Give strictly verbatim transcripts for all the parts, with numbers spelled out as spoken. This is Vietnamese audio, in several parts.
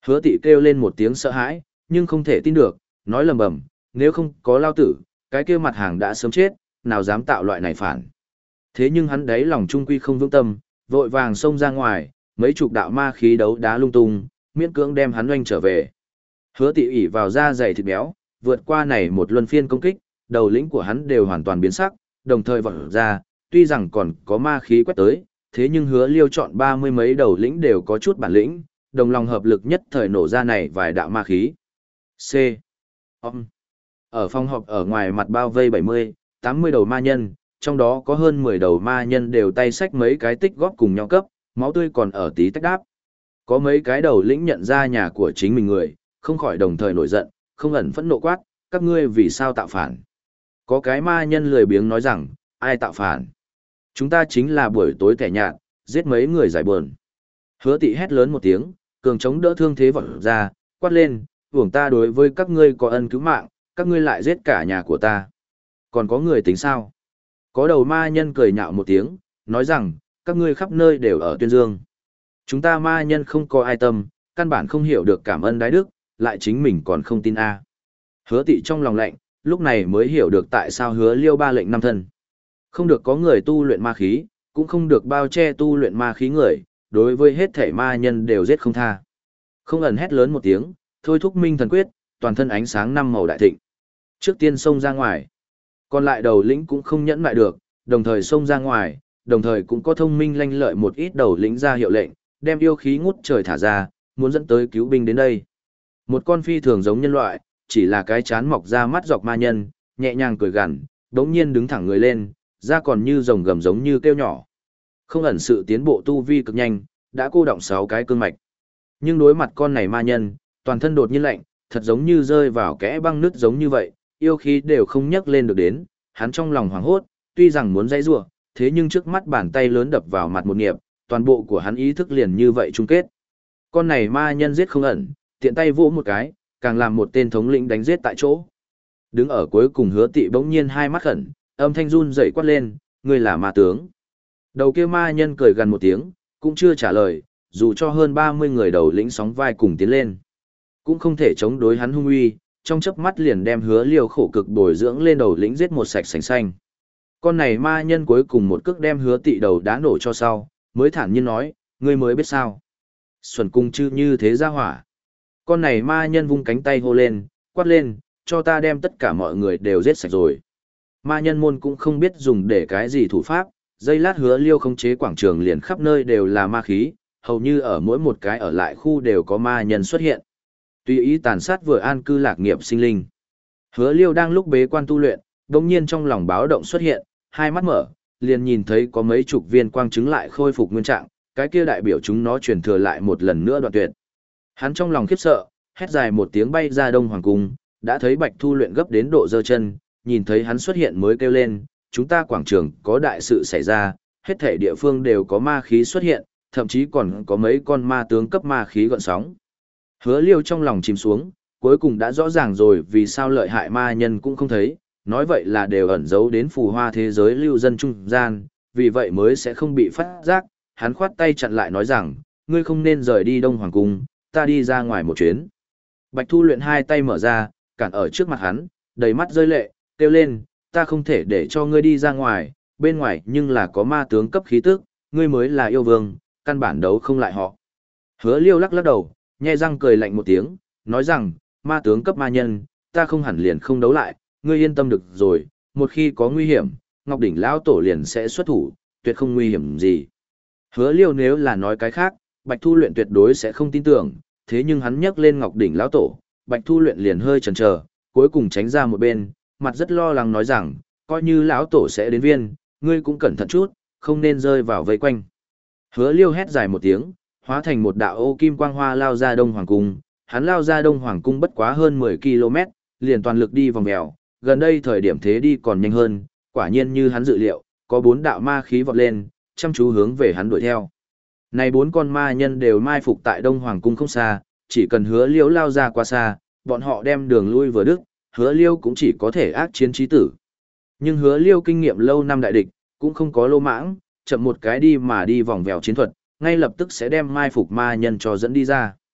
Hứa Tị kêu lên một tiếng sợ hãi, nhưng không thể tin được, nói lầm bầm, nếu không có lao tử, cái kia mặt hàng đã sớm chết, nào dám tạo loại này phản. Thế nhưng hắn đấy lòng trung quy không vững tâm, vội vàng xông ra ngoài, mấy chục đạo ma khí đấu đá lung tung, miễn cưỡng đem hắn oanh trở về. Hứa Tị ỉ vào da dày thịt béo, vượt qua này một luân phiên công kích, đầu lĩnh của hắn đều hoàn toàn biến sắc, đồng thời vọt ra, tuy rằng còn có ma khí quét tới, thế nhưng Hứa Liêu chọn ba mươi mấy đầu lĩnh đều có chút bản lĩnh, đồng lòng hợp lực nhất thời nổ ra này vài đạo ma khí. C. Om. Ở phòng họp ở ngoài mặt bao vây bảy mươi, tám mươi đầu ma nhân, trong đó có hơn mười đầu ma nhân đều tay xách mấy cái tích góp cùng nhau cấp, máu tươi còn ở tí tách đáp. Có mấy cái đầu lĩnh nhận ra nhà của chính mình người, không khỏi đồng thời nổi giận, không ẩn phẫn nộ quát, các ngươi vì sao tạo phản. Có cái ma nhân lười biếng nói rằng, ai tạo phản? Chúng ta chính là buổi tối tẻ nhạt, giết mấy người giải buồn. Hứa Tị hét lớn một tiếng, cường chống đỡ thương thế vọt ra, quát lên, uổng ta đối với các ngươi có ân cứu mạng, các ngươi lại giết cả nhà của ta. Còn có người tính sao? Có đầu ma nhân cười nhạo một tiếng, nói rằng, các ngươi khắp nơi đều ở tuyên dương. Chúng ta ma nhân không có ai tâm, căn bản không hiểu được cảm ơn đái đức, lại chính mình còn không tin a. Hứa Tị trong lòng lạnh, lúc này mới hiểu được tại sao Hứa Liêu ba lệnh năm thân. Không được có người tu luyện ma khí, cũng không được bao che tu luyện ma khí người, đối với hết thể ma nhân đều giết không tha. Không ẩn hét lớn một tiếng, thôi thúc minh thần quyết, toàn thân ánh sáng năm màu đại thịnh. Trước tiên xông ra ngoài. Còn lại đầu lĩnh cũng không nhẫn lại được, đồng thời xông ra ngoài, đồng thời cũng có thông minh lanh lợi một ít đầu lĩnh ra hiệu lệnh, đem yêu khí ngút trời thả ra, muốn dẫn tới cứu binh đến đây. Một con phi thường giống nhân loại, chỉ là cái chán mọc ra mắt dọc ma nhân, nhẹ nhàng cười gằn, đống nhiên đứng thẳng người lên, da còn như rồng gầm giống như kêu nhỏ. Không ẩn sự tiến bộ tu vi cực nhanh, đã cô động sáu cái cương mạch. Nhưng đối mặt con này ma nhân, toàn thân đột nhiên lạnh, thật giống như rơi vào kẽ băng nứt giống như vậy, yêu khí đều không nhấc lên được đến, hắn trong lòng hoảng hốt, tuy rằng muốn dãy rủa, thế nhưng trước mắt bàn tay lớn đập vào mặt một niệm, toàn bộ của hắn ý thức liền như vậy chung kết. Con này ma nhân giết không ẩn, tiện tay vỗ một cái, càng làm một tên thống lĩnh đánh giết tại chỗ. Đứng ở cuối cùng Hứa Tị bỗng nhiên hai mắt khẩn, âm thanh run rẩy quát lên, ngươi là ma tướng. Đầu kia ma nhân cười gần một tiếng, cũng chưa trả lời, dù cho hơn ba mươi người đầu lĩnh sóng vai cùng tiến lên, cũng không thể chống đối hắn hung uy, trong chớp mắt liền đem Hứa Liêu khổ cực bồi dưỡng lên đầu lĩnh giết một sạch sành xanh. Con này ma nhân cuối cùng một cước đem Hứa Tị đầu đá nổ cho sau, mới thản nhiên nói, ngươi mới biết sao? Xuẩn cung chư như thế ra hỏa. Con này ma nhân vung cánh tay hô lên, quát lên, cho ta đem tất cả mọi người đều giết sạch rồi. Ma nhân môn cũng không biết dùng để cái gì thủ pháp, giây lát Hứa Liêu khống chế quảng trường liền khắp nơi đều là ma khí, hầu như ở mỗi một cái ở lại khu đều có ma nhân xuất hiện. Tùy ý tàn sát vừa an cư lạc nghiệp sinh linh. Hứa Liêu đang lúc bế quan tu luyện, đột nhiên trong lòng báo động xuất hiện, hai mắt mở, liền nhìn thấy có mấy chục viên quang chứng lại khôi phục nguyên trạng, cái kia đại biểu chúng nó truyền thừa lại một lần nữa đoạn tuyệt. Hắn trong lòng khiếp sợ, hét dài một tiếng bay ra Đông Hoàng cung, đã thấy Bạch Thu luyện gấp đến độ giơ chân, nhìn thấy hắn xuất hiện mới kêu lên, chúng ta quảng trường có đại sự xảy ra, hết thảy địa phương đều có ma khí xuất hiện, thậm chí còn có mấy con ma tướng cấp ma khí gợn sóng. Hứa Liêu trong lòng chìm xuống, cuối cùng đã rõ ràng rồi vì sao lợi hại ma nhân cũng không thấy, nói vậy là đều ẩn giấu đến phù hoa thế giới lưu dân trung gian, vì vậy mới sẽ không bị phát giác, hắn khoát tay chặn lại nói rằng, ngươi không nên rời đi Đông Hoàng cung, ta đi ra ngoài một chuyến. Bạch Thu luyện hai tay mở ra, cản ở trước mặt hắn, đầy mắt rơi lệ, kêu lên, ta không thể để cho ngươi đi ra ngoài, bên ngoài nhưng là có ma tướng cấp khí tức, ngươi mới là yêu vương, căn bản đấu không lại họ. Hứa Liêu lắc lắc đầu, nhe răng cười lạnh một tiếng, nói rằng, ma tướng cấp ma nhân, ta không hẳn liền không đấu lại, ngươi yên tâm được rồi, một khi có nguy hiểm, Ngọc Đỉnh Lão Tổ liền sẽ xuất thủ, tuyệt không nguy hiểm gì. Hứa Liêu nếu là nói cái khác, Bạch Thu luyện tuyệt đối sẽ không tin tưởng, thế nhưng hắn nhắc lên Ngọc Đỉnh Lão Tổ, Bạch Thu luyện liền hơi chần chờ, cuối cùng tránh ra một bên, mặt rất lo lắng nói rằng, coi như Lão Tổ sẽ đến viên, ngươi cũng cẩn thận chút, không nên rơi vào vây quanh. Hứa Liêu hét dài một tiếng, hóa thành một đạo ô kim quang hoa lao ra Đông Hoàng cung, hắn lao ra Đông Hoàng cung bất quá hơn mười ki lô mét, liền toàn lực đi vòng mèo, gần đây thời điểm thế đi còn nhanh hơn, quả nhiên như hắn dự liệu, có bốn đạo ma khí vọt lên, chăm chú hướng về hắn đuổi theo. Này bốn con ma nhân đều mai phục tại Đông Hoàng cung không xa, chỉ cần Hứa Liêu lao ra qua xa, bọn họ đem đường lui vừa đứt, Hứa Liêu cũng chỉ có thể ác chiến chí tử. Nhưng Hứa Liêu kinh nghiệm lâu năm đại địch, cũng không có lô mãng, chậm một cái đi mà đi vòng vèo chiến thuật, ngay lập tức sẽ đem mai phục ma nhân cho dẫn đi ra.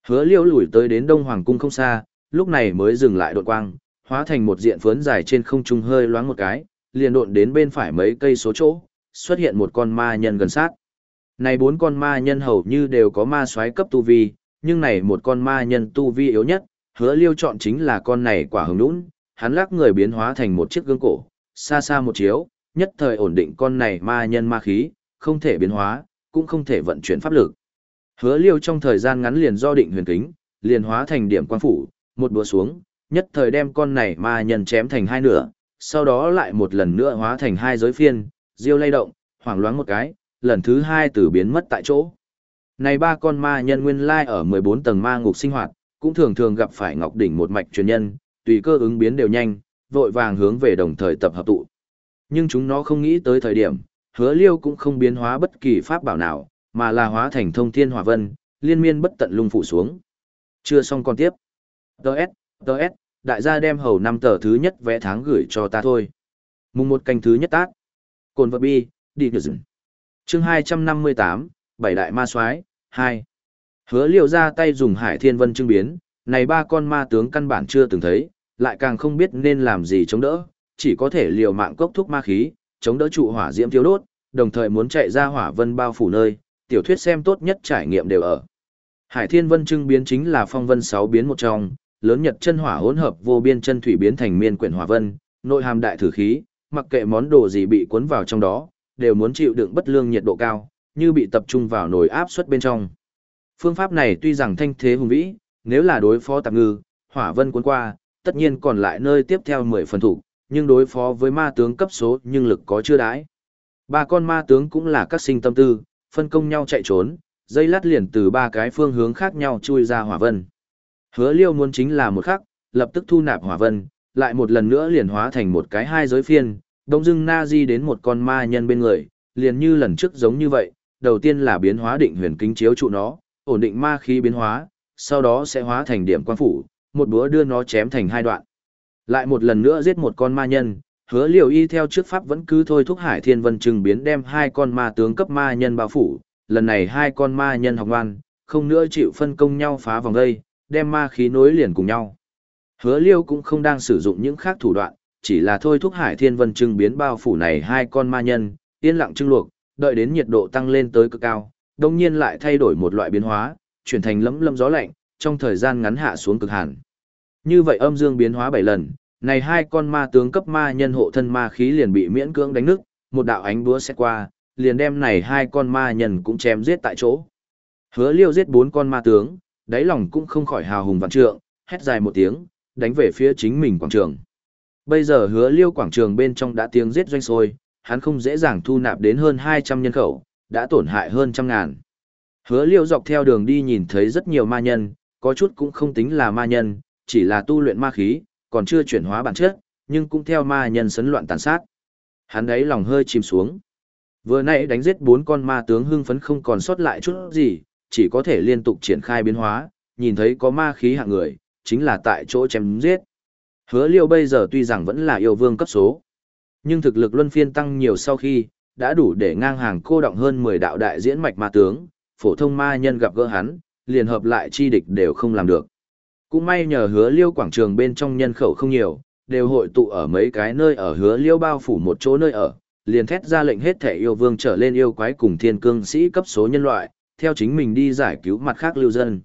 Hứa Liêu lùi tới đến Đông Hoàng cung không xa, lúc này mới dừng lại độn quang, hóa thành một diện phướn dài trên không trung hơi loáng một cái, liền độn đến bên phải mấy cây số chỗ, xuất hiện một con ma nhân gần sát. Này bốn con ma nhân hầu như đều có ma soái cấp tu vi, nhưng này một con ma nhân tu vi yếu nhất, Hứa Liêu chọn chính là con này quả hồng nhũn, hắn lắc người biến hóa thành một chiếc gương cổ, xa xa một chiếu, nhất thời ổn định con này ma nhân ma khí, không thể biến hóa, cũng không thể vận chuyển pháp lực. Hứa Liêu trong thời gian ngắn liền do định huyền kính, liền hóa thành điểm quang phủ, một búa xuống, nhất thời đem con này ma nhân chém thành hai nửa, sau đó lại một lần nữa hóa thành hai giới phiên, diêu lay động, hoảng loáng một cái, lần thứ hai từ biến mất tại chỗ. Này ba con ma nhân nguyên lai ở mười bốn tầng ma ngục sinh hoạt, cũng thường thường gặp phải Ngọc Đỉnh một mạch truyền nhân, tùy cơ ứng biến đều nhanh, vội vàng hướng về đồng thời tập hợp tụ. Nhưng chúng nó không nghĩ tới thời điểm, Hứa Liêu cũng không biến hóa bất kỳ pháp bảo nào, mà là hóa thành thông thiên hỏa vân, liên miên bất tận lung phủ xuống. Chưa xong còn tiếp. Đợt, đợt, đại gia đem hầu năm tờ thứ nhất vẽ tháng gửi cho ta thôi. Mùng một canh thứ nhất tác. Cồn vật bi, đi được dừng. Chương hai trăm năm mươi tám, Bảy đại ma soái hai. Hứa Liêu ra tay dùng Hải Thiên Vân trưng biến, này ba con ma tướng căn bản chưa từng thấy, lại càng không biết nên làm gì chống đỡ, chỉ có thể liều mạng cốc thúc ma khí, chống đỡ trụ hỏa diễm thiếu đốt, đồng thời muốn chạy ra hỏa vân bao phủ nơi, tiểu thuyết xem tốt nhất trải nghiệm đều ở. Hải Thiên Vân trưng biến chính là phong vân sáu biến một trong, lớn nhật chân hỏa hỗn hợp vô biên chân thủy biến thành miên quyển hỏa vân, nội hàm đại thử khí, mặc kệ món đồ gì bị cuốn vào trong đó, đều muốn chịu đựng bất lương nhiệt độ cao, như bị tập trung vào nồi áp suất bên trong. Phương pháp này tuy rằng thanh thế hùng vĩ, nếu là đối phó tạp ngư, hỏa vân cuốn qua, tất nhiên còn lại nơi tiếp theo mười phần thủ, nhưng đối phó với ma tướng cấp số nhưng lực có chưa đãi. Ba con ma tướng cũng là các sinh tâm tư, phân công nhau chạy trốn, dây lát liền từ ba cái phương hướng khác nhau chui ra hỏa vân. Hứa Liêu muốn chính là một khắc, lập tức thu nạp hỏa vân, lại một lần nữa liền hóa thành một cái hai giới phiên, đông dưng na di đến một con ma nhân bên người, liền như lần trước giống như vậy, đầu tiên là biến hóa định huyền kính chiếu trụ nó, ổn định ma khí biến hóa, sau đó sẽ hóa thành điểm quang phủ, một búa đưa nó chém thành hai đoạn. Lại một lần nữa giết một con ma nhân, Hứa Liêu y theo trước pháp vẫn cứ thôi thúc Hải Thiên Vân trừng biến đem hai con ma tướng cấp ma nhân bao phủ, lần này hai con ma nhân học ngoan, không nữa chịu phân công nhau phá vòng dây, đem ma khí nối liền cùng nhau. Hứa Liêu cũng không đang sử dụng những khác thủ đoạn, chỉ là thôi thúc Hải Thiên Vân trừng biến bao phủ này hai con ma nhân, yên lặng trưng luộc, đợi đến nhiệt độ tăng lên tới cực cao, đồng nhiên lại thay đổi một loại biến hóa, chuyển thành lấm lâm gió lạnh, trong thời gian ngắn hạ xuống cực hàn. Như vậy âm dương biến hóa bảy lần, này hai con ma tướng cấp ma nhân hộ thân ma khí liền bị miễn cưỡng đánh nứt, một đạo ánh búa sẽ qua, liền đem này hai con ma nhân cũng chém giết tại chỗ. Hứa Liêu giết bốn con ma tướng, đáy lòng cũng không khỏi hào hùng vạn trượng, hét dài một tiếng, đánh về phía chính mình quảng trường. Bây giờ Hứa Liêu quảng trường bên trong đã tiếng giết doanh sôi, hắn không dễ dàng thu nạp đến hơn hai trăm nhân khẩu, đã tổn hại hơn trăm ngàn. Hứa Liêu dọc theo đường đi nhìn thấy rất nhiều ma nhân, có chút cũng không tính là ma nhân, chỉ là tu luyện ma khí, còn chưa chuyển hóa bản chất, nhưng cũng theo ma nhân sấn loạn tàn sát. Hắn đấy lòng hơi chìm xuống. Vừa nãy đánh giết bốn con ma tướng hưng phấn không còn sót lại chút gì, chỉ có thể liên tục triển khai biến hóa, nhìn thấy có ma khí hạng người, chính là tại chỗ chém giết. Hứa Liêu bây giờ tuy rằng vẫn là yêu vương cấp số, nhưng thực lực luân phiên tăng nhiều sau khi, đã đủ để ngang hàng cô động hơn mười đạo đại diễn mạch ma tướng, phổ thông ma nhân gặp gỡ hắn, liền hợp lại chi địch đều không làm được. Cũng may nhờ Hứa Liêu quảng trường bên trong nhân khẩu không nhiều, đều hội tụ ở mấy cái nơi ở Hứa Liêu bao phủ một chỗ nơi ở, liền thét ra lệnh hết thể yêu vương trở lên yêu quái cùng thiên cương sĩ cấp số nhân loại, theo chính mình đi giải cứu mặt khác lưu dân.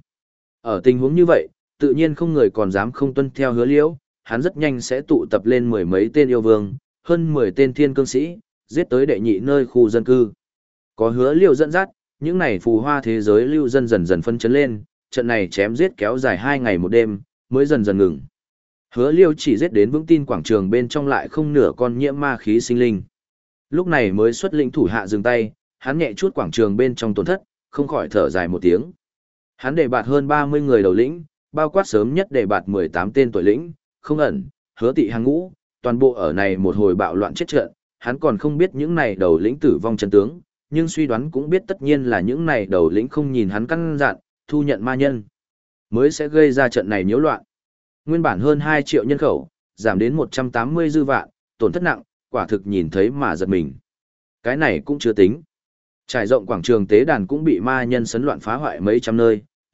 Ở tình huống như vậy, tự nhiên không người còn dám không tuân theo Hứa Liêu, hắn rất nhanh sẽ tụ tập lên mười mấy tên yêu vương, hơn mười tên thiên cương sĩ, giết tới đệ nhị nơi khu dân cư. Có Hứa Liêu dẫn dắt, những này phù hoa thế giới lưu dân dần dần phân chấn lên, trận này chém giết kéo dài hai ngày một đêm, mới dần dần ngừng. Hứa Liêu chỉ giết đến vững tin quảng trường bên trong lại không nửa con nhiễm ma khí sinh linh. Lúc này mới xuất lĩnh thủ hạ dừng tay, hắn nhẹ chút quảng trường bên trong tổn thất, không khỏi thở dài một tiếng. Hắn đề bạt hơn ba mươi người đầu lĩnh, bao quát sớm nhất đề bạt mười tám tên tuổi lĩnh, không ẩn, hứa tị hàng ngũ, toàn bộ ở này một hồi bạo loạn chết trận, hắn còn không biết những này đầu lĩnh tử vong chân tướng, nhưng suy đoán cũng biết tất nhiên là những này đầu lĩnh không nhìn hắn căn dặn, thu nhận ma nhân, mới sẽ gây ra trận này nhiễu loạn. Nguyên bản hơn hai triệu nhân khẩu, giảm đến một trăm tám mươi dư vạn, tổn thất nặng, quả thực nhìn thấy mà giật mình. Cái này cũng chưa tính. Trải rộng quảng trường tế đàn cũng bị ma nhân sấn loạn phá hoại mấy trăm nơi,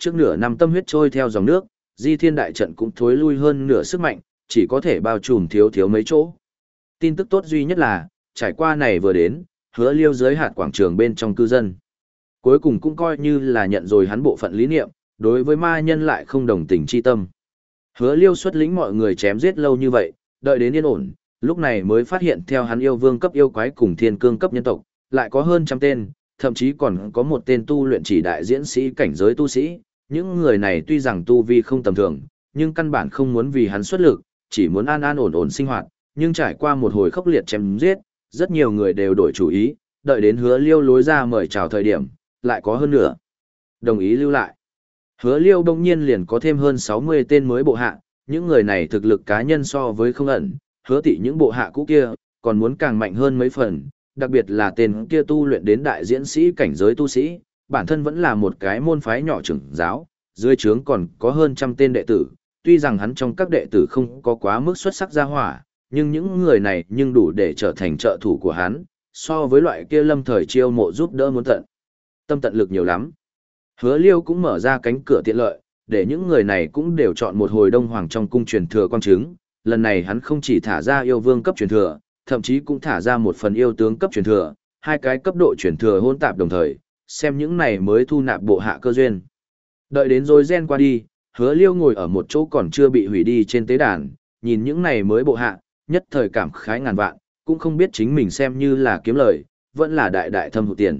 Trước nửa năm tâm huyết trôi theo dòng nước, Di Thiên đại trận cũng thối lui hơn nửa sức mạnh, chỉ có thể bao trùm thiếu thiếu mấy chỗ. Tin tức tốt duy nhất là, trải qua này vừa đến, Hứa Liêu dưới hạt quảng trường bên trong cư dân. Cuối cùng cũng coi như là nhận rồi hắn bộ phận lý niệm, đối với ma nhân lại không đồng tình chi tâm. Hứa Liêu xuất lĩnh mọi người chém giết lâu như vậy, đợi đến yên ổn, lúc này mới phát hiện theo hắn yêu vương cấp yêu quái cùng thiên cương cấp nhân tộc, lại có hơn trăm tên, thậm chí còn có một tên tu luyện chỉ đại diễn sĩ cảnh giới tu sĩ. Những người này tuy rằng tu vi không tầm thường, nhưng căn bản không muốn vì hắn xuất lực, chỉ muốn an an ổn ổn sinh hoạt, nhưng trải qua một hồi khốc liệt chém giết, rất nhiều người đều đổi chủ ý, đợi đến Hứa Liêu lối ra mời chào thời điểm, lại có hơn nữa đồng ý lưu lại. Hứa Liêu đông nhiên liền có thêm hơn sáu mươi tên mới bộ hạ, những người này thực lực cá nhân so với không ẩn, Hứa Tị những bộ hạ cũ kia, còn muốn càng mạnh hơn mấy phần, đặc biệt là tên kia tu luyện đến đại diễn sĩ cảnh giới tu sĩ, bản thân vẫn là một cái môn phái nhỏ trưởng giáo, dưới trướng còn có hơn trăm tên đệ tử, tuy rằng hắn trong các đệ tử không có quá mức xuất sắc ra hỏa, nhưng những người này nhưng đủ để trở thành trợ thủ của hắn, so với loại kia lâm thời chiêu mộ giúp đỡ muốn tận. Tâm tận lực nhiều lắm. Hứa Liêu cũng mở ra cánh cửa tiện lợi, để những người này cũng đều chọn một hồi đông hoàng trong cung truyền thừa quang chứng. Lần này hắn không chỉ thả ra yêu vương cấp truyền thừa, thậm chí cũng thả ra một phần yêu tướng cấp truyền thừa, hai cái cấp độ truyền thừa hôn tạp đồng thời, xem những này mới thu nạp bộ hạ cơ duyên. Đợi đến rồi gen qua đi, Hứa Liêu ngồi ở một chỗ còn chưa bị hủy đi trên tế đàn, nhìn những này mới bộ hạ, nhất thời cảm khái ngàn vạn, cũng không biết chính mình xem như là kiếm lời, vẫn là đại đại thâm hụt tiền.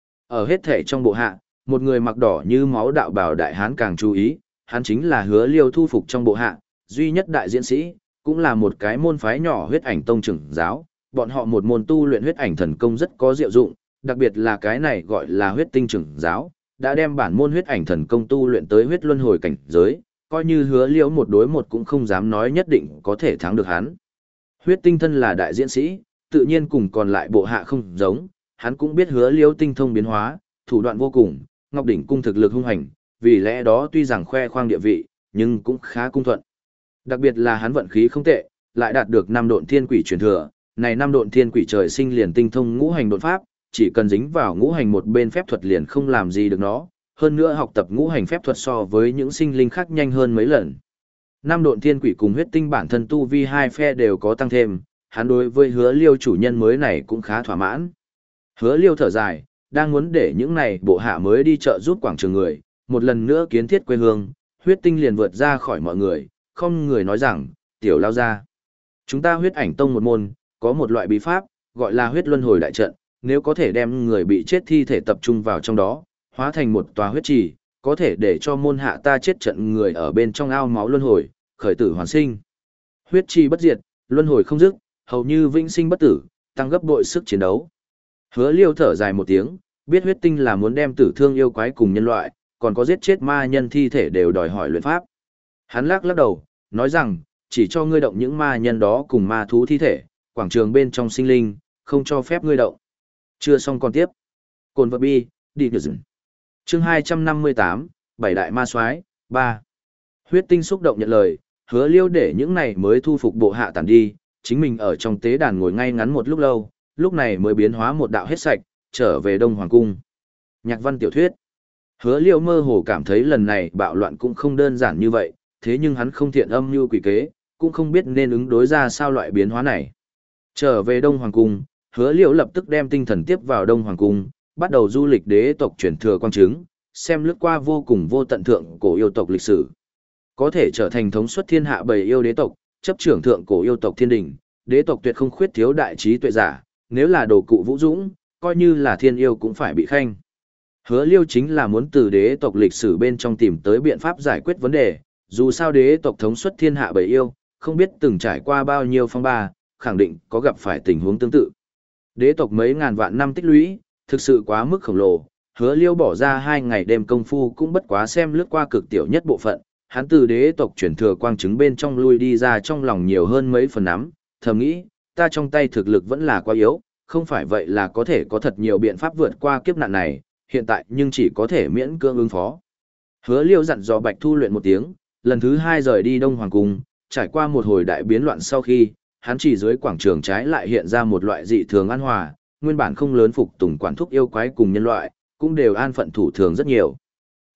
Ở hết thể trong bộ hạ, một người mặc đỏ như máu đạo bào đại hán càng chú ý, hắn chính là Hứa Liêu thu phục trong bộ hạ, duy nhất đại diễn sĩ, cũng là một cái môn phái nhỏ huyết ảnh tông trưởng giáo, bọn họ một môn tu luyện huyết ảnh thần công rất có diệu dụng, đặc biệt là cái này gọi là huyết tinh trưởng giáo, đã đem bản môn huyết ảnh thần công tu luyện tới huyết luân hồi cảnh giới, coi như Hứa Liêu một đối một cũng không dám nói nhất định có thể thắng được hắn. Huyết tinh thân là đại diễn sĩ, tự nhiên cùng còn lại bộ hạ không giống, hắn cũng biết Hứa Liêu tinh thông biến hóa, thủ đoạn vô cùng, Ngọc Đỉnh cung thực lực hung hành, vì lẽ đó tuy rằng khoe khoang địa vị, nhưng cũng khá cung thuận. Đặc biệt là hắn vận khí không tệ, lại đạt được năm độn thiên quỷ truyền thừa, này năm độn thiên quỷ trời sinh liền tinh thông ngũ hành đột pháp, chỉ cần dính vào ngũ hành một bên phép thuật liền không làm gì được nó, hơn nữa học tập ngũ hành phép thuật so với những sinh linh khác nhanh hơn mấy lần. Năm độn thiên quỷ cùng huyết tinh bản thân tu vi hai phe đều có tăng thêm, hắn đối với Hứa Liêu chủ nhân mới này cũng khá thỏa mãn. Hứa Liêu thở dài, đang muốn để những này bộ hạ mới đi chợ giúp quảng trường người, một lần nữa kiến thiết quê hương, huyết tinh liền vượt ra khỏi mọi người, không người nói rằng, tiểu lao ra. Chúng ta huyết ảnh tông một môn, có một loại bí pháp, gọi là huyết luân hồi đại trận, nếu có thể đem người bị chết thi thể tập trung vào trong đó, hóa thành một tòa huyết trì, có thể để cho môn hạ ta chết trận người ở bên trong ao máu luân hồi, khởi tử hoàn sinh. Huyết trì bất diệt, luân hồi không dứt, hầu như vĩnh sinh bất tử, tăng gấp bội sức chiến đấu. Hứa Liêu thở dài một tiếng, biết huyết tinh là muốn đem tử thương yêu quái cùng nhân loại, còn có giết chết ma nhân thi thể đều đòi hỏi luyện pháp. Hắn lắc lắc đầu, nói rằng, chỉ cho ngươi động những ma nhân đó cùng ma thú thi thể, quảng trường bên trong sinh linh, không cho phép ngươi động. Chưa xong còn tiếp. Cồn vật bi, đi được dừng. Chương hai trăm năm mươi tám, Bảy đại ma soái ba. Huyết tinh xúc động nhận lời, Hứa Liêu để những này mới thu phục bộ hạ tản đi, chính mình ở trong tế đàn ngồi ngay ngắn một lúc lâu, lúc này mới biến hóa một đạo hết sạch, trở về Đông Hoàng Cung. Nhạc văn tiểu thuyết. Hứa Liêu mơ hồ cảm thấy lần này bạo loạn cũng không đơn giản như vậy, thế nhưng hắn không thiện âm như quỷ kế, cũng không biết nên ứng đối ra sao loại biến hóa này. Trở về Đông Hoàng Cung, Hứa Liêu lập tức đem tinh thần tiếp vào Đông Hoàng Cung, bắt đầu du lịch đế tộc truyền thừa quang chứng, xem lướt qua vô cùng vô tận thượng cổ yêu tộc lịch sử. Có thể trở thành thống suất thiên hạ bầy yêu đế tộc, chấp trưởng thượng cổ yêu tộc thiên đình, đế tộc tuyệt không khuyết thiếu đại trí tuệ giả, nếu là đồ cụ vũ dũng, coi như là thiên yêu cũng phải bị khanh. Hứa Liêu chính là muốn từ đế tộc lịch sử bên trong tìm tới biện pháp giải quyết vấn đề, dù sao đế tộc thống suất thiên hạ bầy yêu, không biết từng trải qua bao nhiêu phong ba, khẳng định có gặp phải tình huống tương tự. Đế tộc mấy ngàn vạn năm tích lũy, thực sự quá mức khổng lồ, Hứa Liêu bỏ ra hai ngày đêm công phu cũng bất quá xem lướt qua cực tiểu nhất bộ phận, hắn từ đế tộc chuyển thừa quang chứng bên trong lui đi ra trong lòng nhiều hơn mấy phần nắm, thầm nghĩ, ta trong tay thực lực vẫn là quá yếu, không phải vậy là có thể có thật nhiều biện pháp vượt qua kiếp nạn này, hiện tại nhưng chỉ có thể miễn cưỡng ứng phó. Hứa Liêu dặn dò Bạch Thu luyện một tiếng, lần thứ hai rời đi Đông Hoàng Cung, trải qua một hồi đại biến loạn sau khi, hắn chỉ dưới quảng trường trái lại hiện ra một loại dị thường an hòa, nguyên bản không lớn phục tùng quản thúc yêu quái cùng nhân loại, cũng đều an phận thủ thường rất nhiều.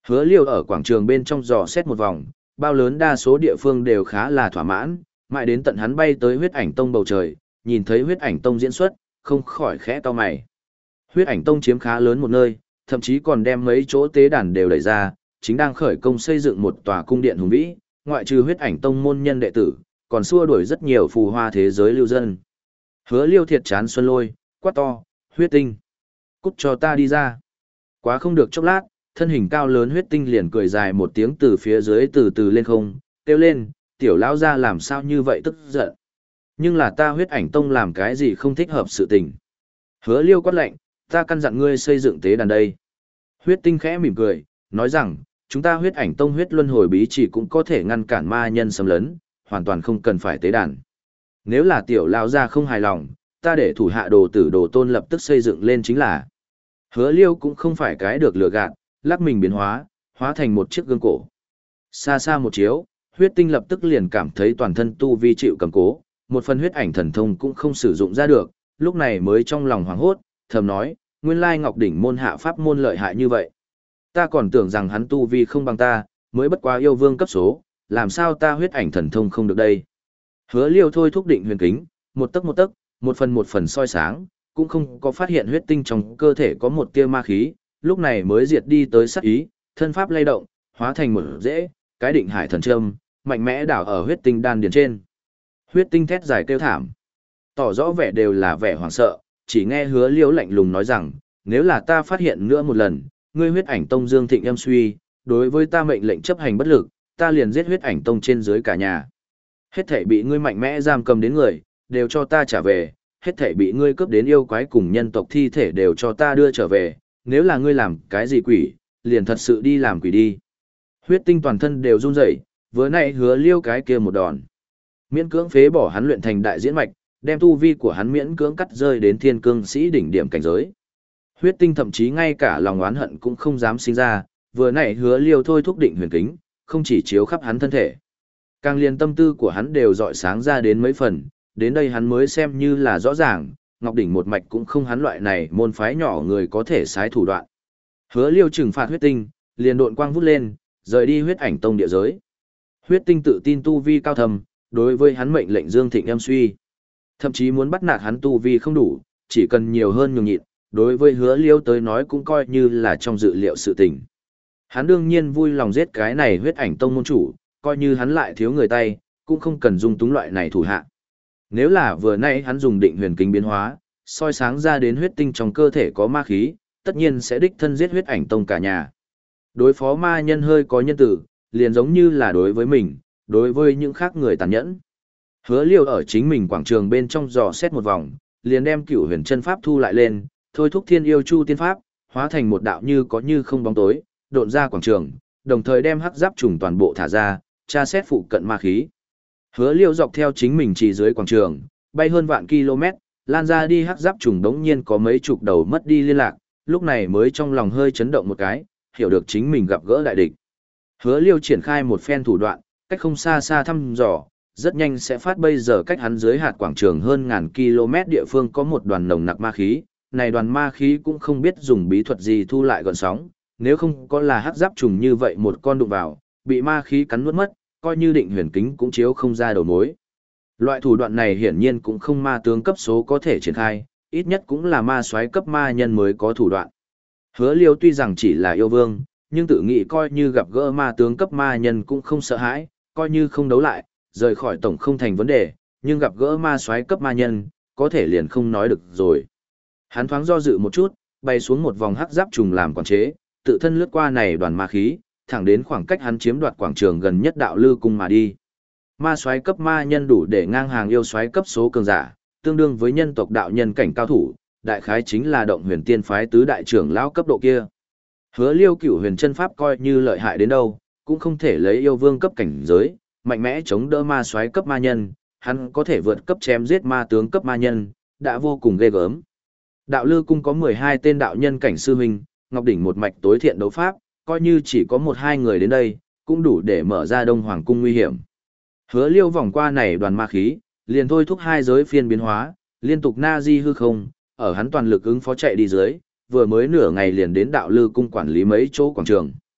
Hứa Liêu ở quảng trường bên trong dò xét một vòng, bao lớn đa số địa phương đều khá là thỏa mãn, mãi đến tận hắn bay tới huyết ảnh tông bầu trời, nhìn thấy huyết ảnh tông diễn xuất, không khỏi khẽ cau mày. Huyết ảnh tông chiếm khá lớn một nơi, thậm chí còn đem mấy chỗ tế đàn đều đẩy ra, chính đang khởi công xây dựng một tòa cung điện hùng vĩ, ngoại trừ huyết ảnh tông môn nhân đệ tử, còn xua đuổi rất nhiều phù hoa thế giới lưu dân. Hứa Liêu thiệt chán xuân lôi, quát to, huyết tinh. Cút cho ta đi ra. Quá không được chốc lát, thân hình cao lớn huyết tinh liền cười dài một tiếng từ phía dưới từ từ lên không, kêu lên, tiểu lão ra làm sao như vậy tức giận. Nhưng là ta huyết ảnh tông làm cái gì không thích hợp sự tình. Hứa Liêu quát lạnh, ta căn dặn ngươi xây dựng tế đàn đây. Huyết tinh khẽ mỉm cười, nói rằng, chúng ta huyết ảnh tông huyết luân hồi bí chỉ cũng có thể ngăn cản ma nhân xâm lấn, hoàn toàn không cần phải tế đàn. Nếu là tiểu lão gia không hài lòng, ta để thủ hạ đồ tử đồ tôn lập tức xây dựng lên chính là. Hứa Liêu cũng không phải cái được lừa gạt, lắc mình biến hóa, hóa thành một chiếc gương cổ. Xa xa một chiếu, huyết tinh lập tức liền cảm thấy toàn thân tu vi chịu cầm cố, một phần huyết ảnh thần thông cũng không sử dụng ra được, lúc này mới trong lòng hoảng hốt, thầm nói, nguyên lai Ngọc đỉnh môn hạ pháp môn lợi hại như vậy. Ta còn tưởng rằng hắn tu vi không bằng ta, mới bất quá yêu vương cấp số, làm sao ta huyết ảnh thần thông không được đây. Hứa Liêu thôi thúc định huyền kính, một tấc một tấc, một phần một phần soi sáng, cũng không có phát hiện huyết tinh trong cơ thể có một tia ma khí, lúc này mới diệt đi tới sát ý, thân pháp lay động, hóa thành một dễ, cái định hải thần châm, mạnh mẽ đảo ở huyết tinh đan điền trên. Huyết tinh thét dài kêu thảm, tỏ rõ vẻ đều là vẻ hoảng sợ, chỉ nghe Hứa Liêu lạnh lùng nói rằng, nếu là ta phát hiện nữa một lần, ngươi huyết ảnh tông dương thịnh em suy, đối với ta mệnh lệnh chấp hành bất lực, ta liền giết huyết ảnh tông trên dưới cả nhà. Hết thảy bị ngươi mạnh mẽ giam cầm đến người, đều cho ta trả về, hết thảy bị ngươi cướp đến yêu quái cùng nhân tộc thi thể đều cho ta đưa trở về, nếu là ngươi làm cái gì quỷ, liền thật sự đi làm quỷ đi. Huyết tinh toàn thân đều run rẩy, vừa nãy Hứa Liêu cái kia một đòn. Miễn cưỡng phế bỏ hắn luyện thành đại diễn mạch, đem tu vi của hắn miễn cưỡng cắt rơi đến thiên cương sĩ đỉnh điểm cảnh giới. Huyết tinh thậm chí ngay cả lòng oán hận cũng không dám sinh ra, vừa nãy Hứa Liêu thôi thúc định huyền kính, không chỉ chiếu khắp hắn thân thể. Càng liền tâm tư của hắn đều dọi sáng ra đến mấy phần, đến đây hắn mới xem như là rõ ràng, Ngọc đỉnh một mạch cũng không hắn loại này môn phái nhỏ người có thể sái thủ đoạn. Hứa Liêu trừng phạt huyết tinh, liền độn quang vút lên, rời đi huyết ảnh tông địa giới. Huyết tinh tự tin tu vi cao thầm, đối với hắn mệnh lệnh dương thịnh em suy. Thậm chí muốn bắt nạt hắn tu vi không đủ, chỉ cần nhiều hơn nhường nhịn, đối với Hứa Liêu tới nói cũng coi như là trong dự liệu sự tình. Hắn đương nhiên vui lòng giết cái này huyết ảnh tông môn chủ, coi như hắn lại thiếu người tay, cũng không cần dung túng loại này thủ hạ. Nếu là vừa nãy hắn dùng định huyền kính biến hóa, soi sáng ra đến huyết tinh trong cơ thể có ma khí, tất nhiên sẽ đích thân giết huyết ảnh tông cả nhà. Đối phó ma nhân hơi có nhân tử, liền giống như là đối với mình, đối với những khác người tàn nhẫn. Hứa Liêu ở chính mình quảng trường bên trong dò xét một vòng, liền đem cửu huyền chân pháp thu lại lên, thôi thúc thiên yêu chu tiên pháp, hóa thành một đạo như có như không bóng tối, độn ra quảng trường, đồng thời đem hắc giáp trùng toàn bộ thả ra, tra xét phụ cận ma khí. Hứa Liêu dọc theo chính mình chỉ dưới quảng trường, bay hơn vạn km, lan ra đi hắc giáp trùng đống nhiên có mấy chục đầu mất đi liên lạc, lúc này mới trong lòng hơi chấn động một cái, hiểu được chính mình gặp gỡ đại địch. Hứa Liêu triển khai một phen thủ đoạn, cách không xa xa thăm dò, rất nhanh sẽ phát bây giờ cách hắn dưới hạt quảng trường hơn ngàn km địa phương có một đoàn nồng nặc ma khí, này đoàn ma khí cũng không biết dùng bí thuật gì thu lại gọn sóng, nếu không có là hắc giáp trùng như vậy một con đụng vào, bị ma khí cắn nuốt mất, coi như định huyền kính cũng chiếu không ra đầu mối. Loại thủ đoạn này hiển nhiên cũng không ma tướng cấp số có thể triển khai, ít nhất cũng là ma soái cấp ma nhân mới có thủ đoạn. Hứa Liêu tuy rằng chỉ là yêu vương, nhưng tự nghĩ coi như gặp gỡ ma tướng cấp ma nhân cũng không sợ hãi, coi như không đấu lại, rời khỏi tổng không thành vấn đề, nhưng gặp gỡ ma soái cấp ma nhân, có thể liền không nói được rồi. Hắn thoáng do dự một chút, bay xuống một vòng hắc giáp trùng làm quản chế, tự thân lướt qua này đoàn ma khí, thẳng đến khoảng cách hắn chiếm đoạt quảng trường gần nhất đạo lư cung mà đi. Ma soái cấp ma nhân đủ để ngang hàng yêu soái cấp số cường giả, tương đương với nhân tộc đạo nhân cảnh cao thủ, đại khái chính là động huyền tiên phái tứ đại trưởng lão cấp độ kia. Hứa Liêu cửu huyền chân pháp coi như lợi hại đến đâu, cũng không thể lấy yêu vương cấp cảnh giới, mạnh mẽ chống đỡ ma soái cấp ma nhân, hắn có thể vượt cấp chém giết ma tướng cấp ma nhân, đã vô cùng ghê gớm. Đạo lư cung có mười hai tên đạo nhân cảnh sư huynh, Ngọc đỉnh một mạch tối thiện đấu pháp, coi như chỉ có một hai người đến đây, cũng đủ để mở ra Đông Hoàng cung nguy hiểm. Hứa Liêu vòng qua này đoàn ma khí, liền thôi thúc hai giới phiên biến hóa, liên tục na di hư không, ở hắn toàn lực ứng phó chạy đi dưới, vừa mới nửa ngày liền đến đạo lư cung quản lý mấy chỗ quảng trường.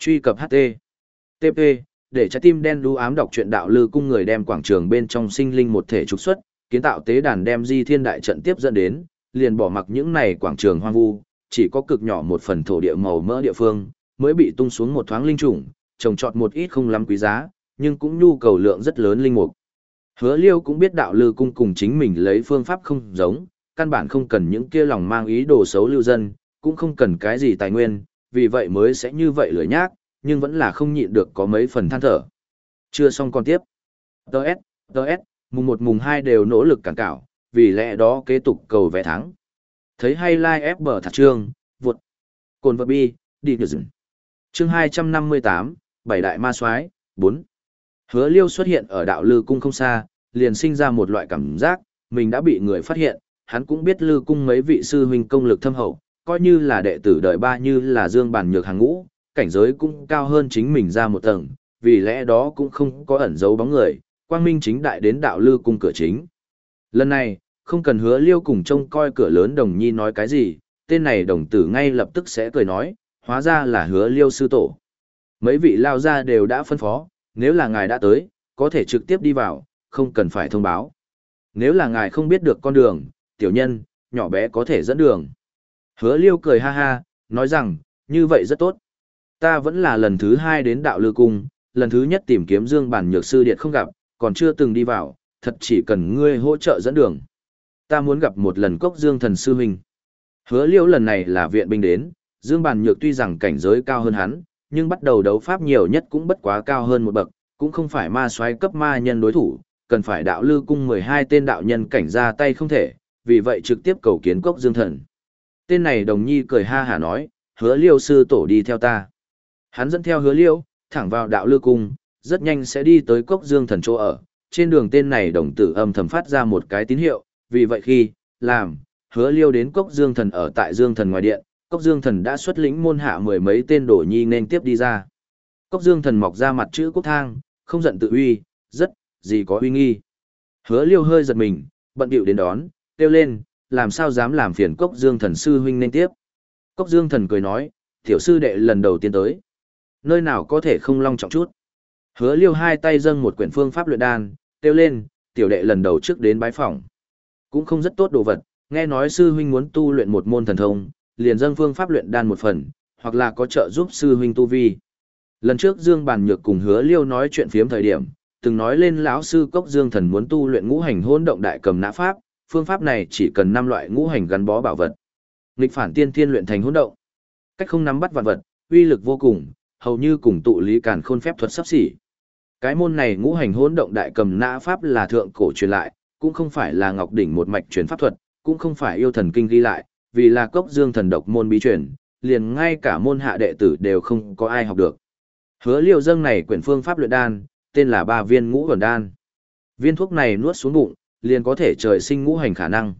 Truy cập hát tê tê pê để trái tim đen đú ám đọc truyện đạo lư cung người đem quảng trường bên trong sinh linh một thể trục xuất, kiến tạo tế đàn đem di thiên đại trận tiếp dẫn đến, liền bỏ mặc những này quảng trường hoang vu, chỉ có cực nhỏ một phần thổ địa màu mỡ địa phương mới bị tung xuống một thoáng linh trùng, trồng trọt một ít không lắm quý giá, nhưng cũng nhu cầu lượng rất lớn linh mục. Hứa Liêu cũng biết đạo lư cung cùng chính mình lấy phương pháp không giống, căn bản không cần những kia lòng mang ý đồ xấu lưu dân, cũng không cần cái gì tài nguyên, vì vậy mới sẽ như vậy lười nhác, nhưng vẫn là không nhịn được có mấy phần than thở. Chưa xong còn tiếp. Đợt, đợt, mùng một mùng hai đều nỗ lực cản cảo, vì lẽ đó kế tục cầu vé thắng. Thấy hay like ép bờ thạc trương, vụt. Cồn vật bi, đi nhờ dừng. Chương hai trăm năm mươi tám, Bảy đại ma soái bốn. Hứa Liêu xuất hiện ở đạo lư cung không xa, liền sinh ra một loại cảm giác, mình đã bị người phát hiện, hắn cũng biết lư cung mấy vị sư huynh công lực thâm hậu, coi như là đệ tử đời ba như là Dương Bản Nhược hàng ngũ, cảnh giới cũng cao hơn chính mình ra một tầng, vì lẽ đó cũng không có ẩn giấu bóng người, quang minh chính đại đến đạo lư cung cửa chính. Lần này, không cần Hứa Liêu cùng trông coi cửa lớn đồng nhi nói cái gì, tên này đồng tử ngay lập tức sẽ cười nói, hóa ra là Hứa Liêu sư tổ. Mấy vị lao ra đều đã phân phó, nếu là ngài đã tới, có thể trực tiếp đi vào, không cần phải thông báo. Nếu là ngài không biết được con đường, tiểu nhân, nhỏ bé có thể dẫn đường. Hứa Liêu cười ha ha, nói rằng, như vậy rất tốt. Ta vẫn là lần thứ hai đến đạo lư cung, lần thứ nhất tìm kiếm Dương Bản Nhược sư điện không gặp, còn chưa từng đi vào, thật chỉ cần ngươi hỗ trợ dẫn đường. Ta muốn gặp một lần Cốc Dương thần sư huynh. Hứa Liêu lần này là viện binh đến, Dương Bản Nhược tuy rằng cảnh giới cao hơn hắn, nhưng bắt đầu đấu pháp nhiều nhất cũng bất quá cao hơn một bậc, cũng không phải ma soái cấp ma nhân đối thủ, cần phải đạo lư cung mười hai tên đạo nhân cảnh ra tay không thể, vì vậy trực tiếp cầu kiến Cốc Dương thần. Tên này đồng nhi cười ha hả nói, Hứa Liêu sư tổ đi theo ta. Hắn dẫn theo Hứa Liêu, thẳng vào đạo lư cung, rất nhanh sẽ đi tới Cốc Dương thần chỗ ở. Trên đường tên này đồng tử âm thầm phát ra một cái tín hiệu, vì vậy khi, làm, Hứa Liêu đến Cốc Dương thần ở tại Dương thần ngoài điện, Cốc Dương thần đã xuất lĩnh môn hạ mười mấy tên đồ nhi nên tiếp đi ra. Cốc Dương thần mọc ra mặt chữ quốc thang, không giận tự uy, rất, gì có uy nghi. Hứa Liêu hơi giật mình, bận bịu đến đón, kêu lên, làm sao dám làm phiền Cốc Dương thần sư huynh nên tiếp. Cốc Dương thần cười nói, tiểu sư đệ lần đầu tiên tới. Nơi nào có thể không long trọng chút. Hứa Liêu hai tay dâng một quyển phương pháp luyện đan, kêu lên, tiểu đệ lần đầu trước đến bái phỏng. Cũng không rất tốt đồ vật, nghe nói sư huynh muốn tu luyện một môn thần thông, liền dâng phương pháp luyện đan một phần, hoặc là có trợ giúp sư huynh tu vi. Lần trước Dương Bản Nhược cùng Hứa Liêu nói chuyện phiếm thời điểm, từng nói lên lão sư Cốc Dương thần muốn tu luyện ngũ hành hỗn động đại cầm nã pháp, phương pháp này chỉ cần năm loại ngũ hành gắn bó bảo vật. Nghịch phản tiên thiên luyện thành hỗn động. Cách không nắm bắt vạn vật, uy lực vô cùng, hầu như cùng tụ lý càn khôn phép thuật sắp xỉ. Cái môn này ngũ hành hỗn động đại cầm nã pháp là thượng cổ truyền lại, cũng không phải là Ngọc đỉnh một mạch truyền pháp thuật, cũng không phải yêu thần kinh ghi lại, vì là Cốc Dương thần độc môn bí truyền, liền ngay cả môn hạ đệ tử đều không có ai học được. Hứa Liêu dâng này quyển phương pháp luyện đan, tên là ba viên ngũ hồn đan. Viên thuốc này nuốt xuống bụng, liền có thể trời sinh ngũ hành khả năng.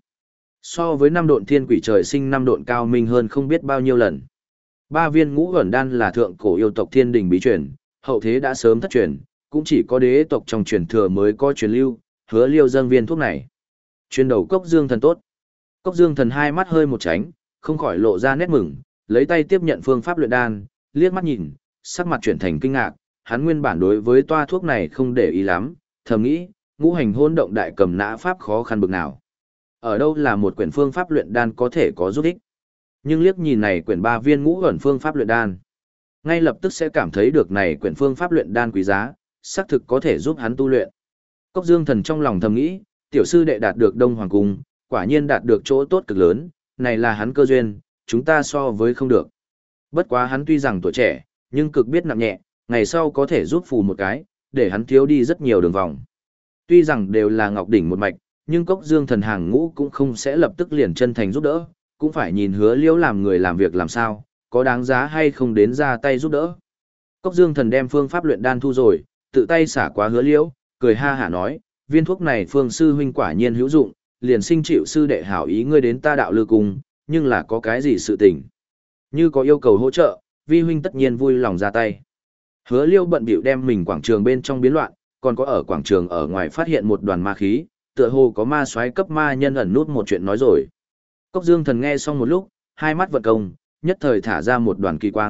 So với năm độn thiên quỷ trời sinh năm độn cao minh hơn không biết bao nhiêu lần. Ba viên ngũ hồn đan là thượng cổ yêu tộc thiên đình bí truyền, hậu thế đã sớm thất truyền, cũng chỉ có đế tộc trong truyền thừa mới có truyền lưu. Hứa Liêu dâng viên thuốc này. Chuyên đầu Cốc Dương thần tốt. Cốc Dương thần hai mắt hơi một tránh, không khỏi lộ ra nét mừng, lấy tay tiếp nhận phương pháp luyện đan, liếc mắt nhìn, sắc mặt chuyển thành kinh ngạc, hắn nguyên bản đối với toa thuốc này không để ý lắm, thầm nghĩ, ngũ hành hỗn động đại cầm nã pháp khó khăn bực nào. Ở đâu là một quyển phương pháp luyện đan có thể có giúp ích. Nhưng liếc nhìn này quyển ba viên ngũ ẩn phương pháp luyện đan, ngay lập tức sẽ cảm thấy được này quyển phương pháp luyện đan quý giá, xác thực có thể giúp hắn tu luyện. Cốc Dương thần trong lòng thầm nghĩ, tiểu sư đệ đạt được Đông Hoàng cung, quả nhiên đạt được chỗ tốt cực lớn, này là hắn cơ duyên, chúng ta so với không được. Bất quá hắn tuy rằng tuổi trẻ, nhưng cực biết nặng nhẹ, ngày sau có thể giúp phù một cái, để hắn thiếu đi rất nhiều đường vòng. Tuy rằng đều là Ngọc đỉnh một mạch, nhưng Cốc Dương thần hàng ngũ cũng không sẽ lập tức liền chân thành giúp đỡ, cũng phải nhìn Hứa Liêu làm người làm việc làm sao, có đáng giá hay không đến ra tay giúp đỡ. Cốc Dương thần đem phương pháp luyện đan thu rồi, tự tay xả qua Hứa Liêu, cười ha hả nói, viên thuốc này phương sư huynh quả nhiên hữu dụng, liền sinh chịu sư đệ hảo ý ngươi đến ta đạo lư cung, nhưng là có cái gì sự tình. Như có yêu cầu hỗ trợ, vi huynh tất nhiên vui lòng ra tay. Hứa Liêu bận bịu đem mình quảng trường bên trong biến loạn, còn có ở quảng trường ở ngoài phát hiện một đoàn ma khí, tựa hồ có ma soái cấp ma nhân ẩn nút một chuyện nói rồi. Cốc Dương thần nghe xong một lúc, hai mắt vận công, nhất thời thả ra một đoàn kỳ quang,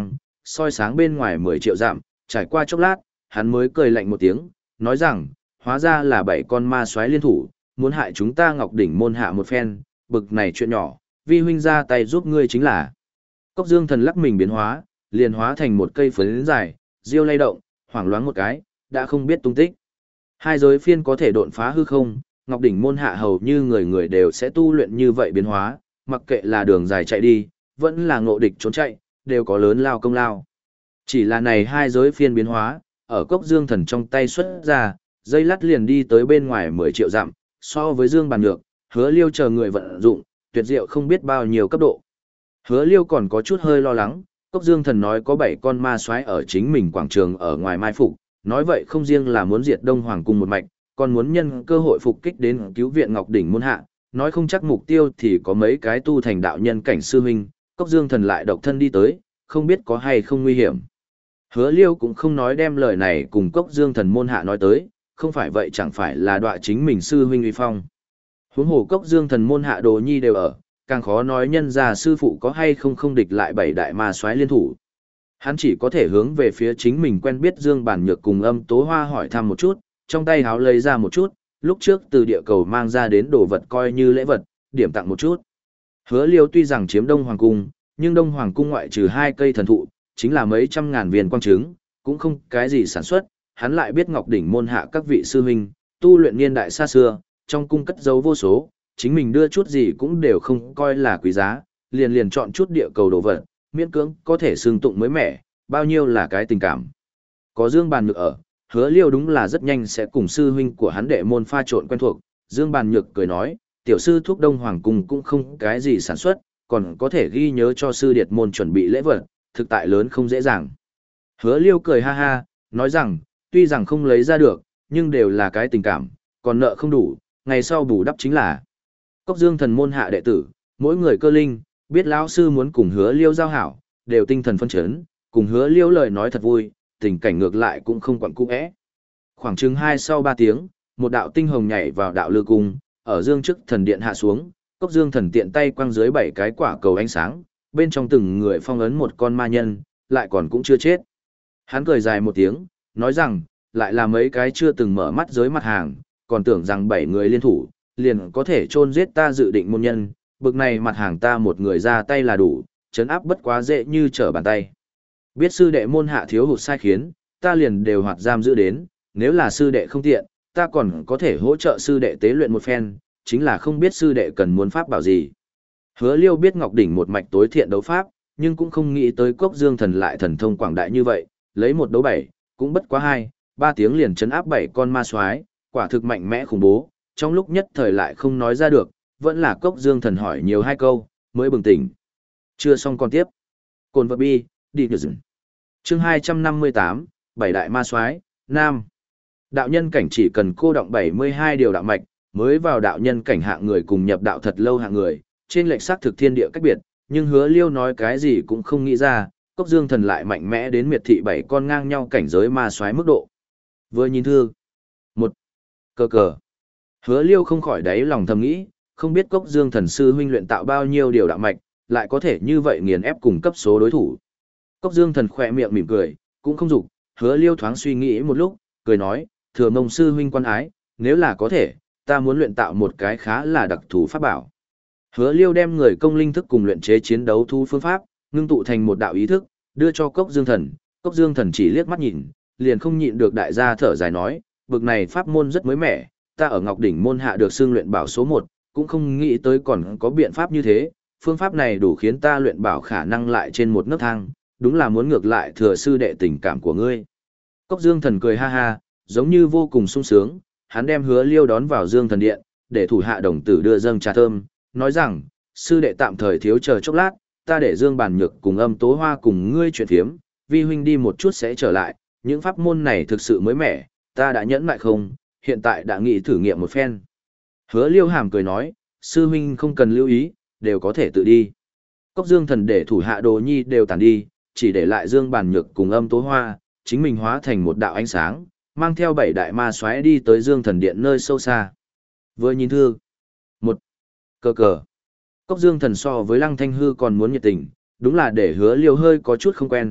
soi sáng bên ngoài mười triệu dặm, trải qua chốc lát, hắn mới cười lạnh một tiếng, nói rằng, hóa ra là bảy con ma soái liên thủ, muốn hại chúng ta Ngọc Đỉnh môn hạ một phen, bực này chuyện nhỏ, vi huynh ra tay giúp ngươi chính là. Cốc Dương Thần lắc mình biến hóa, liền hóa thành một cây phấn dài, diêu lay động, hoảng loáng một cái, đã không biết tung tích. Hai giới phiên có thể độn phá hư không, Ngọc Đỉnh môn hạ hầu như người người đều sẽ tu luyện như vậy biến hóa, mặc kệ là đường dài chạy đi, vẫn là ngộ địch trốn chạy, đều có lớn lao công lao. Chỉ là này hai giới phiên biến hóa, ở Cốc Dương Thần trong tay xuất ra, dây lắt liền đi tới bên ngoài mười triệu dặm, so với Dương Bàn Nhược, Hứa Liêu chờ người vận dụng, tuyệt diệu không biết bao nhiêu cấp độ. Hứa Liêu còn có chút hơi lo lắng, Cốc Dương Thần nói có bảy con ma soái ở chính mình quảng trường ở ngoài mai phục, nói vậy không riêng là muốn diệt Đông Hoàng cung một mạch, còn muốn nhân cơ hội phục kích đến cứu viện Ngọc Đỉnh môn hạ, nói không chắc mục tiêu thì có mấy cái tu thành đạo nhân cảnh sư huynh, Cốc Dương Thần lại độc thân đi tới, không biết có hay không nguy hiểm. Hứa Liêu cũng không nói đem lời này cùng Cốc Dương Thần môn hạ nói tới, không phải vậy chẳng phải là đọa chính mình sư huynh uy phong. Huống hồ Cốc Dương Thần môn hạ đồ nhi đều ở, càng khó nói nhân ra sư phụ có hay không không địch lại bảy đại ma soái liên thủ. Hắn chỉ có thể hướng về phía chính mình quen biết Dương Bản Nhược cùng Âm Tố Hoa hỏi thăm một chút, trong tay háo lấy ra một chút, lúc trước từ địa cầu mang ra đến đồ vật coi như lễ vật, điểm tặng một chút. Hứa Liêu tuy rằng chiếm Đông Hoàng cung, nhưng Đông Hoàng cung ngoại trừ hai cây thần thụ, chính là mấy trăm ngàn viên quang trứng, cũng không cái gì sản xuất, hắn lại biết Ngọc Đỉnh môn hạ các vị sư huynh, tu luyện niên đại xa xưa, trong cung cất giấu vô số, chính mình đưa chút gì cũng đều không coi là quý giá, liền liền chọn chút địa cầu đồ vật, miễn cưỡng có thể xương tụng mới mẻ, bao nhiêu là cái tình cảm. Có Dương Bàn Nhược ở, Hứa Liêu đúng là rất nhanh sẽ cùng sư huynh của hắn đệ môn pha trộn quen thuộc, Dương Bàn Nhược cười nói, tiểu sư thúc Đông Hoàng cung cũng không cái gì sản xuất, còn có thể ghi nhớ cho sư điệt môn chuẩn bị lễ vật, thực tại lớn không dễ dàng. Hứa Liêu cười ha ha, nói rằng, tuy rằng không lấy ra được, nhưng đều là cái tình cảm, còn nợ không đủ, ngày sau bù đắp chính là. Cốc Dương Thần môn hạ đệ tử, mỗi người cơ linh, biết lão sư muốn cùng Hứa Liêu giao hảo, đều tinh thần phân chấn, cùng Hứa Liêu lời nói thật vui, tình cảnh ngược lại cũng không quặn cũ é. Khoảng chừng hai sau ba tiếng, một đạo tinh hồng nhảy vào đạo lư cung, ở Dương trước thần điện hạ xuống, Cốc Dương Thần tiện tay quăng dưới bảy cái quả cầu ánh sáng, bên trong từng người phong ấn một con ma nhân, lại còn cũng chưa chết. Hắn cười dài một tiếng, nói rằng, lại là mấy cái chưa từng mở mắt giới mặt hàng, còn tưởng rằng bảy người liên thủ, liền có thể chôn giết ta dự định môn nhân, bực này mặt hàng ta một người ra tay là đủ, chấn áp bất quá dễ như trở bàn tay. Biết sư đệ môn hạ thiếu hụt sai khiến, ta liền đều hoạt giam giữ đến, nếu là sư đệ không tiện, ta còn có thể hỗ trợ sư đệ tế luyện một phen, chính là không biết sư đệ cần muốn pháp bảo gì. Hứa Liêu biết Ngọc Đỉnh một mạch tối thiện đấu pháp, nhưng cũng không nghĩ tới Cốc Dương Thần lại thần thông quảng đại như vậy, lấy một đấu bảy, cũng bất quá hai, ba tiếng liền chấn áp bảy con ma soái, quả thực mạnh mẽ khủng bố, trong lúc nhất thời lại không nói ra được, vẫn là Cốc Dương Thần hỏi nhiều hai câu, mới bừng tỉnh. Chưa xong còn tiếp. Cồn vật bi, đi nhờ dừng. Chương hai trăm năm mươi tám, bảy đại ma soái, Nam. Đạo nhân cảnh chỉ cần cô động bảy mươi hai điều đạo mạch, mới vào đạo nhân cảnh hạng người cùng nhập đạo thật lâu hạng người, trên lệch xác thực thiên địa cách biệt, nhưng Hứa Liêu nói cái gì cũng không nghĩ ra, Cốc Dương Thần lại mạnh mẽ đến miệt thị bảy con ngang nhau cảnh giới ma soái mức độ. Vừa nhìn thương. Một. Cờ cờ. Hứa Liêu không khỏi đáy lòng thầm nghĩ, không biết Cốc Dương Thần sư huynh luyện tạo bao nhiêu điều đạo mạch, lại có thể như vậy nghiền ép cùng cấp số đối thủ. Cốc Dương Thần khỏe miệng mỉm cười, cũng không dục, Hứa Liêu thoáng suy nghĩ một lúc, cười nói, thừa mông sư huynh quan ái, nếu là có thể, ta muốn luyện tạo một cái khá là đặc thù pháp bảo. Hứa Liêu đem người công linh thức cùng luyện chế chiến đấu thu phương pháp, ngưng tụ thành một đạo ý thức, đưa cho Cốc Dương Thần. Cốc Dương Thần chỉ liếc mắt nhìn, liền không nhịn được đại gia thở dài nói, bực này pháp môn rất mới mẻ, ta ở Ngọc Đỉnh môn hạ được xưng luyện bảo số một, cũng không nghĩ tới còn có biện pháp như thế, phương pháp này đủ khiến ta luyện bảo khả năng lại trên một nấc thang, đúng là muốn ngược lại thừa sư đệ tình cảm của ngươi. Cốc Dương Thần cười ha ha, giống như vô cùng sung sướng, hắn đem Hứa Liêu đón vào Dương Thần điện, để thủ hạ đồng tử đưa dâng trà thơm, nói rằng, sư đệ tạm thời thiếu chờ chốc lát, ta để Dương Bàn Nhược cùng Âm Tố Hoa cùng ngươi chuyện phiếm, vi huynh đi một chút sẽ trở lại, những pháp môn này thực sự mới mẻ, ta đã nhẫn lại không, hiện tại đã nghĩ thử nghiệm một phen. Hứa Liêu hàm cười nói, sư huynh không cần lưu ý, đều có thể tự đi. Cốc Dương Thần để thủ hạ đồ nhi đều tản đi, chỉ để lại Dương Bàn Nhược cùng Âm Tố Hoa, chính mình hóa thành một đạo ánh sáng, mang theo bảy đại ma soái đi tới Dương Thần điện nơi sâu xa. Vừa nhìn thương. Một. Cờ cờ. Cốc Dương Thần so với Lăng Thanh Hư còn muốn nhiệt tình, đúng là để Hứa Liêu hơi có chút không quen,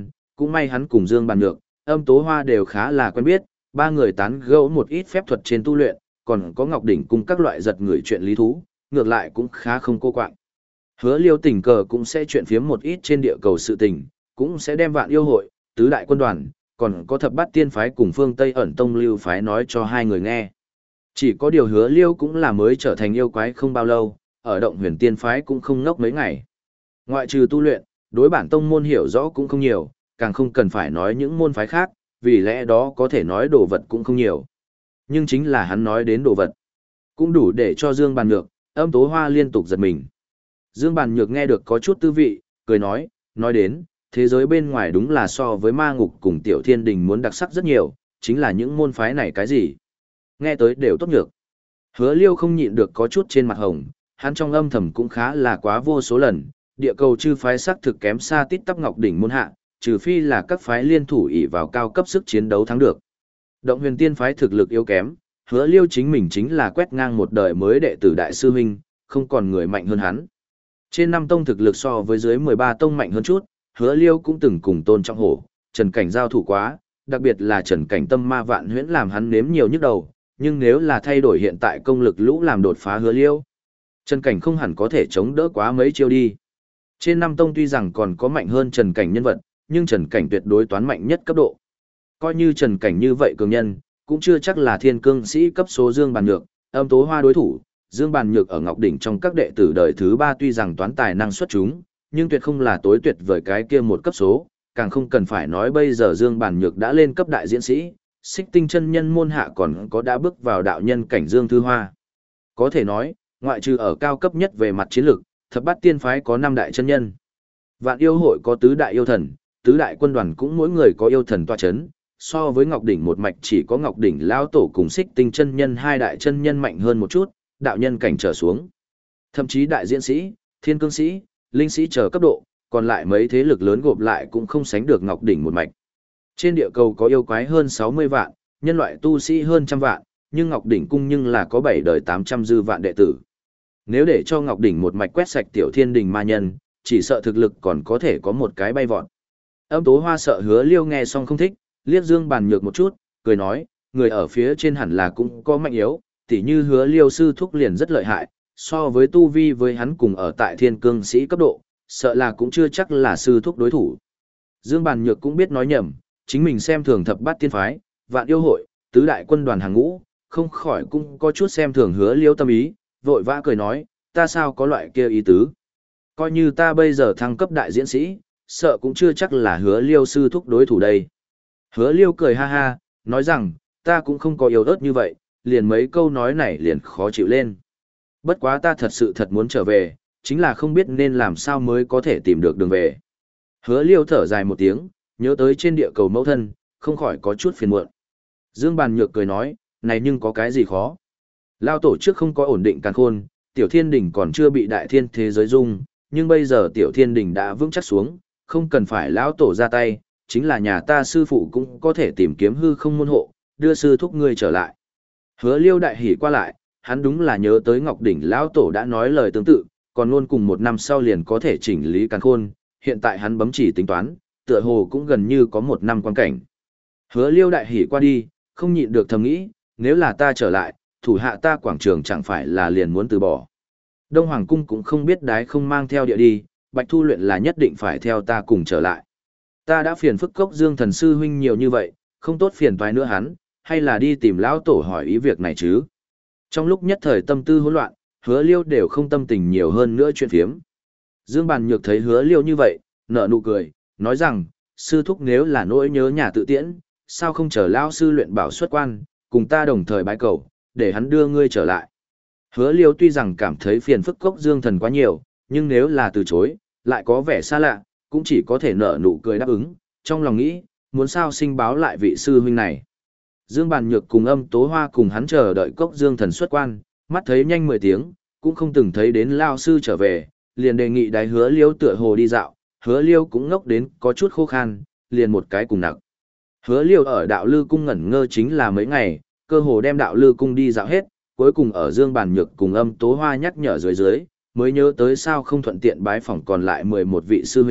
cũng may hắn cùng Dương Bàn Nhược, Âm Tố Hoa đều khá là quen biết, ba người tán gẫu một ít phép thuật trên tu luyện, còn có Ngọc Đỉnh cùng các loại giật người chuyện lý thú, ngược lại cũng khá không cô quạng. Hứa Liêu tình cờ cũng sẽ chuyện phiếm một ít trên địa cầu sự tình, cũng sẽ đem Vạn Yêu hội, tứ đại quân đoàn, còn có thập bát tiên phái cùng phương Tây ẩn tông lưu phái nói cho hai người nghe. Chỉ có điều Hứa Liêu cũng là mới trở thành yêu quái không bao lâu, ở động huyền tiên phái cũng không ngốc mấy ngày. Ngoại trừ tu luyện, đối bản tông môn hiểu rõ cũng không nhiều, càng không cần phải nói những môn phái khác, vì lẽ đó có thể nói đồ vật cũng không nhiều. Nhưng chính là hắn nói đến đồ vật, cũng đủ để cho Dương Bàn Nhược, Âm Tố Hoa liên tục giật mình. Dương Bàn Nhược nghe được có chút tư vị, cười nói, nói đến, thế giới bên ngoài đúng là so với ma ngục cùng tiểu thiên đình muốn đặc sắc rất nhiều, chính là những môn phái này cái gì. Nghe tới đều tốt nhược. Hứa Liêu không nhịn được có chút trên mặt hồng, hắn trong âm thầm cũng khá là quá vô số lần, địa cầu chư phái sắc thực kém xa tít tắp Ngọc Đỉnh môn hạ, trừ phi là các phái liên thủ ỷ vào cao cấp sức chiến đấu thắng được. Động huyền tiên phái thực lực yếu kém, Hứa Liêu chính mình chính là quét ngang một đời mới đệ tử đại sư huynh, không còn người mạnh hơn hắn. Trên năm tông thực lực so với dưới mười ba tông mạnh hơn chút, Hứa Liêu cũng từng cùng Tôn Trọng Hổ, Trần Cảnh giao thủ quá, đặc biệt là Trần Cảnh tâm ma vạn huyễn làm hắn nếm nhiều nhức đầu, nhưng nếu là thay đổi hiện tại công lực lũ làm đột phá Hứa Liêu, Trần Cảnh không hẳn có thể chống đỡ quá mấy chiêu đi. Trên năm tông tuy rằng còn có mạnh hơn Trần Cảnh nhân vật, nhưng Trần Cảnh tuyệt đối toán mạnh nhất cấp độ. Coi như Trần Cảnh như vậy cường nhân, cũng chưa chắc là thiên cương sĩ cấp số Dương Bàn Nhược, Âm Tố Hoa đối thủ. Dương Bàn Nhược ở Ngọc Đỉnh trong các đệ tử đời thứ ba tuy rằng toán tài năng xuất chúng, nhưng tuyệt không là tối tuyệt vời cái kia một cấp số, càng không cần phải nói bây giờ Dương Bàn Nhược đã lên cấp đại diễn sĩ, Xích Tinh chân nhân môn hạ còn có đã bước vào đạo nhân cảnh Dương Thư Hoa. Có thể nói, ngoại trừ ở cao cấp nhất về mặt chiến lược, thập bát tiên phái có năm đại chân nhân. Vạn yêu hội có tứ đại yêu thần, tứ đại quân đoàn cũng mỗi người có yêu thần tọa chấn, so với Ngọc Đỉnh một mạch chỉ có Ngọc Đỉnh lão tổ cùng Xích Tinh chân nhân hai đại chân nhân mạnh hơn một chút, đạo nhân cảnh trở xuống. Thậm chí đại diễn sĩ, thiên cương sĩ, linh sĩ chờ cấp độ, còn lại mấy thế lực lớn gộp lại cũng không sánh được Ngọc Đỉnh một mạch. Trên địa cầu có yêu quái hơn sáu mươi vạn, nhân loại tu sĩ hơn trăm vạn, nhưng Ngọc Đỉnh cung nhưng là có bảy đời tám trăm dư vạn đệ tử. Nếu để cho Ngọc Đỉnh một mạch quét sạch tiểu thiên đình ma nhân, chỉ sợ thực lực còn có thể có một cái bay vọt. Âm Tố Hoa sợ Hứa Liêu nghe xong không thích, liếc Dương Bàn Nhược một chút, cười nói, người ở phía trên hẳn là cũng có mạnh yếu, tỉ như Hứa Liêu sư thúc liền rất lợi hại, so với tu vi với hắn cùng ở tại thiên cương sĩ cấp độ, sợ là cũng chưa chắc là sư thúc đối thủ. Dương Bàn Nhược cũng biết nói nhầm, chính mình xem thường thập bát tiên phái, vạn yêu hội, tứ đại quân đoàn hàng ngũ, không khỏi cũng có chút xem thường Hứa Liêu tâm ý, vội vã cười nói, ta sao có loại kia ý tứ. Coi như ta bây giờ thăng cấp đại diễn sĩ, sợ cũng chưa chắc là Hứa Liêu sư thúc đối thủ đây. Hứa Liêu cười ha ha, nói rằng, ta cũng không có yếu ớt như vậy, liền mấy câu nói này liền khó chịu lên. Bất quá ta thật sự thật muốn trở về, chính là không biết nên làm sao mới có thể tìm được đường về. Hứa Liêu thở dài một tiếng, nhớ tới trên địa cầu mẫu thân, không khỏi có chút phiền muộn. Dương Bàn Nhược cười nói, này nhưng có cái gì khó. Lao tổ trước không có ổn định càn khôn, tiểu thiên đỉnh còn chưa bị đại thiên thế giới dung, nhưng bây giờ tiểu thiên đỉnh đã vững chắc xuống, không cần phải lão tổ ra tay, chính là nhà ta sư phụ cũng có thể tìm kiếm hư không môn hộ, đưa sư thúc ngươi trở lại. Hứa Liêu đại hỉ qua lại, hắn đúng là nhớ tới Ngọc Đỉnh lão tổ đã nói lời tương tự, còn luôn cùng một năm sau liền có thể chỉnh lý càn khôn, hiện tại hắn bấm chỉ tính toán, tựa hồ cũng gần như có một năm quan cảnh. Hứa Liêu đại hỉ qua đi, không nhịn được thầm nghĩ, nếu là ta trở lại, thủ hạ ta quảng trường chẳng phải là liền muốn từ bỏ. Đông Hoàng cung cũng không biết đái không mang theo địa đi, Bạch Thu luyện là nhất định phải theo ta cùng trở lại. Ta đã phiền phức cốc Dương thần sư huynh nhiều như vậy, không tốt phiền toái nữa hắn, hay là đi tìm lão tổ hỏi ý việc này chứ. Trong lúc nhất thời tâm tư hỗn loạn, Hứa Liêu đều không tâm tình nhiều hơn nữa chuyện phiếm. Dương Bàn Nhược thấy Hứa Liêu như vậy, nở nụ cười, nói rằng, sư thúc nếu là nỗi nhớ nhà tự tiễn, sao không chờ lão sư luyện bảo xuất quan, cùng ta đồng thời bái cầu, để hắn đưa ngươi trở lại. Hứa Liêu tuy rằng cảm thấy phiền phức cốc Dương thần quá nhiều, nhưng nếu là từ chối, lại có vẻ xa lạ, cũng chỉ có thể nở nụ cười đáp ứng, trong lòng nghĩ, muốn sao sinh báo lại vị sư huynh này. Dương Bàn Nhược cùng Âm Tố Hoa cùng hắn chờ đợi cốc Dương thần xuất quan, mắt thấy nhanh mười tiếng, cũng không từng thấy đến lao sư trở về, liền đề nghị đái Hứa Liêu tựa hồ đi dạo, Hứa Liêu cũng ngốc đến có chút khô khan, liền một cái cùng nặng. Hứa Liêu ở đạo lư cung ngẩn ngơ chính là mấy ngày, cơ hồ đem đạo lư cung đi dạo hết, cuối cùng ở Dương Bàn Nhược cùng Âm Tố Hoa nhắc nhở dưới dưới, mới nhớ tới sao không thuận tiện bái phỏng còn lại mười một vị sư huynh,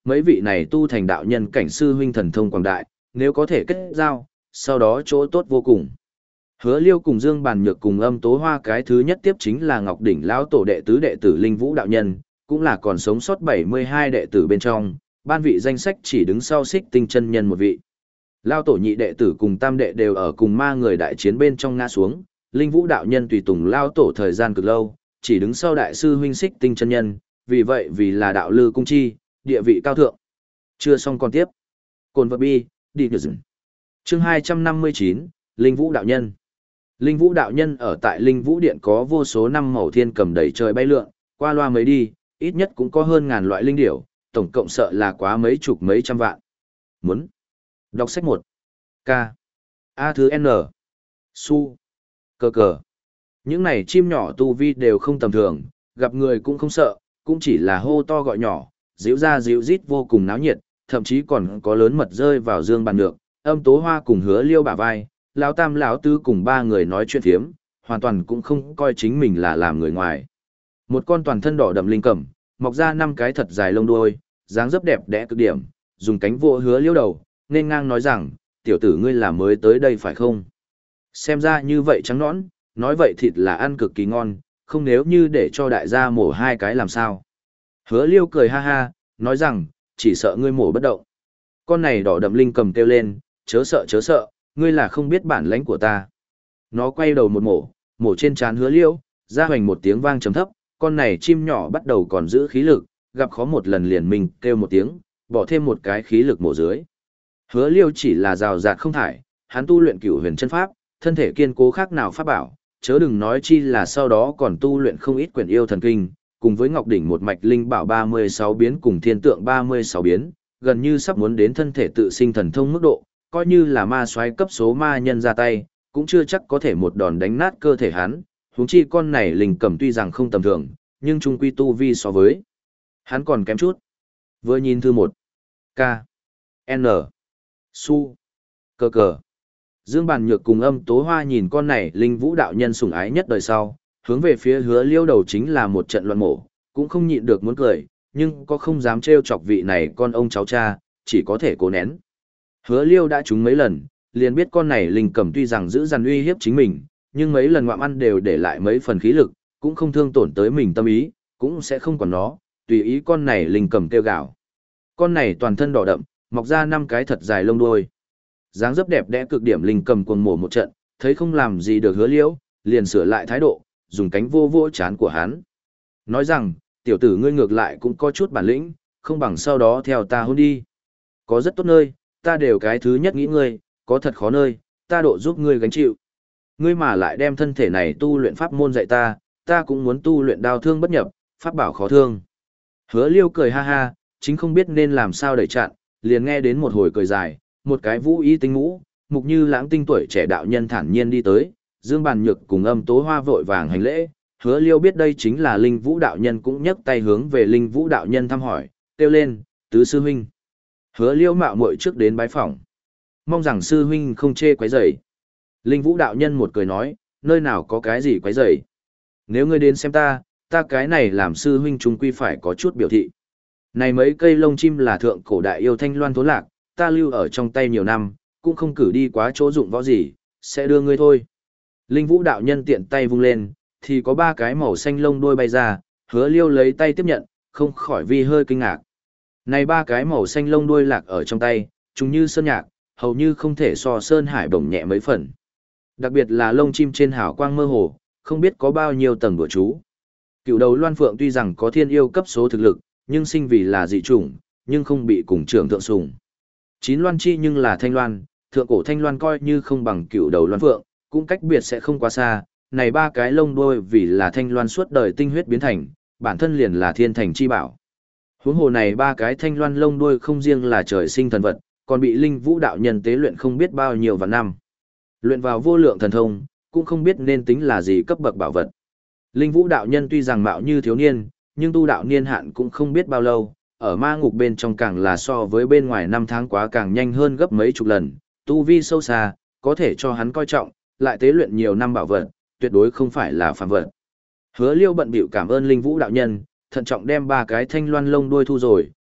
mấy vị này tu thành đạo nhân cảnh sư huynh thần thông quảng đại, nếu có thể kết giao, sau đó chỗ tốt vô cùng. Hứa Liêu cùng Dương Bàn Nhược cùng Âm Tố Hoa cái thứ nhất tiếp chính là Ngọc Đỉnh lão tổ đệ tứ đệ tử Linh Vũ đạo nhân, cũng là còn sống sót bảy mươi hai đệ tử bên trong, ban vị danh sách chỉ đứng sau Xích Tinh chân nhân một vị. Lão tổ nhị đệ tử cùng tam đệ đều ở cùng ma người đại chiến bên trong ngã xuống, Linh Vũ đạo nhân tùy tùng lão tổ thời gian cực lâu, chỉ đứng sau đại sư huynh Xích Tinh chân nhân, vì vậy vì là đạo lư cung chi, địa vị cao thượng. Chưa xong còn tiếp. Cồn vật bi, đi nhờ dừng. Chương hai trăm năm mươi chín, Linh Vũ đạo nhân. Linh Vũ đạo nhân ở tại Linh Vũ Điện có vô số năm màu thiên cầm đầy trời bay lượn, qua loa mới đi, ít nhất cũng có hơn ngàn loại linh điểu, tổng cộng sợ là quá mấy chục mấy trăm vạn. Muốn đọc sách một. K. A thứ N. Su. Cờ cờ. Những này chim nhỏ tu vi đều không tầm thường, gặp người cũng không sợ, cũng chỉ là hô to gọi nhỏ, díu ra díu rít vô cùng náo nhiệt, thậm chí còn có lớn mật rơi vào Dương Bàn Nhược, Âm Tố Hoa cùng Hứa Liêu bả vai, lão tam lão tứ cùng ba người nói chuyện phiếm, hoàn toàn cũng không coi chính mình là làm người ngoài. Một con toàn thân đỏ đậm linh cẩm, mọc ra năm cái thật dài lông đuôi, dáng dấp đẹp đẽ cực điểm, dùng cánh vỗ Hứa Liêu đầu, nên ngang nói rằng, tiểu tử ngươi là mới tới đây phải không? Xem ra như vậy trắng nõn, nói vậy thịt là ăn cực kỳ ngon, không nếu như để cho đại gia mổ hai cái làm sao? Hứa Liêu cười ha ha, nói rằng, chỉ sợ ngươi mổ bất động. Con này đỏ đậm linh cầm kêu lên, chớ sợ chớ sợ, ngươi là không biết bản lãnh của ta. Nó quay đầu một mổ, mổ trên trán Hứa Liêu, ra hoành một tiếng vang trầm thấp, con này chim nhỏ bắt đầu còn giữ khí lực, gặp khó một lần liền mình kêu một tiếng, bỏ thêm một cái khí lực mổ dưới. Hứa Liêu chỉ là rào rạt không thải, hắn tu luyện cửu huyền chân pháp, thân thể kiên cố khác nào pháp bảo, chớ đừng nói chi là sau đó còn tu luyện không ít quyển yêu thần kinh, cùng với Ngọc Đỉnh một mạch linh bảo ba mươi sáu biến cùng thiên tượng ba mươi sáu biến, gần như sắp muốn đến thân thể tự sinh thần thông mức độ, coi như là ma soái cấp số ma nhân ra tay, cũng chưa chắc có thể một đòn đánh nát cơ thể hắn, huống chi con này linh cầm tuy rằng không tầm thường, nhưng trung quy tu vi so với hắn còn kém chút. Vừa nhìn thư một. K. N. Su. Cờ cờ. Dương Bàn Nhược cùng Âm Tố Hoa nhìn con này Linh Vũ đạo nhân sủng ái nhất đời sau, hướng về phía Hứa Liêu đầu chính là một trận loạn mổ, cũng không nhịn được muốn cười, nhưng có không dám trêu chọc vị này con ông cháu cha, chỉ có thể cố nén. Hứa Liêu đã trúng mấy lần, liền biết con này linh cầm tuy rằng giữ dằn uy hiếp chính mình, nhưng mấy lần ngoạm ăn đều để lại mấy phần khí lực, cũng không thương tổn tới mình tâm ý, cũng sẽ không còn nó, tùy ý con này linh cầm kêu gào. Con này toàn thân đỏ đậm, mọc ra năm cái thật dài lông đuôi. Dáng dấp đẹp đẽ cực điểm linh cầm cuồng mổ một trận, thấy không làm gì được Hứa Liêu, liền sửa lại thái độ, dùng cánh vô vô chán của hắn. Nói rằng, tiểu tử ngươi ngược lại cũng có chút bản lĩnh, không bằng sau đó theo ta hôn đi. Có rất tốt nơi, ta đều cái thứ nhất nghĩ ngươi, có thật khó nơi, ta độ giúp ngươi gánh chịu. Ngươi mà lại đem thân thể này tu luyện pháp môn dạy ta, ta cũng muốn tu luyện đao thương bất nhập, pháp bảo khó thương. Hứa Liêu cười ha ha, chính không biết nên làm sao đẩy chặn, liền nghe đến một hồi cười dài, một cái vũ y tinh ngũ, mục như lãng tinh tuổi trẻ đạo nhân thản nhiên đi tới, Dương Bàn Nhược cùng Âm Tố Hoa vội vàng hành lễ, Hứa Liêu biết đây chính là Linh Vũ đạo nhân cũng nhấc tay hướng về Linh Vũ đạo nhân thăm hỏi, kêu lên, tứ sư huynh. Hứa Liêu mạo muội trước đến bái phỏng, mong rằng sư huynh không chê quấy rầy. Linh Vũ đạo nhân một cười nói, nơi nào có cái gì quấy rầy. Nếu ngươi đến xem ta, ta cái này làm sư huynh chúng quy phải có chút biểu thị. Này mấy cây lông chim là thượng cổ đại yêu thanh loan thố lạc, ta lưu ở trong tay nhiều năm, cũng không cử đi quá chỗ dụng võ gì, sẽ đưa ngươi thôi. Linh Vũ đạo nhân tiện tay vung lên, thì có ba cái màu xanh lông đuôi bay ra, Hứa Liêu lấy tay tiếp nhận, không khỏi vi hơi kinh ngạc. Này ba cái màu xanh lông đuôi lạc ở trong tay, chúng như sơn nhạc, hầu như không thể so sơn hải bổng nhẹ mấy phần. Đặc biệt là lông chim trên hào quang mơ hồ, không biết có bao nhiêu tầng đùa chú. Cựu đầu Loan Phượng tuy rằng có thiên yêu cấp số thực lực, nhưng sinh vì là dị chủng, nhưng không bị cùng trưởng thượng sủng. Chín Loan Chi nhưng là thanh loan, thượng cổ thanh loan coi như không bằng cựu đầu Loan Phượng, cũng cách biệt sẽ không quá xa. Này ba cái lông đuôi vì là thanh loan suốt đời tinh huyết biến thành, bản thân liền là thiên thành chi bảo. Huống hồ này ba cái thanh loan lông đuôi không riêng là trời sinh thần vật, còn bị Linh Vũ đạo nhân tế luyện không biết bao nhiêu vạn năm. Luyện vào vô lượng thần thông, cũng không biết nên tính là gì cấp bậc bảo vật. Linh Vũ đạo nhân tuy rằng mạo như thiếu niên, nhưng tu đạo niên hạn cũng không biết bao lâu, ở ma ngục bên trong càng là so với bên ngoài năm tháng quá càng nhanh hơn gấp mấy chục lần, tu vi sâu xa, có thể cho hắn coi trọng, lại tế luyện nhiều năm bảo vật, tuyệt đối không phải là phàm vật. Hứa Liêu bận bịu cảm ơn Linh Vũ đạo nhân, thận trọng đem ba cái thanh loan lông đuôi thu rồi,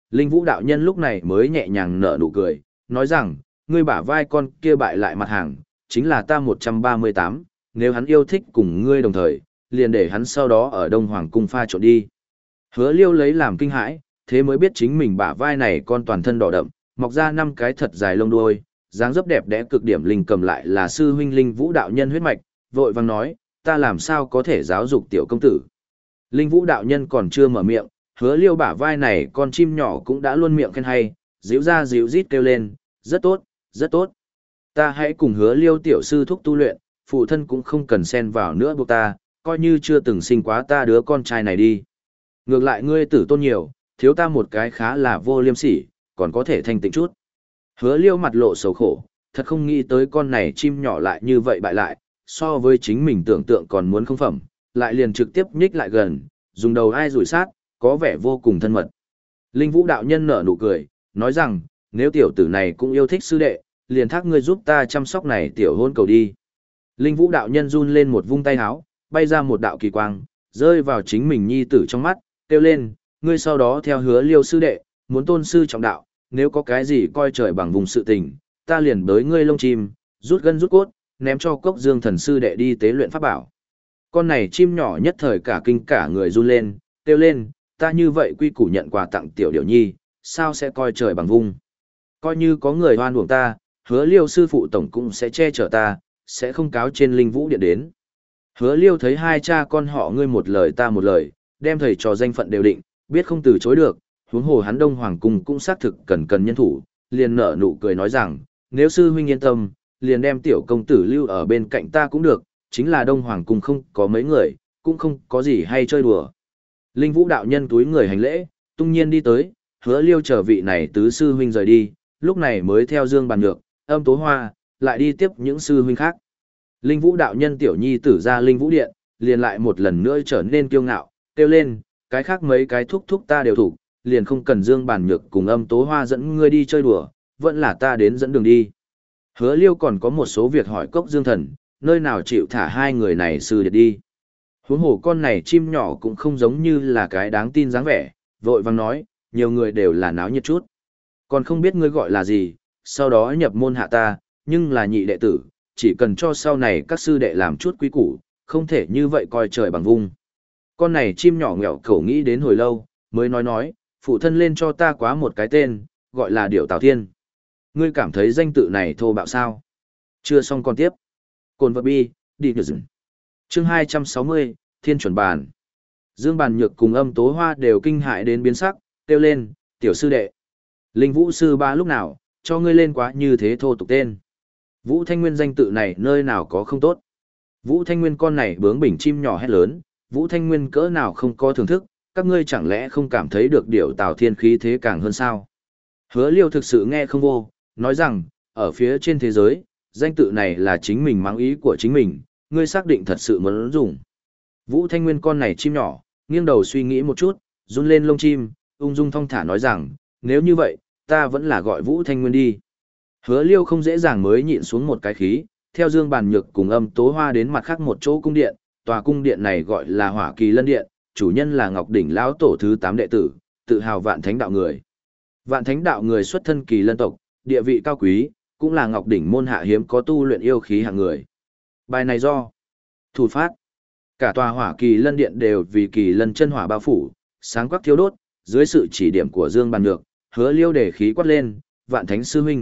Linh Vũ đạo nhân lúc này mới nhẹ nhàng nở nụ cười, nói rằng, ngươi bả vai con kia bại lại mặt hàng, chính là ta một trăm ba mươi tám, nếu hắn yêu thích cùng ngươi đồng thời, liền để hắn sau đó ở Đông Hoàng cung pha trộn đi. Hứa Liêu lấy làm kinh hãi, thế mới biết chính mình bả vai này con toàn thân đỏ đậm, mọc ra năm cái thật dài lông đuôi, dáng dấp đẹp đẽ cực điểm. Linh cầm lại là sư huynh Linh Vũ đạo nhân huyết mạch, vội vàng nói, ta làm sao có thể giáo dục tiểu công tử. Linh Vũ đạo nhân còn chưa mở miệng, Hứa Liêu bả vai này con chim nhỏ cũng đã luôn miệng khen hay, díu ra díu rít kêu lên, rất tốt, rất tốt. Ta hãy cùng Hứa Liêu tiểu sư thúc tu luyện, phụ thân cũng không cần xen vào nữa buộc ta, coi như chưa từng sinh quá ta đứa con trai này đi. Ngược lại ngươi tử tôn nhiều, thiếu ta một cái khá là vô liêm sỉ, còn có thể thanh tịnh chút. Hứa Liêu mặt lộ sầu khổ, thật không nghĩ tới con này chim nhỏ lại như vậy bại lại, so với chính mình tưởng tượng còn muốn không phẩm, lại liền trực tiếp nhích lại gần, dùng đầu ai rủi sát, có vẻ vô cùng thân mật. Linh Vũ đạo nhân nở nụ cười, nói rằng, nếu tiểu tử này cũng yêu thích sư đệ, liền thác ngươi giúp ta chăm sóc này tiểu hôn cầu đi. Linh Vũ đạo nhân run lên một vung tay háo, bay ra một đạo kỳ quang, rơi vào chính mình nhi tử trong mắt, kêu lên, ngươi sau đó theo Hứa Liêu sư đệ, muốn tôn sư trọng đạo, nếu có cái gì coi trời bằng vùng sự tình, ta liền bới ngươi lông chim, rút gân rút cốt, ném cho Cốc Dương thần sư đệ đi tế luyện pháp bảo. Con này chim nhỏ nhất thời cả kinh cả người run lên, kêu lên, ta như vậy quy củ nhận quà tặng tiểu điểu nhi, sao sẽ coi trời bằng vung. Coi như có người hoan uổng ta, Hứa Liêu sư phụ tổng cũng sẽ che chở ta, sẽ không cáo trên Linh Vũ điện đến. Hứa Liêu thấy hai cha con họ ngươi một lời ta một lời, đem thầy trò danh phận đều định, biết không từ chối được, huống hồ hắn Đông Hoàng cung cũng xác thực cần cần nhân thủ, liền nở nụ cười nói rằng, nếu sư huynh yên tâm, liền đem tiểu công tử lưu ở bên cạnh ta cũng được, chính là Đông Hoàng cung không có mấy người, cũng không có gì hay chơi đùa. Linh Vũ đạo nhân túi người hành lễ, tung nhiên đi tới, Hứa Liêu chờ vị này tứ sư huynh rời đi, lúc này mới theo Dương Bàn Nhược, Âm Tố Hoa, lại đi tiếp những sư huynh khác. Linh Vũ đạo nhân tiểu nhi tử ra Linh Vũ điện, liền lại một lần nữa trở nên kiêu ngạo, kêu lên, cái khác mấy cái thúc thúc ta đều thủ, liền không cần Dương Bàn Nhược cùng Âm Tố Hoa dẫn ngươi đi chơi đùa, vẫn là ta đến dẫn đường đi. Hứa Liêu còn có một số việc hỏi Cốc Dương thần, nơi nào chịu thả hai người này sư điệt đi. Huống hồ con này chim nhỏ cũng không giống như là cái đáng tin dáng vẻ, vội vàng nói, nhiều người đều là náo nhiệt chút. Còn không biết ngươi gọi là gì, sau đó nhập môn hạ ta, nhưng là nhị đệ tử, chỉ cần cho sau này các sư đệ làm chút quý củ, không thể như vậy coi trời bằng vung. Con này chim nhỏ nghẹo khẩu nghĩ đến hồi lâu, mới nói nói, phụ thân lên cho ta quá một cái tên, gọi là Điểu Tào Thiên. Ngươi cảm thấy danh tự này thô bạo sao? Chưa xong còn tiếp. Cồn vật bi, đi nhờ dừng. Chương hai trăm sáu mươi, Thiên chuẩn bàn. Dương Bàn Nhược cùng Âm Tố Hoa đều kinh hại đến biến sắc, kêu lên, tiểu sư đệ. Linh Vũ sư ba lúc nào, cho ngươi lên quá như thế thô tục tên. Vũ Thanh Nguyên danh tự này nơi nào có không tốt. Vũ Thanh Nguyên con này bướng bỉnh chim nhỏ hét lớn, Vũ Thanh Nguyên cỡ nào không có thưởng thức, các ngươi chẳng lẽ không cảm thấy được Điểu Tào Thiên khí thế càng hơn sao? Hứa Liêu thực sự nghe không vô, nói rằng, ở phía trên thế giới, danh tự này là chính mình mang ý của chính mình, ngươi xác định thật sự muốn dùng. Vũ Thanh Nguyên con này chim nhỏ, nghiêng đầu suy nghĩ một chút, run lên lông chim, ung dung thong thả nói rằng, nếu như vậy, ta vẫn là gọi Vũ Thanh Nguyên đi. Hứa Liêu không dễ dàng mới nhịn xuống một cái khí, theo Dương Bàn Nhược cùng Âm Tố Hoa đến mặt khác một chỗ cung điện, tòa cung điện này gọi là Hỏa Kỳ Lân Điện, chủ nhân là Ngọc Đỉnh lão tổ thứ tám đệ tử, tự hào Vạn Thánh đạo người. Vạn Thánh đạo người xuất thân Kỳ Lân tộc, địa vị cao quý, cũng là Ngọc Đỉnh môn hạ hiếm có tu luyện yêu khí hạng người. Bài này do thủ phát. Cả tòa Hỏa Kỳ Lân Điện đều vì Kỳ Lân chân hỏa bao phủ, sáng quắc thiêu đốt, dưới sự chỉ điểm của Dương Bàn Nhược, Hứa Liêu để khí quát lên, Vạn Thánh sư huynh.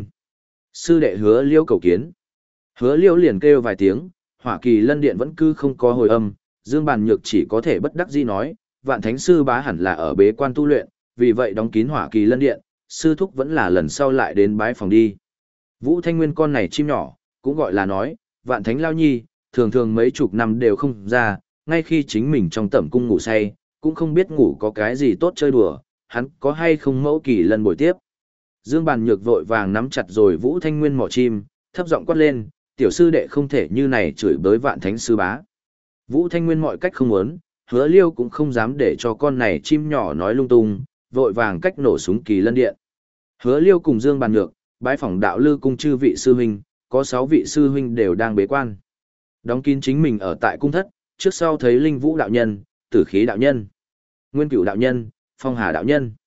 Sư đệ Hứa Liêu cầu kiến. Hứa Liêu liền kêu vài tiếng, Hỏa Kỳ Lân Điện vẫn cứ không có hồi âm, Dương Bàn Nhược chỉ có thể bất đắc dĩ nói, Vạn Thánh sư bá hẳn là ở bế quan tu luyện, vì vậy đóng kín Hỏa Kỳ Lân Điện, sư thúc vẫn là lần sau lại đến bái phòng đi. Vũ Thanh Nguyên con này chim nhỏ, cũng gọi là nói, Vạn Thánh lao nhi, thường thường mấy chục năm đều không ra, ngay khi chính mình trong tẩm cung ngủ say, cũng không biết ngủ có cái gì tốt chơi đùa, hắn có hay không mẫu Kỳ Lân bồi tiếp. Dương Bàn Nhược vội vàng nắm chặt rồi Vũ Thanh Nguyên mỏ chim, thấp giọng quát lên, tiểu sư đệ không thể như này chửi bới Vạn Thánh sư bá. Vũ Thanh Nguyên mọi cách không muốn, Hứa Liêu cũng không dám để cho con này chim nhỏ nói lung tung, vội vàng cách nổ súng Kỳ Lân Điện. Hứa Liêu cùng Dương Bàn Nhược, bái phỏng đạo lư cung chư vị sư huynh, có sáu vị sư huynh đều đang bế quan. Đóng kín chính mình ở tại cung thất, trước sau thấy Linh Vũ đạo nhân, Tử Khí đạo nhân, Nguyên Cửu đạo nhân, Phong Hà đạo nhân.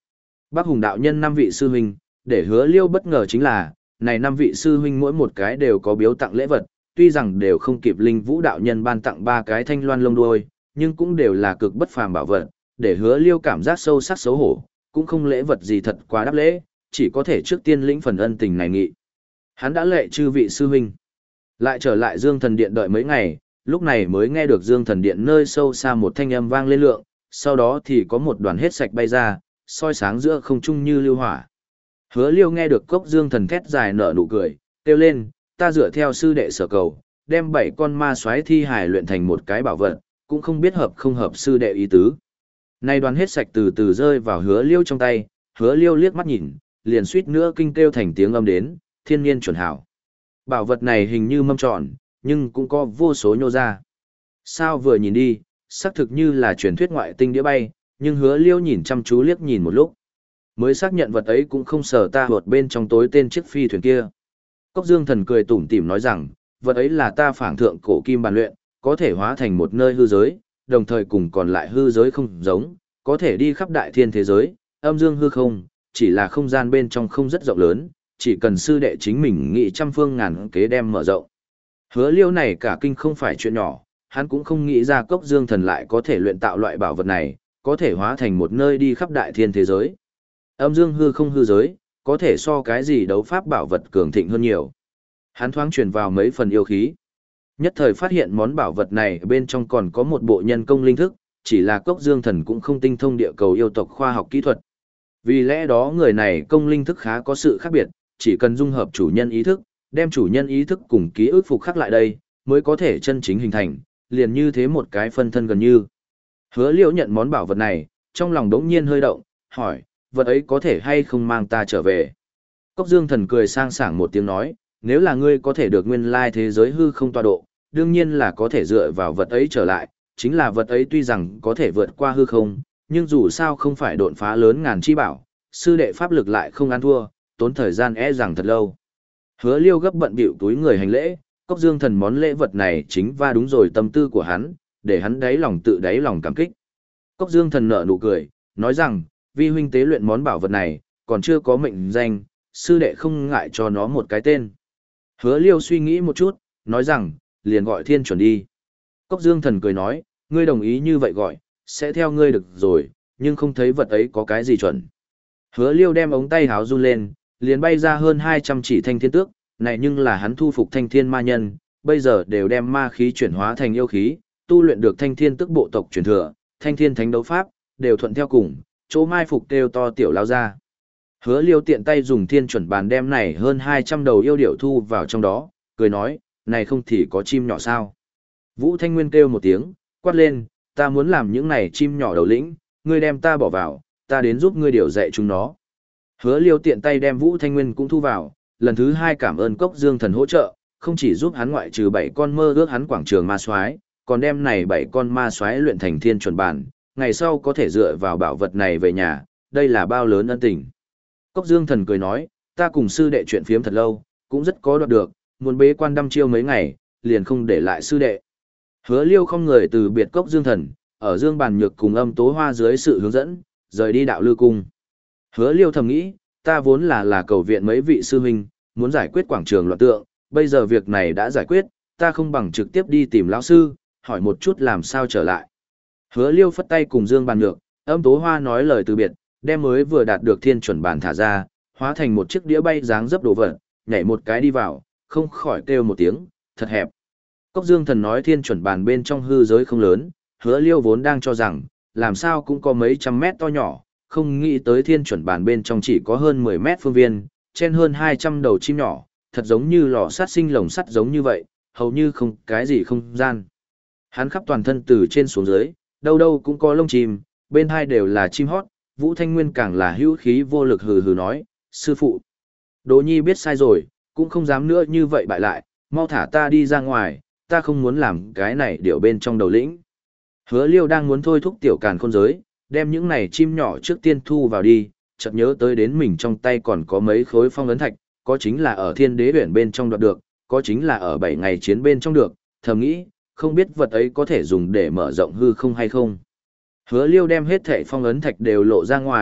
Bác Hùng đạo nhân năm vị sư huynh, để Hứa Liêu bất ngờ chính là, này năm vị sư huynh mỗi một cái đều có biếu tặng lễ vật, tuy rằng đều không kịp Linh Vũ đạo nhân ban tặng ba cái thanh loan lông đuôi, nhưng cũng đều là cực bất phàm bảo vật, để Hứa Liêu cảm giác sâu sắc xấu hổ, cũng không lễ vật gì thật quá đáp lễ, chỉ có thể trước tiên lĩnh phần ân tình này nghị. Hắn đã lệ chư vị sư huynh, lại trở lại Dương Thần Điện đợi mấy ngày, lúc này mới nghe được Dương Thần Điện nơi sâu xa một thanh âm vang lên lượng, sau đó thì có một đoàn hết sạch bay ra, soi sáng giữa không trung như lưu hỏa. Hứa Liêu nghe được cốc Dương Thần thét dài nở nụ cười, kêu lên, ta dựa theo sư đệ sở cầu, đem bảy con ma soái thi hài luyện thành một cái bảo vật, cũng không biết hợp không hợp sư đệ ý tứ. Nay đoàn hết sạch từ từ rơi vào Hứa Liêu trong tay, Hứa Liêu liếc mắt nhìn, liền suýt nữa kinh kêu thành tiếng âm đến, thiên nhiên chuẩn hảo. Bảo vật này hình như mâm tròn, nhưng cũng có vô số nhô ra. Sao vừa nhìn đi, xác thực như là truyền thuyết ngoại tinh đĩa bay, nhưng Hứa Liêu nhìn chăm chú liếc nhìn một lúc, mới xác nhận vật ấy cũng không sờ ta huột bên trong tối tên chiếc phi thuyền kia. Cốc Dương Thần cười tủm tỉm nói rằng, vật ấy là ta phảng thượng cổ kim bàn luyện, có thể hóa thành một nơi hư giới, đồng thời cùng còn lại hư giới không giống, có thể đi khắp đại thiên thế giới, âm dương hư không, chỉ là không gian bên trong không rất rộng lớn, chỉ cần sư đệ chính mình nghĩ trăm phương ngàn kế đem mở rộng. Hứa Liêu này cả kinh không phải chuyện nhỏ, hắn cũng không nghĩ ra Cốc Dương Thần lại có thể luyện tạo loại bảo vật này, có thể hóa thành một nơi đi khắp đại thiên thế giới. Âm dương hư không hư giới, có thể so cái gì đấu pháp bảo vật cường thịnh hơn nhiều. Hắn thoáng truyền vào mấy phần yêu khí. Nhất thời phát hiện món bảo vật này bên trong còn có một bộ nhân công linh thức, chỉ là Cốc Dương Thần cũng không tinh thông địa cầu yêu tộc khoa học kỹ thuật. Vì lẽ đó người này công linh thức khá có sự khác biệt, chỉ cần dung hợp chủ nhân ý thức, đem chủ nhân ý thức cùng ký ức phục khắc lại đây, mới có thể chân chính hình thành, liền như thế một cái phân thân gần như. Hứa Liễu nhận món bảo vật này, trong lòng đống nhiên hơi động, hỏi, vật ấy có thể hay không mang ta trở về? Cốc Dương Thần cười sang sảng một tiếng nói, nếu là ngươi có thể được nguyên lai thế giới hư không tọa độ, đương nhiên là có thể dựa vào vật ấy trở lại, chính là vật ấy tuy rằng có thể vượt qua hư không, nhưng dù sao không phải độn phá lớn ngàn chi bảo, sư đệ pháp lực lại không ăn thua, tốn thời gian e rằng thật lâu. Hứa Liêu gấp bận bịu túi người hành lễ, Cốc Dương Thần món lễ vật này chính va đúng rồi tâm tư của hắn, để hắn đáy lòng tự đáy lòng cảm kích. Cốc Dương Thần nở nụ cười, nói rằng, vi huynh tế luyện món bảo vật này, còn chưa có mệnh danh, sư đệ không ngại cho nó một cái tên. Hứa Liêu suy nghĩ một chút, nói rằng, liền gọi Thiên Chuẩn đi. Cốc Dương Thần cười nói, ngươi đồng ý như vậy gọi, sẽ theo ngươi được rồi, nhưng không thấy vật ấy có cái gì chuẩn. Hứa Liêu đem ống tay háo run lên, liền bay ra hơn hai trăm chỉ thanh thiên tước, này nhưng là hắn thu phục thanh thiên ma nhân, bây giờ đều đem ma khí chuyển hóa thành yêu khí, tu luyện được thanh thiên tức bộ tộc truyền thừa, thanh thiên thánh đấu pháp, đều thuận theo cùng, chỗ mai phục kêu to tiểu lao ra. Hứa Liêu tiện tay dùng thiên chuẩn bàn đem này hơn hai trăm đầu yêu điểu thu vào trong đó, cười nói, này không thì có chim nhỏ sao. Vũ Thanh Nguyên kêu một tiếng, quát lên, ta muốn làm những này chim nhỏ đầu lĩnh, ngươi đem ta bỏ vào, ta đến giúp ngươi điều dạy chúng nó. Hứa Liêu tiện tay đem Vũ Thanh Nguyên cũng thu vào, lần thứ hai cảm ơn Cốc Dương Thần hỗ trợ, không chỉ giúp hắn ngoại trừ bảy con mơ ước hắn quảng trường ma soái, còn đem này bảy con ma soái luyện thành thiên chuẩn bản, ngày sau có thể dựa vào bảo vật này về nhà, đây là bao lớn ân tình. Cốc Dương Thần cười nói, ta cùng sư đệ chuyện phiếm thật lâu, cũng rất có đoạt được, muốn bế quan đăm chiêu mấy ngày, liền không để lại sư đệ. Hứa Liêu không người từ biệt Cốc Dương Thần, ở Dương Bàn Nhược cùng Âm Tố Hoa dưới sự hướng dẫn, rời đi đạo lư cung. Hứa Liêu thầm nghĩ, ta vốn là là cầu viện mấy vị sư huynh, muốn giải quyết quảng trường loạn tượng, bây giờ việc này đã giải quyết, ta không bằng trực tiếp đi tìm lão sư, hỏi một chút làm sao trở lại. Hứa Liêu phất tay cùng Dương Bàn Nhược, Âm Tố Hoa nói lời từ biệt, đem mới vừa đạt được thiên chuẩn bản thả ra, hóa thành một chiếc đĩa bay dáng dấp đồ vật, nhảy một cái đi vào, không khỏi kêu một tiếng, thật hẹp. Cốc Dương Thần nói thiên chuẩn bản bên trong hư giới không lớn, Hứa Liêu vốn đang cho rằng, làm sao cũng có mấy trăm mét to nhỏ, không nghĩ tới thiên chuẩn bản bên trong chỉ có hơn mười mét phương viên, trên hơn hai trăm đầu chim nhỏ, thật giống như lò sát sinh lồng sắt giống như vậy, hầu như không cái gì không gian. Hắn khắp toàn thân từ trên xuống dưới, đâu đâu cũng có lông chim, bên hai đều là chim hót, Vũ Thanh Nguyên càng là hữu khí vô lực hừ hừ nói, sư phụ. Đỗ Nhi biết sai rồi, cũng không dám nữa như vậy bại lại, mau thả ta đi ra ngoài, ta không muốn làm cái này điệu bên trong đầu lĩnh. Hứa Liêu đang muốn thôi thúc tiểu càn khôn giới, đem những này chim nhỏ trước tiên thu vào đi, chợt nhớ tới đến mình trong tay còn có mấy khối phong ấn thạch, có chính là ở thiên đế biển bên trong đoạt được, có chính là ở bảy ngày chiến bên trong được, thầm nghĩ, không biết vật ấy có thể dùng để mở rộng hư không hay không. Hứa Liêu đem hết thảy phong ấn thạch đều lộ ra ngoài,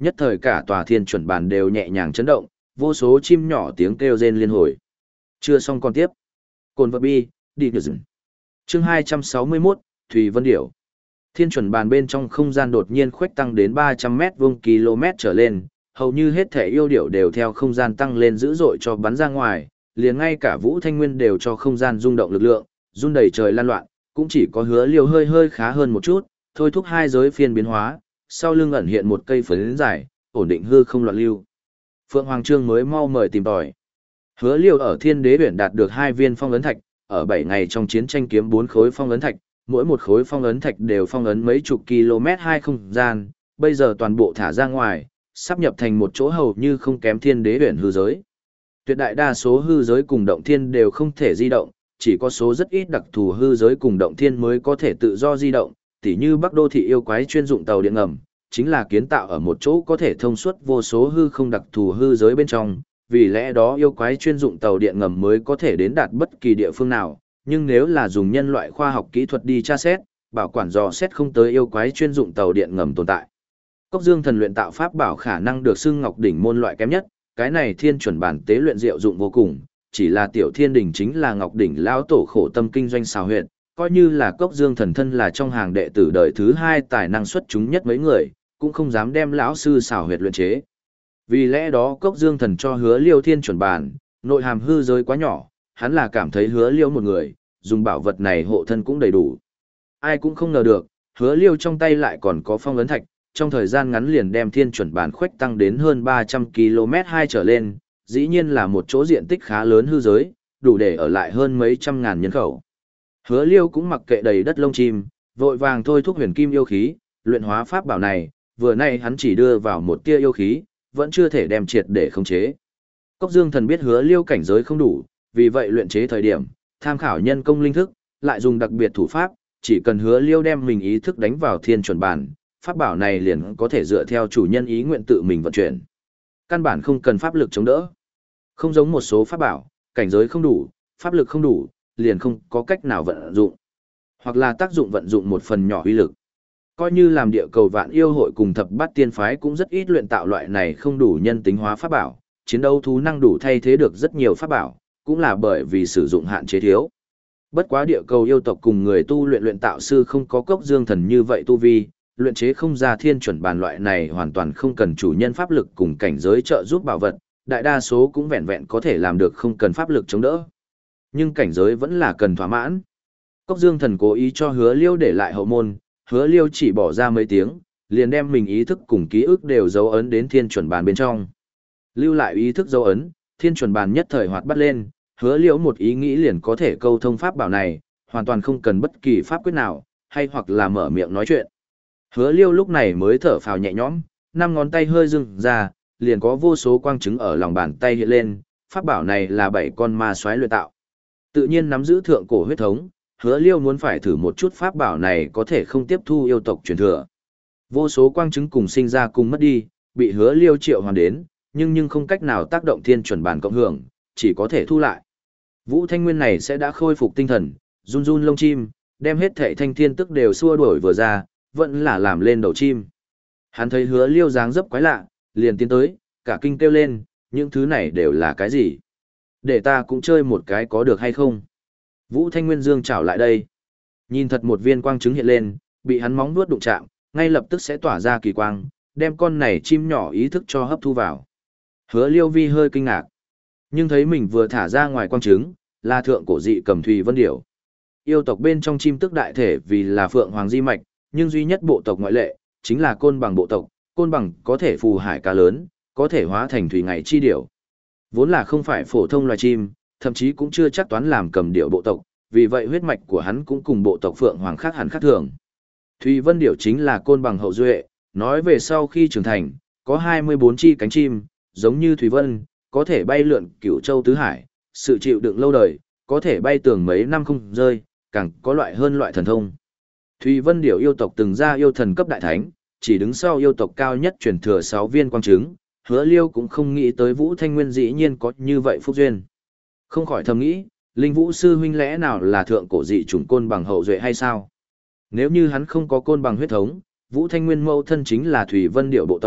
Nhất thời cả tòa thiên chuẩn bàn đều nhẹ nhàng chấn động, vô số chim nhỏ tiếng kêu rên liên hồi. Chưa xong còn tiếp. Cồn vật bi, đi được dừng. Chương hai trăm sáu mươi mốt, Thùy Vân Điểu. Thiên chuẩn bàn bên trong không gian đột nhiên khuếch tăng đến ba trăm mét vuông km trở lên, hầu như hết thể yêu điểu đều theo không gian tăng lên dữ dội cho bắn ra ngoài, liền ngay cả Vũ Thanh Nguyên đều cho không gian rung động lực lượng, run đầy trời lan loạn, cũng chỉ có Hứa Liêu hơi hơi khá hơn một chút, thôi thúc hai giới phiên biến hóa, sau lưng ẩn hiện một cây phấn dài, ổn định hư không loạn lưu. Phượng Hoàng Trương mới mau mời tìm tòi. Hứa Liêu ở Thiên Đế Uyển đạt được hai viên phong ấn thạch, ở bảy ngày trong chiến tranh kiếm bốn khối phong ấn thạch, mỗi một khối phong ấn thạch đều phong ấn mấy chục km hai không gian, bây giờ toàn bộ thả ra ngoài, sắp nhập thành một chỗ hầu như không kém Thiên Đế Uyển hư giới. Tuyệt đại đa số hư giới cùng động thiên đều không thể di động, chỉ có số rất ít đặc thù hư giới cùng động thiên mới có thể tự do di động, tỉ như Bắc Đô thị yêu quái chuyên dụng tàu điện ngầm, chính là kiến tạo ở một chỗ có thể thông suốt vô số hư không đặc thù hư giới bên trong, vì lẽ đó yêu quái chuyên dụng tàu điện ngầm mới có thể đến đạt bất kỳ địa phương nào, nhưng nếu là dùng nhân loại khoa học kỹ thuật đi tra xét, bảo quản dò xét không tới yêu quái chuyên dụng tàu điện ngầm tồn tại. Cốc Dương Thần luyện tạo pháp bảo khả năng được xưng Ngọc đỉnh môn loại kém nhất, cái này thiên chuẩn bản tế luyện diệu dụng vô cùng, chỉ là tiểu thiên đỉnh chính là Ngọc đỉnh lão tổ khổ tâm kinh doanh xào huyệt, coi như là Cốc Dương Thần thân là trong hàng đệ tử đời thứ hai tài năng xuất chúng nhất mấy người, cũng không dám đem lão sư xào huyệt luyện chế. Vì lẽ đó Cốc Dương Thần cho Hứa Liêu thiên chuẩn bản, nội hàm hư giới quá nhỏ, hắn là cảm thấy Hứa Liêu một người, dùng bảo vật này hộ thân cũng đầy đủ. Ai cũng không ngờ được, Hứa Liêu trong tay lại còn có phong ấn thạch, trong thời gian ngắn liền đem thiên chuẩn bản khuếch tăng đến hơn ba trăm ki lô mét hai trở lên, dĩ nhiên là một chỗ diện tích khá lớn hư giới, đủ để ở lại hơn mấy trăm ngàn nhân khẩu. Hứa Liêu cũng mặc kệ đầy đất lông chim, vội vàng thôi thúc huyền kim yêu khí, luyện hóa pháp bảo này, vừa nay hắn chỉ đưa vào một tia yêu khí, vẫn chưa thể đem triệt để khống chế. Cốc Dương Thần biết Hứa Liêu cảnh giới không đủ, vì vậy luyện chế thời điểm, tham khảo nhân công linh thức, lại dùng đặc biệt thủ pháp, chỉ cần Hứa Liêu đem mình ý thức đánh vào thiên chuẩn bản, pháp bảo này liền có thể dựa theo chủ nhân ý nguyện tự mình vận chuyển. Căn bản không cần pháp lực chống đỡ. Không giống một số pháp bảo, cảnh giới không đủ, pháp lực không đủ, liền không có cách nào vận dụng. Hoặc là tác dụng vận dụng một phần nhỏ uy lực. Coi như làm địa cầu vạn yêu hội cùng thập bát tiên phái cũng rất ít luyện tạo loại này không đủ nhân tính hóa pháp bảo, chiến đấu thú năng đủ thay thế được rất nhiều pháp bảo, cũng là bởi vì sử dụng hạn chế thiếu. Bất quá địa cầu yêu tộc cùng người tu luyện luyện tạo sư không có Cốc Dương Thần như vậy tu vi, luyện chế không ra thiên chuẩn bàn loại này hoàn toàn không cần chủ nhân pháp lực cùng cảnh giới trợ giúp bảo vật, đại đa số cũng vẹn vẹn có thể làm được không cần pháp lực chống đỡ. Nhưng cảnh giới vẫn là cần thỏa mãn. Cốc Dương Thần cố ý cho Hứa Liêu để lại hậu môn, Hứa Liêu chỉ bỏ ra mấy tiếng, liền đem mình ý thức cùng ký ức đều dấu ấn đến thiên chuẩn bàn bên trong. Lưu lại ý thức dấu ấn, thiên chuẩn bàn nhất thời hoạt bắt lên, Hứa Liêu một ý nghĩ liền có thể câu thông pháp bảo này, hoàn toàn không cần bất kỳ pháp quyết nào, hay hoặc là mở miệng nói chuyện. Hứa Liêu lúc này mới thở phào nhẹ nhõm, năm ngón tay hơi dừng ra, liền có vô số quang chứng ở lòng bàn tay hiện lên, pháp bảo này là bảy con ma soái luyện tạo. Tự nhiên nắm giữ thượng cổ huyết thống, Hứa Liêu muốn phải thử một chút pháp bảo này có thể không tiếp thu yêu tộc truyền thừa. Vô số quang chứng cùng sinh ra cùng mất đi, bị Hứa Liêu triệu hoàn đến, nhưng nhưng không cách nào tác động thiên chuẩn bản cộng hưởng, chỉ có thể thu lại. Vũ Thanh Nguyên này sẽ đã khôi phục tinh thần, run run lông chim, đem hết thảy thanh thiên tức đều xua đuổi vừa ra, vẫn là làm lên đầu chim. Hắn thấy Hứa Liêu dáng dấp quái lạ, liền tiến tới, cả kinh kêu lên, những thứ này đều là cái gì? Để ta cũng chơi một cái có được hay không? Vũ Thanh Nguyên dương chảo lại đây. Nhìn thật một viên quang trứng hiện lên, bị hắn móng vuốt đụng chạm, ngay lập tức sẽ tỏa ra kỳ quang, đem con này chim nhỏ ý thức cho hấp thu vào. Hứa Liêu Vi hơi kinh ngạc, nhưng thấy mình vừa thả ra ngoài quang trứng, là thượng cổ dị cầm Thùy Vân Điểu. Yêu tộc bên trong chim tức đại thể vì là Phượng Hoàng di mạch, nhưng duy nhất bộ tộc ngoại lệ, chính là côn bằng bộ tộc, côn bằng có thể phù hải cá lớn, có thể hóa thành thủy ngải chi điểu. Vốn là không phải phổ thông loài chim, thậm chí cũng chưa chắc toán làm cầm điểu bộ tộc, vì vậy huyết mạch của hắn cũng cùng bộ tộc Phượng Hoàng khác hẳn khác thường. Thùy Vân Điểu chính là côn bằng hậu duệ, nói về sau khi trưởng thành, có hai mươi bốn chi cánh chim, giống như Thùy Vân, có thể bay lượn cửu châu tứ hải, sự chịu đựng lâu đời, có thể bay tường mấy năm không rơi, càng có loại hơn loại thần thông. Thùy Vân Điểu yêu tộc từng ra yêu thần cấp đại thánh, chỉ đứng sau yêu tộc cao nhất truyền thừa sáu viên quang trứng, Hứa Liêu cũng không nghĩ tới Vũ Thanh Nguyên dĩ nhiên có như vậy phúc duyên. Không khỏi thầm nghĩ, Linh Vũ sư huynh lẽ nào là thượng cổ dị chủng côn bằng hậu duệ hay sao? Nếu như hắn không có côn bằng huyết thống, Vũ Thanh Nguyên mẫu thân chính là Thùy Vân Điểu bộ tộc,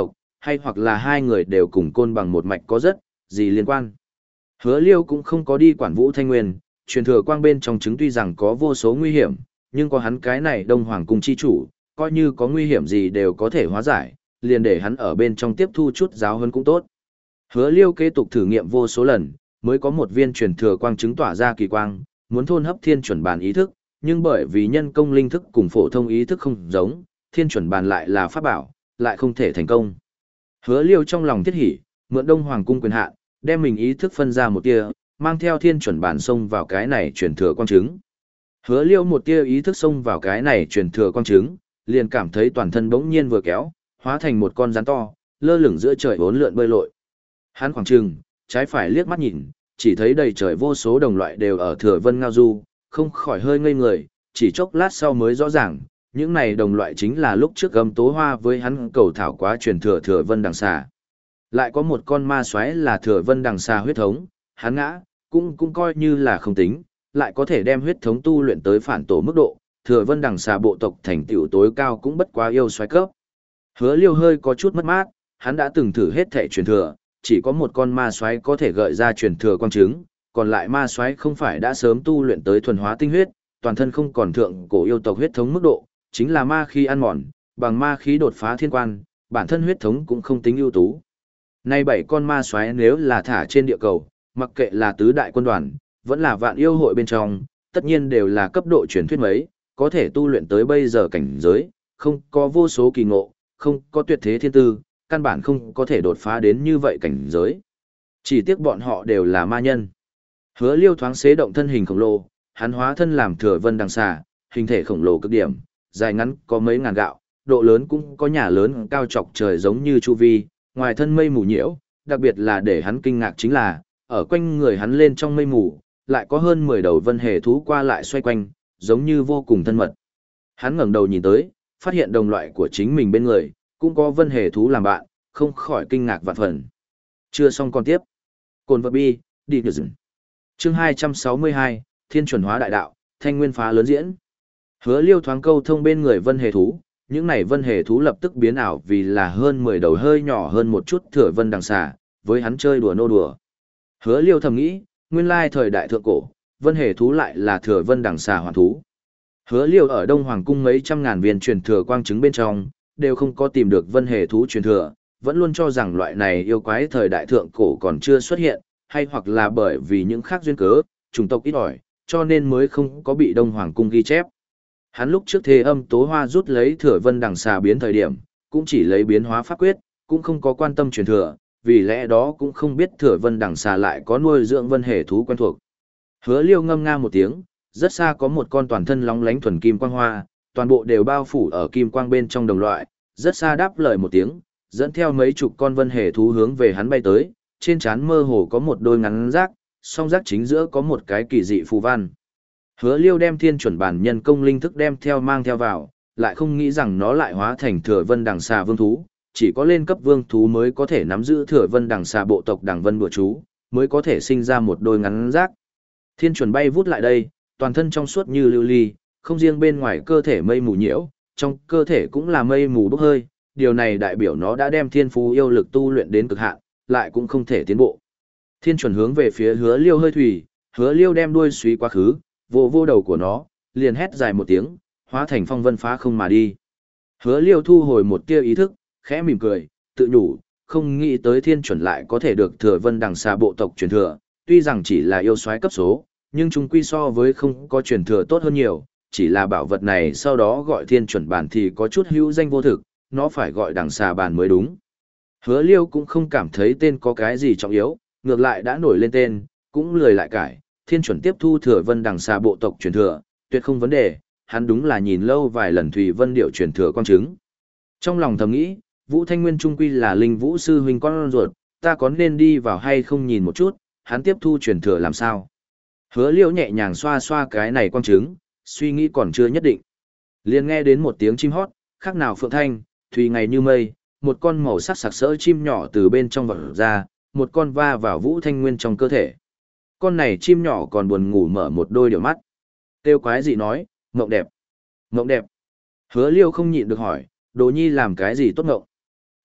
hay hoặc là hai người đều cùng côn bằng một mạch có rất gì liên quan. Hứa Liêu cũng không có đi quản Vũ Thanh Nguyên, truyền thừa quang bên trong trứng tuy rằng có vô số nguy hiểm, nhưng có hắn cái này Đông Hoàng cung chi chủ, coi như có nguy hiểm gì đều có thể hóa giải, liền để hắn ở bên trong tiếp thu chút giáo huấn cũng tốt. Hứa Liêu kế tục thử nghiệm vô số lần, mới có một viên truyền thừa quang chứng tỏa ra kỳ quang, muốn thôn hấp thiên chuẩn bàn ý thức, nhưng bởi vì nhân công linh thức cùng phổ thông ý thức không giống, thiên chuẩn bàn lại là pháp bảo, lại không thể thành công. Hứa Liêu trong lòng thiết hỉ, mượn Đông Hoàng cung quyền hạn, đem mình ý thức phân ra một tia, mang theo thiên chuẩn bàn xông vào cái này truyền thừa quang chứng. Hứa Liêu một tia ý thức xông vào cái này truyền thừa quang chứng, liền cảm thấy toàn thân bỗng nhiên vừa kéo, hóa thành một con rắn to, lơ lửng giữa trời bốn lượn bơi lội. Hắn khoảng chừng, trái phải liếc mắt nhìn, chỉ thấy đầy trời vô số đồng loại đều ở thừa vân ngao du, không khỏi hơi ngây người, chỉ chốc lát sau mới rõ ràng, những này đồng loại chính là lúc trước gầm tố hoa với hắn cầu thảo quá truyền thừa thừa vân đằng xà. Lại có một con ma xoáy là thừa vân đằng xà huyết thống, hắn ngã, cũng cũng coi như là không tính, lại có thể đem huyết thống tu luyện tới phản tổ mức độ, thừa vân đằng xà bộ tộc thành tựu tối cao cũng bất quá yêu xoáy cấp. Hứa Liêu hơi có chút mất mát, hắn đã từng thử hết thể truyền thừa, chỉ có một con ma xoáy có thể gợi ra truyền thừa quang chứng, còn lại ma xoáy không phải đã sớm tu luyện tới thuần hóa tinh huyết, toàn thân không còn thượng cổ yêu tộc huyết thống mức độ, chính là ma khí ăn mòn, bằng ma khí đột phá thiên quan, bản thân huyết thống cũng không tính ưu tú. Nay bảy con ma xoáy nếu là thả trên địa cầu, mặc kệ là tứ đại quân đoàn, vẫn là vạn yêu hội bên trong, tất nhiên đều là cấp độ truyền thuyết mấy, có thể tu luyện tới bây giờ cảnh giới, không có vô số kỳ ngộ, không có tuyệt thế thiên tư, căn bản không có thể đột phá đến như vậy cảnh giới. Chỉ tiếc bọn họ đều là ma nhân. Hứa Liêu thoáng xế động thân hình khổng lồ, hắn hóa thân làm thừa vân đằng xà, hình thể khổng lồ cực điểm, dài ngắn có mấy ngàn gạo, độ lớn cũng có nhà lớn cao chọc trời giống như chu vi, ngoài thân mây mù nhiễu, đặc biệt là để hắn kinh ngạc chính là, ở quanh người hắn lên trong mây mù, lại có hơn mười đầu vân hề thú qua lại xoay quanh, giống như vô cùng thân mật. Hắn ngẩng đầu nhìn tới, phát hiện đồng loại của chính mình bên người, cũng có vân hề thú làm bạn, không khỏi kinh ngạc vạn phần. Chưa xong còn tiếp. Cồn vật bi, đi được dừng. Chương hai trăm sáu mươi hai, Thiên chuẩn hóa đại đạo, thanh nguyên phá lớn diễn. Hứa Liêu thoáng câu thông bên người vân hề thú, những này vân hề thú lập tức biến ảo vì là hơn mười đầu hơi nhỏ hơn một chút thừa vân đằng xà, với hắn chơi đùa nô đùa. Hứa Liêu thầm nghĩ, nguyên lai thời đại thượng cổ, vân hề thú lại là thừa vân đằng xà hoàn thú. Hứa Liêu ở Đông Hoàng cung mấy trăm ngàn viên truyền thừa quang chứng bên trong, đều không có tìm được vân hề thú truyền thừa, vẫn luôn cho rằng loại này yêu quái thời đại thượng cổ còn chưa xuất hiện, hay hoặc là bởi vì những khác duyên cớ, chủng tộc ít ỏi, cho nên mới không có bị Đông Hoàng cung ghi chép. Hắn lúc trước thế âm tố hoa rút lấy thừa vân đằng xà biến thời điểm, cũng chỉ lấy biến hóa pháp quyết, cũng không có quan tâm truyền thừa, vì lẽ đó cũng không biết thừa vân đằng xà lại có nuôi dưỡng vân hề thú quen thuộc. Hứa Liêu ngâm nga một tiếng, rất xa có một con toàn thân lóng lánh thuần kim quang hoa, toàn bộ đều bao phủ ở kim quang bên trong đồng loại, rất xa đáp lời một tiếng, dẫn theo mấy chục con vân hề thú hướng về hắn bay tới, trên trán mơ hồ có một đôi ngắn rác, song rác chính giữa có một cái kỳ dị phù văn. Hứa Liêu đem thiên chuẩn bản nhân công linh thức đem theo mang theo vào, lại không nghĩ rằng nó lại hóa thành thừa vân đằng xà vương thú, chỉ có lên cấp vương thú mới có thể nắm giữ thừa vân đằng xà bộ tộc đằng vân bùa chú, mới có thể sinh ra một đôi ngắn rác. Thiên chuẩn bay vút lại đây, toàn thân trong suốt như lưu ly, không riêng bên ngoài cơ thể mây mù nhiễu, trong cơ thể cũng là mây mù bốc hơi, điều này đại biểu nó đã đem thiên phú yêu lực tu luyện đến cực hạn, lại cũng không thể tiến bộ. Thiên chuẩn hướng về phía Hứa Liêu hơi thủy, Hứa Liêu đem đuôi suy quá khứ, vô vô đầu của nó, liền hét dài một tiếng, hóa thành phong vân phá không mà đi. Hứa Liêu thu hồi một tia ý thức, khẽ mỉm cười, tự nhủ, không nghĩ tới thiên chuẩn lại có thể được thừa vân đằng xà bộ tộc truyền thừa, tuy rằng chỉ là yêu soái cấp số, nhưng chúng quy so với không có truyền thừa tốt hơn nhiều, chỉ là bảo vật này sau đó gọi thiên chuẩn bản thì có chút hữu danh vô thực, nó phải gọi đằng xà bản mới đúng. Hứa Liêu cũng không cảm thấy tên có cái gì trọng yếu, ngược lại đã nổi lên tên, cũng lười lại cải, thiên chuẩn tiếp thu thừa vân đằng xà bộ tộc truyền thừa, tuyệt không vấn đề, hắn đúng là nhìn lâu vài lần Thủy Vân điệu truyền thừa quang chứng. Trong lòng thầm nghĩ, Vũ Thanh Nguyên trung quy là linh vũ sư huynh con ruột, ta có nên đi vào hay không nhìn một chút, hắn tiếp thu truyền thừa làm sao. Hứa Liêu nhẹ nhàng xoa xoa cái này quang chứng, suy nghĩ còn chưa nhất định. Liền nghe đến một tiếng chim hót, khác nào phượng thanh, thùy ngày như mây, một con màu sắc sặc sỡ chim nhỏ từ bên trong vọt ra, một con va vào Vũ Thanh Nguyên trong cơ thể. Con này chim nhỏ còn buồn ngủ mở một đôi điệu mắt. Tiêu quái gì nói, mộng đẹp, mộng đẹp. Hứa Liêu không nhịn được hỏi, Đồ Nhi làm cái gì tốt mộng?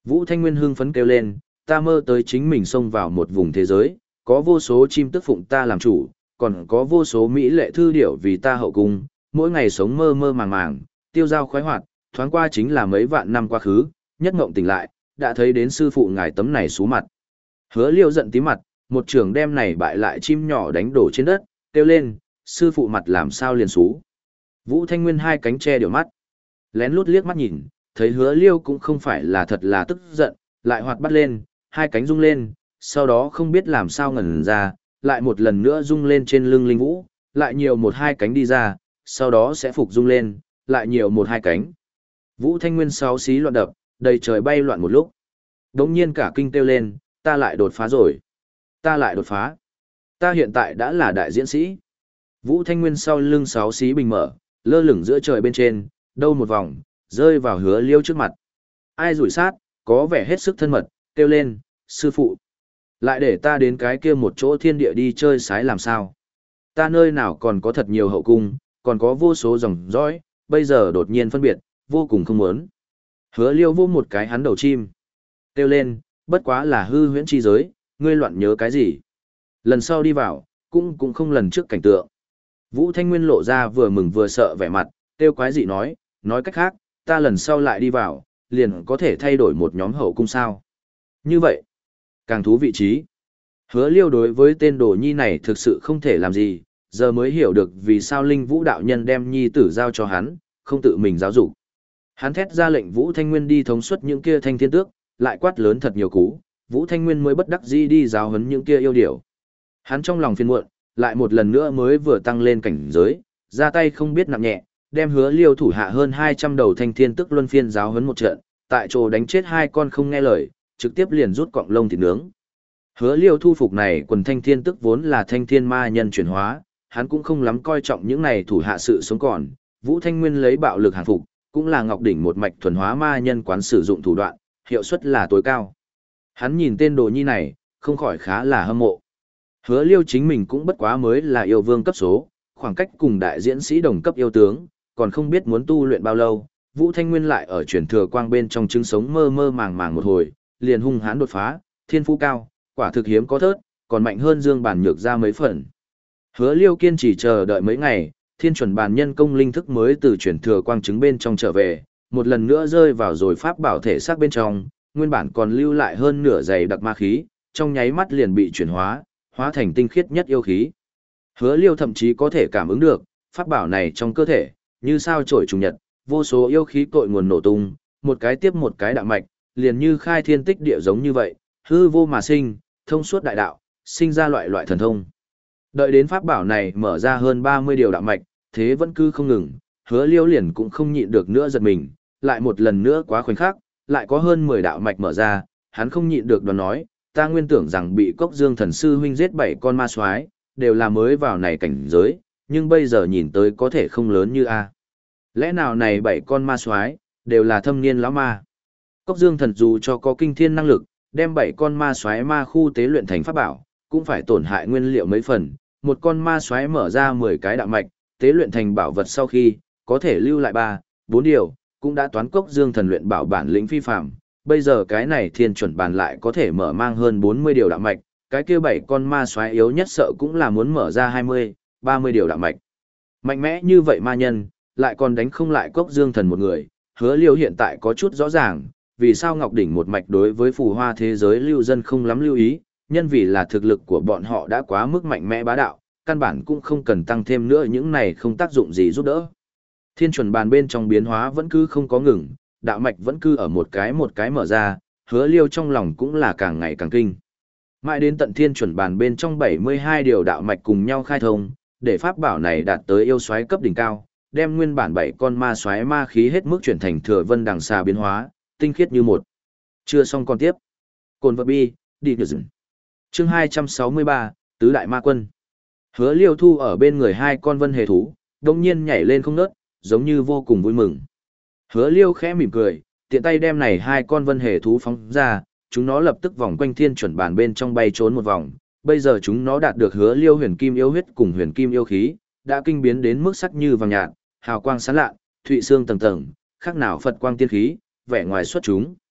Vũ Thanh Nguyên hưng phấn kêu lên, ta mơ tới chính mình xông vào một vùng thế giới, có vô số chim tức phụng ta làm chủ, còn có vô số mỹ lệ thư điểu vì ta hậu cung, mỗi ngày sống mơ mơ màng màng, tiêu dao khoái hoạt, thoáng qua chính là mấy vạn năm quá khứ, nhất ngộng tỉnh lại, đã thấy đến sư phụ ngài tấm này sú mặt. Hứa Liêu giận tí mặt, một trường đem này bại lại chim nhỏ đánh đổ trên đất, kêu lên, sư phụ mặt làm sao liền xú. Vũ Thanh Nguyên hai cánh che điều mắt, lén lút liếc mắt nhìn, thấy Hứa Liêu cũng không phải là thật là tức giận, lại hoạt bắt lên, hai cánh rung lên, sau đó không biết làm sao ngẩn ra, lại một lần nữa rung lên trên lưng Linh Vũ, lại nhiều một hai cánh đi ra, sau đó sẽ phục rung lên, lại nhiều một hai cánh. Vũ Thanh Nguyên sáu xí loạn đập, đầy trời bay loạn một lúc. Đống nhiên cả kinh kêu lên, ta lại đột phá rồi. Ta lại đột phá. Ta hiện tại đã là đại diễn sĩ. Vũ Thanh Nguyên sau lưng sáu xí bình mở, lơ lửng giữa trời bên trên, đâu một vòng, rơi vào Hứa Liêu trước mặt. Ai rủi sát, có vẻ hết sức thân mật, kêu lên, sư phụ. Lại để ta đến cái kia một chỗ thiên địa đi chơi sái làm sao. Ta nơi nào còn có thật nhiều hậu cung, còn có vô số dòng dõi, bây giờ đột nhiên phân biệt, vô cùng không muốn. Hứa Liêu vô một cái hắn đầu chim. Kêu lên, bất quá là hư huyễn chi giới, ngươi loạn nhớ cái gì. Lần sau đi vào, cũng cũng không lần trước cảnh tượng. Vũ Thanh Nguyên lộ ra vừa mừng vừa sợ vẻ mặt, kêu quái dị nói, nói cách khác, ta lần sau lại đi vào, liền có thể thay đổi một nhóm hậu cung sao. Như vậy, càng thú vị trí. Hứa Liêu đối với tên đồ nhi này thực sự không thể làm gì, giờ mới hiểu được vì sao Linh Vũ đạo nhân đem nhi tử giao cho hắn, không tự mình giáo dục. Hắn thét ra lệnh Vũ Thanh Nguyên đi thống suất những kia thanh thiên tước, lại quát lớn thật nhiều cú, Vũ Thanh Nguyên mới bất đắc dĩ đi giáo huấn những kia yêu điểu. Hắn trong lòng phiền muộn, lại một lần nữa mới vừa tăng lên cảnh giới, ra tay không biết nặng nhẹ, đem Hứa Liêu thủ hạ hơn hai trăm đầu thanh thiên tước luân phiên giáo huấn một trận, tại chỗ đánh chết hai con không nghe lời, trực tiếp liền rút cọng lông thịt nướng. Hứa Liêu thu phục này quần thanh thiên tước vốn là thanh thiên ma nhân chuyển hóa, hắn cũng không lắm coi trọng những này thủ hạ sự sống còn, Vũ Thanh Nguyên lấy bạo lực hàng phục, cũng là Ngọc Đỉnh một mạch thuần hóa ma nhân quán sử dụng thủ đoạn, hiệu suất là tối cao. Hắn nhìn tên đồ nhi này, không khỏi khá là hâm mộ. Hứa Liêu chính mình cũng bất quá mới là yêu vương cấp số, khoảng cách cùng đại diễn sĩ đồng cấp yêu tướng, còn không biết muốn tu luyện bao lâu, Vũ Thanh Nguyên lại ở truyền thừa quang bên trong trứng sống mơ mơ màng màng một hồi, liền hung hãn đột phá, thiên phú cao, quả thực hiếm có thớt, còn mạnh hơn Dương Bản Nhược ra mấy phần. Hứa Liêu kiên trì chờ đợi mấy ngày, thiên chuẩn bàn nhân công linh thức mới từ truyền thừa quang trứng bên trong trở về, một lần nữa rơi vào rồi pháp bảo thể xác bên trong, nguyên bản còn lưu lại hơn nửa dày đặc ma khí, trong nháy mắt liền bị chuyển hóa, hóa thành tinh khiết nhất yêu khí. Hứa Liêu thậm chí có thể cảm ứng được, pháp bảo này trong cơ thể, như sao chổi trùng nhật, vô số yêu khí cội nguồn nổ tung, một cái tiếp một cái đạo mạch, liền như khai thiên tích địa giống như vậy, hư vô mà sinh, thông suốt đại đạo, sinh ra loại loại thần thông. Đợi đến pháp bảo này mở ra hơn ba mươi điều đạo mạch, thế vẫn cứ không ngừng, Hứa Liêu liền cũng không nhịn được nữa giật mình, lại một lần nữa quá khoảnh khắc, lại có hơn mười đạo mạch mở ra, hắn không nhịn được đoán nói, ta nguyên tưởng rằng bị Cốc Dương thần sư huynh giết bảy con ma soái, đều là mới vào này cảnh giới, nhưng bây giờ nhìn tới có thể không lớn như a. Lẽ nào này bảy con ma soái đều là thâm niên lão ma? Cốc Dương thần dù cho có kinh thiên năng lực, đem bảy con ma soái ma khu tế luyện thành pháp bảo, cũng phải tổn hại nguyên liệu mấy phần, một con ma soái mở ra mười cái đạo mạch, tế luyện thành bảo vật sau khi, có thể lưu lại ba, bốn điều, cũng đã toán Cốc Dương thần luyện bảo bản lĩnh phi phàm. Bây giờ cái này thiên chuẩn bàn lại có thể mở mang hơn bốn mươi điều đạo mạch, cái kia bảy con ma soái yếu nhất sợ cũng là muốn mở ra hai mươi, ba mươi điều đạo mạch. Mạnh mẽ như vậy ma nhân, lại còn đánh không lại Cốc Dương thần một người, Hứa Liêu hiện tại có chút rõ ràng, vì sao Ngọc Đỉnh một mạch đối với phù hoa thế giới lưu dân không lắm lưu ý, nhân vì là thực lực của bọn họ đã quá mức mạnh mẽ bá đạo, căn bản cũng không cần tăng thêm nữa những này không tác dụng gì giúp đỡ. Thiên chuẩn bàn bên trong biến hóa vẫn cứ không có ngừng, đạo mạch vẫn cứ ở một cái một cái mở ra, Hứa Liêu trong lòng cũng là càng ngày càng kinh. Mãi đến tận thiên chuẩn bàn bên trong bảy mươi hai điều đạo mạch cùng nhau khai thông, để pháp bảo này đạt tới yêu soái cấp đỉnh cao, đem nguyên bản bảy con ma soái ma khí hết mức chuyển thành thừa vân đằng xà biến hóa, tinh khiết như một. Chưa xong còn tiếp. Cồn vật bi, đi nhờ dừng. Chương hai trăm sáu mươi ba, Tứ Đại Ma Quân. Hứa Liêu thu ở bên người hai con vân hề thú, đồng nhiên nhảy lên không nớt, giống như vô cùng vui mừng. Hứa Liêu khẽ mỉm cười, tiện tay đem này hai con vân hề thú phóng ra, chúng nó lập tức vòng quanh thiên chuẩn bàn bên trong bay trốn một vòng. Bây giờ chúng nó đạt được Hứa Liêu huyền kim yêu huyết cùng huyền kim yêu khí, đã kinh biến đến mức sắc như vàng nhạt, hào quang sáng lạ, thụy xương tầng tầng, khác nào Phật quang tiên khí, vẻ ngoài xuất chúng.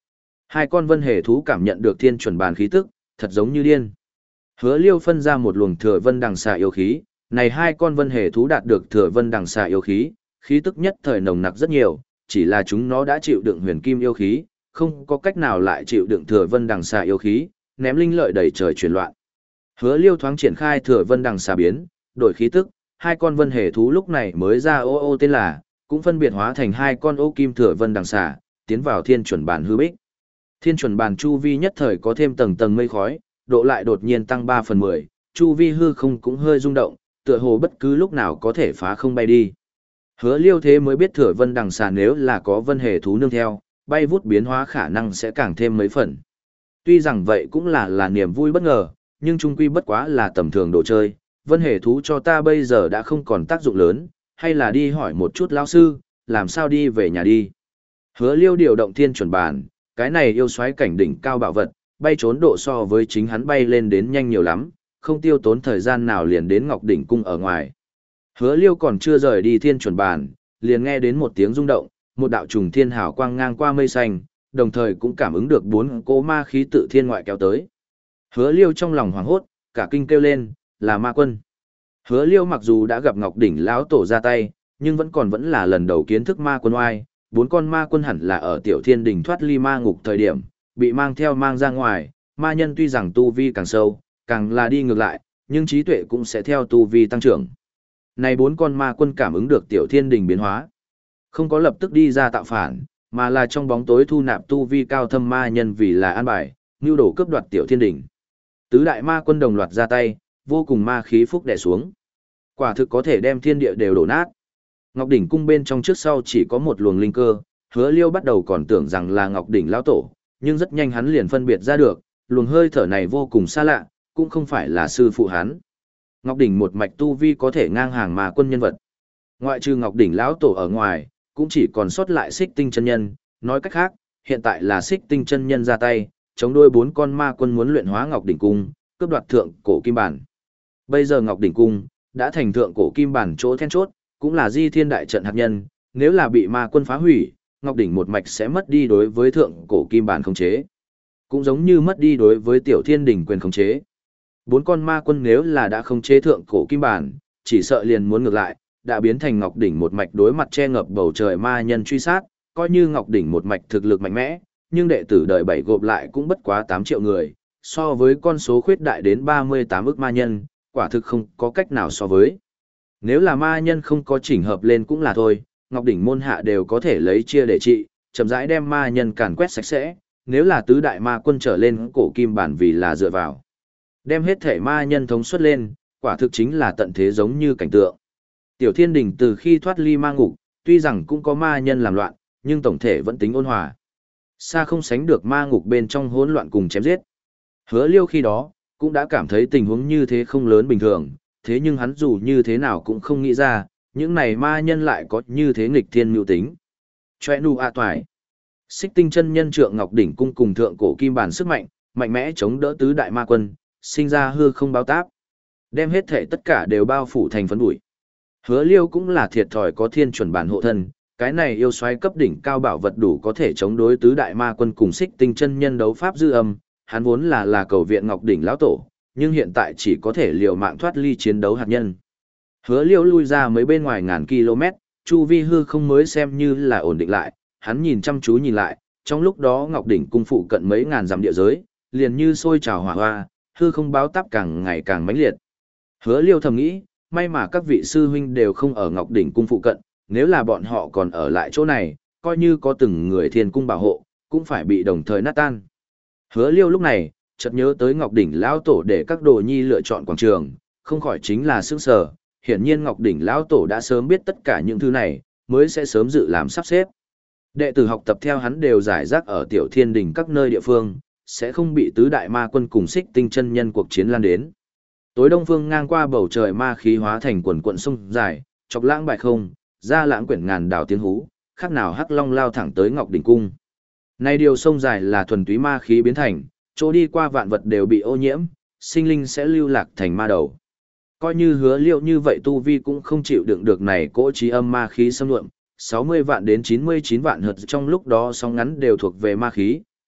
Hai con vân hề thú cảm nhận được thiên chuẩn bàn khí tức, thật giống như điên. Hứa Liêu phân ra một luồng thừa vân đằng xà yêu khí, này hai con vân hề thú đạt được thừa vân đằng xà yêu khí, khí tức nhất thời nồng nặc rất nhiều, chỉ là chúng nó đã chịu đựng huyền kim yêu khí, không có cách nào lại chịu đựng thừa vân đằng xà yêu khí, ném linh lợi đầy trời chuyển loạn. Hứa Liêu thoáng triển khai thừa vân đằng xà biến, đổi khí tức, hai con vân hề thú lúc này mới ra ô ô tên là, cũng phân biệt hóa thành hai con ô kim thừa vân đằng xà, tiến vào thiên chuẩn bàn hư bích. Thiên chuẩn bàn chu vi nhất thời có thêm tầng tầng mây khói, độ lại đột nhiên tăng ba phần mười, chu vi hư không cũng hơi rung động, tựa hồ bất cứ lúc nào có thể phá không bay đi. Hứa Liêu thế mới biết thừa vân đằng xà nếu là có vân hề thú nương theo, bay vút biến hóa khả năng sẽ càng thêm mấy phần. Tuy rằng vậy cũng là là niềm vui bất ngờ, nhưng chung quy bất quá là tầm thường đồ chơi, vân hề thú cho ta bây giờ đã không còn tác dụng lớn, hay là đi hỏi một chút lão sư, làm sao đi về nhà đi. Hứa Liêu điều động thiên chuẩn bàn, cái này yêu xoáy cảnh đỉnh cao bảo vật, bay trốn độ so với chính hắn bay lên đến nhanh nhiều lắm, không tiêu tốn thời gian nào liền đến Ngọc đỉnh cung ở ngoài. Hứa Liêu còn chưa rời đi thiên chuẩn bàn, liền nghe đến một tiếng rung động, một đạo trùng thiên hào quang ngang qua mây xanh, đồng thời cũng cảm ứng được bốn cỗ ma khí tự thiên ngoại kéo tới. Hứa Liêu trong lòng hoảng hốt, cả kinh kêu lên, là ma quân. Hứa Liêu mặc dù đã gặp Ngọc đỉnh lão tổ ra tay, nhưng vẫn còn vẫn là lần đầu kiến thức ma quân oai, bốn con ma quân hẳn là ở tiểu thiên đình thoát ly ma ngục thời điểm, bị mang theo mang ra ngoài, ma nhân tuy rằng tu vi càng sâu, càng là đi ngược lại, nhưng trí tuệ cũng sẽ theo tu vi tăng trưởng. Này bốn con ma quân cảm ứng được tiểu thiên đình biến hóa, không có lập tức đi ra tạo phản, mà là trong bóng tối thu nạp tu vi cao thâm ma nhân vì là an bài, nưu đổ cướp đoạt tiểu thiên đình. Tứ đại ma quân đồng loạt ra tay, vô cùng ma khí phúc đè xuống. Quả thực có thể đem thiên địa đều đổ nát. Ngọc đỉnh cung bên trong trước sau chỉ có một luồng linh cơ, Hứa Liêu bắt đầu còn tưởng rằng là Ngọc đỉnh lão tổ, nhưng rất nhanh hắn liền phân biệt ra được, luồng hơi thở này vô cùng xa lạ, cũng không phải là sư phụ hắn. Ngọc đỉnh một mạch tu vi có thể ngang hàng ma quân nhân vật. Ngoại trừ Ngọc đỉnh lão tổ ở ngoài, cũng chỉ còn sót lại Xích Tinh chân nhân, nói cách khác, hiện tại là Xích Tinh chân nhân ra tay, chống đối bốn con ma quân muốn luyện hóa Ngọc đỉnh cung, cướp đoạt thượng cổ kim bản. Bây giờ Ngọc đỉnh cung đã thành thượng cổ kim bản chỗ then chốt, cũng là Di Thiên đại trận hạt nhân, nếu là bị ma quân phá hủy, Ngọc đỉnh một mạch sẽ mất đi đối với thượng cổ kim bản khống chế. Cũng giống như mất đi đối với tiểu thiên đỉnh quyền khống chế. Bốn con ma quân nếu là đã khống chế thượng cổ kim bản, chỉ sợ liền muốn ngược lại, đã biến thành Ngọc đỉnh một mạch đối mặt che ngập bầu trời ma nhân truy sát, coi như Ngọc đỉnh một mạch thực lực mạnh mẽ, nhưng đệ tử đời bảy gộp lại cũng bất quá tám triệu người, so với con số khuyết đại đến ba mươi tám ức ma nhân, quả thực không có cách nào so với. Nếu là ma nhân không có chỉnh hợp lên cũng là thôi, Ngọc đỉnh môn hạ đều có thể lấy chia để trị, chậm rãi đem ma nhân càn quét sạch sẽ, nếu là tứ đại ma quân trở lên cổ kim bản vì là dựa vào. Đem hết thể ma nhân thống suất lên, quả thực chính là tận thế giống như cảnh tượng. Tiểu thiên đình từ khi thoát ly ma ngục, tuy rằng cũng có ma nhân làm loạn, nhưng tổng thể vẫn tính ôn hòa. Xa không sánh được ma ngục bên trong hỗn loạn cùng chém giết. Hứa Liêu khi đó, cũng đã cảm thấy tình huống như thế không lớn bình thường, thế nhưng hắn dù như thế nào cũng không nghĩ ra, những này ma nhân lại có như thế nghịch thiên mưu tính. Chòe nu a toài. Xích Tinh chân nhân trượng Ngọc đỉnh cung cùng thượng cổ kim bản sức mạnh, mạnh mẽ chống đỡ tứ đại ma quân, sinh ra hư không báo táp. Đem hết thể tất cả đều bao phủ thành phấn bụi. Hứa Liêu cũng là thiệt thòi có thiên chuẩn bản hộ thân, cái này yêu xoáy cấp đỉnh cao bảo vật đủ có thể chống đối tứ đại ma quân cùng Xích Tinh chân nhân đấu pháp dư âm, hắn vốn là là cầu viện Ngọc đỉnh lão tổ, nhưng hiện tại chỉ có thể liều mạng thoát ly chiến đấu hạt nhân. Hứa Liêu lui ra mấy bên ngoài ngàn km, chu vi hư không mới xem như là ổn định lại, hắn nhìn chăm chú nhìn lại, trong lúc đó Ngọc đỉnh cung phụ cận mấy ngàn dặm địa giới, liền như sôi trào hỏa hoa, hư không báo táp càng ngày càng mãnh liệt. Hứa Liêu thầm nghĩ, may mà các vị sư huynh đều không ở Ngọc đỉnh cung phụ cận, nếu là bọn họ còn ở lại chỗ này, coi như có từng người thiên cung bảo hộ, cũng phải bị đồng thời nát tan. Hứa Liêu lúc này, chợt nhớ tới Ngọc đỉnh lão tổ để các đồ nhi lựa chọn quảng trường, không khỏi chính là sững sờ, hiển nhiên Ngọc đỉnh lão tổ đã sớm biết tất cả những thứ này, mới sẽ sớm dự làm sắp xếp. Đệ tử học tập theo hắn đều giải rác ở tiểu thiên đình các nơi địa phương, sẽ không bị tứ đại ma quân cùng Xích Tinh chân nhân cuộc chiến lan đến. Tối đông phương ngang qua bầu trời ma khí hóa thành quần quận sông dài, chọc lãng bại không, ra lãng quyển ngàn đảo tiếng hú, khác nào hắc long lao thẳng tới Ngọc đỉnh cung. Này điều sông dài là thuần túy ma khí biến thành, chỗ đi qua vạn vật đều bị ô nhiễm, sinh linh sẽ lưu lạc thành ma đầu. Coi như Hứa Liêu như vậy tu vi cũng không chịu đựng được này cỗ trí âm ma khí xâm lượm, sáu mươi vạn đến chín mươi chín vạn hợt trong lúc đó sóng ngắn đều thuộc về ma khí,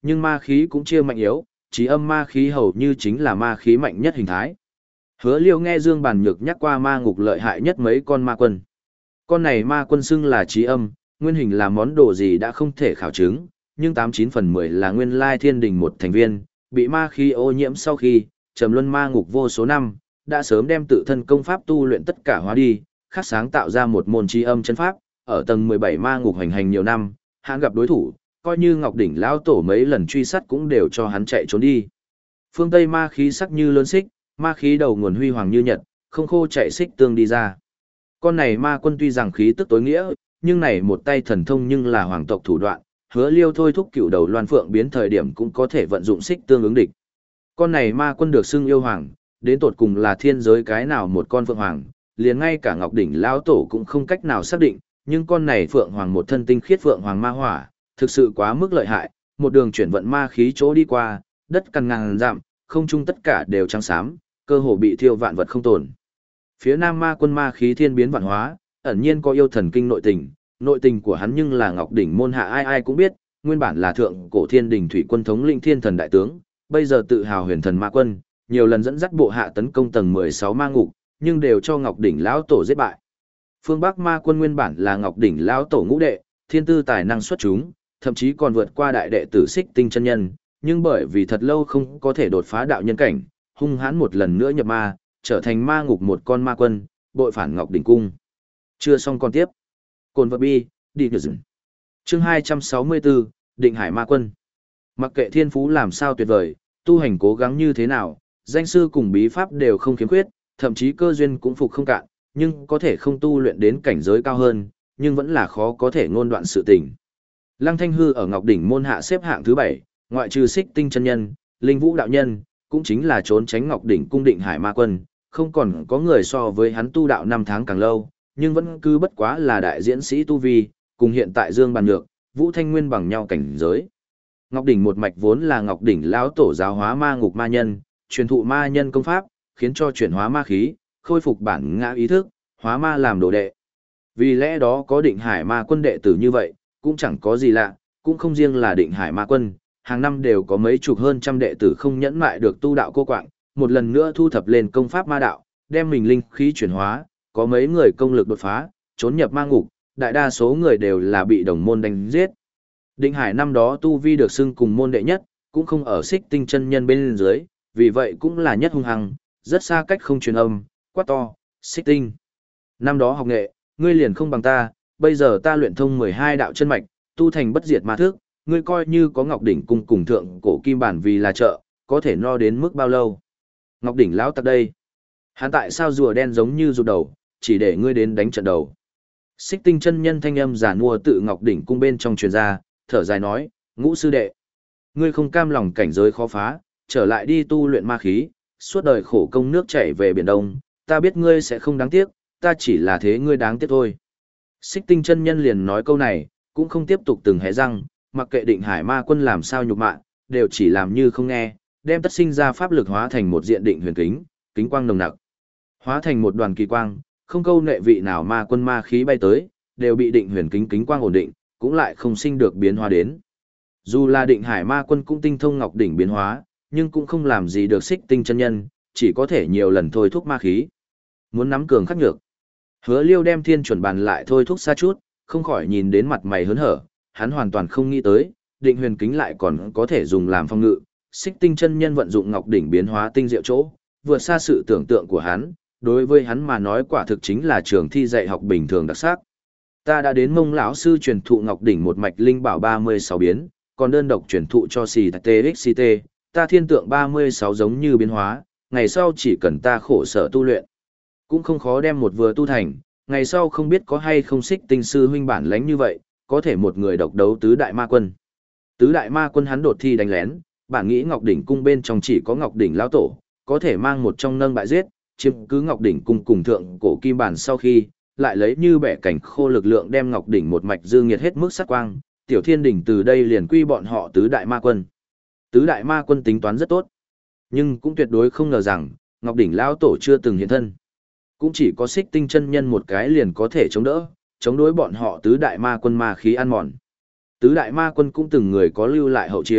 Nhưng ma khí cũng chia mạnh yếu, trí âm ma khí hầu như chính là ma khí mạnh nhất hình thái. Hứa Liêu nghe Dương Bàn Nhược nhắc qua ma ngục lợi hại nhất mấy con ma quân. Con này ma quân xưng là trí âm, nguyên hình là món đồ gì đã không thể khảo chứng, nhưng tám chín phần mười là nguyên lai thiên đình một thành viên, bị ma khí ô nhiễm sau khi, trầm luân ma ngục vô số năm, đã sớm đem tự thân công pháp tu luyện tất cả hóa đi, khắc sáng tạo ra một môn trí âm chân pháp, ở tầng mười bảy ma ngục hành hành nhiều năm, hắn gặp đối thủ, coi như Ngọc Đỉnh lão tổ mấy lần truy sát cũng đều cho hắn chạy trốn đi. Phương Tây ma khí sắc như lớn xích, ma khí đầu nguồn huy hoàng như nhật, không khô chạy xích tương đi ra. Con này ma quân tuy rằng khí tức tối nghĩa, nhưng này một tay thần thông nhưng là hoàng tộc thủ đoạn, Hứa Liêu thôi thúc cựu đầu loan phượng biến thời điểm cũng có thể vận dụng xích tương ứng địch. Con này ma quân được xưng yêu hoàng, đến tột cùng là thiên giới cái nào một con phượng hoàng, liền ngay cả Ngọc Đỉnh lão tổ cũng không cách nào xác định, nhưng con này phượng hoàng một thân tinh khiết phượng hoàng ma hỏa, thực sự quá mức lợi hại, một đường chuyển vận ma khí chỗ đi qua, đất cằn ngàn dặm, không trung tất cả đều trắng xám, cơ hồ bị thiêu vạn vật không tồn. Phía Nam ma quân ma khí thiên biến vạn hóa, ẩn nhiên có yêu thần kinh nội tình, nội tình của hắn nhưng là Ngọc Đỉnh môn hạ ai ai cũng biết, nguyên bản là thượng cổ thiên đình thủy quân thống lĩnh thiên thần đại tướng, bây giờ tự hào huyền thần ma quân, nhiều lần dẫn dắt bộ hạ tấn công tầng mười sáu ma ngục, nhưng đều cho Ngọc Đỉnh lão tổ giết bại. Phương Bắc ma quân nguyên bản là Ngọc Đỉnh lão tổ ngũ đệ, thiên tư tài năng xuất chúng, thậm chí còn vượt qua đại đệ tử Xích Tinh chân nhân, nhưng bởi vì thật lâu không có thể đột phá đạo nhân cảnh, hung hãn một lần nữa nhập ma, trở thành ma ngục một con ma quân, bội phản Ngọc Đỉnh cung. Chưa xong còn tiếp. Cồn vật bi, đi nhờ dừng. Chương hai trăm sáu mươi bốn, Định Hải ma quân. Mặc kệ thiên phú làm sao tuyệt vời, tu hành cố gắng như thế nào, danh sư cùng bí pháp đều không khiếm khuyết, thậm chí cơ duyên cũng phục không cạn, nhưng có thể không tu luyện đến cảnh giới cao hơn, nhưng vẫn là khó có thể ngôn đoạn sự tình. Lăng Thanh Hư ở Ngọc Đỉnh môn hạ xếp hạng thứ bảy, ngoại trừ Xích Tinh chân nhân, Linh Vũ đạo nhân, cũng chính là trốn tránh Ngọc Đỉnh cung Định Hải ma quân, không còn có người so với hắn tu đạo năm tháng càng lâu, nhưng vẫn cứ bất quá là đại diễn sĩ tu vi, cùng hiện tại Dương Bàn Nhược, Vũ Thanh Nguyên bằng nhau cảnh giới. Ngọc Đỉnh một mạch vốn là Ngọc Đỉnh lão tổ giáo hóa ma ngục ma nhân, truyền thụ ma nhân công pháp, khiến cho chuyển hóa ma khí, khôi phục bản ngã ý thức, hóa ma làm đồ đệ. Vì lẽ đó có Định Hải ma quân đệ tử như vậy, cũng chẳng có gì lạ, cũng không riêng là Định Hải ma quân, hàng năm đều có mấy chục hơn trăm đệ tử không nhẫn mại được tu đạo cô quạng, một lần nữa thu thập lên công pháp ma đạo, đem mình linh khí chuyển hóa, có mấy người công lực đột phá, trốn nhập ma ngục, đại đa số người đều là bị đồng môn đánh giết. Định Hải năm đó tu vi được xưng cùng môn đệ nhất, cũng không ở Xích Tinh chân nhân bên dưới, vì vậy cũng là nhất hung hăng, rất xa cách không truyền âm, quát to, Xích Tinh. Năm đó học nghệ, ngươi liền không bằng ta, bây giờ ta luyện thông mười hai đạo chân mạch, tu thành bất diệt ma thức, ngươi coi như có Ngọc Đỉnh cung cùng thượng cổ kim bản vì là trợ, có thể no đến mức bao lâu. Ngọc Đỉnh lão tặc đây. Hắn tại sao rùa đen giống như rụt đầu, chỉ để ngươi đến đánh trận đầu. Xích Tinh chân nhân thanh âm giả mua tự Ngọc Đỉnh cung bên trong truyền ra, thở dài nói, ngũ sư đệ. Ngươi không cam lòng cảnh giới khó phá, trở lại đi tu luyện ma khí, suốt đời khổ công nước chảy về biển Đông, ta biết ngươi sẽ không đáng tiếc, ta chỉ là thế ngươi đáng tiếc thôi. Xích Tinh chân nhân liền nói câu này, cũng không tiếp tục từng hé răng, mặc kệ Định Hải ma quân làm sao nhục mạ, đều chỉ làm như không nghe, đem tất sinh ra pháp lực hóa thành một diện định huyền kính, kính quang nồng nặc. Hóa thành một đoàn kỳ quang, không câu nệ vị nào ma quân ma khí bay tới, đều bị định huyền kính kính quang ổn định, cũng lại không sinh được biến hóa đến. Dù là Định Hải ma quân cũng tinh thông Ngọc Đỉnh biến hóa, nhưng cũng không làm gì được Xích Tinh chân nhân, chỉ có thể nhiều lần thôi thúc ma khí. Muốn nắm cường khắc nhược. Hứa Liêu đem thiên chuẩn bàn lại thôi thúc xa chút, không khỏi nhìn đến mặt mày hớn hở, hắn hoàn toàn không nghĩ tới, định huyền kính lại còn có thể dùng làm phong ngự. Xích Tinh chân nhân vận dụng Ngọc Đỉnh biến hóa tinh diệu chỗ, vượt xa sự tưởng tượng của hắn, đối với hắn mà nói quả thực chính là trường thi dạy học bình thường đặc sắc. Ta đã đến Mông lão sư truyền thụ Ngọc Đỉnh một mạch linh bảo ba mươi sáu biến, còn đơn độc truyền thụ cho xì tê ích xê tê, ta thiên tượng ba mươi sáu giống như biến hóa, ngày sau chỉ cần ta khổ sở tu luyện, cũng không khó đem một vừa tu thành, ngày sau không biết có hay không Xích Tinh sư huynh bản lãnh như vậy, có thể một người độc đấu tứ đại ma quân. Tứ đại ma quân hắn đột thi đánh lén, bản nghĩ Ngọc Đỉnh cung bên trong chỉ có Ngọc Đỉnh lão tổ, có thể mang một trong nâng bại giết, chiếm cứ Ngọc Đỉnh cung cùng thượng cổ kim bản sau khi, lại lấy như bẻ cảnh khô lực lượng đem Ngọc Đỉnh một mạch dư nghiệt hết mức sát quang, tiểu thiên đỉnh từ đây liền quy bọn họ tứ đại ma quân. Tứ đại ma quân tính toán rất tốt, nhưng cũng tuyệt đối không ngờ rằng, Ngọc Đỉnh lão tổ chưa từng hiện thân. Cũng chỉ có Xích Tinh chân nhân một cái liền có thể chống đỡ, chống đối bọn họ tứ đại ma quân ma khí ăn mòn. Tứ đại ma quân cũng từng người có lưu lại hậu chiêu,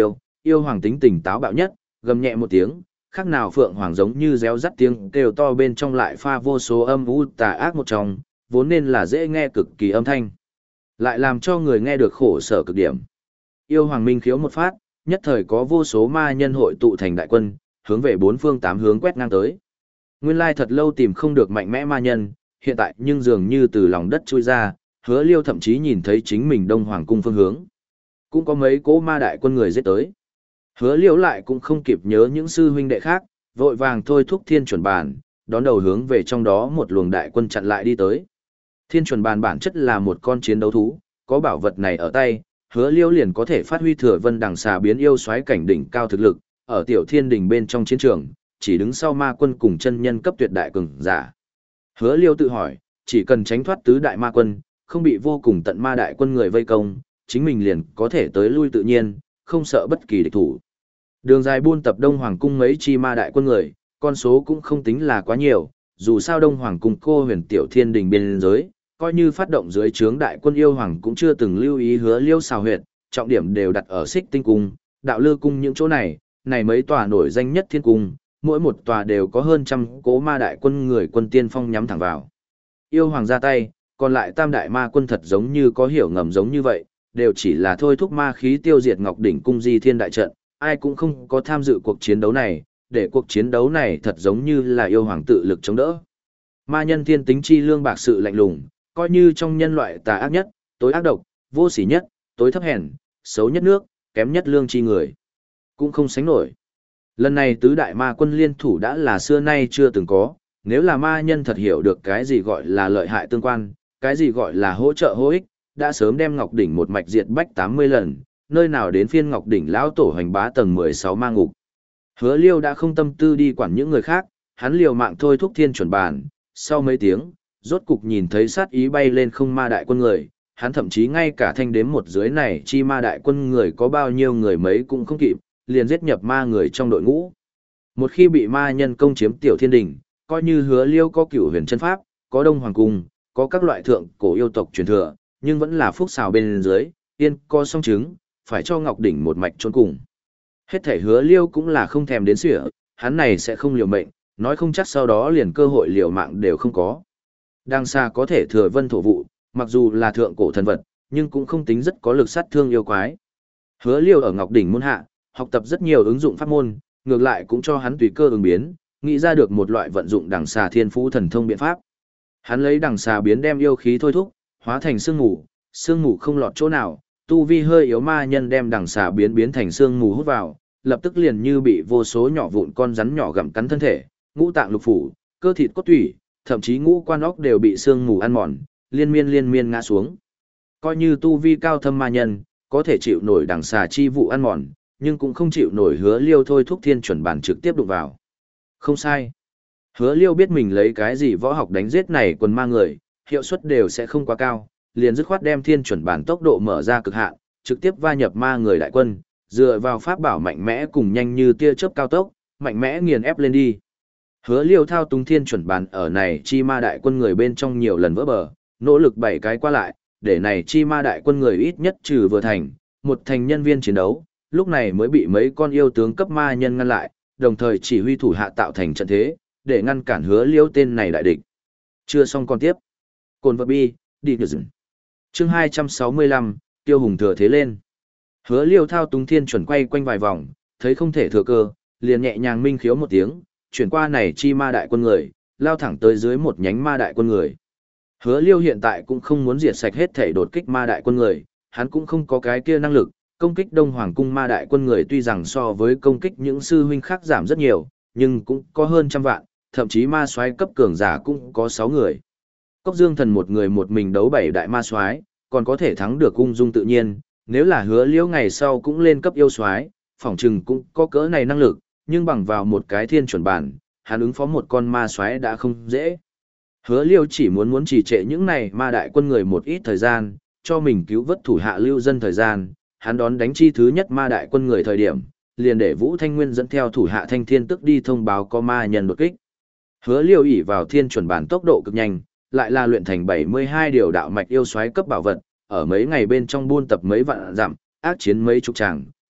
Yêu hoàng tính tình táo bạo nhất, gầm nhẹ một tiếng, khác nào phượng hoàng giống như réo rắt tiếng kêu to bên trong lại pha vô số âm u tà ác một trong, vốn nên là dễ nghe cực kỳ âm thanh, lại làm cho người nghe được khổ sở cực điểm. Yêu hoàng minh khiếu một phát, nhất thời có vô số ma nhân hội tụ thành đại quân, hướng về bốn phương tám hướng quét ngang tới. Nguyên lai thật lâu tìm không được mạnh mẽ ma nhân, hiện tại nhưng dường như từ lòng đất chui ra, Hứa Liêu thậm chí nhìn thấy chính mình Đông Hoàng cung phương hướng. Cũng có mấy cỗ ma đại quân người giết tới. Hứa Liêu lại cũng không kịp nhớ những sư huynh đệ khác, vội vàng thôi thúc thiên chuẩn bàn, đón đầu hướng về trong đó một luồng đại quân chặn lại đi tới. Thiên chuẩn bàn bản chất là một con chiến đấu thú, có bảo vật này ở tay, Hứa Liêu liền có thể phát huy thừa vân đằng xà biến yêu xoáy cảnh đỉnh cao thực lực, ở tiểu thiên đình bên trong chiến trường, chỉ đứng sau ma quân cùng chân nhân cấp tuyệt đại cường giả. Hứa Liêu tự hỏi, chỉ cần tránh thoát tứ đại ma quân, không bị vô cùng tận ma đại quân người vây công, chính mình liền có thể tới lui tự nhiên, không sợ bất kỳ địch thủ. Đường dài buôn tập Đông Hoàng cung mấy chi ma đại quân người, con số cũng không tính là quá nhiều, dù sao Đông Hoàng cung cô huyền tiểu thiên đình biên giới, coi như phát động dưới trướng đại quân yêu hoàng cũng chưa từng lưu ý Hứa Liêu xào huyệt, trọng điểm đều đặt ở Xích Tinh cung, Đạo Lư cung những chỗ này, này mấy tòa nổi danh nhất thiên cung, mỗi một tòa đều có hơn trăm cố ma đại quân người quân tiên phong nhắm thẳng vào. Yêu hoàng ra tay, còn lại tam đại ma quân thật giống như có hiểu ngầm giống như vậy, đều chỉ là thôi thúc ma khí tiêu diệt Ngọc Đỉnh cung di thiên đại trận, ai cũng không có tham dự cuộc chiến đấu này, để cuộc chiến đấu này thật giống như là yêu hoàng tự lực chống đỡ. Ma nhân thiên tính chi lương bạc sự lạnh lùng, coi như trong nhân loại tà ác nhất, tối ác độc, vô sỉ nhất, tối thấp hèn, xấu nhất nước, kém nhất lương chi người, cũng không sánh nổi. Lần này tứ đại ma quân liên thủ đã là xưa nay chưa từng có, nếu là ma nhân thật hiểu được cái gì gọi là lợi hại tương quan, cái gì gọi là hỗ trợ hỗ ích, đã sớm đem Ngọc Đỉnh một mạch diệt bách tám mươi lần, nơi nào đến phiên Ngọc Đỉnh lão tổ hành bá tầng mười sáu ma ngục. Hứa Liêu đã không tâm tư đi quản những người khác, hắn liều mạng thôi thúc thiên chuẩn bàn, sau mấy tiếng, rốt cục nhìn thấy sát ý bay lên không ma đại quân người, hắn thậm chí ngay cả thanh đếm một dưới này chi ma đại quân người có bao nhiêu người mấy cũng không kịp, liền giết nhập ma người trong đội ngũ. Một khi bị ma nhân công chiếm tiểu thiên đình, coi như Hứa Liêu có cửu huyền chân pháp, có Đông Hoàng cung, có các loại thượng cổ yêu tộc truyền thừa, nhưng vẫn là phúc xào bên dưới, tiên co song trứng, phải cho Ngọc Đỉnh một mạch chôn cùng. Hết thể Hứa Liêu cũng là không thèm đến sỉa, hắn này sẽ không liều mệnh, nói không chắc sau đó liền cơ hội liều mạng đều không có. Đang xa có thể thừa vân thổ vụ, mặc dù là thượng cổ thần vật, nhưng cũng không tính rất có lực sát thương yêu quái. Hứa Liêu ở Ngọc Đỉnh môn hạ, học tập rất nhiều ứng dụng pháp môn, ngược lại cũng cho hắn tùy cơ ứng biến, nghĩ ra được một loại vận dụng đằng xà thiên phú thần thông biện pháp. Hắn lấy đằng xà biến đem yêu khí thôi thúc, hóa thành sương mù, sương mù không lọt chỗ nào, tu vi hơi yếu ma nhân đem đằng xà biến biến thành sương mù hút vào, lập tức liền như bị vô số nhỏ vụn con rắn nhỏ gặm cắn thân thể, ngũ tạng lục phủ, cơ thịt cốt tủy, thậm chí ngũ quan óc đều bị sương mù ăn mòn, liên miên liên miên ngã xuống. Coi như tu vi cao thâm ma nhân, có thể chịu nổi đằng xà chi vụ ăn mòn, nhưng cũng không chịu nổi Hứa Liêu thôi thúc thiên chuẩn bản trực tiếp đụng vào. Không sai. Hứa Liêu biết mình lấy cái gì võ học đánh giết này quần ma người, hiệu suất đều sẽ không quá cao, liền dứt khoát đem thiên chuẩn bản tốc độ mở ra cực hạn, trực tiếp va nhập ma người đại quân, dựa vào pháp bảo mạnh mẽ cùng nhanh như tia chớp cao tốc, mạnh mẽ nghiền ép lên đi. Hứa Liêu thao túng thiên chuẩn bản ở này chi ma đại quân người bên trong nhiều lần vỡ bờ, nỗ lực bảy cái qua lại, để này chi ma đại quân người ít nhất trừ vừa thành, một thành nhân viên chiến đấu, lúc này mới bị mấy con yêu tướng cấp ma nhân ngăn lại, đồng thời chỉ huy thủ hạ tạo thành trận thế, để ngăn cản Hứa Liêu tên này đại địch. Chưa xong còn tiếp. Cồn vật bi, đi nhờ dừng. Chương hai trăm sáu mươi lăm, Tiêu Hùng thừa thế lên. Hứa Liêu thao túng thiên chuẩn quay quanh vài vòng, thấy không thể thừa cơ, liền nhẹ nhàng minh khiếu một tiếng, chuyển qua này chi ma đại quân người, lao thẳng tới dưới một nhánh ma đại quân người. Hứa Liêu hiện tại cũng không muốn diệt sạch hết thể đột kích ma đại quân người, hắn cũng không có cái kia năng lực, công kích Đông Hoàng cung ma đại quân người tuy rằng so với công kích những sư huynh khác giảm rất nhiều, nhưng cũng có hơn trăm vạn, thậm chí ma soái cấp cường giả cũng có sáu người. Cốc Dương Thần một người một mình đấu bảy đại ma soái, còn có thể thắng được ung dung tự nhiên, nếu là Hứa Liêu ngày sau cũng lên cấp yêu soái, phỏng chừng cũng có cỡ này năng lực, nhưng bằng vào một cái thiên chuẩn bản, hắn ứng phó một con ma soái đã không dễ. Hứa Liêu chỉ muốn muốn trì trệ những này ma đại quân người một ít thời gian, cho mình cứu vớt thủ hạ lưu dân thời gian, hắn đón đánh chi thứ nhất ma đại quân người thời điểm, liền để Vũ Thanh Nguyên dẫn theo thủ hạ Thanh Thiên Tức đi thông báo có ma nhân đột kích. Hứa Liêu ỷ vào thiên chuẩn bản tốc độ cực nhanh, lại là luyện thành bảy mươi hai điều đạo mạch yêu soái cấp bảo vật, ở mấy ngày bên trong buôn tập mấy vạn dặm, ác chiến mấy chục tràng,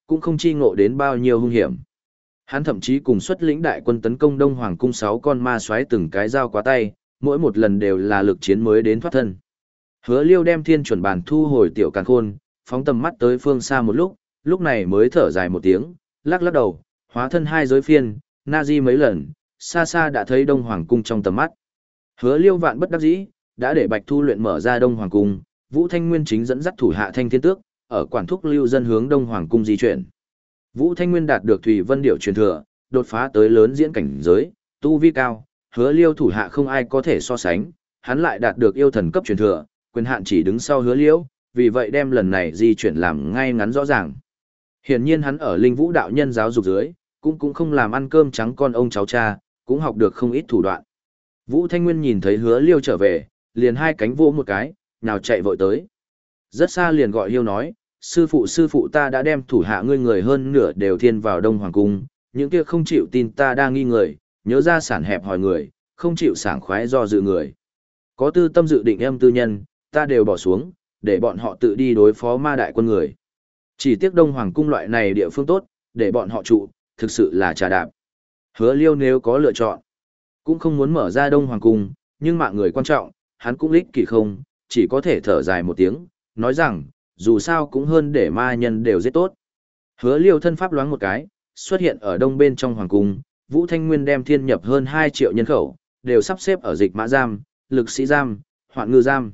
cũng không chi ngộ đến bao nhiêu hung hiểm. Hắn thậm chí cùng xuất lĩnh đại quân tấn công Đông Hoàng cung sáu con ma xoáy từng cái dao quá tay, mỗi một lần đều là lực chiến mới đến thoát thân. Hứa Liêu đem thiên chuẩn bàn thu hồi tiểu càn khôn, phóng tầm mắt tới phương xa một lúc, lúc này mới thở dài một tiếng, lắc lắc đầu, hóa thân hai giới phiên, na di mấy lần, xa xa đã thấy Đông Hoàng cung trong tầm mắt. Hứa Liêu vạn bất đắc dĩ, đã để Bạch Thu luyện mở ra Đông Hoàng cung, Vũ Thanh Nguyên chính dẫn dắt thủ hạ Thanh Thiên Tước, ở quản thúc lưu dân hướng Đông Hoàng cung di chuyển. Vũ Thanh Nguyên đạt được Thủy Vân Điệu truyền thừa, đột phá tới lớn diễn cảnh giới, tu vi cao, Hứa Liêu thủ hạ không ai có thể so sánh, hắn lại đạt được yêu thần cấp truyền thừa, quyền hạn chỉ đứng sau Hứa Liêu, vì vậy đem lần này di chuyển làm ngay ngắn rõ ràng. Hiển nhiên hắn ở Linh Vũ đạo nhân giáo dục dưới, cũng cũng không làm ăn cơm trắng con ông cháu cha, cũng học được không ít thủ đoạn. Vũ Thanh Nguyên nhìn thấy Hứa Liêu trở về, liền hai cánh vỗ một cái, nào chạy vội tới. Rất xa liền gọi Hiêu nói, sư phụ sư phụ ta đã đem thủ hạ ngươi người hơn nửa đều thiên vào Đông Hoàng cung, những kia không chịu tin ta đang nghi người, nhớ ra sản hẹp hỏi người, không chịu sảng khoái do dự người. Có tư tâm dự định em tư nhân, ta đều bỏ xuống, để bọn họ tự đi đối phó ma đại quân người. Chỉ tiếc Đông Hoàng cung loại này địa phương tốt, để bọn họ trụ, thực sự là trà đạp. Hứa Liêu nếu có lựa chọn, cũng không muốn mở ra Đông Hoàng cung, nhưng mạng người quan trọng, hắn cũng ích kỷ không, chỉ có thể thở dài một tiếng, nói rằng, dù sao cũng hơn để ma nhân đều giết tốt. Hứa Liêu thân pháp loáng một cái, xuất hiện ở đông bên trong hoàng cung, Vũ Thanh Nguyên đem thiên nhập hơn hai triệu nhân khẩu, đều sắp xếp ở dịch mã giam, lực sĩ giam, hoạn ngư giam.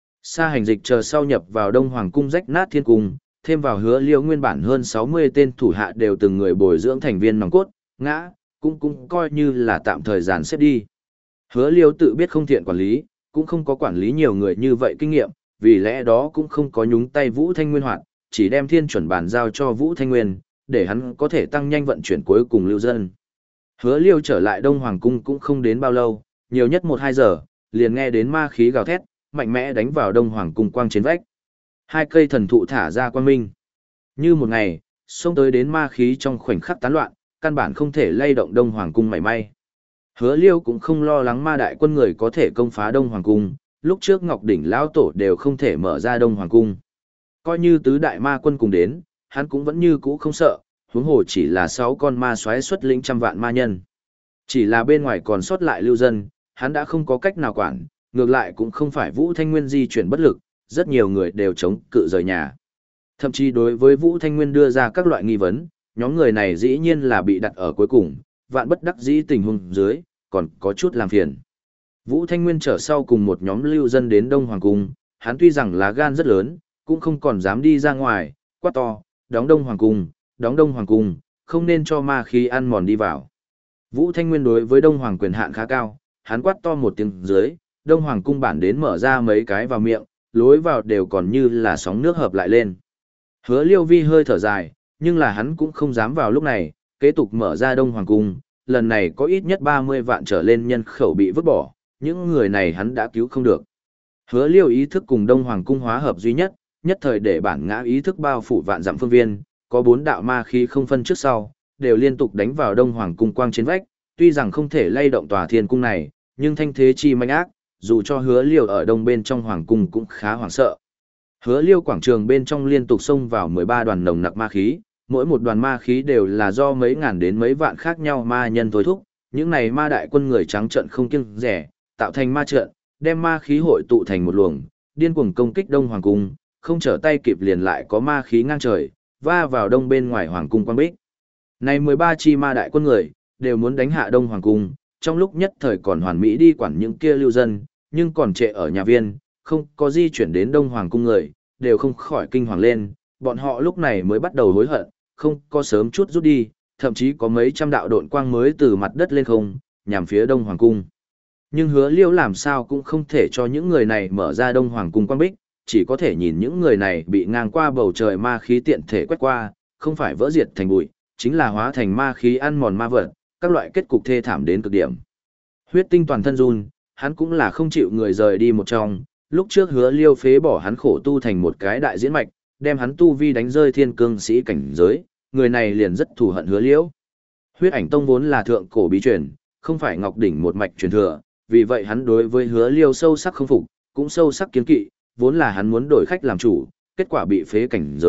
Sa hành dịch chờ sau nhập vào Đông Hoàng cung rách nát thiên cung, thêm vào Hứa Liêu nguyên bản hơn sáu mươi tên thủ hạ đều từng người bồi dưỡng thành viên nòng cốt, ngã, cũng cũng coi như là tạm thời dàn xếp đi. Hứa Liêu tự biết không thiện quản lý, cũng không có quản lý nhiều người như vậy kinh nghiệm, vì lẽ đó cũng không có nhúng tay Vũ Thanh Nguyên hoạt, chỉ đem thiên chuẩn bản giao cho Vũ Thanh Nguyên, để hắn có thể tăng nhanh vận chuyển cuối cùng lưu dân. Hứa Liêu trở lại Đông Hoàng cung cũng không đến bao lâu, nhiều nhất một hai giờ, liền nghe đến ma khí gào thét, mạnh mẽ đánh vào Đông Hoàng cung quang trên vách. Hai cây thần thụ thả ra quang minh. Như một ngày, xông tới đến ma khí trong khoảnh khắc tán loạn, căn bản không thể lay động Đông Hoàng cung mảy may. Hứa Liêu cũng không lo lắng ma đại quân người có thể công phá Đông Hoàng cung, lúc trước Ngọc Đỉnh lão tổ đều không thể mở ra Đông Hoàng cung. Coi như tứ đại ma quân cùng đến, hắn cũng vẫn như cũ không sợ, huống hồ chỉ là sáu con ma soái xuất lĩnh trăm vạn ma nhân. Chỉ là bên ngoài còn sót lại lưu dân, hắn đã không có cách nào quản, ngược lại cũng không phải Vũ Thanh Nguyên di chuyển bất lực, rất nhiều người đều chống cự rời nhà. Thậm chí đối với Vũ Thanh Nguyên đưa ra các loại nghi vấn, nhóm người này dĩ nhiên là bị đặt ở cuối cùng, vạn bất đắc dĩ tình huống dưới, còn có chút làm phiền. Vũ Thanh Nguyên trở sau cùng một nhóm lưu dân đến Đông Hoàng cung, hắn tuy rằng lá gan rất lớn, cũng không còn dám đi ra ngoài, quát to, đóng Đông Hoàng cung, đóng Đông Hoàng cung, không nên cho ma khí ăn mòn đi vào. Vũ Thanh Nguyên đối với Đông Hoàng quyền hạn khá cao, hắn quát to một tiếng dưới, Đông Hoàng cung bản đến mở ra mấy cái vào miệng, lối vào đều còn như là sóng nước hợp lại lên. Hứa Liêu Vi hơi thở dài, nhưng là hắn cũng không dám vào lúc này, kế tục mở ra Đông Hoàng cung, lần này có ít nhất ba mươi vạn trở lên nhân khẩu bị vứt bỏ, những người này hắn đã cứu không được. Hứa Liêu ý thức cùng Đông Hoàng cung hóa hợp duy nhất, nhất thời để bản ngã ý thức bao phủ vạn dặm phương viên, có bốn đạo ma khí không phân trước sau, đều liên tục đánh vào Đông Hoàng cung quang trên vách, tuy rằng không thể lay động tòa thiên cung này, nhưng thanh thế chi manh ác, dù cho Hứa Liêu ở đông bên trong hoàng cung cũng khá hoảng sợ. Hứa Liêu quảng trường bên trong liên tục xông vào mười ba đoàn nồng nặc ma khí, mỗi một đoàn ma khí đều là do mấy ngàn đến mấy vạn khác nhau ma nhân thôi thúc, những này ma đại quân người trắng trợn không kiêng rẻ, tạo thành ma trận, đem ma khí hội tụ thành một luồng, điên cuồng công kích Đông Hoàng cung, không trở tay kịp liền lại có ma khí ngang trời, va vào đông bên ngoài hoàng cung quang bích. Này mười ba chi ma đại quân người, đều muốn đánh hạ Đông Hoàng cung, trong lúc nhất thời còn hoàn mỹ đi quản những kia lưu dân, nhưng còn trệ ở nhà viên, không có di chuyển đến Đông Hoàng cung người, đều không khỏi kinh hoàng lên, bọn họ lúc này mới bắt đầu hối hận, không có sớm chút rút đi, thậm chí có mấy trăm đạo độn quang mới từ mặt đất lên không, nhằm phía Đông Hoàng cung. Nhưng Hứa Liêu làm sao cũng không thể cho những người này mở ra Đông Hoàng cung quang bích, chỉ có thể nhìn những người này bị ngang qua bầu trời ma khí tiện thể quét qua, không phải vỡ diệt thành bụi, chính là hóa thành ma khí ăn mòn ma vật, các loại kết cục thê thảm đến cực điểm. Huyết Tinh toàn thân run, hắn cũng là không chịu người rời đi một trong, lúc trước Hứa Liêu phế bỏ hắn khổ tu thành một cái đại diễn mạch, đem hắn tu vi đánh rơi thiên cương sĩ cảnh giới, người này liền rất thù hận Hứa Liêu. Huyết Ảnh Tông vốn là thượng cổ bí truyền, không phải Ngọc Đỉnh một mạch truyền thừa, vì vậy hắn đối với Hứa Liêu sâu sắc không phục, cũng sâu sắc kiêng kỵ, vốn là hắn muốn đổi khách làm chủ, kết quả bị phế cảnh giới,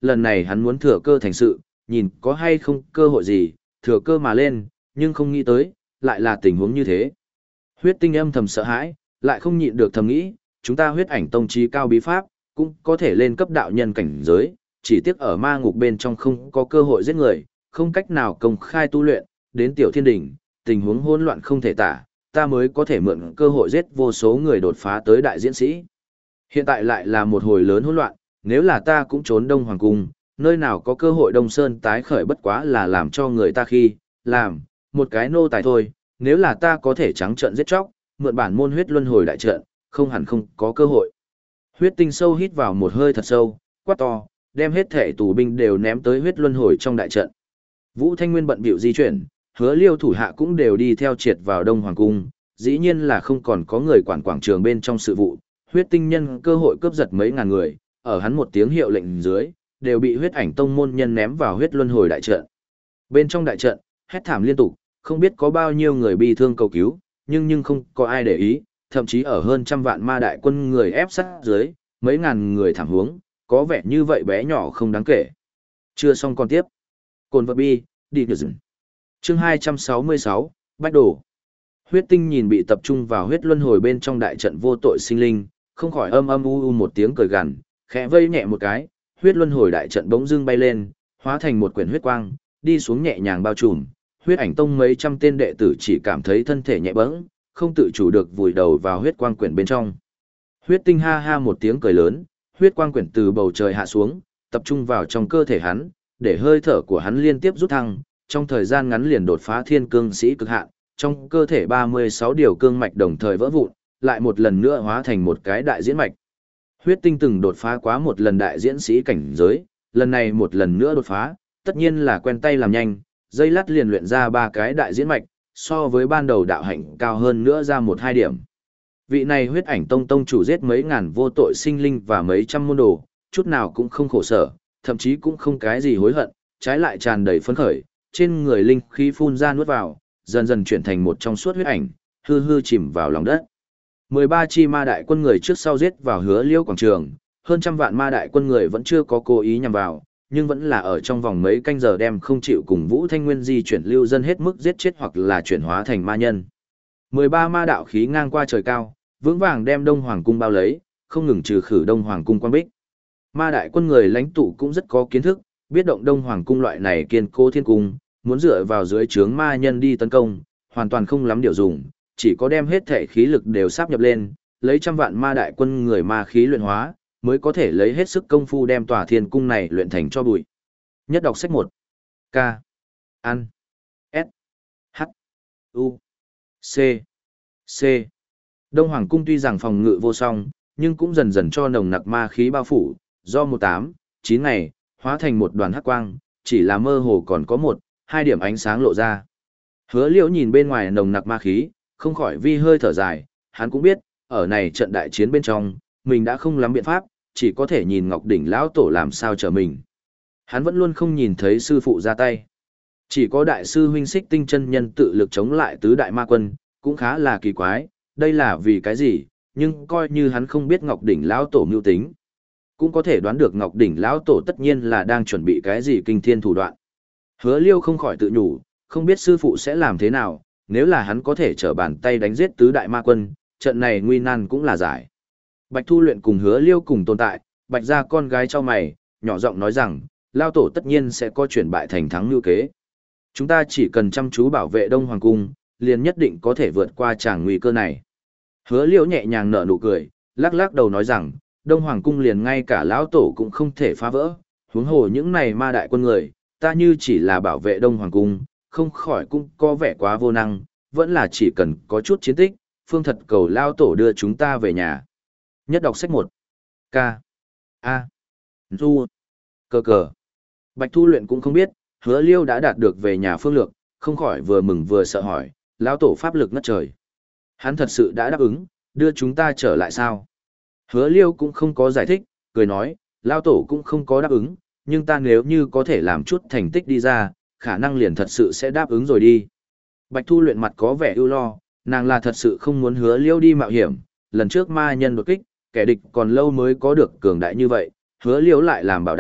lần này hắn muốn thừa cơ thành sự, nhìn có hay không cơ hội gì, thừa cơ mà lên, nhưng không nghĩ tới, lại là tình huống như thế. Huyết tinh âm thầm sợ hãi, lại không nhịn được thầm nghĩ, chúng ta huyết ảnh tông trí cao bí pháp, cũng có thể lên cấp đạo nhân cảnh giới, chỉ tiếc ở ma ngục bên trong không có cơ hội giết người, không cách nào công khai tu luyện, đến tiểu thiên đỉnh, tình huống hỗn loạn không thể tả, ta mới có thể mượn cơ hội giết vô số người đột phá tới đại diễn sĩ. Hiện tại lại là một hồi lớn hỗn loạn, nếu là ta cũng trốn Đông Hoàng Cung, nơi nào có cơ hội Đông Sơn tái khởi bất quá là làm cho người ta khi, làm, một cái nô tài thôi, nếu là ta có thể trắng trợn giết chóc, mượn bản môn huyết luân hồi đại trận, không hẳn không có cơ hội. Huyết tinh sâu hít vào một hơi thật sâu, quát to, đem hết thể tù binh đều ném tới huyết luân hồi trong đại trận. Vũ Thanh Nguyên bận bịu di chuyển, Hứa Liêu thủ hạ cũng đều đi theo triệt vào Đông Hoàng Cung, dĩ nhiên là không còn có người quản quảng trường bên trong sự vụ, huyết tinh nhân cơ hội cướp giật mấy ngàn người, ở hắn một tiếng hiệu lệnh dưới, đều bị huyết ảnh tông môn nhân ném vào huyết luân hồi đại trận. Bên trong đại trận, hét thảm liên tục, không biết có bao nhiêu người bị thương cầu cứu, nhưng nhưng không có ai để ý, thậm chí ở hơn trăm vạn ma đại quân người ép sát dưới, mấy ngàn người thảm hướng, có vẻ như vậy bé nhỏ không đáng kể. Chưa xong còn tiếp. Cồn vật bi, đi nhờ dừng. Chương hai trăm sáu mươi sáu, Bách Đổ. Huyết tinh nhìn bị tập trung vào huyết luân hồi bên trong đại trận vô tội sinh linh, không khỏi âm âm u u một tiếng cười gằn, khẽ vây nhẹ một cái, huyết luân hồi đại trận bỗng dưng bay lên, hóa thành một quyển huyết quang, đi xuống nhẹ nhàng bao trùm. Huyết ảnh tông mấy trăm tên đệ tử chỉ cảm thấy thân thể nhẹ bẫng, không tự chủ được vùi đầu vào huyết quang quyển bên trong. Huyết tinh ha ha một tiếng cười lớn, huyết quang quyển từ bầu trời hạ xuống, tập trung vào trong cơ thể hắn, để hơi thở của hắn liên tiếp rút thăng, trong thời gian ngắn liền đột phá thiên cương sĩ cực hạn, trong cơ thể ba mươi sáu điều cương mạch đồng thời vỡ vụn, lại một lần nữa hóa thành một cái đại diễn mạch. Huyết tinh từng đột phá quá một lần đại diễn sĩ cảnh giới, lần này một lần nữa đột phá, tất nhiên là quen tay làm nhanh, dây lát liền luyện ra ba cái đại diễn mạch, so với ban đầu đạo hạnh cao hơn nữa ra một hai điểm. Vị này huyết ảnh tông tông chủ giết mấy ngàn vô tội sinh linh và mấy trăm môn đồ, chút nào cũng không khổ sở, thậm chí cũng không cái gì hối hận, trái lại tràn đầy phấn khởi, trên người linh khí phun ra nuốt vào, dần dần chuyển thành một trong suốt huyết ảnh, hư hư chìm vào lòng đất. mười ba chi ma đại quân người trước sau giết vào Hứa Liêu quảng trường, hơn trăm vạn ma đại quân người vẫn chưa có cố ý nhằm vào, nhưng vẫn là ở trong vòng mấy canh giờ đem không chịu cùng Vũ Thanh Nguyên di chuyển lưu dân hết mức giết chết hoặc là chuyển hóa thành ma nhân. mười ba ma đạo khí ngang qua trời cao, vững vàng đem Đông Hoàng cung bao lấy, không ngừng trừ khử Đông Hoàng cung quan bích. Ma đại quân người lãnh tụ cũng rất có kiến thức, biết động Đông Hoàng cung loại này kiên cố thiên cung, muốn dựa vào dưới trướng ma nhân đi tấn công, hoàn toàn không lắm điều dùng, chỉ có đem hết thể khí lực đều sáp nhập lên, lấy trăm vạn ma đại quân người ma khí luyện hóa, mới có thể lấy hết sức công phu đem tòa thiên cung này luyện thành cho bụi. Nhất đọc sách một. K. An. S. H. U. C. C. Đông Hoàng cung tuy rằng phòng ngự vô song, nhưng cũng dần dần cho nồng nặc ma khí bao phủ, do một tám, chín ngày, hóa thành một đoàn hắc quang, chỉ là mơ hồ còn có một, hai điểm ánh sáng lộ ra. Hứa Liễu nhìn bên ngoài nồng nặc ma khí, không khỏi vi hơi thở dài, hắn cũng biết, ở này trận đại chiến bên trong, mình đã không lắm biện pháp, chỉ có thể nhìn Ngọc Đỉnh lão tổ làm sao trở mình. Hắn vẫn luôn không nhìn thấy sư phụ ra tay. Chỉ có đại sư huynh Xích Tinh chân nhân tự lực chống lại tứ đại ma quân, cũng khá là kỳ quái, đây là vì cái gì, nhưng coi như hắn không biết Ngọc Đỉnh lão tổ mưu tính, cũng có thể đoán được Ngọc Đỉnh lão tổ tất nhiên là đang chuẩn bị cái gì kinh thiên thủ đoạn. Hứa Liêu không khỏi tự nhủ, không biết sư phụ sẽ làm thế nào, nếu là hắn có thể trở bàn tay đánh giết tứ đại ma quân, trận này nguy nan cũng là giải. Bạch Thu Luyện cùng Hứa Liêu cùng tồn tại, Bạch gia con gái cho mày, nhỏ giọng nói rằng, lao tổ tất nhiên sẽ có chuyển bại thành thắng lưu kế. Chúng ta chỉ cần chăm chú bảo vệ Đông Hoàng Cung, liền nhất định có thể vượt qua tràng nguy cơ này. Hứa Liêu nhẹ nhàng nở nụ cười, lắc lắc đầu nói rằng, Đông Hoàng Cung liền ngay cả lão tổ cũng không thể phá vỡ, huống hồ những này ma đại quân người, ta như chỉ là bảo vệ Đông Hoàng Cung, không khỏi cũng có vẻ quá vô năng, vẫn là chỉ cần có chút chiến tích, phương thật cầu lao tổ đưa chúng ta về nhà. Nhất đọc sách một. K. A. Du. Cờ cờ. Bạch Thu Luyện cũng không biết, Hứa Liêu đã đạt được về nhà phương lược, không khỏi vừa mừng vừa sợ hỏi, lão tổ pháp lực ngất trời. Hắn thật sự đã đáp ứng, đưa chúng ta trở lại sao? Hứa Liêu cũng không có giải thích, cười nói, lão tổ cũng không có đáp ứng, nhưng ta nếu như có thể làm chút thành tích đi ra, khả năng liền thật sự sẽ đáp ứng rồi đi. Bạch Thu Luyện mặt có vẻ ưu lo, nàng là thật sự không muốn Hứa Liêu đi mạo hiểm, lần trước ma nhân đột kích, kẻ địch còn lâu mới có được cường đại như vậy, Hứa Liêu lại làm bảo đảm,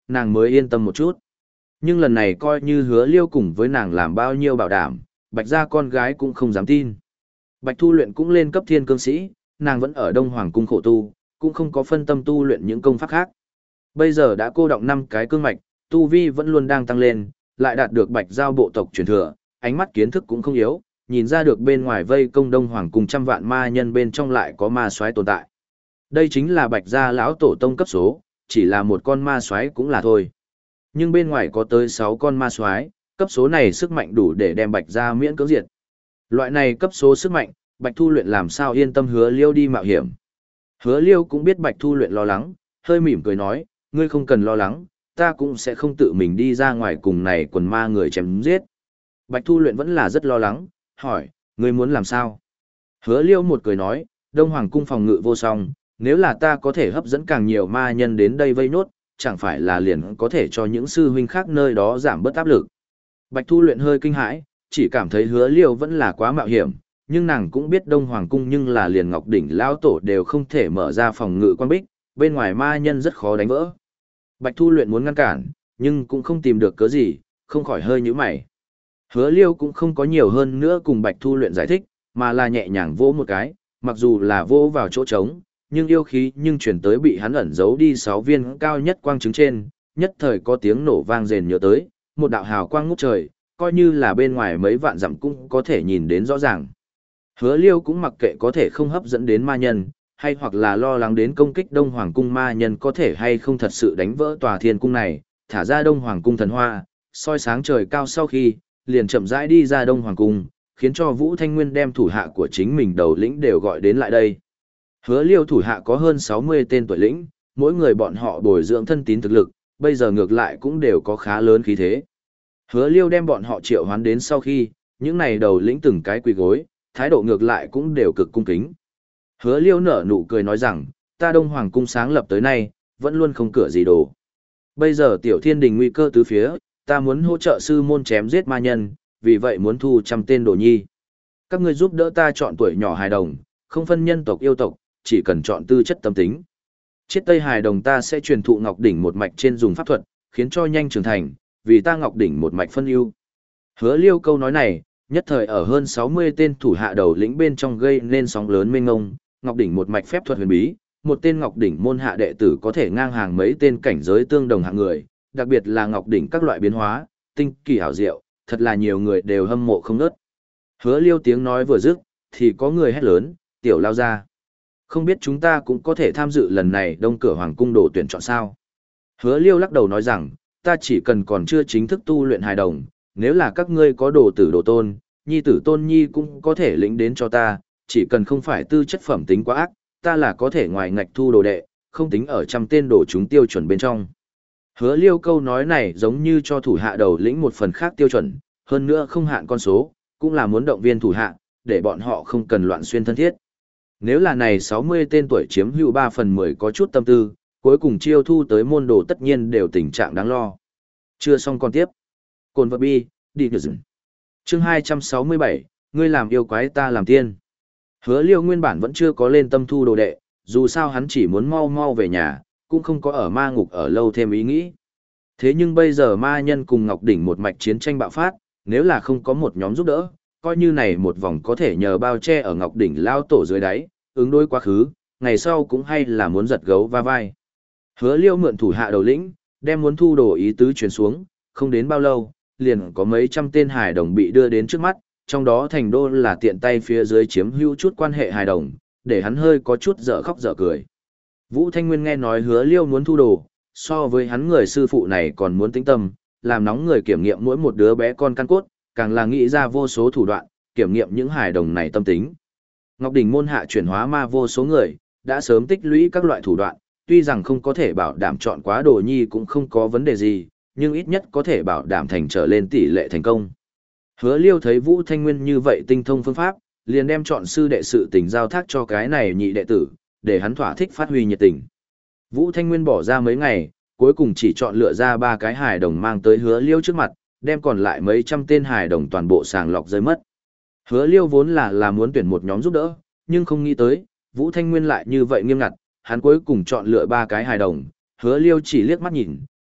nàng mới yên tâm một chút. Nhưng lần này coi như hứa liêu cùng với nàng làm bao nhiêu bảo đảm, bạch gia con gái cũng không dám tin. Bạch Thu Luyện cũng lên cấp thiên cương sĩ, nàng vẫn ở Đông Hoàng cung khổ tu, cũng không có phân tâm tu luyện những công pháp khác. Bây giờ đã cô động năm cái cương mạch, tu vi vẫn luôn đang tăng lên, lại đạt được bạch giao bộ tộc truyền thừa, ánh mắt kiến thức cũng không yếu, nhìn ra được bên ngoài vây công Đông Hoàng cùng trăm vạn ma nhân bên trong lại có ma soái tồn tại. Đây chính là bạch gia lão tổ tông cấp số, chỉ là một con ma soái cũng là thôi. Nhưng bên ngoài có tới sáu con ma soái, cấp số này sức mạnh đủ để đem bạch gia miễn cưỡng diệt. Loại này cấp số sức mạnh, Bạch Thu Luyện làm sao yên tâm hứa liêu đi mạo hiểm. Hứa liêu cũng biết Bạch Thu Luyện lo lắng, hơi mỉm cười nói, ngươi không cần lo lắng, ta cũng sẽ không tự mình đi ra ngoài cùng này quần ma người chém giết. Bạch Thu Luyện vẫn là rất lo lắng, hỏi, ngươi muốn làm sao? Hứa liêu một cười nói, Đông Hoàng cung phòng ngự vô song, nếu là ta có thể hấp dẫn càng nhiều ma nhân đến đây vây nốt, chẳng phải là liền có thể cho những sư huynh khác nơi đó giảm bớt áp lực. Bạch Thu Luyện hơi kinh hãi, chỉ cảm thấy hứa liêu vẫn là quá mạo hiểm, nhưng nàng cũng biết Đông Hoàng cung nhưng là liền Ngọc Đỉnh lão tổ đều không thể mở ra phòng ngự quan bích, bên ngoài ma nhân rất khó đánh vỡ. Bạch Thu Luyện muốn ngăn cản, nhưng cũng không tìm được cớ gì, không khỏi hơi nhíu mày. Hứa liêu cũng không có nhiều hơn nữa cùng Bạch Thu Luyện giải thích, mà là nhẹ nhàng vỗ một cái, mặc dù là vỗ vào chỗ trống, nhưng yêu khí nhưng chuyển tới bị hắn ẩn giấu đi sáu viên cao nhất quang trứng trên, nhất thời có tiếng nổ vang rền nhớ tới, một đạo hào quang ngút trời, coi như là bên ngoài mấy vạn dặm cũng có thể nhìn đến rõ ràng. Hứa liêu cũng mặc kệ có thể không hấp dẫn đến ma nhân, hay hoặc là lo lắng đến công kích Đông Hoàng cung ma nhân có thể hay không thật sự đánh vỡ tòa thiên cung này, thả ra Đông Hoàng cung thần hoa, soi sáng trời cao sau khi, liền chậm rãi đi ra Đông Hoàng cung, khiến cho Vũ Thanh Nguyên đem thủ hạ của chính mình đầu lĩnh đều gọi đến lại đây. Hứa liêu thủ hạ có hơn sáu mươi tên tuổi lĩnh, mỗi người bọn họ bồi dưỡng thân tín thực lực, bây giờ ngược lại cũng đều có khá lớn khí thế. Hứa liêu đem bọn họ triệu hoán đến sau khi, những này đầu lĩnh từng cái quỳ gối, thái độ ngược lại cũng đều cực cung kính. Hứa liêu nở nụ cười nói rằng, ta Đông Hoàng cung sáng lập tới nay, vẫn luôn không cửa gì đồ. Bây giờ tiểu thiên đình nguy cơ tứ phía, ta muốn hỗ trợ sư môn chém giết ma nhân, vì vậy muốn thu trăm tên đồ nhi. Các ngươi giúp đỡ ta chọn tuổi nhỏ hài đồng, không phân nhân tộc yêu tộc, chỉ cần chọn tư chất tâm tính. Chiết Tây hài đồng ta sẽ truyền thụ Ngọc Đỉnh một mạch trên dùng pháp thuật, khiến cho nhanh trưởng thành, vì ta Ngọc Đỉnh một mạch phân ưu. Hứa liêu câu nói này, nhất thời ở hơn sáu mươi tên thủ hạ đầu lĩnh bên trong gây nên sóng lớn mênh ngông, Ngọc Đỉnh một mạch phép thuật huyền bí, một tên Ngọc Đỉnh môn hạ đệ tử có thể ngang hàng mấy tên cảnh giới tương đồng hạng người, đặc biệt là Ngọc Đỉnh các loại biến hóa, tinh kỳ hảo diệu, thật là nhiều người đều hâm mộ không ngớt. Hứa liêu tiếng nói vừa dứt, thì có người hét lớn, tiểu lao ra. Không biết chúng ta cũng có thể tham dự lần này Đông Cửa Hoàng cung đồ tuyển chọn sao? Hứa liêu lắc đầu nói rằng, ta chỉ cần còn chưa chính thức tu luyện hài đồng, nếu là các ngươi có đồ tử đồ tôn, nhi tử tôn nhi cũng có thể lĩnh đến cho ta, chỉ cần không phải tư chất phẩm tính quá ác, ta là có thể ngoài ngạch thu đồ đệ, không tính ở trăm tên đồ chúng tiêu chuẩn bên trong. Hứa liêu câu nói này giống như cho thủ hạ đầu lĩnh một phần khác tiêu chuẩn, hơn nữa không hạn con số, cũng là muốn động viên thủ hạ, để bọn họ không cần loạn xuyên thân thiết. Nếu là này sáu mươi tên tuổi chiếm hữu ba phần mười có chút tâm tư, cuối cùng chiêu thu tới môn đồ tất nhiên đều tình trạng đáng lo. Chưa xong còn tiếp. Cồn vật bi, đi nhờ dừng. Chương hai trăm sáu mươi bảy, ngươi làm yêu quái ta làm tiên. Hứa liêu nguyên bản vẫn chưa có lên tâm thu đồ đệ, dù sao hắn chỉ muốn mau mau về nhà, cũng không có ở ma ngục ở lâu thêm ý nghĩ. Thế nhưng bây giờ ma nhân cùng Ngọc Đỉnh một mạch chiến tranh bạo phát, nếu là không có một nhóm giúp đỡ, coi như này một vòng có thể nhờ bao che ở Ngọc Đỉnh lao tổ dưới đáy, ứng đối quá khứ, ngày sau cũng hay là muốn giật gấu va vai. Hứa liêu mượn thủ hạ đầu lĩnh, đem muốn thu đồ ý tứ truyền xuống, không đến bao lâu, liền có mấy trăm tên hài đồng bị đưa đến trước mắt, trong đó thành đô là tiện tay phía dưới chiếm hữu chút quan hệ hài đồng, để hắn hơi có chút dở khóc dở cười. Vũ Thanh Nguyên nghe nói hứa liêu muốn thu đồ, so với hắn người sư phụ này còn muốn tĩnh tâm, làm nóng người kiểm nghiệm mỗi một đứa bé con căn cốt, càng là nghĩ ra vô số thủ đoạn, kiểm nghiệm những hài đồng này tâm tính. Ngọc Đỉnh môn hạ chuyển hóa ma vô số người, đã sớm tích lũy các loại thủ đoạn, tuy rằng không có thể bảo đảm chọn quá đồ nhi cũng không có vấn đề gì, nhưng ít nhất có thể bảo đảm thành trở lên tỷ lệ thành công. Hứa liêu thấy Vũ Thanh Nguyên như vậy tinh thông phương pháp, liền đem chọn sư đệ sự tình giao thác cho cái này nhị đệ tử, để hắn thỏa thích phát huy nhiệt tình. Vũ Thanh Nguyên bỏ ra mấy ngày, cuối cùng chỉ chọn lựa ra ba cái hài đồng mang tới hứa liêu trước mặt, đem còn lại mấy trăm tên hài đồng toàn bộ sàng lọc rơi mất. Hứa liêu vốn là là muốn tuyển một nhóm giúp đỡ, nhưng không nghĩ tới, Vũ Thanh Nguyên lại như vậy nghiêm ngặt, hắn cuối cùng chọn lựa ba cái hài đồng, hứa liêu chỉ liếc mắt nhìn,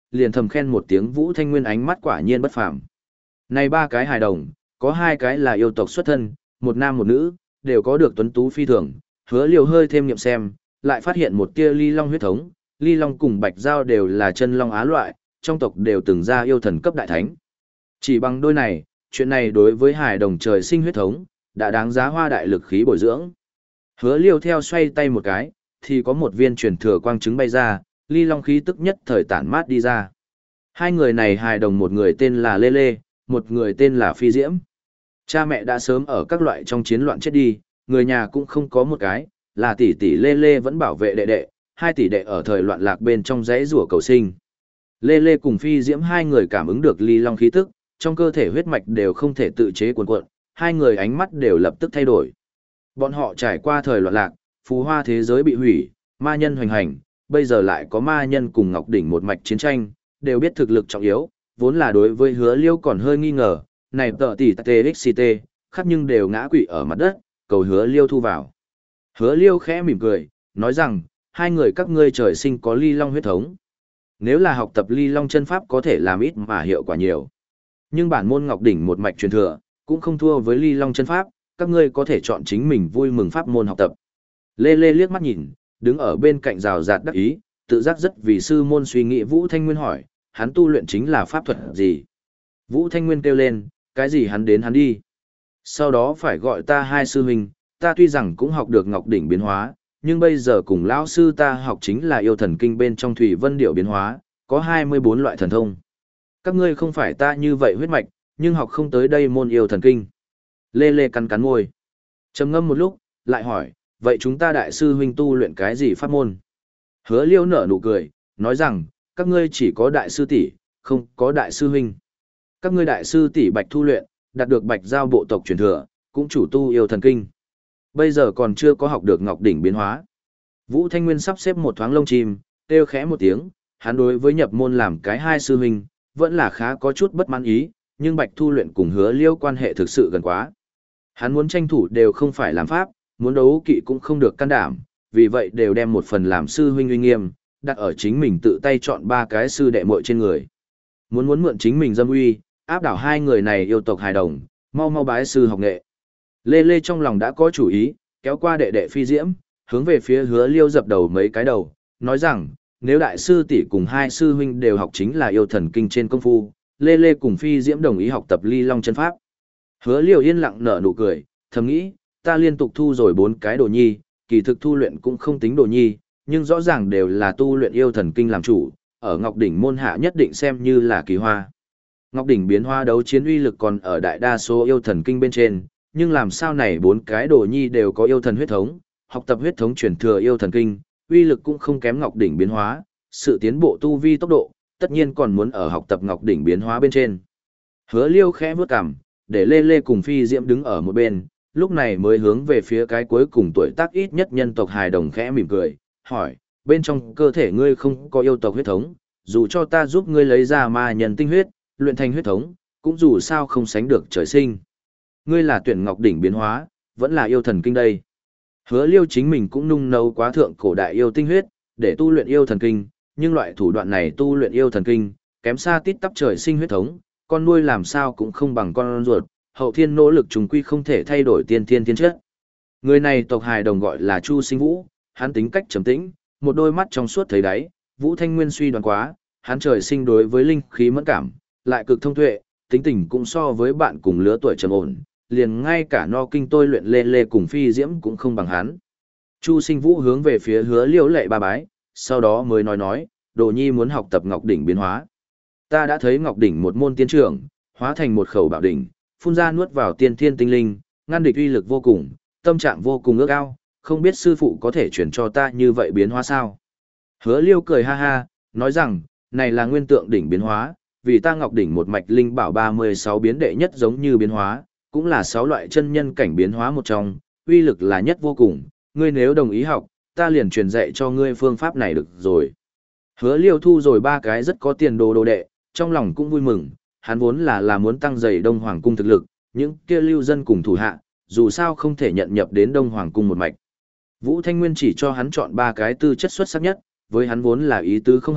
liền thầm khen một tiếng Vũ Thanh Nguyên ánh mắt quả nhiên bất phàm. Này ba cái hài đồng, có hai cái là yêu tộc xuất thân, một nam một nữ, đều có được tuấn tú phi thường, Hứa Liêu hơi thêm nghiệm xem, lại phát hiện một tia ly long huyết thống, ly long cùng bạch giao đều là chân long á loại, trong tộc đều từng ra yêu thần cấp đại thánh. Chỉ bằng đôi này, chuyện này đối với hài đồng trời sinh huyết thống, đã đáng giá hoa đại lực khí bồi dưỡng. Hứa Liêu theo xoay tay một cái, thì có một viên truyền thừa quang trứng bay ra, ly long khí tức nhất thời tản mát đi ra. Hai người này hài đồng, một người tên là Lê Lê, một người tên là Phi Diễm. Cha mẹ đã sớm ở các loại trong chiến loạn chết đi, người nhà cũng không có một cái, là tỷ tỷ Lê Lê vẫn bảo vệ đệ đệ, hai tỷ đệ ở thời loạn lạc bên trong dãy rủa cầu sinh. Lê Lê cùng Phi Diễm hai người cảm ứng được ly long khí tức, trong cơ thể huyết mạch đều không thể tự chế cuồn cuộn, hai người ánh mắt đều lập tức thay đổi. Bọn họ trải qua thời loạn lạc, phù hoa thế giới bị hủy, ma nhân hoành hành, bây giờ lại có ma nhân cùng Ngọc Đỉnh một mạch chiến tranh, đều biết thực lực trọng yếu, vốn là đối với Hứa Liêu còn hơi nghi ngờ, này tợ tỷ tê ích tê, khắp nhưng đều ngã quỵ ở mặt đất, cầu Hứa Liêu thu vào. Hứa Liêu khẽ mỉm cười, nói rằng, hai người các ngươi trời sinh có ly long huyết thống. Nếu là học tập ly long chân pháp có thể làm ít mà hiệu quả nhiều. Nhưng bản môn Ngọc Đỉnh một mạch truyền thừa, cũng không thua với ly long chân pháp, các ngươi có thể chọn chính mình vui mừng pháp môn học tập. Lê Lê liếc mắt nhìn, đứng ở bên cạnh rào rạt đắc ý, tự giác rất vì sư môn suy nghĩ. Vũ Thanh Nguyên hỏi, hắn tu luyện chính là pháp thuật gì? Vũ Thanh Nguyên kêu lên, cái gì hắn đến hắn đi. Sau đó phải gọi ta hai sư huynh, ta tuy rằng cũng học được Ngọc Đỉnh biến hóa, nhưng bây giờ cùng lão sư ta học chính là yêu thần kinh bên trong Thủy Vân Điệu biến hóa, có hai mươi bốn loại thần thông. Các ngươi không phải ta như vậy huyết mạch, nhưng học không tới đây môn yêu thần kinh. Lê Lê cắn cắn môi. Trầm ngâm một lúc, lại hỏi, vậy chúng ta đại sư huynh tu luyện cái gì pháp môn? Hứa Liêu nở nụ cười, nói rằng, các ngươi chỉ có đại sư tỷ, không có đại sư huynh. Các ngươi đại sư tỷ Bạch Thu luyện, đạt được Bạch Giao bộ tộc truyền thừa, cũng chủ tu yêu thần kinh. Bây giờ còn chưa có học được Ngọc Đỉnh biến hóa. Vũ Thanh Nguyên sắp xếp một thoáng lông chim, kêu khẽ một tiếng, hắn đối với nhập môn làm cái hai sư huynh, vẫn là khá có chút bất mãn ý, nhưng Bạch Thu luyện cùng Hứa Liêu quan hệ thực sự gần quá. Hắn muốn tranh thủ đều không phải làm pháp, muốn đấu kỵ cũng không được can đảm, vì vậy đều đem một phần làm sư huynh uy nghiêm, đặt ở chính mình tự tay chọn ba cái sư đệ muội trên người. Muốn muốn mượn chính mình dâm uy, áp đảo hai người này yêu tộc hài đồng, mau mau bái sư học nghệ. Lê Lê trong lòng đã có chủ ý, kéo qua đệ đệ Phi Diễm, hướng về phía Hứa Liêu dập đầu mấy cái đầu, nói rằng, nếu đại sư tỷ cùng hai sư huynh đều học chính là yêu thần kinh trên công phu, Lê Lê cùng Phi Diễm đồng ý học tập ly long chân pháp. Hứa Liêu yên lặng nở nụ cười, thầm nghĩ, ta liên tục thu rồi bốn cái đồ nhi, kỳ thực thu luyện cũng không tính đồ nhi, nhưng rõ ràng đều là tu luyện yêu thần kinh làm chủ, ở Ngọc Đỉnh môn hạ nhất định xem như là kỳ hoa. Ngọc Đỉnh biến hoa đấu chiến uy lực còn ở đại đa số yêu thần kinh bên trên, nhưng làm sao này bốn cái đồ nhi đều có yêu thần huyết thống, học tập huyết thống truyền thừa yêu thần kinh, uy lực cũng không kém Ngọc Đỉnh biến hóa, sự tiến bộ tu vi tốc độ, tất nhiên còn muốn ở học tập Ngọc Đỉnh biến hóa bên trên. Hứa Liêu khẽ bước cằm, để Lê Lê cùng Phi Diễm đứng ở một bên, lúc này mới hướng về phía cái cuối cùng tuổi tác ít nhất nhân tộc hài đồng khẽ mỉm cười, hỏi, bên trong cơ thể ngươi không có yêu tộc huyết thống, dù cho ta giúp ngươi lấy ra ma nhân tinh huyết, luyện thành huyết thống, cũng dù sao không sánh được trời sinh. Ngươi là tuyển Ngọc Đỉnh biến hóa, vẫn là yêu thần kinh đây. Hứa Liêu chính mình cũng nung nấu quá thượng cổ đại yêu tinh huyết, để tu luyện yêu thần kinh, nhưng loại thủ đoạn này tu luyện yêu thần kinh, kém xa tít tắp trời sinh huyết thống, con nuôi làm sao cũng không bằng con ruột, hậu thiên nỗ lực trùng quy không thể thay đổi tiên thiên thiên chất. Người này tộc hài đồng gọi là Chu Sinh Vũ, hắn tính cách trầm tĩnh, một đôi mắt trong suốt thấy đáy, Vũ Thanh Nguyên suy đoán quá, hắn trời sinh đối với linh khí mẫn cảm, lại cực thông tuệ, tính tình cũng so với bạn cùng lứa tuổi trầm ổn, liền ngay cả no kinh tôi luyện Lê Lê cùng Phi Diễm cũng không bằng hắn. Chu Sinh Vũ hướng về phía Hứa Liêu lệ ba bái, sau đó mới nói nói, Đồ Nhi muốn học tập Ngọc Đỉnh biến hóa. Ta đã thấy Ngọc Đỉnh một môn tiên trưởng, hóa thành một khẩu bảo đỉnh, phun ra nuốt vào tiên thiên tinh linh, ngăn địch uy lực vô cùng, tâm trạng vô cùng ước ao, không biết sư phụ có thể chuyển cho ta như vậy biến hóa sao? Hứa Liêu cười ha ha, nói rằng, này là nguyên tượng đỉnh biến hóa, vì ta Ngọc Đỉnh một mạch linh bảo ba mươi sáu biến đệ nhất giống như biến hóa, cũng là sáu loại chân nhân cảnh biến hóa một trong, uy lực là nhất vô cùng, ngươi nếu đồng ý học, ta liền truyền dạy cho ngươi phương pháp này được rồi. Hứa Liêu thu rồi ba cái rất có tiền đồ đồ đệ, trong lòng cũng vui mừng, hắn vốn là là muốn tăng dày Đông Hoàng cung thực lực, những kia lưu dân cùng thủ hạ, dù sao không thể nhận nhập đến Đông Hoàng cung một mạch. Vũ Thanh Nguyên chỉ cho hắn chọn ba cái tư chất xuất sắc nhất, với hắn vốn là ý tứ không hợp,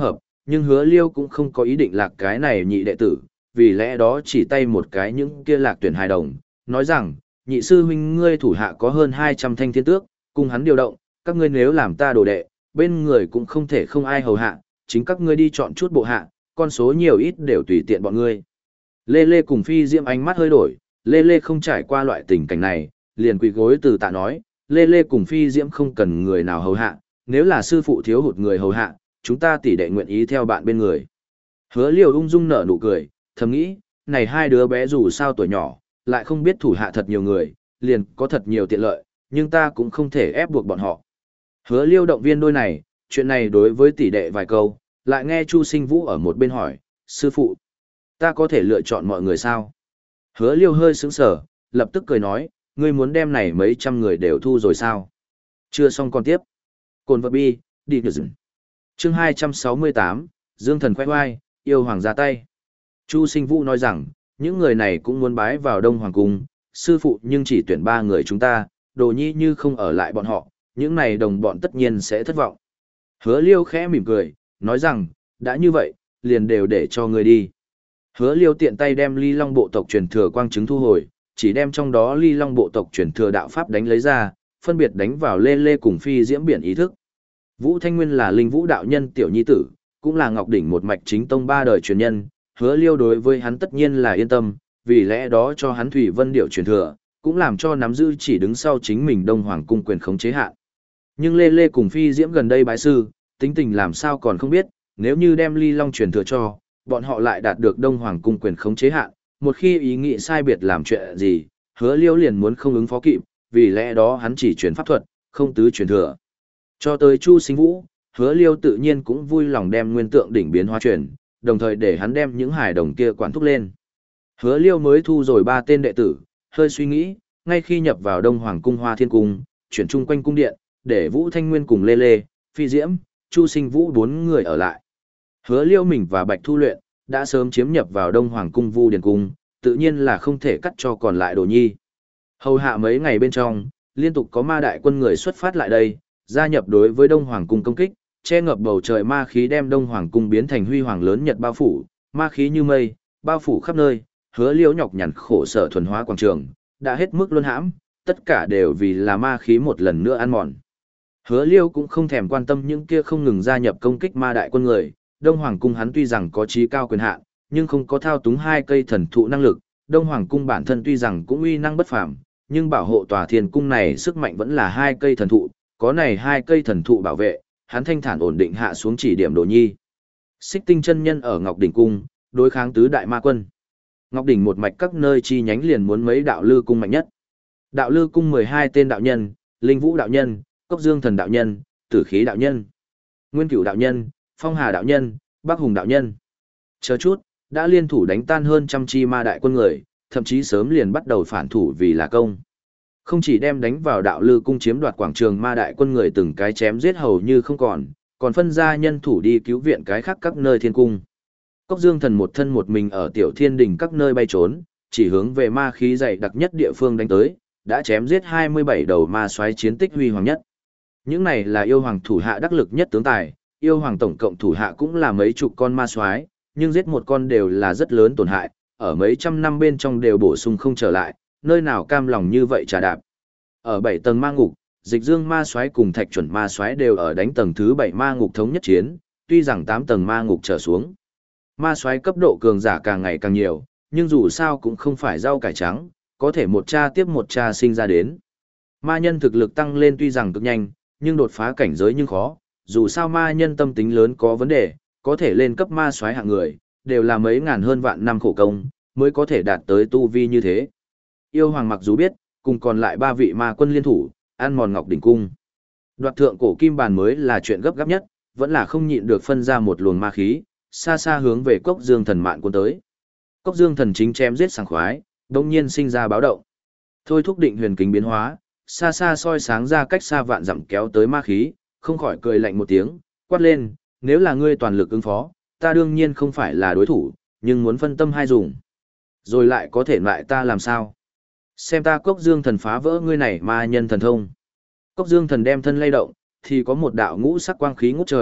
nhưng hứa liêu cũng không có ý định lạc cái này nhị đệ tử, vì lẽ đó chỉ tay một cái những kia lạc tuyển hài đồng, nói rằng, nhị sư huynh ngươi thủ hạ có hơn hai trăm thanh thiên tước, cùng hắn điều động, các ngươi nếu làm ta đồ đệ, bên người cũng không thể không ai hầu hạ, chính các ngươi đi chọn chút bộ hạ, con số nhiều ít đều tùy tiện bọn ngươi. Lê Lê cùng Phi Diễm ánh mắt hơi đổi, Lê Lê không trải qua loại tình cảnh này, liền quỳ gối từ tạ nói, Lê Lê cùng Phi Diễm không cần người nào hầu hạ, nếu là sư phụ thiếu hụt người hầu hạ, chúng ta tỷ đệ nguyện ý theo bạn bên người. Hứa Liêu ung dung nở nụ cười, thầm nghĩ, này hai đứa bé dù sao tuổi nhỏ, lại không biết thủ hạ thật nhiều người, liền có thật nhiều tiện lợi, nhưng ta cũng không thể ép buộc bọn họ. Hứa Liêu động viên đôi này, chuyện này đối với tỷ đệ vài câu, lại nghe Chu Sinh Vũ ở một bên hỏi, sư phụ, ta có thể lựa chọn mọi người sao? Hứa Liêu hơi sững sờ, lập tức cười nói, ngươi muốn đem này mấy trăm người đều thu rồi sao? Chưa xong còn tiếp. Cồn vật bi, đi ngược dừng. Chương hai trăm sáu mươi tám, Dương Thần khoe khoai, yêu hoàng ra tay. Chu Sinh Vũ nói rằng, những người này cũng muốn bái vào Đông Hoàng Cung, sư phụ nhưng chỉ tuyển ba người chúng ta, đồ nhi như không ở lại bọn họ, những này đồng bọn tất nhiên sẽ thất vọng. Hứa Liêu khẽ mỉm cười, nói rằng, đã như vậy, liền đều để cho người đi. Hứa Liêu tiện tay đem Ly Long bộ tộc truyền thừa quang chứng thu hồi, chỉ đem trong đó Ly Long bộ tộc truyền thừa đạo pháp đánh lấy ra, phân biệt đánh vào Lê Lê cùng Phi Diễm biển ý thức. Vũ Thanh Nguyên là Linh Vũ đạo nhân tiểu nhi tử, cũng là Ngọc Đỉnh một mạch chính tông ba đời truyền nhân, Hứa Liêu đối với hắn tất nhiên là yên tâm, vì lẽ đó cho hắn Thủy Vân điệu truyền thừa, cũng làm cho nắm giữ chỉ đứng sau chính mình Đông Hoàng cung quyền khống chế hạn. Nhưng Lê Lê cùng Phi Diễm gần đây bái sư, tính tình làm sao còn không biết, nếu như đem Ly Long truyền thừa cho, bọn họ lại đạt được Đông Hoàng cung quyền khống chế hạn, một khi ý nghĩ sai biệt làm chuyện gì, Hứa Liêu liền muốn không ứng phó kịp, vì lẽ đó hắn chỉ truyền pháp thuật, không tứ truyền thừa. Cho tới Chu Sinh Vũ, Hứa Liêu tự nhiên cũng vui lòng đem nguyên tượng đỉnh biến hóa truyền, đồng thời để hắn đem những hài đồng kia quản thúc lên. Hứa Liêu mới thu rồi ba tên đệ tử, hơi suy nghĩ, ngay khi nhập vào Đông Hoàng cung Hoa Thiên cung, chuyển chung quanh cung điện, để Vũ Thanh Nguyên cùng Lê Lê, Phi Diễm, Chu Sinh Vũ bốn người ở lại. Hứa Liêu mình và Bạch Thu Luyện đã sớm chiếm nhập vào Đông Hoàng cung Vu Điền cung, tự nhiên là không thể cắt cho còn lại đồ nhi. Hầu hạ mấy ngày bên trong, liên tục có ma đại quân người xuất phát lại đây, gia nhập đối với Đông Hoàng cung công kích, che ngập bầu trời ma khí đem Đông Hoàng cung biến thành huy hoàng lớn nhật bao phủ, ma khí như mây, bao phủ khắp nơi, Hứa Liêu nhọc nhằn khổ sở thuần hóa quảng trường, đã hết mức luân hãm, tất cả đều vì là ma khí một lần nữa ăn mòn. Hứa Liêu cũng không thèm quan tâm những kia không ngừng gia nhập công kích ma đại quân người, Đông Hoàng cung hắn tuy rằng có trí cao quyền hạn, nhưng không có thao túng hai cây thần thụ năng lực, Đông Hoàng cung bản thân tuy rằng cũng uy năng bất phàm, nhưng bảo hộ tòa thiên cung này sức mạnh vẫn là hai cây thần thụ, có này hai cây thần thụ bảo vệ, hắn thanh thản ổn định hạ xuống chỉ điểm Đồ Nhi. Xích Tinh chân nhân ở Ngọc Đỉnh cung, đối kháng tứ đại ma quân. Ngọc Đỉnh một mạch các nơi chi nhánh liền muốn mấy đạo lư cung mạnh nhất. Đạo lư cung mười hai tên đạo nhân, Linh Vũ đạo nhân, Cốc Dương Thần đạo nhân, Tử Khí đạo nhân, Nguyên Cửu đạo nhân, Phong Hà đạo nhân, Bắc Hùng đạo nhân. Chờ chút, đã liên thủ đánh tan hơn trăm chi ma đại quân người, thậm chí sớm liền bắt đầu phản thủ vì là công. Không chỉ đem đánh vào đạo lư cung chiếm đoạt quảng trường ma đại quân người từng cái chém giết hầu như không còn, còn phân ra nhân thủ đi cứu viện cái khác các nơi thiên cung. Cốc Dương Thần một thân một mình ở tiểu thiên đình các nơi bay trốn, chỉ hướng về ma khí dày đặc nhất địa phương đánh tới, đã chém giết hai mươi bảy đầu ma soái chiến tích huy hoàng nhất. Những này là yêu hoàng thủ hạ đắc lực nhất tướng tài, yêu hoàng tổng cộng thủ hạ cũng là mấy chục con ma soái, nhưng giết một con đều là rất lớn tổn hại, ở mấy trăm năm bên trong đều bổ sung không trở lại, nơi nào cam lòng như vậy trà đạp. Ở bảy tầng ma ngục, Dịch Dương ma soái cùng Thạch Chuẩn ma soái đều ở đánh tầng thứ bảy ma ngục thống nhất chiến, tuy rằng tám tầng ma ngục trở xuống. Ma soái cấp độ cường giả càng ngày càng nhiều, nhưng dù sao cũng không phải rau cải trắng, có thể một cha tiếp một cha sinh ra đến. Ma nhân thực lực tăng lên tuy rằng cực nhanh, nhưng đột phá cảnh giới nhưng khó, dù sao ma nhân tâm tính lớn có vấn đề, có thể lên cấp ma soái hạng người, đều là mấy ngàn hơn vạn năm khổ công, mới có thể đạt tới tu vi như thế. Yêu hoàng mặc dù biết, cùng còn lại ba vị ma quân liên thủ, ăn mòn Ngọc Đỉnh cung. Đoạt thượng cổ kim bàn mới là chuyện gấp gáp nhất, vẫn là không nhịn được phân ra một luồng ma khí, xa xa hướng về Cốc Dương Thần mạn quân tới. Cốc Dương Thần chính chém giết sảng khoái, đột nhiên sinh ra báo động. Thôi thúc định huyền kính biến hóa, xa xa soi sáng ra cách xa vạn dặm kéo tới ma khí, không khỏi cười lạnh một tiếng, quát lên, nếu là ngươi toàn lực ứng phó, ta đương nhiên không phải là đối thủ, nhưng muốn phân tâm hai dùng. Rồi lại có thể lại ta làm sao? Xem ta Cốc Dương Thần phá vỡ ngươi này ma nhân thần thông. Cốc Dương Thần đem thân lay động, thì có một đạo ngũ sắc quang khí ngút trời,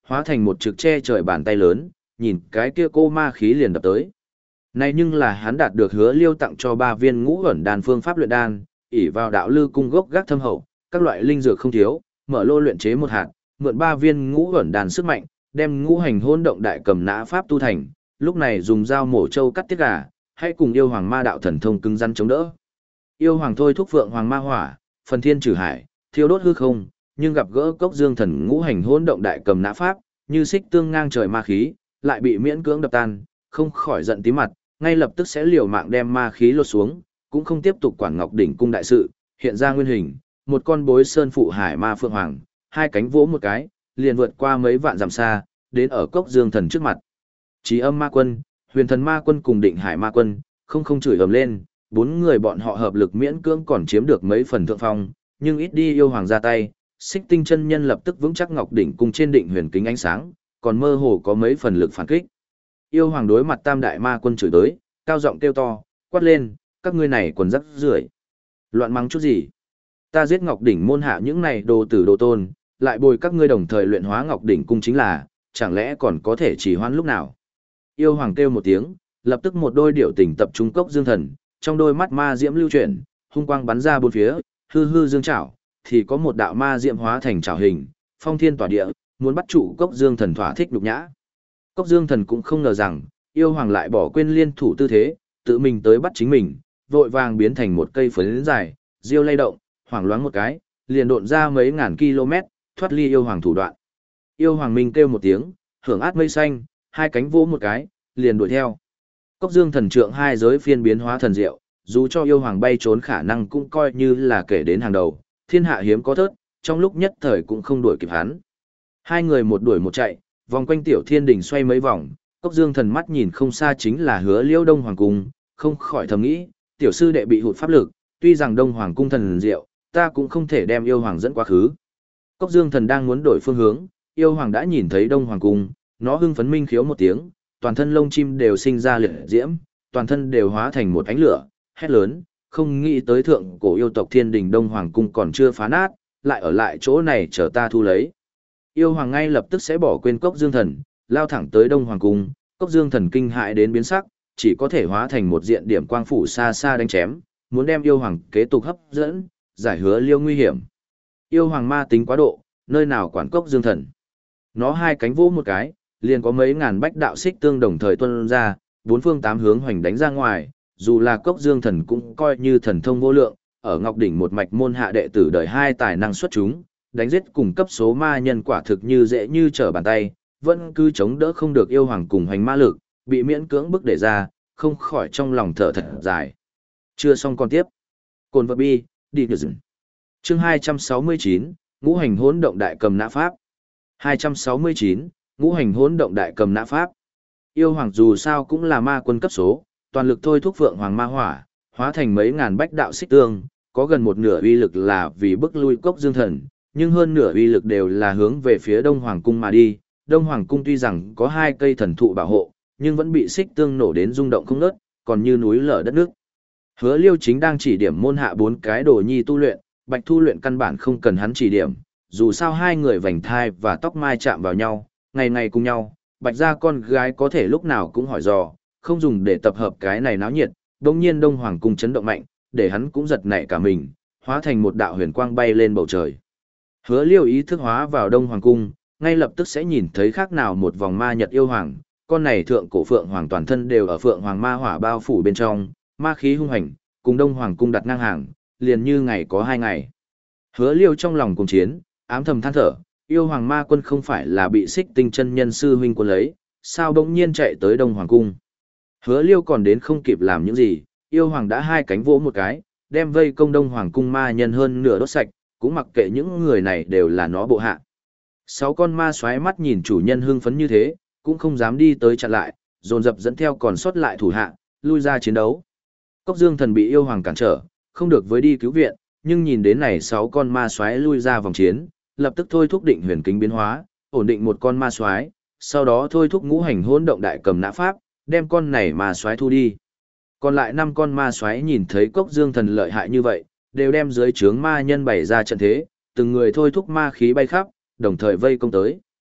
hóa thành một trực che trời bàn tay lớn, nhìn cái kia cô ma khí liền đập tới. Này nhưng là hắn đạt được Hứa Liêu tặng cho ba viên ngũ ẩn đan phương pháp luyện đan, ỷ vào đạo lư cung gốc gác thâm hậu, các loại linh dược không thiếu, mở lô luyện chế một hạt, mượn ba viên ngũ ẩn đan sức mạnh, đem ngũ hành hỗn động đại cầm nã pháp tu thành, lúc này dùng dao mổ trâu cắt tiết gà, hay cùng yêu hoàng ma đạo thần thông cứng rắn chống đỡ. Yêu hoàng thôi thúc phượng hoàng ma hỏa, phần thiên trừ hải, thiêu đốt hư không, nhưng gặp gỡ cốc dương thần ngũ hành hỗn động đại cầm nã pháp, như xích tương ngang trời ma khí, lại bị miễn cưỡng đập tan, không khỏi giận tí mặt, ngay lập tức sẽ liều mạng đem ma khí lột xuống, cũng không tiếp tục quản Ngọc đỉnh cung đại sự, hiện ra nguyên hình, một con bối sơn phụ hải ma phượng hoàng, hai cánh vỗ một cái, liền vượt qua mấy vạn dặm xa, đến ở cốc dương thần trước mặt. Chí âm ma quân, huyền thần ma quân cùng định hải ma quân, không không chửi ầm lên, bốn người bọn họ hợp lực miễn cưỡng còn chiếm được mấy phần thượng phong, nhưng ít đi yêu hoàng ra tay, xích tinh chân nhân lập tức vững chắc Ngọc đỉnh cung trên định huyền kính ánh sáng, còn mơ hồ có mấy phần lực phản kích. Yêu hoàng đối mặt tam đại ma quân chửi tới, cao giọng kêu to, quát lên, các ngươi này quần rắc rưởi, loạn mắng chút gì? Ta giết Ngọc đỉnh môn hạ những này đồ tử đồ tôn, lại bồi các ngươi đồng thời luyện hóa Ngọc đỉnh cung chính là, chẳng lẽ còn có thể chỉ hoãn lúc nào? Yêu hoàng kêu một tiếng, lập tức một đôi điệu tình tập trung cốc dương thần, trong đôi mắt ma diễm lưu chuyển, hung quang bắn ra bốn phía, hư hư dương chảo, thì có một đạo ma diễm hóa thành chảo hình, phong thiên tỏa địa, muốn bắt trụ cốc dương thần thỏa thích nhục nhã. Cốc dương thần cũng không ngờ rằng, yêu hoàng lại bỏ quên liên thủ tư thế, tự mình tới bắt chính mình, vội vàng biến thành một cây phấn dài, diêu lay động, hoảng loáng một cái, liền độn ra mấy ngàn km, thoát ly yêu hoàng thủ đoạn. Yêu hoàng minh kêu một tiếng, hưởng át mây xanh, hai cánh vỗ một cái, liền đuổi theo. Cốc dương thần trượng hai giới phiên biến hóa thần diệu, dù cho yêu hoàng bay trốn khả năng cũng coi như là kể đến hàng đầu, thiên hạ hiếm có thớt, trong lúc nhất thời cũng không đuổi kịp hắn. Hai người một đuổi một chạy, vòng quanh tiểu thiên đỉnh xoay mấy vòng, cốc dương thần mắt nhìn không xa chính là Hứa Liêu Đông Hoàng cung, không khỏi thầm nghĩ, tiểu sư đệ bị hụt pháp lực, tuy rằng Đông Hoàng cung thần diệu, ta cũng không thể đem yêu hoàng dẫn quá khứ. Cốc dương thần đang muốn đổi phương hướng, yêu hoàng đã nhìn thấy Đông Hoàng cung, nó hưng phấn minh khiếu một tiếng, toàn thân lông chim đều sinh ra liệt diễm, toàn thân đều hóa thành một ánh lửa, hét lớn, không nghĩ tới thượng cổ yêu tộc thiên đình Đông Hoàng cung còn chưa phá nát, lại ở lại chỗ này chờ ta thu lấy. Yêu hoàng ngay lập tức sẽ bỏ quên cốc dương thần, lao thẳng tới Đông Hoàng cung, cốc dương thần kinh hại đến biến sắc, chỉ có thể hóa thành một diện điểm quang phủ xa xa đánh chém, muốn đem yêu hoàng kế tục hấp dẫn, giải Hứa Liêu nguy hiểm. Yêu hoàng ma tính quá độ, nơi nào quản cốc dương thần. Nó hai cánh vỗ một cái, liền có mấy ngàn bách đạo xích tương đồng thời tuôn ra, bốn phương tám hướng hoành đánh ra ngoài, dù là cốc dương thần cũng coi như thần thông vô lượng, ở Ngọc đỉnh một mạch môn hạ đệ tử đời hai tài năng xuất chúng, đánh giết cùng cấp số ma nhân quả thực như dễ như trở bàn tay, vẫn cứ chống đỡ không được yêu hoàng cùng hoành ma lực, bị miễn cưỡng bức để ra, không khỏi trong lòng thở thật dài. Chưa xong còn tiếp. Cồn vật bi, đi được dừng. Chương hai trăm sáu mươi chín, ngũ hành hỗn động đại cầm nã pháp. hai trăm sáu mươi chín, ngũ hành hỗn động đại cầm nã pháp. Yêu hoàng dù sao cũng là ma quân cấp số, toàn lực thôi thúc phượng hoàng ma hỏa, hóa thành mấy ngàn bách đạo xích tương, có gần một nửa uy lực là vì bức lui cốc dương thần, nhưng hơn nửa uy lực đều là hướng về phía Đông Hoàng cung mà đi. Đông Hoàng cung tuy rằng có hai cây thần thụ bảo hộ, nhưng vẫn bị xích tương nổ đến rung động không ngớt, còn như núi lở đất nước. Hứa Liêu chính đang chỉ điểm môn hạ bốn cái đồ nhi tu luyện, Bạch Thu luyện căn bản không cần hắn chỉ điểm, dù sao hai người vành thai và tóc mai chạm vào nhau, ngày ngày cùng nhau, Bạch gia con gái có thể lúc nào cũng hỏi dò, không dùng để tập hợp cái này náo nhiệt. Đống nhiên Đông Hoàng cung chấn động mạnh, để hắn cũng giật nảy cả mình, hóa thành một đạo huyền quang bay lên bầu trời. Hứa Liêu ý thức hóa vào Đông Hoàng cung, ngay lập tức sẽ nhìn thấy khác nào một vòng ma nhật yêu hoàng, con này thượng cổ phượng hoàng toàn thân đều ở phượng hoàng ma hỏa bao phủ bên trong, ma khí hung hành, cùng Đông Hoàng cung đặt ngang hàng, liền như ngày có hai ngày. Hứa Liêu trong lòng cùng chiến, ám thầm than thở, yêu hoàng ma quân không phải là bị xích tinh chân nhân sư huynh quân lấy, sao bỗng nhiên chạy tới Đông Hoàng cung. Hứa Liêu còn đến không kịp làm những gì, yêu hoàng đã hai cánh vỗ một cái, đem vây công Đông Hoàng cung ma nhân hơn nửa đốt sạch, cũng mặc kệ những người này đều là nó bộ hạ. Sáu con ma xoáy mắt nhìn chủ nhân hưng phấn như thế, cũng không dám đi tới chặn lại, dồn dập dẫn theo còn sót lại thủ hạ, lui ra chiến đấu. Cốc Dương Thần bị yêu hoàng cản trở, không được với đi cứu viện, nhưng nhìn đến này sáu con ma xoáy lui ra vòng chiến, lập tức thôi thúc định huyền kính biến hóa, ổn định một con ma xoáy, sau đó thôi thúc ngũ hành hỗn động đại cầm nã pháp, đem con này ma xoáy thu đi. Còn lại năm con ma xoáy nhìn thấy Cốc Dương Thần lợi hại như vậy, đều đem dưới trướng ma nhân bày ra trận thế, từng người thôi thúc ma khí bay khắp, đồng thời vây công tới.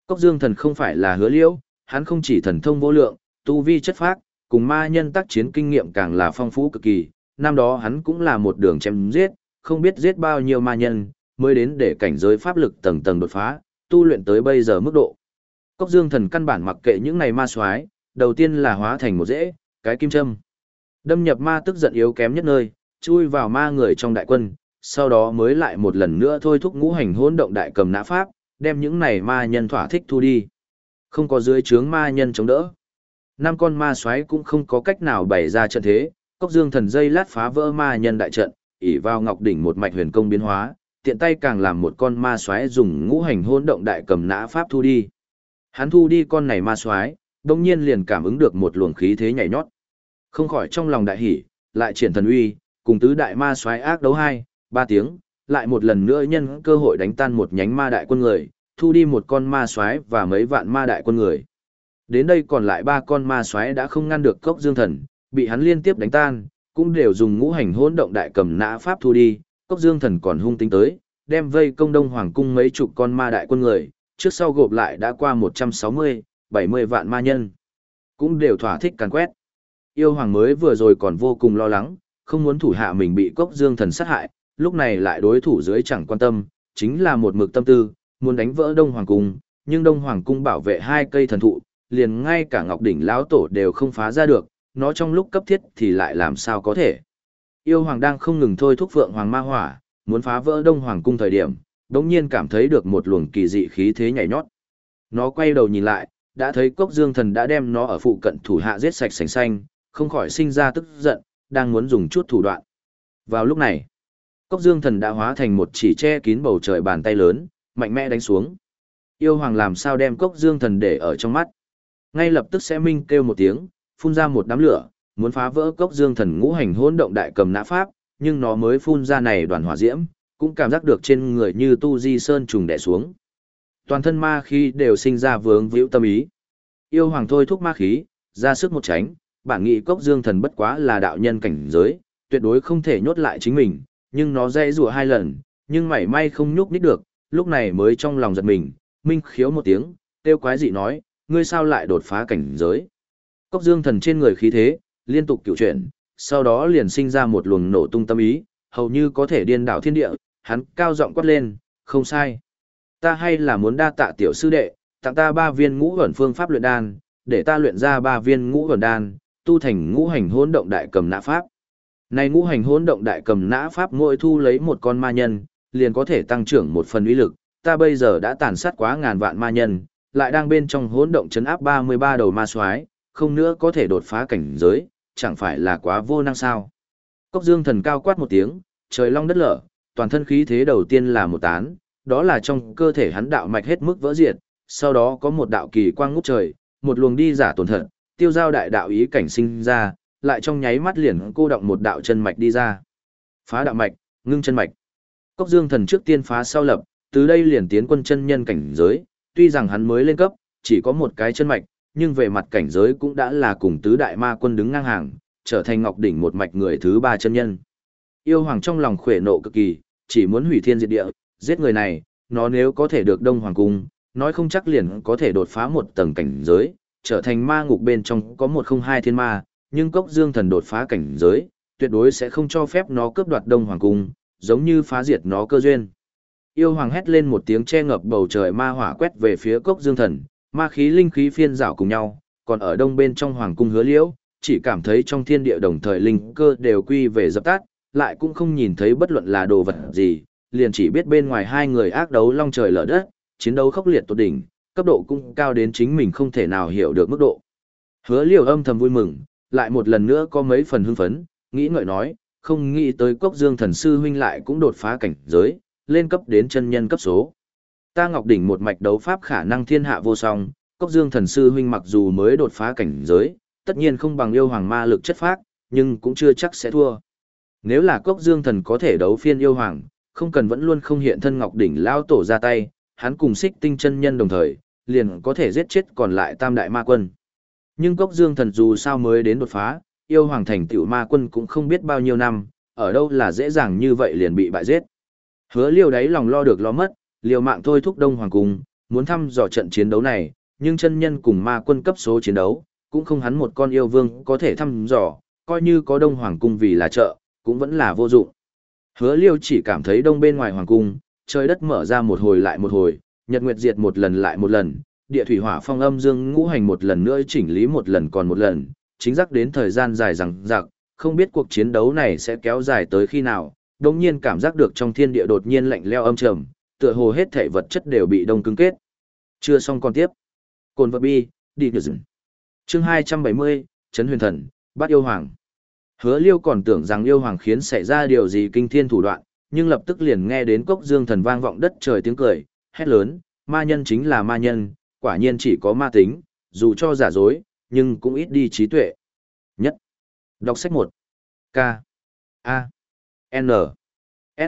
Cốc Dương Thần không phải là Hứa Liễu, hắn không chỉ thần thông vô lượng, tu vi chất phác, cùng ma nhân tác chiến kinh nghiệm càng là phong phú cực kỳ, năm đó hắn cũng là một đường chém giết, không biết giết bao nhiêu ma nhân, mới đến để cảnh giới pháp lực tầng tầng đột phá, tu luyện tới bây giờ mức độ. Cốc Dương Thần căn bản mặc kệ những này ma soái, đầu tiên là hóa thành một rễ, cái kim châm. Đâm nhập ma tức giận yếu kém nhất nơi, chui vào ma người trong đại quân, sau đó mới lại một lần nữa thôi thúc ngũ hành hỗn động đại cầm nã pháp, đem những này ma nhân thỏa thích thu đi. Không có dưới trướng ma nhân chống đỡ. Năm con ma soái cũng không có cách nào bày ra trận thế, Cốc Dương Thần dây lát phá vỡ ma nhân đại trận, ỷ vào ngọc đỉnh một mạch huyền công biến hóa, tiện tay càng làm một con ma soái dùng ngũ hành hỗn động đại cầm nã pháp thu đi. Hắn thu đi con này ma soái, đột nhiên liền cảm ứng được một luồng khí thế nhảy nhót. Không khỏi trong lòng đại hỉ, lại triển thần uy, cùng tứ đại ma soái ác đấu hai, ba tiếng, lại một lần nữa nhân cơ hội đánh tan một nhánh ma đại quân người, thu đi một con ma soái và mấy vạn ma đại quân người. Đến đây còn lại ba con ma soái đã không ngăn được Cốc Dương Thần, bị hắn liên tiếp đánh tan, cũng đều dùng ngũ hành hỗn động đại cầm nã pháp thu đi. Cốc Dương Thần còn hung tính tới, đem vây công Đông Hoàng cung mấy chục con ma đại quân người, trước sau gộp lại đã qua một trăm sáu mươi, bảy mươi vạn ma nhân, cũng đều thỏa thích càn quét. Yêu Hoàng mới vừa rồi còn vô cùng lo lắng, không muốn thủ hạ mình bị Cốc Dương Thần sát hại, lúc này lại đối thủ dưới chẳng quan tâm, chính là một mực tâm tư, muốn đánh vỡ Đông Hoàng cung, nhưng Đông Hoàng cung bảo vệ hai cây thần thụ, liền ngay cả Ngọc đỉnh lão tổ đều không phá ra được, nó trong lúc cấp thiết thì lại làm sao có thể. Yêu Hoàng đang không ngừng thôi thúc Phượng Hoàng ma hỏa, muốn phá vỡ Đông Hoàng cung thời điểm, đột nhiên cảm thấy được một luồng kỳ dị khí thế nhảy nhót. Nó quay đầu nhìn lại, đã thấy Cốc Dương Thần đã đem nó ở phụ cận thủ hạ giết sạch sành xanh, không khỏi sinh ra tức giận, đang muốn dùng chút thủ đoạn. Vào lúc này, Cốc Dương Thần đã hóa thành một chỉ che kín bầu trời bàn tay lớn, mạnh mẽ đánh xuống. Yêu Hoàng làm sao đem Cốc Dương Thần để ở trong mắt. Ngay lập tức sẽ minh kêu một tiếng, phun ra một đám lửa, muốn phá vỡ Cốc Dương Thần ngũ hành hỗn động đại cầm nã pháp, nhưng nó mới phun ra này đoàn hỏa diễm, cũng cảm giác được trên người như tu di sơn trùng đè xuống. Toàn thân ma khí đều sinh ra vướng víu tâm ý. Yêu Hoàng thôi thúc ma khí, ra sức một tránh, bản nghị Cốc Dương Thần bất quá là đạo nhân cảnh giới, tuyệt đối không thể nhốt lại chính mình, nhưng nó dãy rủa hai lần, nhưng mảy may không nhúc nhích được, lúc này mới trong lòng giật mình, minh khiếu một tiếng, kêu quái dị nói, ngươi sao lại đột phá cảnh giới. Cốc Dương Thần trên người khí thế, liên tục cựu chuyển, sau đó liền sinh ra một luồng nổ tung tâm ý, hầu như có thể điên đảo thiên địa, hắn cao giọng quát lên, không sai. Ta hay là muốn đa tạ tiểu sư đệ, tặng ta ba viên ngũ ẩn phương pháp luyện đan, để ta luyện ra ba viên ngũ ẩn đan, tu thành ngũ hành hỗn động đại cầm nã pháp. Này ngũ hành hỗn động đại cầm nã pháp mỗi thu lấy một con ma nhân, liền có thể tăng trưởng một phần uy lực, ta bây giờ đã tàn sát quá ngàn vạn ma nhân, lại đang bên trong hỗn động chấn áp ba mươi ba đầu ma soái, không nữa có thể đột phá cảnh giới, chẳng phải là quá vô năng sao. Cốc Dương Thần cao quát một tiếng, trời long đất lở, toàn thân khí thế đầu tiên là một tán, đó là trong cơ thể hắn đạo mạch hết mức vỡ diệt, sau đó có một đạo kỳ quang ngút trời, một luồng đi giả tổn thật, tiêu giao đại đạo ý cảnh sinh ra, lại trong nháy mắt liền cô động một đạo chân mạch đi ra. Phá đạo mạch, ngưng chân mạch. Cốc Dương Thần trước tiên phá sau lập, từ đây liền tiến quân chân nhân cảnh giới, tuy rằng hắn mới lên cấp, chỉ có một cái chân mạch, nhưng về mặt cảnh giới cũng đã là cùng tứ đại ma quân đứng ngang hàng, trở thành Ngọc đỉnh một mạch người thứ ba chân nhân. Yêu Hoàng trong lòng khỏe nộ cực kỳ, chỉ muốn hủy thiên diệt địa, giết người này, nó nếu có thể được Đông Hoàng cung, nói không chắc liền có thể đột phá một tầng cảnh giới, trở thành ma ngục bên trong có một không hai thiên ma, nhưng Cốc Dương Thần đột phá cảnh giới, tuyệt đối sẽ không cho phép nó cướp đoạt Đông Hoàng cung, giống như phá diệt nó cơ duyên. Yêu Hoàng hét lên một tiếng che ngập bầu trời ma hỏa quét về phía Cốc Dương Thần, ma khí linh khí phiên rảo cùng nhau, còn ở đông bên trong Hoàng cung Hứa Liễu, chỉ cảm thấy trong thiên địa đồng thời linh cơ đều quy về dập tắt, lại cũng không nhìn thấy bất luận là đồ vật gì, liền chỉ biết bên ngoài hai người ác đấu long trời lở đất, chiến đấu khốc liệt tột đỉnh, cấp độ cũng cao đến chính mình không thể nào hiểu được mức độ. Hứa Liễu âm thầm vui mừng, lại một lần nữa có mấy phần hưng phấn, nghĩ ngợi nói, không nghĩ tới Cốc Dương Thần sư huynh lại cũng đột phá cảnh giới, lên cấp đến chân nhân cấp số. Ta Ngọc đỉnh một mạch đấu pháp khả năng thiên hạ vô song, Cốc Dương Thần sư huynh mặc dù mới đột phá cảnh giới, tất nhiên không bằng yêu hoàng ma lực chất phác, nhưng cũng chưa chắc sẽ thua. Nếu là Cốc Dương Thần có thể đấu phiên yêu hoàng, không cần vẫn luôn không hiện thân Ngọc đỉnh lao tổ ra tay, hắn cùng Xích Tinh chân nhân đồng thời, liền có thể giết chết còn lại tam đại ma quân. Nhưng Cốc Dương Thần dù sao mới đến đột phá, yêu hoàng thành tựu ma quân cũng không biết bao nhiêu năm, ở đâu là dễ dàng như vậy liền bị bại giết. Hứa Liêu đáy lòng lo được lo mất, liều mạng thôi thúc Đông Hoàng cung, muốn thăm dò trận chiến đấu này, nhưng chân nhân cùng ma quân cấp số chiến đấu, cũng không hắn một con yêu vương có thể thăm dò, coi như có Đông Hoàng cung vì là trợ, cũng vẫn là vô dụng. Hứa Liêu chỉ cảm thấy đông bên ngoài hoàng cung, trời đất mở ra một hồi lại một hồi, nhật nguyệt diệt một lần lại một lần, địa thủy hỏa phong âm dương ngũ hành một lần nữa chỉnh lý một lần còn một lần, chính xác đến thời gian dài rằng rạc, không biết cuộc chiến đấu này sẽ kéo dài tới khi nào, đồng nhiên cảm giác được trong thiên địa đột nhiên lạnh leo âm trầm, tựa hồ hết thể vật chất đều bị đông cứng kết. Chưa xong còn tiếp. Cồn vật bi, đi nhờ dừng. Chương hai trăm bảy mươi, Trấn Huyền Thần, bắt yêu hoàng. Hứa Liêu còn tưởng rằng yêu hoàng khiến xảy ra điều gì kinh thiên thủ đoạn, nhưng lập tức liền nghe đến Cốc Dương Thần vang vọng đất trời tiếng cười, hét lớn, ma nhân chính là ma nhân, quả nhiên chỉ có ma tính, dù cho giả dối, nhưng cũng ít đi trí tuệ. Nhất. Đọc sách một. K. A. N. S.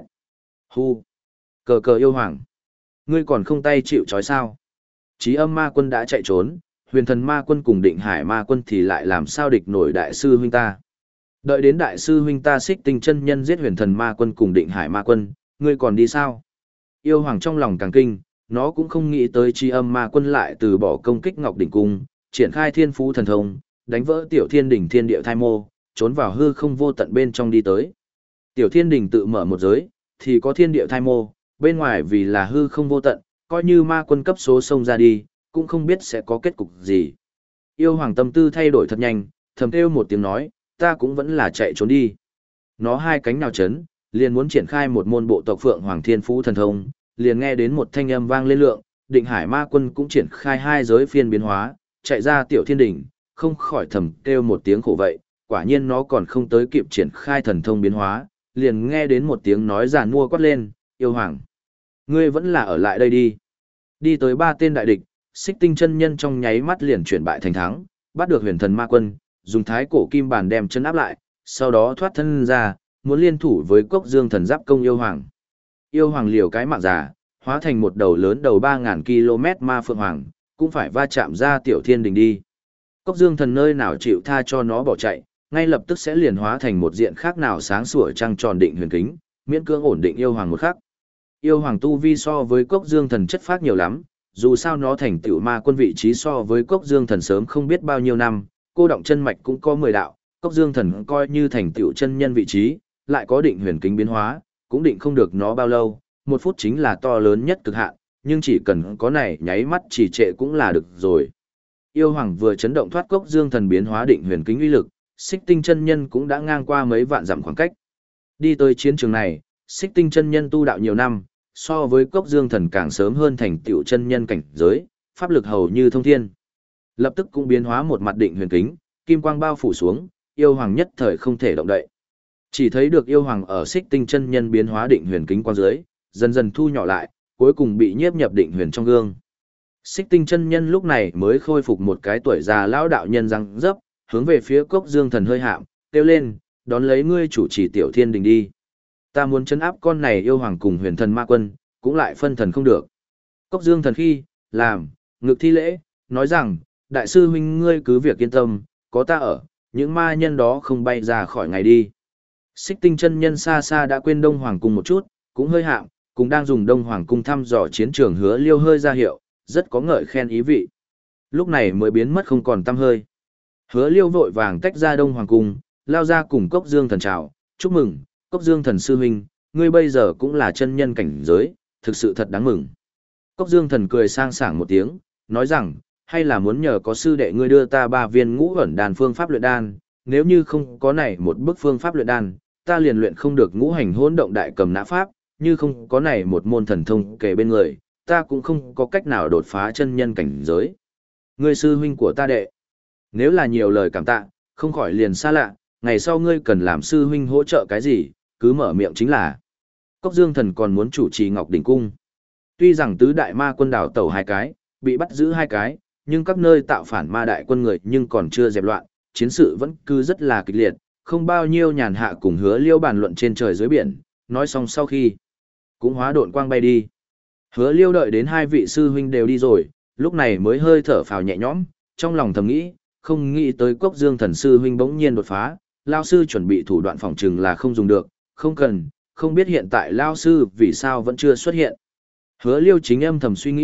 Hu. Cờ cờ yêu hoàng. Ngươi còn không tay chịu trói sao? Chí âm ma quân đã chạy trốn, huyền thần ma quân cùng định hải ma quân thì lại làm sao địch nổi đại sư huynh ta. Đợi đến đại sư huynh ta Xích Tinh chân nhân giết huyền thần ma quân cùng định hải ma quân, ngươi còn đi sao? Yêu hoàng trong lòng càng kinh, nó cũng không nghĩ tới chi âm ma quân lại từ bỏ công kích Ngọc Đỉnh Cung, triển khai thiên phú thần thông, đánh vỡ tiểu thiên đỉnh thiên địa thai mô, trốn vào hư không vô tận bên trong đi tới. Tiểu thiên đỉnh tự mở một giới, thì có thiên địa thai mô, bên ngoài vì là hư không vô tận, coi như ma quân cấp số xông ra đi, cũng không biết sẽ có kết cục gì. Yêu hoàng tâm tư thay đổi thật nhanh, thầm kêu một tiếng nói, ta cũng vẫn là chạy trốn đi. Nó hai cánh nào chấn, liền muốn triển khai một môn bộ tộc Phượng Hoàng Thiên Phú thần thông, liền nghe đến một thanh âm vang lên lượng, Định Hải Ma Quân cũng triển khai hai giới phiên biến hóa, chạy ra tiểu thiên đỉnh, không khỏi thầm kêu một tiếng khổ vậy, quả nhiên nó còn không tới kịp triển khai thần thông biến hóa, liền nghe đến một tiếng nói giàn mua quát lên, yêu hoàng, ngươi vẫn là ở lại đây đi. Đi tới ba tên đại địch, Xích Tinh chân nhân trong nháy mắt liền chuyển bại thành thắng, bắt được huyền thần ma quân, dùng thái cổ kim bàn đem chân áp lại, sau đó thoát thân ra, muốn liên thủ với Cốc Dương Thần giáp công yêu hoàng. Yêu hoàng liều cái mạng già, hóa thành một đầu lớn đầu ba nghìn ki lô mét ma phượng hoàng, cũng phải va chạm ra tiểu thiên đình đi. Cốc Dương Thần nơi nào chịu tha cho nó bỏ chạy, ngay lập tức sẽ liền hóa thành một diện khác nào sáng sủa trăng tròn định huyền kính, miễn cưỡng ổn định yêu hoàng một khắc. Yêu hoàng tu vi so với Cốc Dương Thần chất phác nhiều lắm, dù sao nó thành tựu ma quân vị trí so với Cốc Dương Thần sớm không biết bao nhiêu năm, cô động chân mạch cũng có mười đạo, Cốc Dương Thần coi như thành tựu chân nhân vị trí, lại có định huyền kính biến hóa, cũng định không được nó bao lâu, một phút chính là to lớn nhất cực hạn, nhưng chỉ cần có này nháy mắt chỉ trệ cũng là được rồi. Yêu hoàng vừa chấn động thoát Cốc Dương Thần biến hóa định huyền kính uy lực, Xích Tinh chân nhân cũng đã ngang qua mấy vạn dặm khoảng cách. Đi tới chiến trường này, Xích Tinh chân nhân tu đạo nhiều năm, so với Cốc Dương Thần càng sớm hơn thành tựu chân nhân cảnh giới, pháp lực hầu như thông thiên. Lập tức cũng biến hóa một mặt định huyền kính, kim quang bao phủ xuống, yêu hoàng nhất thời không thể động đậy. Chỉ thấy được yêu hoàng ở Xích Tinh chân nhân biến hóa định huyền kính quang dưới, dần dần thu nhỏ lại, cuối cùng bị nhiếp nhập định huyền trong gương. Xích Tinh chân nhân lúc này mới khôi phục một cái tuổi già lão đạo nhân răng dấp, hướng về phía Cốc Dương Thần hơi hạm, kêu lên, đón lấy ngươi chủ trì tiểu thiên đình đi. Ta muốn trấn áp con này yêu hoàng cùng huyền thần ma quân, cũng lại phân thần không được. Cốc Dương Thần khi, làm, ngực thi lễ, nói rằng, đại sư huynh ngươi cứ việc yên tâm, có ta ở, những ma nhân đó không bay ra khỏi ngày đi. Xích Tinh chân nhân xa xa đã quên Đông Hoàng cung một chút, cũng hơi hạm, cũng đang dùng Đông Hoàng cung thăm dò chiến trường Hứa Liêu hơi ra hiệu, rất có ngợi khen ý vị. Lúc này mới biến mất không còn tăm hơi. Hứa Liêu vội vàng tách ra Đông Hoàng cung, lao ra cùng Cốc Dương Thần chào, chúc mừng, Cốc Dương Thần sư huynh, ngươi bây giờ cũng là chân nhân cảnh giới, thực sự thật đáng mừng. Cốc Dương Thần cười sang sảng một tiếng, nói rằng, hay là muốn nhờ có sư đệ ngươi đưa ta ba viên ngũ ẩn đan phương pháp luyện đan, nếu như không có này một bức phương pháp luyện đan, ta liền luyện không được ngũ hành hỗn động đại cầm nã pháp, như không có này một môn thần thông kề bên người, ta cũng không có cách nào đột phá chân nhân cảnh giới. Ngươi sư huynh của ta đệ, nếu là nhiều lời cảm tạ, không khỏi liền xa lạ, ngày sau ngươi cần làm sư huynh hỗ trợ cái gì, cứ mở miệng chính là. Cốc Dương Thần còn muốn chủ trì Ngọc Đỉnh Cung. Tuy rằng tứ đại ma quân đảo tẩu hai cái, bị bắt giữ hai cái, nhưng các nơi tạo phản ma đại quân người nhưng còn chưa dẹp loạn, chiến sự vẫn cứ rất là kịch liệt, không bao nhiêu nhàn hạ cùng Hứa Liêu bàn luận trên trời dưới biển, nói xong sau khi cũng hóa độn quang bay đi. Hứa Liêu đợi đến hai vị sư huynh đều đi rồi, lúc này mới hơi thở phào nhẹ nhõm, trong lòng thầm nghĩ, không nghĩ tới Cốc Dương Thần sư huynh bỗng nhiên đột phá, lao sư chuẩn bị thủ đoạn phòng trừng là không dùng được, không cần, không biết hiện tại lao sư vì sao vẫn chưa xuất hiện. Hứa Liêu chính âm thầm suy nghĩ,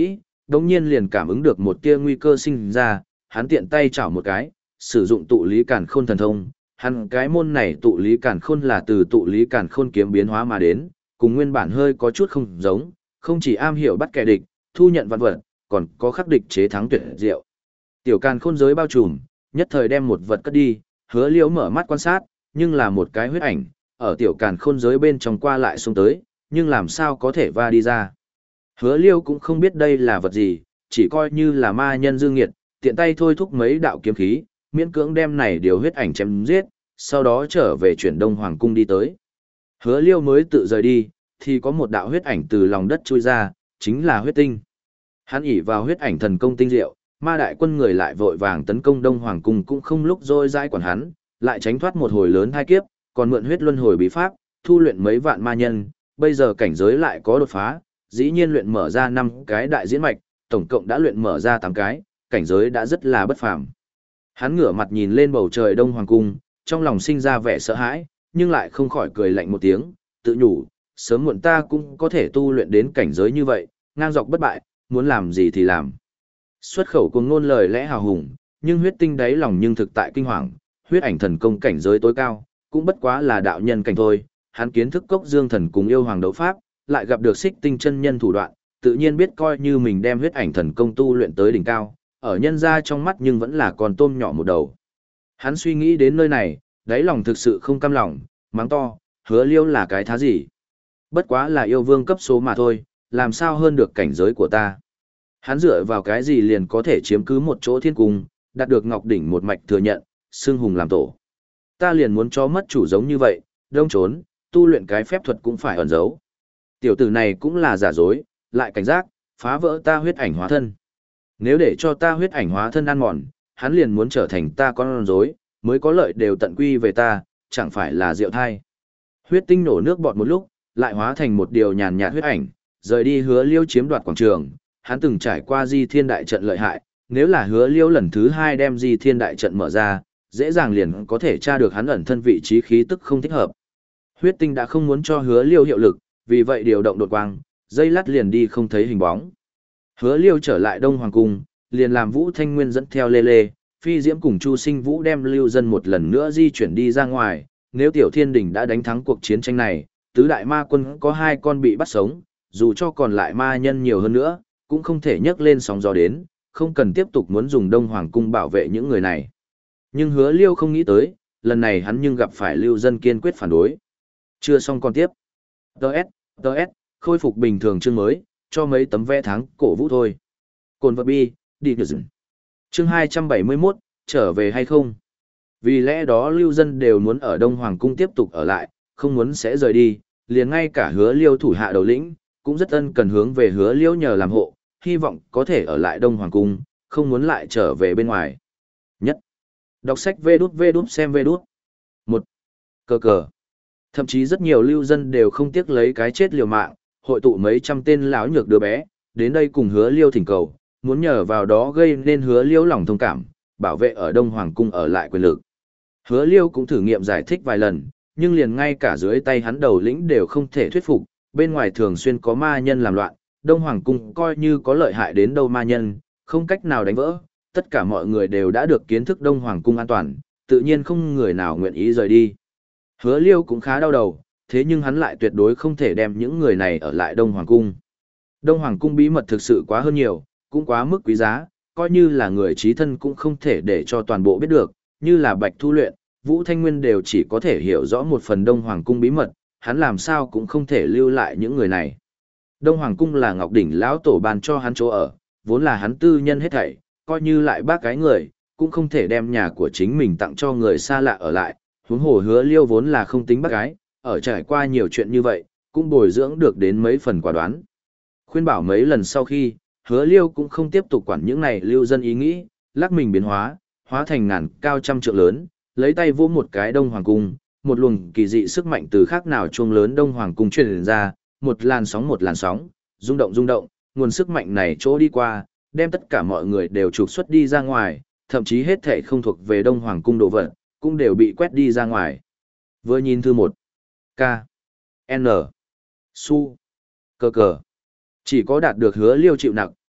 đồng nhiên liền cảm ứng được một tia nguy cơ sinh ra, hắn tiện tay chảo một cái, sử dụng tụ lý càn khôn thần thông. Hắn cái môn này tụ lý càn khôn là từ tụ lý càn khôn kiếm biến hóa mà đến, cùng nguyên bản hơi có chút không giống, không chỉ am hiểu bắt kẻ địch, thu nhận vạn vật, còn có khắc địch chế thắng tuyệt diệu. Tiểu càn khôn giới bao trùm, nhất thời đem một vật cất đi, Hứa Liễu mở mắt quan sát, nhưng là một cái huyết ảnh, ở tiểu càn khôn giới bên trong qua lại xông tới, nhưng làm sao có thể va đi ra. Hứa Liễu cũng không biết đây là vật gì, chỉ coi như là ma nhân dương nghiệt, tiện tay thôi thúc mấy đạo kiếm khí, miễn cưỡng đem này điều huyết ảnh chém giết, sau đó trở về chuyển Đông Hoàng cung đi tới. Hứa Liêu mới tự rời đi, thì có một đạo huyết ảnh từ lòng đất chui ra, chính là huyết tinh. Hắn ỷ vào huyết ảnh thần công tinh diệu, ma đại quân người lại vội vàng tấn công Đông Hoàng cung cũng không lúc dôi dãi quản hắn, lại tránh thoát một hồi lớn hai kiếp, còn mượn huyết luân hồi bí pháp, thu luyện mấy vạn ma nhân, bây giờ cảnh giới lại có đột phá, dĩ nhiên luyện mở ra năm cái đại diễn mạch, tổng cộng đã luyện mở ra tám cái, cảnh giới đã rất là bất phàm. Hắn ngửa mặt nhìn lên bầu trời Đông Hoàng cung, trong lòng sinh ra vẻ sợ hãi, nhưng lại không khỏi cười lạnh một tiếng, tự nhủ, sớm muộn ta cũng có thể tu luyện đến cảnh giới như vậy, ngang dọc bất bại, muốn làm gì thì làm. Xuất khẩu cuồng ngôn lời lẽ hào hùng, nhưng huyết tinh đáy lòng nhưng thực tại kinh hoàng, huyết ảnh thần công cảnh giới tối cao, cũng bất quá là đạo nhân cảnh thôi, hắn kiến thức cốc dương thần cùng yêu hoàng đấu pháp, lại gặp được xích tinh chân nhân thủ đoạn, tự nhiên biết coi như mình đem huyết ảnh thần công tu luyện tới đỉnh cao, ở nhân ra trong mắt nhưng vẫn là con tôm nhỏ một đầu. Hắn suy nghĩ đến nơi này, đáy lòng thực sự không cam lòng, mắng to, Hứa Liêu là cái thá gì? Bất quá là yêu vương cấp số mà thôi, làm sao hơn được cảnh giới của ta? Hắn dựa vào cái gì liền có thể chiếm cứ một chỗ thiên cung, đạt được Ngọc Đỉnh một mạch thừa nhận, xưng hùng làm tổ. Ta liền muốn cho mất chủ giống như vậy, đông trốn, tu luyện cái phép thuật cũng phải ẩn giấu. Tiểu tử này cũng là giả dối, lại cảnh giác, phá vỡ ta huyết ảnh hóa thân. Nếu để cho ta huyết ảnh hóa thân ăn mòn, hắn liền muốn trở thành ta con rối, mới có lợi đều tận quy về ta, chẳng phải là diệu thai. Huyết tinh nổ nước bọt một lúc, lại hóa thành một điều nhàn nhạt huyết ảnh, rời đi Hứa Liêu chiếm đoạt quảng trường. Hắn từng trải qua Di Thiên đại trận lợi hại, nếu là Hứa Liêu lần thứ hai đem Di Thiên đại trận mở ra, dễ dàng liền có thể tra được hắn ẩn thân vị trí khí tức không thích hợp. Huyết tinh đã không muốn cho Hứa Liêu hiệu lực, vì vậy điều động đột quang, dây lát liền đi không thấy hình bóng. Hứa Liêu trở lại Đông Hoàng cung, liền làm Vũ Thanh Nguyên dẫn theo Lê Lê, Phi Diễm cùng Chu Sinh Vũ đem Lưu Dân một lần nữa di chuyển đi ra ngoài. Nếu Tiểu Thiên Đình đã đánh thắng cuộc chiến tranh này, tứ đại ma quân có hai con bị bắt sống, dù cho còn lại ma nhân nhiều hơn nữa, cũng không thể nhấc lên sóng gió đến, không cần tiếp tục muốn dùng Đông Hoàng cung bảo vệ những người này. Nhưng Hứa Liêu không nghĩ tới, lần này hắn nhưng gặp phải Lưu Dân kiên quyết phản đối. Chưa xong còn tiếp. Đợt, đợt, khôi phục bình thường chương mới, cho mấy tấm vẽ tháng cổ vũ thôi. Cồn vật bi, đi được dừng. Chương hai trăm bảy mươi mốt, trở về hay không? Vì lẽ đó Lưu Dân đều muốn ở Đông Hoàng cung tiếp tục ở lại, không muốn sẽ rời đi, liền ngay cả Hứa Liêu thủ hạ đầu lĩnh, cũng rất ân cần hướng về Hứa Liêu nhờ làm hộ, hy vọng có thể ở lại Đông Hoàng cung, không muốn lại trở về bên ngoài. Nhất. Đọc sách vê đút vê đút xem vê đút. Một. Cờ cờ. Thậm chí rất nhiều Lưu Dân đều không tiếc lấy cái chết liều mạng, hội tụ mấy trăm tên lão nhược đứa bé, đến đây cùng Hứa Liêu thỉnh cầu, muốn nhờ vào đó gây nên Hứa Liêu lòng thông cảm, bảo vệ ở Đông Hoàng cung ở lại quyền lực. Hứa Liêu cũng thử nghiệm giải thích vài lần, nhưng liền ngay cả dưới tay hắn đầu lĩnh đều không thể thuyết phục, bên ngoài thường xuyên có ma nhân làm loạn, Đông Hoàng cung coi như có lợi hại đến đâu ma nhân, không cách nào đánh vỡ, tất cả mọi người đều đã được kiến thức Đông Hoàng cung an toàn, tự nhiên không người nào nguyện ý rời đi. Hứa Liêu cũng khá đau đầu, thế nhưng hắn lại tuyệt đối không thể đem những người này ở lại Đông Hoàng cung. Đông Hoàng cung bí mật thực sự quá hơn nhiều, cũng quá mức quý giá, coi như là người trí thân cũng không thể để cho toàn bộ biết được, như là Bạch Thu Luyện, Vũ Thanh Nguyên đều chỉ có thể hiểu rõ một phần Đông Hoàng cung bí mật, hắn làm sao cũng không thể lưu lại những người này. Đông Hoàng cung là Ngọc Đỉnh lão tổ ban cho hắn chỗ ở, vốn là hắn tư nhân hết thảy, coi như lại bác cái người, cũng không thể đem nhà của chính mình tặng cho người xa lạ ở lại, huống hồ Hứa Liêu vốn là không tính bác gái, ở trải qua nhiều chuyện như vậy, cũng bồi dưỡng được đến mấy phần quả đoán. Khuyên bảo mấy lần sau khi, Hứa Liêu cũng không tiếp tục quản những này Lưu Dân ý nghĩ, lắc mình biến hóa, hóa thành ngàn cao trăm trượng lớn, lấy tay vỗ một cái Đông Hoàng cung, một luồng kỳ dị sức mạnh từ khác nào chuông lớn Đông Hoàng cung truyền ra, một làn sóng một làn sóng, rung động rung động, nguồn sức mạnh này chỗ đi qua, đem tất cả mọi người đều trục xuất đi ra ngoài, thậm chí hết thảy không thuộc về Đông Hoàng cung đồ vật, cũng đều bị quét đi ra ngoài. Vừa nhìn thư một, K, N, Su, Cờ cờ. Chỉ có đạt được Hứa Liêu chịu nặng,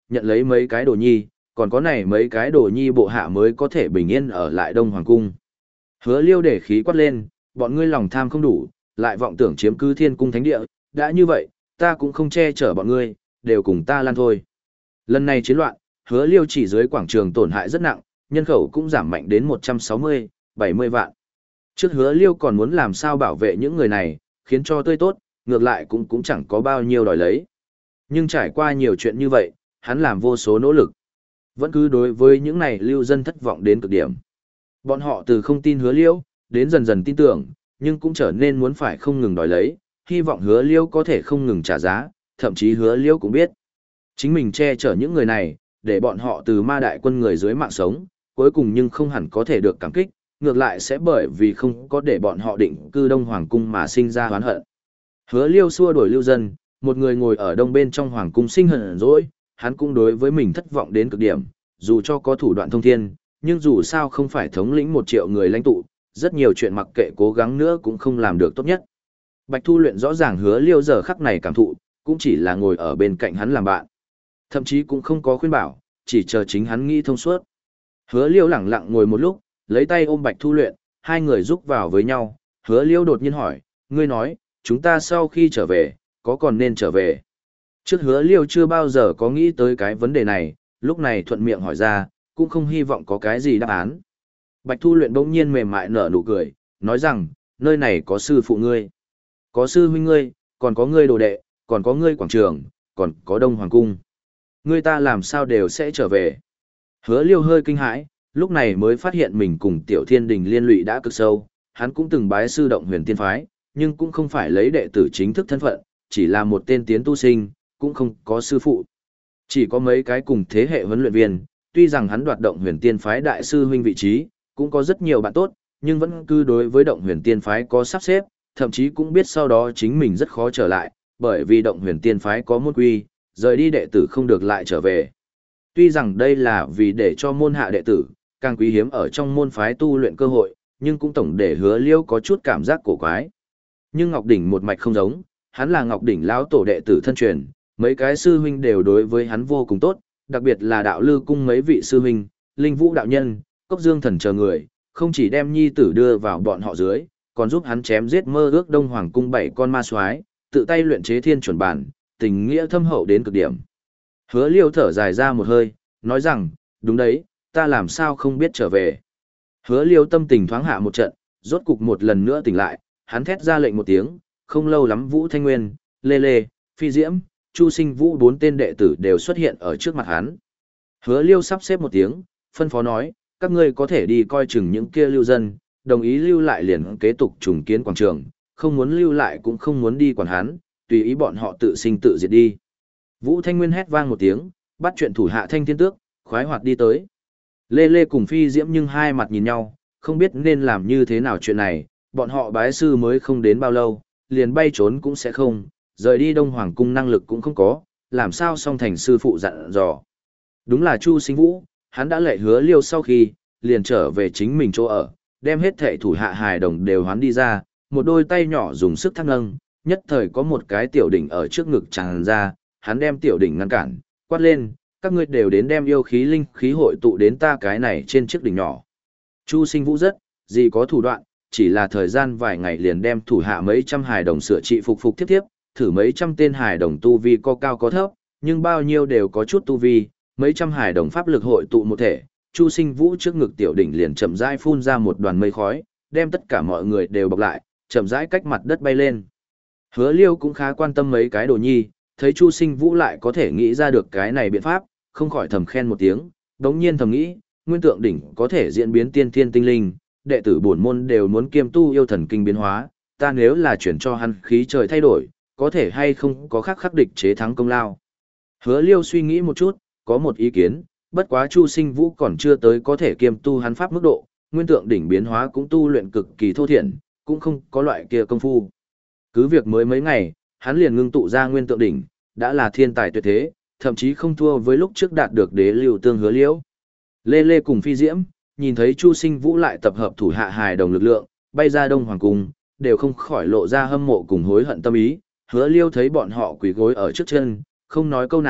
nhận lấy mấy cái đồ nhi, còn có này mấy cái đồ nhi bộ hạ mới có thể bình yên ở lại Đông Hoàng Cung. Hứa Liêu để khí quát lên, bọn ngươi lòng tham không đủ, lại vọng tưởng chiếm cứ thiên cung thánh địa, đã như vậy, ta cũng không che chở bọn ngươi, đều cùng ta lan thôi. Lần này chiến loạn, Hứa Liêu chỉ dưới quảng trường tổn hại rất nặng, nhân khẩu cũng giảm mạnh đến một trăm sáu mươi, bảy mươi vạn. Trước Hứa Liêu còn muốn làm sao bảo vệ những người này, khiến cho tươi tốt, ngược lại cũng cũng chẳng có bao nhiêu đòi lấy. Nhưng trải qua nhiều chuyện như vậy, hắn làm vô số nỗ lực. Vẫn cứ đối với những này lưu dân thất vọng đến cực điểm. Bọn họ từ không tin Hứa Liêu, đến dần dần tin tưởng, nhưng cũng trở nên muốn phải không ngừng đòi lấy, hy vọng Hứa Liêu có thể không ngừng trả giá, thậm chí Hứa Liêu cũng biết. Chính mình che chở những người này, để bọn họ từ ma đại quân người dưới mạng sống, cuối cùng nhưng không hẳn có thể được cảm kích, ngược lại sẽ bởi vì không có để bọn họ định cư Đông Hoàng Cung mà sinh ra oán hận. Hứa Liêu xua đuổi lưu dân, một người ngồi ở đông bên trong Hoàng Cung sinh hận dỗi, hắn cũng đối với mình thất vọng đến cực điểm, dù cho có thủ đoạn thông thiên, nhưng dù sao không phải thống lĩnh một triệu người lãnh tụ, rất nhiều chuyện mặc kệ cố gắng nữa cũng không làm được tốt nhất. Bạch Thu Luyện rõ ràng Hứa Liêu giờ khắc này cảm thụ, cũng chỉ là ngồi ở bên cạnh hắn làm bạn. Thậm chí cũng không có khuyên bảo, chỉ chờ chính hắn nghĩ thông suốt. Hứa Liêu lẳng lặng ngồi một lúc, lấy tay ôm Bạch Thu Luyện, hai người rúc vào với nhau. Hứa Liêu đột nhiên hỏi, ngươi nói, chúng ta sau khi trở về, có còn nên trở về? Trước Hứa Liêu chưa bao giờ có nghĩ tới cái vấn đề này, lúc này thuận miệng hỏi ra, cũng không hy vọng có cái gì đáp án. Bạch Thu Luyện bỗng nhiên mềm mại nở nụ cười, nói rằng, nơi này có sư phụ ngươi, có sư huynh ngươi, còn có ngươi đồ đệ, còn có ngươi quảng trường, còn có Đông Hoàng Cung. Ngươi ta làm sao đều sẽ trở về. Hứa Liêu hơi kinh hãi, lúc này mới phát hiện mình cùng Tiểu Thiên Đình liên lụy đã cực sâu, hắn cũng từng bái sư Động Huyền Tiên Phái, nhưng cũng không phải lấy đệ tử chính thức thân phận, chỉ là một tên tiến tu sinh, cũng không có sư phụ. Chỉ có mấy cái cùng thế hệ huấn luyện viên, tuy rằng hắn đoạt Động Huyền Tiên Phái đại sư huynh vị trí, cũng có rất nhiều bạn tốt, nhưng vẫn cứ đối với Động Huyền Tiên Phái có sắp xếp, thậm chí cũng biết sau đó chính mình rất khó trở lại, bởi vì Động Huyền Tiên Phái có môn quy, rời đi đệ tử không được lại trở về. Tuy rằng đây là vì để cho môn hạ đệ tử, càng quý hiếm ở trong môn phái tu luyện cơ hội, nhưng cũng tổng để Hứa Liêu có chút cảm giác cổ quái. Nhưng Ngọc Đỉnh một mạch không giống, hắn là Ngọc Đỉnh lão tổ đệ tử thân truyền, mấy cái sư huynh đều đối với hắn vô cùng tốt, đặc biệt là đạo lư cung mấy vị sư huynh, Linh Vũ đạo nhân, Cốc Dương thần chờ người, không chỉ đem nhi tử đưa vào bọn họ dưới, còn giúp hắn chém giết mơ ước Đông Hoàng cung bảy con ma soái, tự tay luyện chế thiên chuẩn bản, tình nghĩa thâm hậu đến cực điểm. Hứa Liêu thở dài ra một hơi, nói rằng, đúng đấy, ta làm sao không biết trở về. Hứa Liêu tâm tình thoáng hạ một trận, rốt cục một lần nữa tỉnh lại, hắn thét ra lệnh một tiếng, không lâu lắm Vũ Thanh Nguyên, Lê Lê, Phi Diễm, Chu Sinh Vũ bốn tên đệ tử đều xuất hiện ở trước mặt hắn. Hứa Liêu sắp xếp một tiếng, phân phó nói, các ngươi có thể đi coi chừng những kia lưu dân, đồng ý lưu lại liền kế tục trùng kiến quảng trường, không muốn lưu lại cũng không muốn đi quản hắn, tùy ý bọn họ tự sinh tự diệt đi. Vũ Thanh Nguyên hét vang một tiếng, bắt chuyện thủ hạ Thanh Thiên Tước, khoái hoạt đi tới. Lê Lê cùng Phi Diễm nhưng hai mặt nhìn nhau, không biết nên làm như thế nào chuyện này, bọn họ bái sư mới không đến bao lâu, liền bay trốn cũng sẽ không, rời đi Đông Hoàng cung năng lực cũng không có, làm sao song thành sư phụ dặn dò. Đúng là Chu Sinh Vũ, hắn đã lệ Hứa Liêu sau khi, liền trở về chính mình chỗ ở, đem hết thệ thủ hạ hài đồng đều hoán đi ra, một đôi tay nhỏ dùng sức thắt nâng, nhất thời có một cái tiểu đỉnh ở trước ngực tràn ra, hắn đem tiểu đỉnh ngăn cản, quát lên, các ngươi đều đến đem yêu khí linh khí hội tụ đến ta cái này trên chiếc đỉnh nhỏ. Chu Sinh Vũ rất, gì có thủ đoạn, chỉ là thời gian vài ngày liền đem thủ hạ mấy trăm hài đồng sửa trị phục phục tiếp tiếp, thử mấy trăm tên hài đồng tu vi có cao có thấp, nhưng bao nhiêu đều có chút tu vi, mấy trăm hài đồng pháp lực hội tụ một thể, Chu Sinh Vũ trước ngực tiểu đỉnh liền chậm rãi phun ra một đoàn mây khói, đem tất cả mọi người đều bọc lại, chậm rãi cách mặt đất bay lên. Hứa Liêu cũng khá quan tâm mấy cái đồ nhi, thấy Chu Sinh Vũ lại có thể nghĩ ra được cái này biện pháp, không khỏi thầm khen một tiếng, đống nhiên thầm nghĩ, nguyên tượng đỉnh có thể diễn biến tiên thiên tinh linh, đệ tử bổn môn đều muốn kiêm tu yêu thần kinh biến hóa, ta nếu là chuyển cho hắn khí trời thay đổi, có thể hay không có khắc khắc địch chế thắng công lao. Hứa Liêu suy nghĩ một chút, có một ý kiến, bất quá Chu Sinh Vũ còn chưa tới có thể kiêm tu hắn pháp mức độ, nguyên tượng đỉnh biến hóa cũng tu luyện cực kỳ thô thiển, cũng không có loại kia công phu. Cứ việc mới mấy ngày, hắn liền ngưng tụ ra nguyên tượng đỉnh, đã là thiên tài tuyệt thế, thậm chí không thua với lúc trước đạt được đế lưu tương Hứa Liễu. Lê Lê cùng Phi Diễm, nhìn thấy Chu Sinh Vũ lại tập hợp thủ hạ hài đồng lực lượng, bay ra Đông Hoàng cung, đều không khỏi lộ ra hâm mộ cùng hối hận tâm ý. Hứa Liêu thấy bọn họ quỳ gối ở trước chân, không nói câu nào,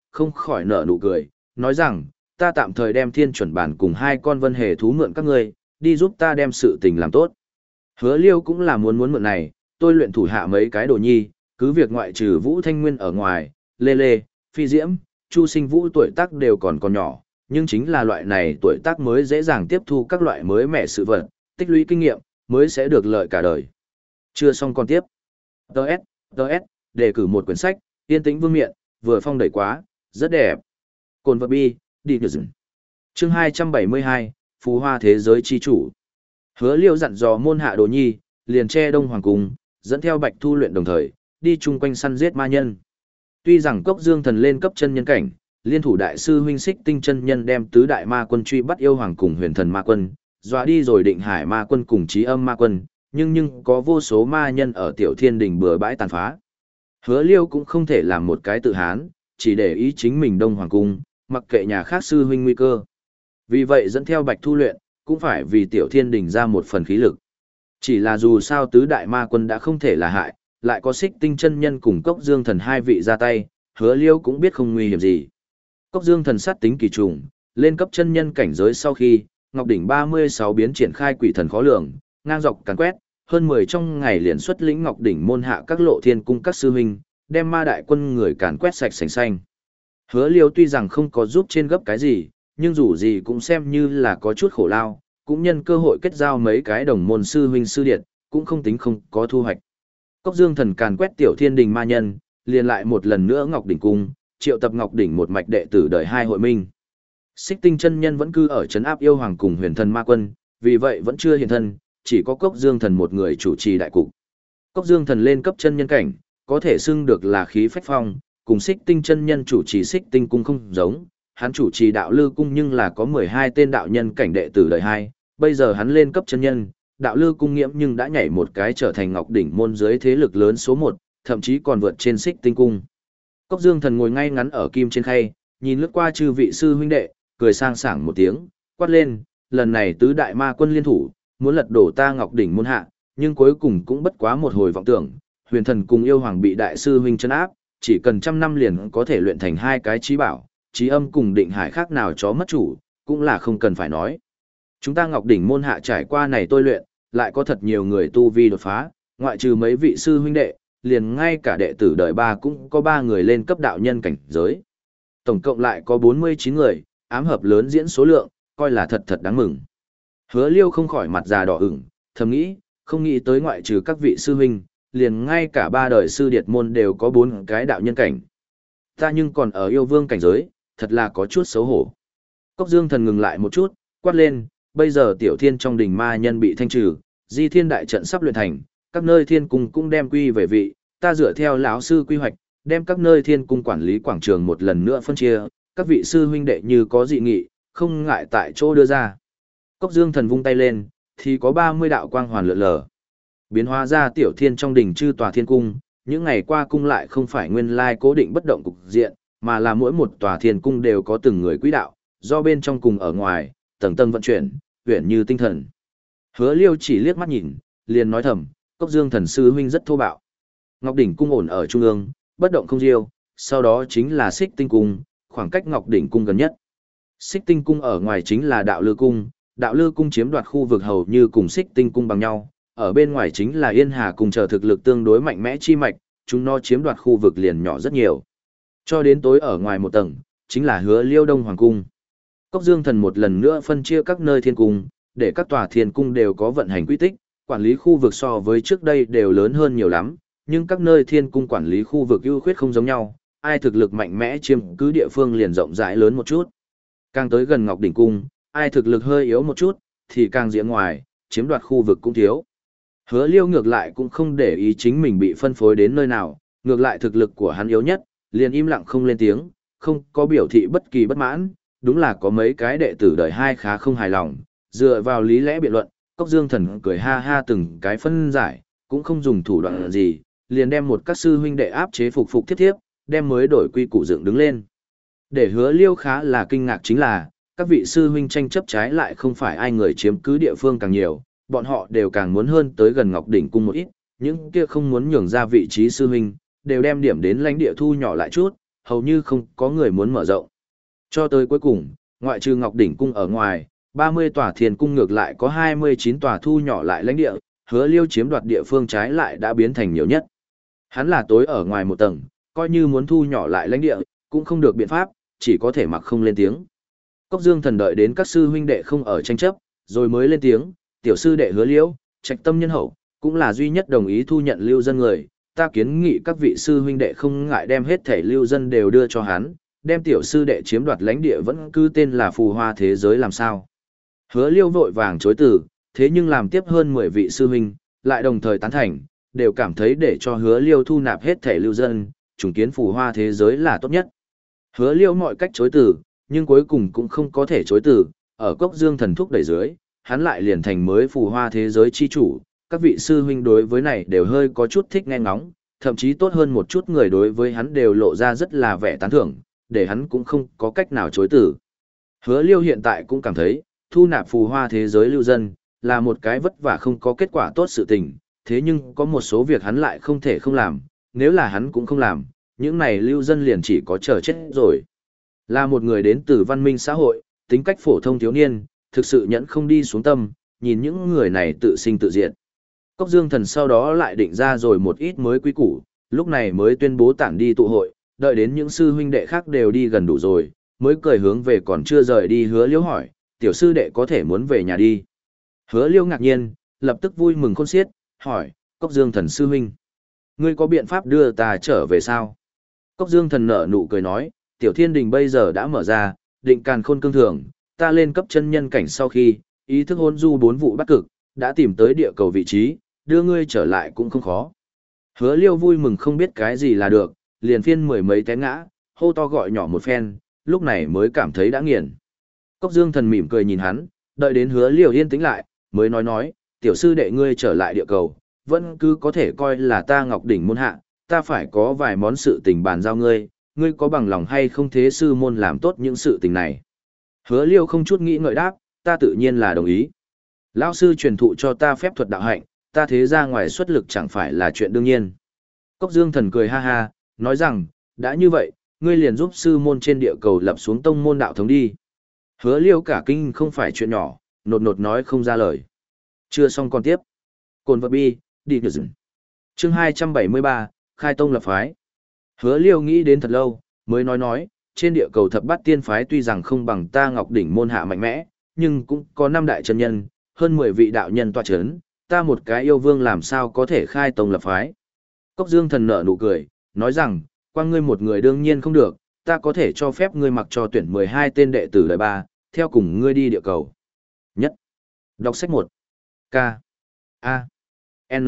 không khỏi nở nụ cười, nói rằng, ta tạm thời đem thiên chuẩn bản cùng hai con vân hề thú mượn các ngươi, đi giúp ta đem sự tình làm tốt. Hứa Liêu cũng là muốn muốn mượn này, tôi luyện thủ hạ mấy cái đồ nhi, cứ việc ngoại trừ Vũ Thanh Nguyên ở ngoài, Lê Lê, Phi Diễm, Chu Sinh Vũ tuổi tác đều còn còn nhỏ, nhưng chính là loại này tuổi tác mới dễ dàng tiếp thu các loại mới mẻ sự vật, tích lũy kinh nghiệm, mới sẽ được lợi cả đời. Chưa xong còn tiếp. Đợt, đợt, đề cử một quyển sách, yên tĩnh vương miện, vừa phong đẩy quá, rất đẹp. Cồn vật bi, đi được dừng. Chương hai trăm bảy mươi hai, Phú Hoa Thế Giới Chi Chủ. Hứa Liêu dặn dò môn hạ đồ nhi, liền che Đông Hoàng Cung, dẫn theo Bạch Thu luyện đồng thời, đi chung quanh săn giết ma nhân. Tuy rằng Cốc Dương Thần lên cấp chân nhân cảnh, liên thủ đại sư huynh Xích Tinh chân nhân đem tứ đại ma quân truy bắt yêu hoàng cùng huyền thần ma quân, dọa đi rồi Định Hải ma quân cùng Chí Âm ma quân, nhưng nhưng có vô số ma nhân ở Tiểu Thiên Đình bừa bãi tàn phá. Hứa Liêu cũng không thể làm một cái tự hán, chỉ để ý chính mình Đông Hoàng Cung, mặc kệ nhà khác sư huynh nguy cơ. Vì vậy dẫn theo Bạch Thu luyện, cũng phải vì Tiểu Thiên Đình ra một phần khí lực. Chỉ là dù sao tứ đại ma quân đã không thể là hại, lại có Xích Tinh chân nhân cùng Cốc Dương Thần hai vị ra tay, Hứa Liêu cũng biết không nguy hiểm gì. Cốc Dương Thần sát tính kỳ trùng, lên cấp chân nhân cảnh giới sau khi, Ngọc đỉnh ba mươi sáu biến triển khai quỷ thần khó lường, ngang dọc càn quét, hơn mười trong ngày liền xuất lĩnh Ngọc đỉnh môn hạ các lộ thiên cung các sư huynh, đem ma đại quân người càn quét sạch sành xanh. Hứa Liêu tuy rằng không có giúp trên gấp cái gì, nhưng dù gì cũng xem như là có chút khổ lao, cũng nhân cơ hội kết giao mấy cái đồng môn sư huynh sư điệt, cũng không tính không có thu hoạch. Cốc Dương Thần càn quét Tiểu Thiên Đình ma nhân, liền lại một lần nữa Ngọc đỉnh cung, triệu tập Ngọc đỉnh một mạch đệ tử đời hai hội minh. Xích Tinh chân nhân vẫn cư ở trấn áp yêu hoàng cùng huyền thần ma quân, vì vậy vẫn chưa hiện thân, chỉ có Cốc Dương Thần một người chủ trì đại cục. Cốc Dương Thần lên cấp chân nhân cảnh, có thể xưng được là khí phách phong, cùng Xích Tinh chân nhân chủ trì Xích Tinh cung không giống, hắn chủ trì đạo lư cung nhưng là có mười hai tên đạo nhân cảnh đệ tử đời hai, bây giờ hắn lên cấp chân nhân, đạo lư cung nghiễm nhưng đã nhảy một cái trở thành Ngọc đỉnh môn dưới thế lực lớn số một, thậm chí còn vượt trên Xích Tinh cung. Cốc Dương Thần ngồi ngay ngắn ở kim trên khay, nhìn lướt qua chư vị sư huynh đệ, cười sang sảng một tiếng, quát lên, lần này tứ đại ma quân liên thủ, muốn lật đổ ta Ngọc đỉnh môn hạ, nhưng cuối cùng cũng bất quá một hồi vọng tưởng, huyền thần cùng yêu hoàng bị đại sư huynh trấn áp, chỉ cần trăm năm liền có thể luyện thành hai cái chí bảo, Chí Âm cùng Định Hải khác nào chó mất chủ, cũng là không cần phải nói. Chúng ta Ngọc đỉnh môn hạ trải qua này tôi luyện, lại có thật nhiều người tu vi đột phá, ngoại trừ mấy vị sư huynh đệ, liền ngay cả đệ tử đời ba cũng có ba người lên cấp đạo nhân cảnh giới. Tổng cộng lại có bốn mươi chín người, ám hợp lớn diễn số lượng, coi là thật thật đáng mừng. Hứa Liêu không khỏi mặt già đỏ ửng, thầm nghĩ, không nghĩ tới ngoại trừ các vị sư huynh, liền ngay cả ba đời sư điệt môn đều có bốn cái đạo nhân cảnh. Ta nhưng còn ở yêu vương cảnh giới, thật là có chút xấu hổ. Cốc Dương Thần ngừng lại một chút, quát lên, bây giờ Tiểu Thiên trong đình ma nhân bị thanh trừ, Di Thiên đại trận sắp luyện thành, các nơi thiên cung cũng đem quy về vị, ta dựa theo lão sư quy hoạch, đem các nơi thiên cung quản lý quảng trường một lần nữa phân chia, các vị sư huynh đệ như có dị nghị, không ngại tại chỗ đưa ra. Cốc Dương Thần vung tay lên, thì có ba mươi đạo quang hoàn lượn lờ. Biến hóa ra Tiểu Thiên trong đỉnh chư tòa thiên cung, những ngày qua cung lại không phải nguyên lai cố định bất động cục diện, mà là mỗi một tòa thiên cung đều có từng người quỹ đạo, do bên trong cùng ở ngoài, tầng tầng vận chuyển, huyền như tinh thần. Hứa Liêu chỉ liếc mắt nhìn, liền nói thầm, Cốc Dương Thần sư huynh rất thô bạo. Ngọc đỉnh cung ổn ở trung ương, bất động không diêu, sau đó chính là Xích Tinh cung, khoảng cách Ngọc đỉnh cung gần nhất. Xích Tinh cung ở ngoài chính là Đạo Lư cung, Đạo Lư cung chiếm đoạt khu vực hầu như cùng Xích Tinh cung bằng nhau, ở bên ngoài chính là Yên Hà cung chờ thực lực tương đối mạnh mẽ chi mạch, chúng nó chiếm đoạt khu vực liền nhỏ rất nhiều. Cho đến tối ở ngoài một tầng, chính là Hứa Liêu Đông Hoàng cung. Cốc Dương Thần một lần nữa phân chia các nơi thiên cung, để các tòa thiên cung đều có vận hành quy tích, quản lý khu vực so với trước đây đều lớn hơn nhiều lắm, nhưng các nơi thiên cung quản lý khu vực ưu khuyết không giống nhau, ai thực lực mạnh mẽ chiếm cứ địa phương liền rộng rãi lớn một chút. Càng tới gần Ngọc đỉnh cung, ai thực lực hơi yếu một chút, thì càng diện ngoài, chiếm đoạt khu vực cũng thiếu. Hứa Liêu ngược lại cũng không để ý chính mình bị phân phối đến nơi nào, ngược lại thực lực của hắn yếu nhất, liền im lặng không lên tiếng, không có biểu thị bất kỳ bất mãn, đúng là có mấy cái đệ tử đời hai khá không hài lòng, dựa vào lý lẽ biện luận, Cốc Dương Thần cười ha ha từng cái phân giải, cũng không dùng thủ đoạn gì, liền đem một các sư huynh đệ áp chế phục phục tiếp tiếp, đem mới đổi quy củ dựng đứng lên. Để Hứa Liêu khá là kinh ngạc chính là, các vị sư huynh tranh chấp trái lại không phải ai người chiếm cứ địa phương càng nhiều, bọn họ đều càng muốn hơn tới gần Ngọc đỉnh cung một ít, những kia không muốn nhường ra vị trí sư huynh, đều đem điểm đến lãnh địa thu nhỏ lại chút, hầu như không có người muốn mở rộng. Cho tới cuối cùng, ngoại trừ Ngọc Đỉnh Cung ở ngoài, ba mươi tòa thiền cung ngược lại có hai mươi chín tòa thu nhỏ lại lãnh địa, Hứa Liêu chiếm đoạt địa phương trái lại đã biến thành nhiều nhất. Hắn là tối ở ngoài một tầng, coi như muốn thu nhỏ lại lãnh địa, cũng không được biện pháp, chỉ có thể mặc không lên tiếng. Cốc Dương Thần đợi đến các sư huynh đệ không ở tranh chấp, rồi mới lên tiếng, tiểu sư đệ Hứa Liễu, trạch tâm nhân hậu, cũng là duy nhất đồng ý thu nhận lưu dân người, ta kiến nghị các vị sư huynh đệ không ngại đem hết thể lưu dân đều đưa cho hắn, đem tiểu sư đệ chiếm đoạt lãnh địa vẫn cứ tên là phù hoa thế giới làm sao. Hứa Liêu vội vàng chối từ, thế nhưng làm tiếp hơn mười vị sư huynh, lại đồng thời tán thành, đều cảm thấy để cho Hứa Liêu thu nạp hết thể lưu dân, trùng kiến phù hoa thế giới là tốt nhất. Hứa Liêu mọi cách chối từ, nhưng cuối cùng cũng không có thể chối từ, ở Cốc Dương Thần thúc đẩy dưới, hắn lại liền thành mới phù hoa thế giới chi chủ, các vị sư huynh đối với này đều hơi có chút thích nghe ngóng, thậm chí tốt hơn một chút người đối với hắn đều lộ ra rất là vẻ tán thưởng, để hắn cũng không có cách nào chối từ. Hứa Liêu hiện tại cũng cảm thấy, thu nạp phù hoa thế giới lưu dân, là một cái vất vả không có kết quả tốt sự tình, thế nhưng có một số việc hắn lại không thể không làm, nếu là hắn cũng không làm, những này lưu dân liền chỉ có chờ chết rồi. Là một người đến từ văn minh xã hội, tính cách phổ thông thiếu niên, thực sự nhẫn không đi xuống tâm, nhìn những người này tự sinh tự diệt. Cốc Dương Thần sau đó lại định ra rồi một ít mới quy củ, lúc này mới tuyên bố tản đi tụ hội, đợi đến những sư huynh đệ khác đều đi gần đủ rồi, mới cười hướng về còn chưa rời đi Hứa Liêu hỏi, tiểu sư đệ có thể muốn về nhà đi. Hứa Liêu ngạc nhiên, lập tức vui mừng khôn xiết, hỏi, Cốc Dương Thần sư huynh, ngươi có biện pháp đưa ta trở về sao? Cốc Dương Thần nở nụ cười nói, tiểu thiên đình bây giờ đã mở ra, định càn khôn cương thường, ta lên cấp chân nhân cảnh sau khi, ý thức hôn du bốn vụ bắt cực, đã tìm tới địa cầu vị trí, đưa ngươi trở lại cũng không khó. Hứa Liêu vui mừng không biết cái gì là được, liền phiên mười mấy té ngã, hô to gọi nhỏ một phen, lúc này mới cảm thấy đã nghiền. Cốc Dương Thần mỉm cười nhìn hắn, đợi đến Hứa Liêu yên tĩnh lại, mới nói nói, tiểu sư đệ ngươi trở lại địa cầu, vẫn cứ có thể coi là ta Ngọc Đỉnh môn hạ, ta phải có vài món sự tình bàn giao ngươi, ngươi có bằng lòng hay không thế sư môn làm tốt những sự tình này. Hứa Liêu không chút nghĩ ngợi đáp, ta tự nhiên là đồng ý. Lão sư truyền thụ cho ta phép thuật đạo hạnh, ta thế ra ngoài xuất lực chẳng phải là chuyện đương nhiên. Cốc Dương Thần cười ha ha, nói rằng, đã như vậy, ngươi liền giúp sư môn trên địa cầu lập xuống tông môn đạo thống đi. Hứa Liêu cả kinh không phải chuyện nhỏ, nột nột nói không ra lời. Chưa xong còn tiếp. Cồn vật bi, đi nhờ dừng. Chương hai trăm bảy mươi ba, khai tông lập phái. Hứa Liêu nghĩ đến thật lâu, mới nói nói, trên địa cầu thập bát tiên phái tuy rằng không bằng ta Ngọc Đỉnh môn hạ mạnh mẽ, nhưng cũng có năm đại chân nhân, hơn mười vị đạo nhân tọa chấn, ta một cái yêu vương làm sao có thể khai tông lập phái. Cốc Dương Thần nở nụ cười, nói rằng, qua ngươi một người đương nhiên không được, ta có thể cho phép ngươi mặc cho tuyển mười hai tên đệ tử đời ba, theo cùng ngươi đi địa cầu. Nhất. Đọc sách một. K. A. N.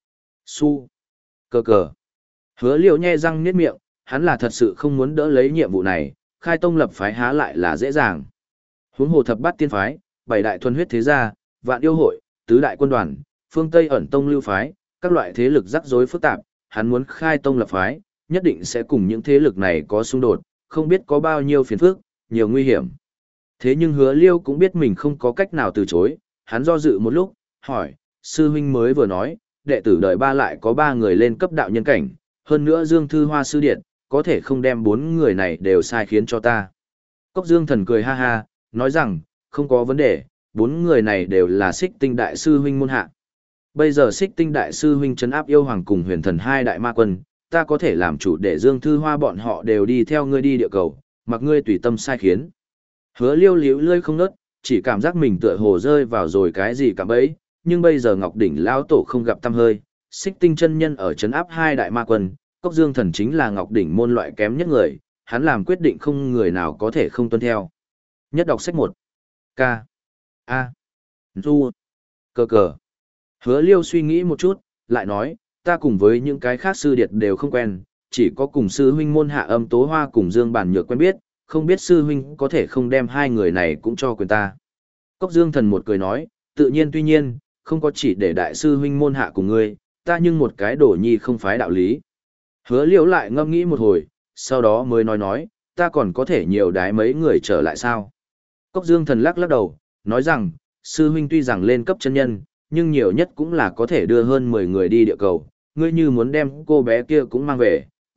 Su. Cờ cờ. Hứa Liêu nhe răng niết miệng, hắn là thật sự không muốn đỡ lấy nhiệm vụ này, khai tông lập phái há lại là dễ dàng. Huống hồ thập bát tiên phái, bảy đại thuần huyết thế gia, vạn yêu hội, tứ đại quân đoàn, phương Tây ẩn tông lưu phái, các loại thế lực rắc rối phức tạp, hắn muốn khai tông lập phái, nhất định sẽ cùng những thế lực này có xung đột, không biết có bao nhiêu phiền phức, nhiều nguy hiểm. Thế nhưng Hứa Liêu cũng biết mình không có cách nào từ chối, hắn do dự một lúc, hỏi, sư huynh mới vừa nói, đệ tử đời ba lại có ba người lên cấp đạo nhân cảnh, hơn nữa Dương Thư Hoa sư điện, có thể không đem bốn người này đều sai khiến cho ta. Cốc Dương Thần cười ha ha, nói rằng, không có vấn đề, bốn người này đều là Xích Tinh đại sư huynh môn hạ. Bây giờ Xích Tinh đại sư huynh trấn áp yêu hoàng cùng huyền thần hai đại ma quân, ta có thể làm chủ để Dương Thư Hoa bọn họ đều đi theo ngươi đi địa cầu, mặc ngươi tùy tâm sai khiến. Hứa Liêu liễu lơi không nớt, chỉ cảm giác mình tựa hồ rơi vào rồi cái gì cả bấy, nhưng bây giờ Ngọc Đỉnh lão tổ không gặp tăm hơi, Xích Tinh chân nhân ở trấn áp hai đại ma quân, Cốc Dương Thần chính là Ngọc Đỉnh môn loại kém nhất người, hắn làm quyết định không người nào có thể không tuân theo. Nhất đọc sách một. K. A. Du. Cờ cờ. Hứa Liêu suy nghĩ một chút, lại nói, ta cùng với những cái khác sư điệt đều không quen, chỉ có cùng sư huynh môn hạ âm tố hoa cùng Dương Bản Nhược quen biết, không biết sư huynh có thể không đem hai người này cũng cho quyền ta. Cốc Dương Thần một cười nói, tự nhiên tuy nhiên, không có chỉ để đại sư huynh môn hạ cùng ngươi, ta nhưng một cái đổ nhi không phái đạo lý. Hứa Liễu lại ngâm nghĩ một hồi, sau đó mới nói nói, ta còn có thể nhiều đái mấy người trở lại sao? Cốc Dương Thần lắc lắc đầu, nói rằng, sư huynh tuy rằng lên cấp chân nhân, nhưng nhiều nhất cũng là có thể đưa hơn mười người đi địa cầu, ngươi như muốn đem cô bé kia cũng mang về,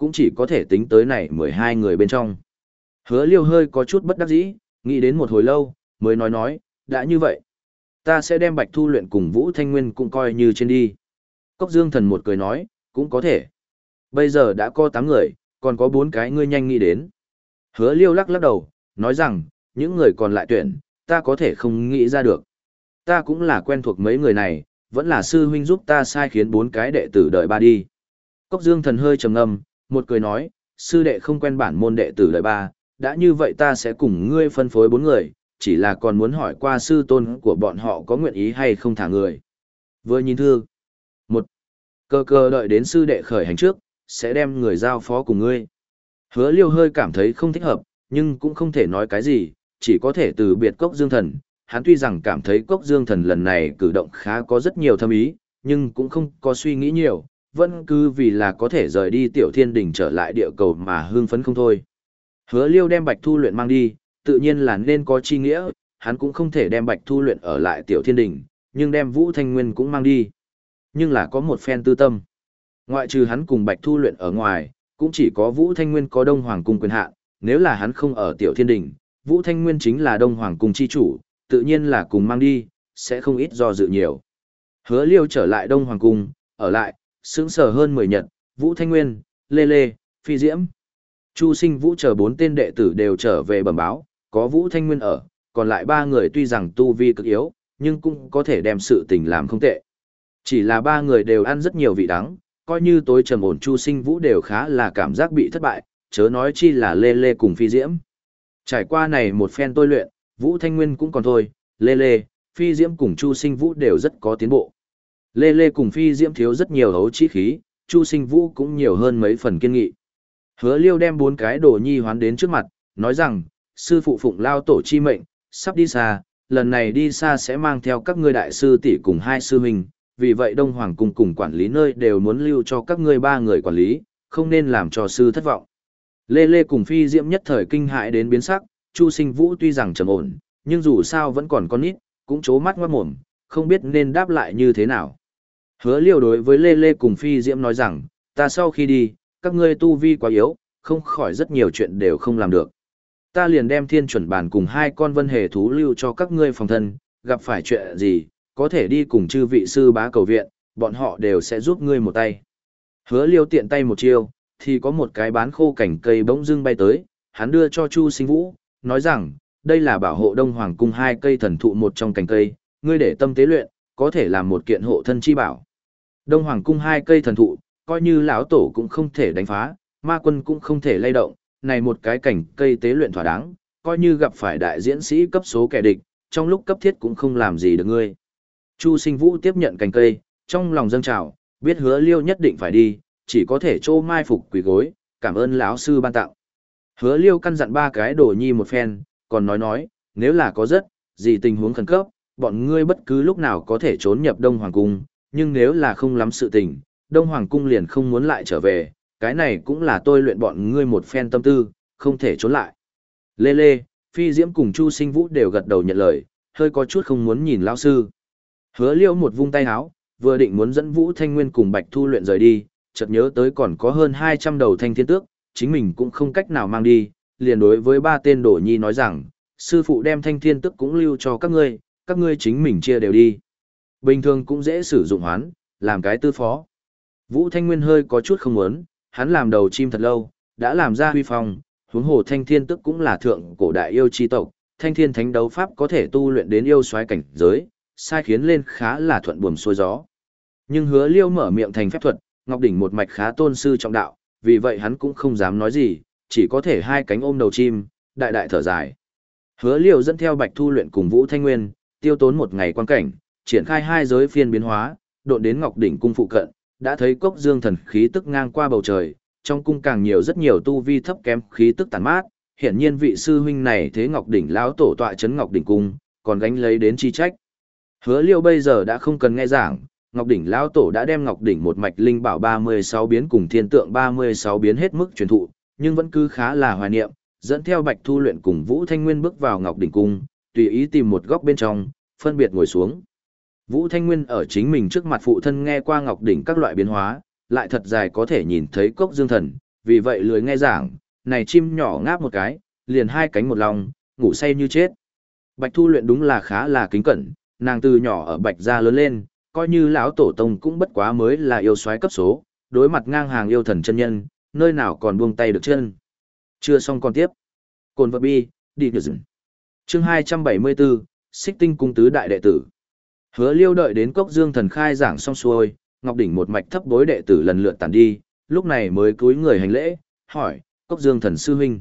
cũng chỉ có thể tính tới này mười hai người bên trong. Hứa Liêu hơi có chút bất đắc dĩ, nghĩ đến một hồi lâu, mới nói nói, đã như vậy. Ta sẽ đem Bạch Thu Luyện cùng Vũ Thanh Nguyên cũng coi như trên đi. Cốc Dương Thần một cười nói, cũng có thể. Bây giờ đã có tám người, còn có bốn cái ngươi nhanh nghĩ đến. Hứa Liêu lắc lắc đầu, nói rằng, những người còn lại tuyển, ta có thể không nghĩ ra được. Ta cũng là quen thuộc mấy người này, vẫn là sư huynh giúp ta sai khiến bốn cái đệ tử đợi ba đi. Cốc Dương Thần hơi trầm ngâm, một cười nói, sư đệ không quen bản môn đệ tử đợi ba, đã như vậy ta sẽ cùng ngươi phân phối bốn người, chỉ là còn muốn hỏi qua sư tôn của bọn họ có nguyện ý hay không thả người. Vừa nhìn thư. Một. Cơ cơ đợi đến sư đệ khởi hành trước, sẽ đem người giao phó cùng ngươi. Hứa Liêu hơi cảm thấy không thích hợp, nhưng cũng không thể nói cái gì, chỉ có thể từ biệt Cốc Dương Thần. Hắn tuy rằng cảm thấy Cốc Dương Thần lần này cử động khá có rất nhiều thâm ý, nhưng cũng không có suy nghĩ nhiều, vẫn cứ vì là có thể rời đi Tiểu Thiên Đình trở lại địa cầu mà hưng phấn không thôi. Hứa Liêu đem Bạch Thu Luyện mang đi, tự nhiên là nên có chi nghĩa, hắn cũng không thể đem Bạch Thu Luyện ở lại Tiểu Thiên Đình, nhưng đem Vũ Thanh Nguyên cũng mang đi. Nhưng là có một phen tư tâm. Ngoại trừ hắn cùng Bạch Thu Luyện ở ngoài, cũng chỉ có Vũ Thanh Nguyên có Đông Hoàng cung quyền hạn, nếu là hắn không ở Tiểu Thiên Đình, Vũ Thanh Nguyên chính là Đông Hoàng cung chi chủ, tự nhiên là cùng mang đi, sẽ không ít do dự nhiều. Hứa Liêu trở lại Đông Hoàng cung, ở lại, sững sờ hơn mười nhật, Vũ Thanh Nguyên, Lê Lê, Phi Diễm, Chu Sinh Vũ chờ bốn tên đệ tử đều trở về bẩm báo, có Vũ Thanh Nguyên ở, còn lại ba người tuy rằng tu vi cực yếu, nhưng cũng có thể đem sự tình làm không tệ. Chỉ là ba người đều ăn rất nhiều vị đắng, coi như tối trầm ổn Chu Sinh Vũ đều khá là cảm giác bị thất bại, chớ nói chi là Lê Lê cùng Phi Diễm. Trải qua này một phen tôi luyện, Vũ Thanh Nguyên cũng còn thôi, Lê Lê, Phi Diễm cùng Chu Sinh Vũ đều rất có tiến bộ. Lê Lê cùng Phi Diễm thiếu rất nhiều hấu trí khí, Chu Sinh Vũ cũng nhiều hơn mấy phần kiên nghị. Hứa Liêu đem bốn cái đồ nhi hoán đến trước mặt, nói rằng, sư phụ phụng lao tổ chi mệnh, sắp đi xa, lần này đi xa sẽ mang theo các ngươi đại sư tỷ cùng hai sư huynh, vì vậy Đông Hoàng cung cùng quản lý nơi đều muốn lưu cho các ngươi ba người quản lý, không nên làm cho sư thất vọng. Lê Lê cùng Phi Diễm nhất thời kinh hãi đến biến sắc, Chu Sinh Vũ tuy rằng trầm ổn, nhưng dù sao vẫn còn con nít, cũng chố mắt ngoát mồm, không biết nên đáp lại như thế nào. Hứa Liêu đối với Lê Lê cùng Phi Diễm nói rằng, ta sau khi đi, các ngươi tu vi quá yếu, không khỏi rất nhiều chuyện đều không làm được. Ta liền đem thiên chuẩn bản cùng hai con vân hề thú lưu cho các ngươi phòng thân, gặp phải chuyện gì, có thể đi cùng chư vị sư bá cầu viện, bọn họ đều sẽ giúp ngươi một tay. Hứa Liêu tiện tay một chiêu, thì có một cái bán khô cảnh cây bỗng dưng bay tới, hắn đưa cho Chu Sinh Vũ, nói rằng, đây là bảo hộ Đông Hoàng cung hai cây thần thụ một trong cành cây, ngươi để tâm tế luyện, có thể làm một kiện hộ thân chi bảo. Đông Hoàng cung hai cây thần thụ, coi như lão tổ cũng không thể đánh phá, ma quân cũng không thể lay động, này một cái cảnh cây tế luyện thỏa đáng, coi như gặp phải đại diễn sĩ cấp số kẻ địch, trong lúc cấp thiết cũng không làm gì được ngươi. Chu Sinh Vũ tiếp nhận cành cây, trong lòng dâng trào, biết Hứa Liêu nhất định phải đi, chỉ có thể trô mai phục quỳ gối, cảm ơn lão sư ban tặng. Hứa Liêu căn dặn ba cái đồ nhi một phen, còn nói nói, nếu là có rất gì tình huống khẩn cấp, bọn ngươi bất cứ lúc nào có thể trốn nhập Đông Hoàng cung, nhưng nếu là không lắm sự tình, Đông Hoàng cung liền không muốn lại trở về, cái này cũng là tôi luyện bọn ngươi một phen tâm tư, không thể trốn lại. Lê Lê, Phi Diễm cùng Chu Sinh Vũ đều gật đầu nhận lời, hơi có chút không muốn nhìn lão sư. Hứa Liêu một vung tay áo, vừa định muốn dẫn Vũ Thanh Nguyên cùng Bạch Thu Luyện rời đi, chợt nhớ tới còn có hơn hai trăm đầu thanh thiên tước, chính mình cũng không cách nào mang đi, liền đối với ba tên đồ nhi nói rằng, sư phụ đem thanh thiên tước cũng lưu cho các ngươi, các ngươi chính mình chia đều đi. Bình thường cũng dễ sử dụng hoán, làm cái tư phó. Vũ Thanh Nguyên hơi có chút không muốn, hắn làm đầu chim thật lâu, đã làm ra huy phong, huống hồ thanh thiên tức cũng là thượng cổ đại yêu chi tộc, thanh thiên thánh đấu pháp có thể tu luyện đến yêu soái cảnh giới, sai khiến lên khá là thuận buồm xuôi gió. Nhưng Hứa Liêu mở miệng thành phép thuật, Ngọc Đỉnh một mạch khá tôn sư trọng đạo, vì vậy hắn cũng không dám nói gì, chỉ có thể hai cánh ôm đầu chim, đại đại thở dài. Hứa Liêu dẫn theo Bạch Thu Luyện cùng Vũ Thanh Nguyên, tiêu tốn một ngày quan cảnh, triển khai hai giới phiên biến hóa, độn đến Ngọc Đỉnh cung phụ cận, đã thấy cốc dương thần khí tức ngang qua bầu trời, trong cung càng nhiều rất nhiều tu vi thấp kém khí tức tàn mát, hiển nhiên vị sư huynh này thế Ngọc Đỉnh lão tổ tọa trấn Ngọc Đỉnh cung, còn gánh lấy đến chi trách. Hứa Liêu bây giờ đã không cần nghe giảng, Ngọc Đỉnh lão tổ đã đem Ngọc Đỉnh một mạch linh bảo ba mươi sáu biến cùng thiên tượng ba mươi sáu biến hết mức truyền thụ, nhưng vẫn cứ khá là hoài niệm, dẫn theo Bạch Thu Luyện cùng Vũ Thanh Nguyên bước vào Ngọc Đỉnh cung, tùy ý tìm một góc bên trong, phân biệt ngồi xuống. Vũ Thanh Nguyên ở chính mình trước mặt phụ thân nghe qua Ngọc Đỉnh các loại biến hóa, lại thật dài có thể nhìn thấy cốc dương thần, vì vậy lười nghe giảng, này chim nhỏ ngáp một cái, liền hai cánh một lòng, ngủ say như chết. Bạch Thu luyện đúng là khá là kính cẩn, nàng từ nhỏ ở Bạch gia lớn lên, coi như lão tổ tông cũng bất quá mới là yêu soái cấp số, đối mặt ngang hàng yêu thần chân nhân, nơi nào còn buông tay được chân. Chưa xong còn tiếp. Cồn vật bi, đi được dừng. Chương hai trăm bảy mươi bốn, Xích Tinh cung tứ đại đệ tử. Hứa Liêu đợi đến Cốc Dương Thần khai giảng xong xuôi, Ngọc Đỉnh một mạch thấp bối đệ tử lần lượt tản đi, lúc này mới cúi người hành lễ, hỏi, Cốc Dương Thần sư huynh.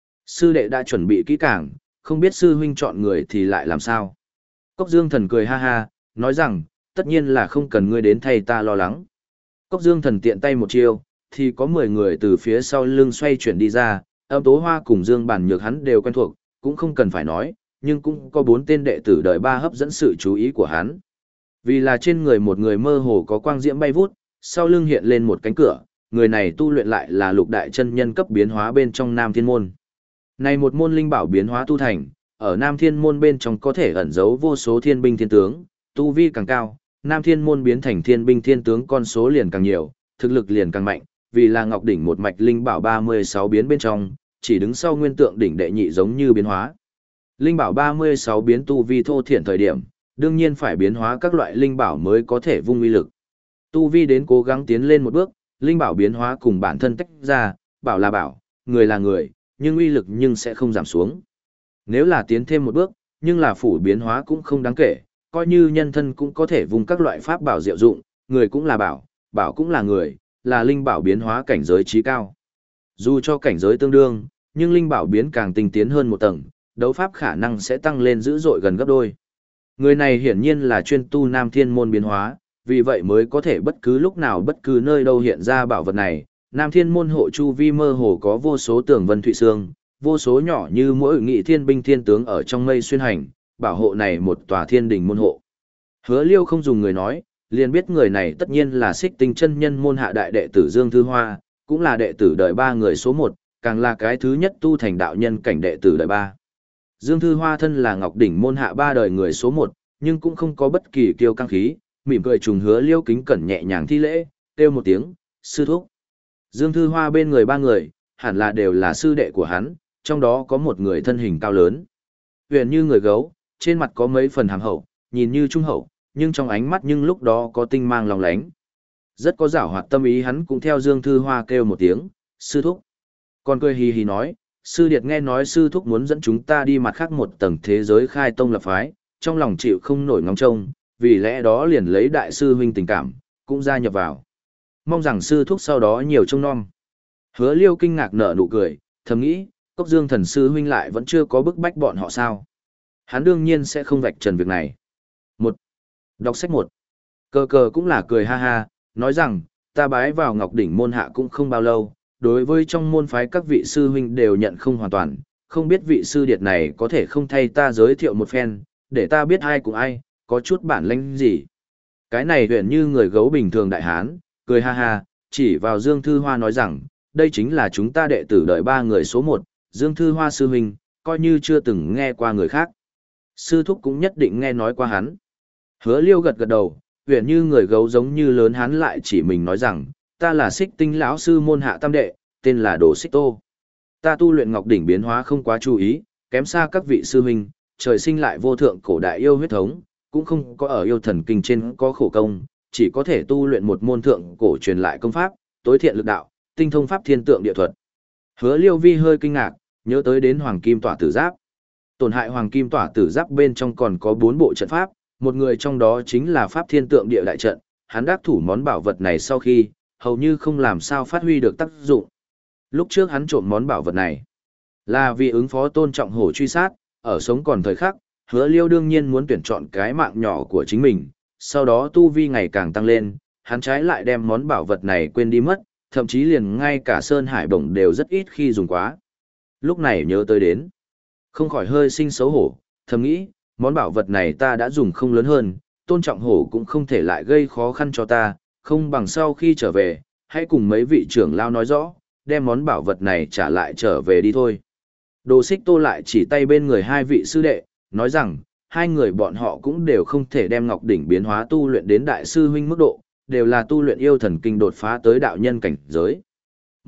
Sư đệ đã chuẩn bị kỹ càng, không biết sư huynh chọn người thì lại làm sao. Cốc Dương Thần cười ha ha, nói rằng, tất nhiên là không cần ngươi đến thay ta lo lắng. Cốc Dương Thần tiện tay một chiêu, thì có mười người từ phía sau lưng xoay chuyển đi ra, Âm Tố Hoa cùng Dương Bản Nhược hắn đều quen thuộc, cũng không cần phải nói, nhưng cũng có bốn tên đệ tử đời ba hấp dẫn sự chú ý của hắn. Vì là trên người một người mơ hồ có quang diễm bay vút, sau lưng hiện lên một cánh cửa, người này tu luyện lại là lục đại chân nhân cấp biến hóa bên trong Nam Thiên Môn. Này một môn linh bảo biến hóa tu thành, ở Nam Thiên Môn bên trong có thể ẩn giấu vô số thiên binh thiên tướng, tu vi càng cao, Nam Thiên Môn biến thành thiên binh thiên tướng con số liền càng nhiều, thực lực liền càng mạnh, vì là Ngọc Đỉnh một mạch linh bảo ba mươi sáu biến bên trong, chỉ đứng sau nguyên tượng đỉnh đệ nhị giống như biến hóa. Linh bảo ba mươi sáu biến tu vi thô thiển thời điểm, đương nhiên phải biến hóa các loại linh bảo mới có thể vung uy lực. Tu vi đến cố gắng tiến lên một bước, linh bảo biến hóa cùng bản thân tách ra, bảo là bảo, người là người, nhưng uy lực nhưng sẽ không giảm xuống. Nếu là tiến thêm một bước, nhưng là phủ biến hóa cũng không đáng kể, coi như nhân thân cũng có thể vùng các loại pháp bảo diệu dụng, người cũng là bảo, bảo cũng là người, là linh bảo biến hóa cảnh giới trí cao. Dù cho cảnh giới tương đương, nhưng linh bảo biến càng tinh tiến hơn một tầng, đấu pháp khả năng sẽ tăng lên dữ dội gần gấp đôi. Người này hiển nhiên là chuyên tu Nam Thiên Môn biến hóa, vì vậy mới có thể bất cứ lúc nào bất cứ nơi đâu hiện ra bảo vật này. Nam Thiên Môn hộ chu vi mơ hồ có vô số tường vân thụy xương, vô số nhỏ như mỗi nghị thiên binh thiên tướng ở trong mây xuyên hành, bảo hộ này một tòa thiên đình môn hộ. Hứa Liêu không dùng người nói, liền biết người này tất nhiên là Xích Tinh chân nhân môn hạ đại đệ tử Dương Thư Hoa, cũng là đệ tử đời ba người số một, càng là cái thứ nhất tu thành đạo nhân cảnh đệ tử đời ba. Dương Thư Hoa thân là Ngọc Đỉnh môn hạ ba đời người số một, nhưng cũng không có bất kỳ kiêu căng khí, mỉm cười trùng Hứa Liêu kính cẩn nhẹ nhàng thi lễ, kêu một tiếng, sư thúc. Dương Thư Hoa bên người ba người, hẳn là đều là sư đệ của hắn, trong đó có một người thân hình cao lớn. Huyền như người gấu, trên mặt có mấy phần hàm hậu, nhìn như trung hậu, nhưng trong ánh mắt nhưng lúc đó có tinh mang lòng lánh. Rất có giảo hoạt tâm ý, hắn cũng theo Dương Thư Hoa kêu một tiếng, sư thúc. Còn cười hì hì nói, sư điệt nghe nói sư thúc muốn dẫn chúng ta đi mặt khác một tầng thế giới khai tông lập phái, trong lòng chịu không nổi ngóng trông, vì lẽ đó liền lấy đại sư huynh tình cảm, cũng gia nhập vào. Mong rằng sư thúc sau đó nhiều trông nom. Hứa Liêu kinh ngạc nở nụ cười, thầm nghĩ, Cốc Dương thần sư huynh lại vẫn chưa có bức bách bọn họ sao. Hắn đương nhiên sẽ không vạch trần việc này. Một. Đọc sách một. Cờ cờ cũng là cười ha ha, nói rằng, ta bái vào Ngọc Đỉnh môn hạ cũng không bao lâu, đối với trong môn phái các vị sư huynh đều nhận không hoàn toàn, không biết vị sư điệt này có thể không thay ta giới thiệu một phen, để ta biết ai cùng ai, có chút bản lĩnh gì. Cái này huyền như người gấu bình thường đại hán, cười ha ha, chỉ vào Dương Thư Hoa nói rằng, đây chính là chúng ta đệ tử đợi ba người số một, Dương Thư Hoa sư huynh, coi như chưa từng nghe qua người khác. Sư thúc cũng nhất định nghe nói qua hắn. Hứa Liêu gật gật đầu, huyền như người gấu giống như lớn hắn lại chỉ mình nói rằng, ta là Xích Tinh lão sư môn hạ tam đệ, tên là Đồ Xích Tô. Ta tu luyện Ngọc Đỉnh biến hóa không quá chú ý, kém xa các vị sư huynh, trời sinh lại vô thượng cổ đại yêu huyết thống, cũng không có ở yêu thần kinh trên có khổ công, chỉ có thể tu luyện một môn thượng cổ truyền lại công pháp, tối thiện lực đạo, tinh thông pháp thiên tượng địa thuật. Hứa Liêu Vi hơi kinh ngạc, nhớ tới đến Hoàng Kim Tỏa Tử Giáp. Tổn hại Hoàng Kim Tỏa Tử Giáp bên trong còn có bốn bộ trận pháp, một người trong đó chính là pháp thiên tượng địa đại trận, hắn đắc thủ món bảo vật này sau khi, hầu như không làm sao phát huy được tác dụng. Lúc trước hắn trộm món bảo vật này, là vì ứng phó Tôn Trọng Hổ truy sát, ở sống còn thời khắc, Hứa Liêu đương nhiên muốn tuyển chọn cái mạng nhỏ của chính mình, sau đó tu vi ngày càng tăng lên, hắn trái lại đem món bảo vật này quên đi mất, thậm chí liền ngay cả Sơn Hải Bổng đều rất ít khi dùng quá. Lúc này nhớ tới đến, không khỏi hơi sinh xấu hổ, thầm nghĩ, món bảo vật này ta đã dùng không lớn hơn, Tôn Trọng Hổ cũng không thể lại gây khó khăn cho ta, không bằng sau khi trở về, hãy cùng mấy vị trưởng lao nói rõ, đem món bảo vật này trả lại trở về đi thôi. Đồ Xích Tô lại chỉ tay bên người hai vị sư đệ, nói rằng, hai người bọn họ cũng đều không thể đem Ngọc Đỉnh biến hóa tu luyện đến đại sư huynh mức độ, đều là tu luyện yêu thần kinh đột phá tới đạo nhân cảnh giới.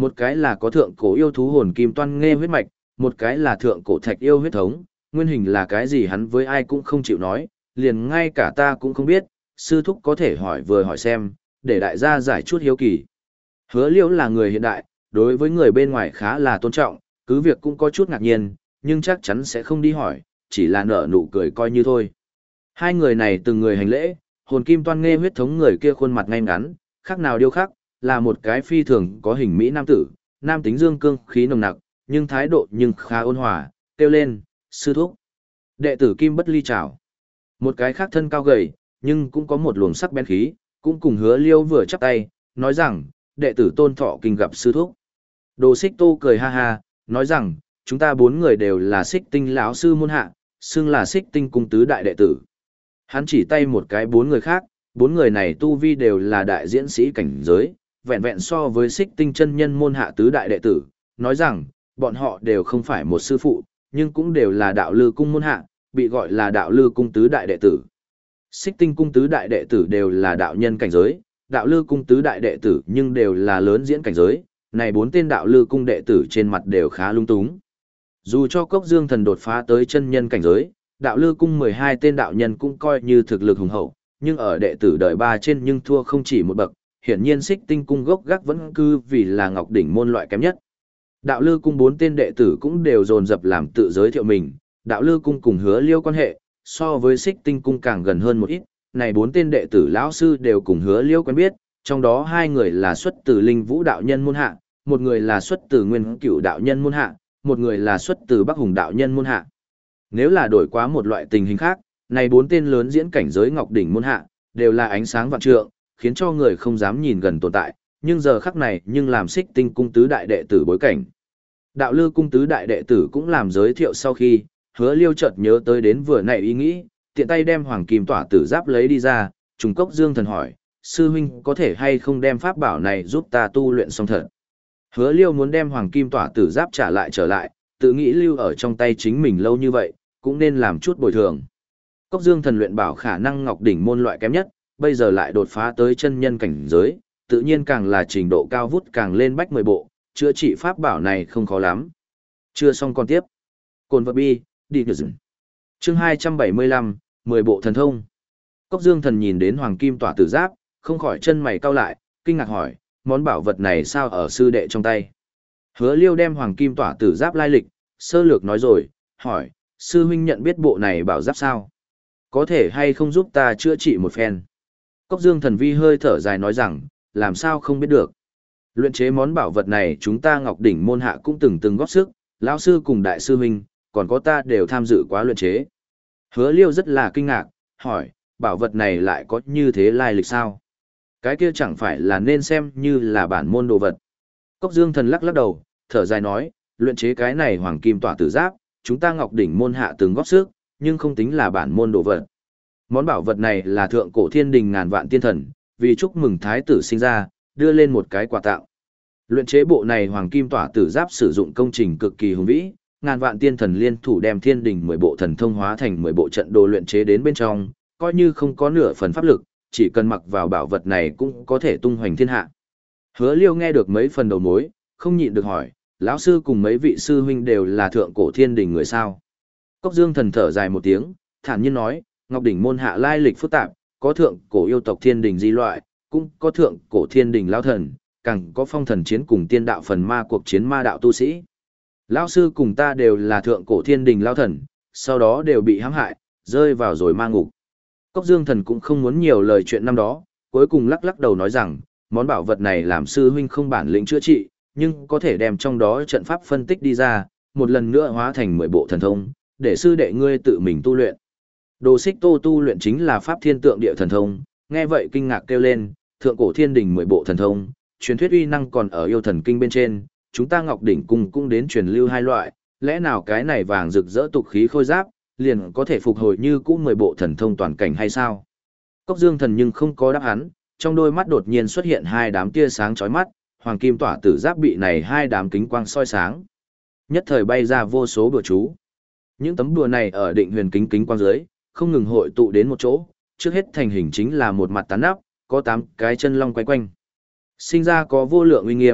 Một cái là có thượng cổ yêu thú hồn kim toan nghe huyết mạch, một cái là thượng cổ thạch yêu huyết thống, nguyên hình là cái gì hắn với ai cũng không chịu nói, liền ngay cả ta cũng không biết, sư thúc có thể hỏi vừa hỏi xem, để đại gia giải chút hiếu kỳ. Hứa Liễu là người hiện đại, đối với người bên ngoài khá là tôn trọng, cứ việc cũng có chút ngạc nhiên, nhưng chắc chắn sẽ không đi hỏi, chỉ là nở nụ cười coi như thôi. Hai người này từng người hành lễ, hồn kim toan nghe huyết thống người kia khuôn mặt ngay ngắn, khác nào điêu khắc, là một cái phi thường có hình mỹ nam tử, nam tính dương cương khí nồng nặc, nhưng thái độ nhưng khá ôn hòa, kêu lên, sư thúc. Đệ tử Kim Bất Ly chào. Một cái khác thân cao gầy, nhưng cũng có một luồng sắc bén khí, cũng cùng Hứa Liêu vừa chắp tay, nói rằng, đệ tử Tôn Thọ Kinh gặp sư thúc. Đồ Xích Tô cười ha ha, nói rằng, chúng ta bốn người đều là Xích Tinh lão sư môn hạ, xưng là Xích Tinh cung tứ đại đệ tử. Hắn chỉ tay một cái bốn người khác, bốn người này tu vi đều là đại diễn sĩ cảnh giới, vẹn vẹn so với Xích Tinh chân nhân môn hạ tứ đại đệ tử, nói rằng, bọn họ đều không phải một sư phụ, nhưng cũng đều là đạo lư cung môn hạ, bị gọi là đạo lư cung tứ đại đệ tử. Xích Tinh cung tứ đại đệ tử đều là đạo nhân cảnh giới, đạo lư cung tứ đại đệ tử nhưng đều là lớn diễn cảnh giới, này bốn tên đạo lư cung đệ tử trên mặt đều khá lung túng. Dù cho Cốc Dương Thần đột phá tới chân nhân cảnh giới, đạo lư cung mười hai tên đạo nhân cũng coi như thực lực hùng hậu, nhưng ở đệ tử đời ba trên nhưng thua không chỉ một bậc, hiển nhiên Xích Tinh cung gốc gác vẫn cứ vì là Ngọc đỉnh môn loại kém nhất. Đạo lư cung bốn tên đệ tử cũng đều dồn dập làm tự giới thiệu mình, đạo lư cung cùng Hứa Liêu quan hệ, so với Xích Tinh cung càng gần hơn một ít, này bốn tên đệ tử lão sư đều cùng Hứa Liêu quen biết, trong đó hai người là xuất từ Linh Vũ đạo nhân môn hạ, một người là xuất từ Nguyên Cửu đạo nhân môn hạ, một người là xuất từ Bắc Hùng đạo nhân môn hạ. Nếu là đổi quá một loại tình hình khác, này bốn tên lớn diễn cảnh giới Ngọc đỉnh môn hạ, đều là ánh sáng vạn trượng, khiến cho người không dám nhìn gần tồn tại, nhưng giờ khắc này nhưng làm Xích Tinh cung tứ đại đệ tử bối cảnh. Đạo lư cung tứ đại đệ tử cũng làm giới thiệu sau khi, Hứa Liêu chợt nhớ tới đến vừa nãy ý nghĩ, tiện tay đem hoàng kim tỏa tử giáp lấy đi ra, trùng Cốc Dương Thần hỏi, sư huynh có thể hay không đem pháp bảo này giúp ta tu luyện xong thật. Hứa Liêu muốn đem hoàng kim tỏa tử giáp trả lại trở lại, tự nghĩ lưu ở trong tay chính mình lâu như vậy, cũng nên làm chút bồi thường. Cốc Dương Thần luyện bảo khả năng Ngọc đỉnh môn loại kém nhất, bây giờ lại đột phá tới chân nhân cảnh giới, tự nhiên càng là trình độ cao vút càng lên bách mười bộ, chữa trị pháp bảo này không khó lắm. Chưa xong còn tiếp. Cồn vật bi, đi được dừng. Chương hai trăm bảy mươi lăm, mười bộ thần thông. Cốc Dương Thần nhìn đến hoàng kim tỏa tử giáp, không khỏi chân mày cau lại, kinh ngạc hỏi, món bảo vật này sao ở sư đệ trong tay? Hứa Liêu đem hoàng kim tỏa tử giáp lai lịch, sơ lược nói rồi, hỏi, sư huynh nhận biết bộ này bảo giáp sao? Có thể hay không giúp ta chữa trị một phen? Cốc Dương Thần vi hơi thở dài nói rằng, làm sao không biết được. Luyện chế món bảo vật này chúng ta Ngọc đỉnh môn hạ cũng từng từng góp sức, lão sư cùng đại sư huynh, còn có ta đều tham dự quá luyện chế. Hứa Liêu rất là kinh ngạc, hỏi, bảo vật này lại có như thế lai lịch sao? Cái kia chẳng phải là nên xem như là bản môn đồ vật. Cốc Dương Thần lắc lắc đầu, thở dài nói, luyện chế cái này hoàng kim tỏa tử giáp, chúng ta Ngọc đỉnh môn hạ từng góp sức, nhưng không tính là bản môn đồ vật. Món bảo vật này là thượng cổ thiên đình ngàn vạn tiên thần, vì chúc mừng thái tử sinh ra, đưa lên một cái quà tặng. Luyện chế bộ này hoàng kim tỏa tử giáp sử dụng công trình cực kỳ hùng vĩ, ngàn vạn tiên thần liên thủ đem thiên đình mười bộ thần thông hóa thành mười bộ trận đồ luyện chế đến bên trong, coi như không có nửa phần pháp lực, chỉ cần mặc vào bảo vật này cũng có thể tung hoành thiên hạ. Hứa Liêu nghe được mấy phần đầu mối, không nhịn được hỏi, lão sư cùng mấy vị sư huynh đều là thượng cổ thiên đình người sao? Cốc Dương Thần thở dài một tiếng, thản nhiên nói, Ngọc đỉnh môn hạ lai lịch phức tạp, có thượng cổ yêu tộc thiên đình di loại, cũng có thượng cổ thiên đình lão thần, càng có phong thần chiến cùng tiên đạo phần ma cuộc chiến ma đạo tu sĩ. Lão sư cùng ta đều là thượng cổ thiên đình lão thần, sau đó đều bị hãm hại, rơi vào rồi ma ngục. Cốc Dương Thần cũng không muốn nhiều lời chuyện năm đó, cuối cùng lắc lắc đầu nói rằng, món bảo vật này làm sư huynh không bản lĩnh chữa trị, nhưng có thể đem trong đó trận pháp phân tích đi ra, một lần nữa hóa thành mười bộ thần thông, để sư đệ ngươi tự mình tu luyện. Đồ Xích Tô tu luyện chính là pháp thiên tượng địa thần thông, nghe vậy kinh ngạc kêu lên, thượng cổ thiên đình mười bộ thần thông, truyền thuyết uy năng còn ở yêu thần kinh bên trên, chúng ta Ngọc đỉnh cung cũng đến truyền lưu hai loại, lẽ nào cái này vàng rực rỡ tục khí khôi giáp, liền có thể phục hồi như cũ mười bộ thần thông toàn cảnh hay sao? Cốc Dương Thần nhưng không có đáp án, trong đôi mắt đột nhiên xuất hiện hai đám tia sáng chói mắt, hoàng kim tỏa tử giáp bị này hai đám kính quang soi sáng. Nhất thời bay ra vô số bùa chú. Những tấm bùa này ở định huyền kính kính quang dưới, không ngừng hội tụ đến một chỗ, trước hết thành hình chính là một mặt tán nắp, có tám cái chân long quay quanh. Sinh ra có vô lượng uy nghiêm,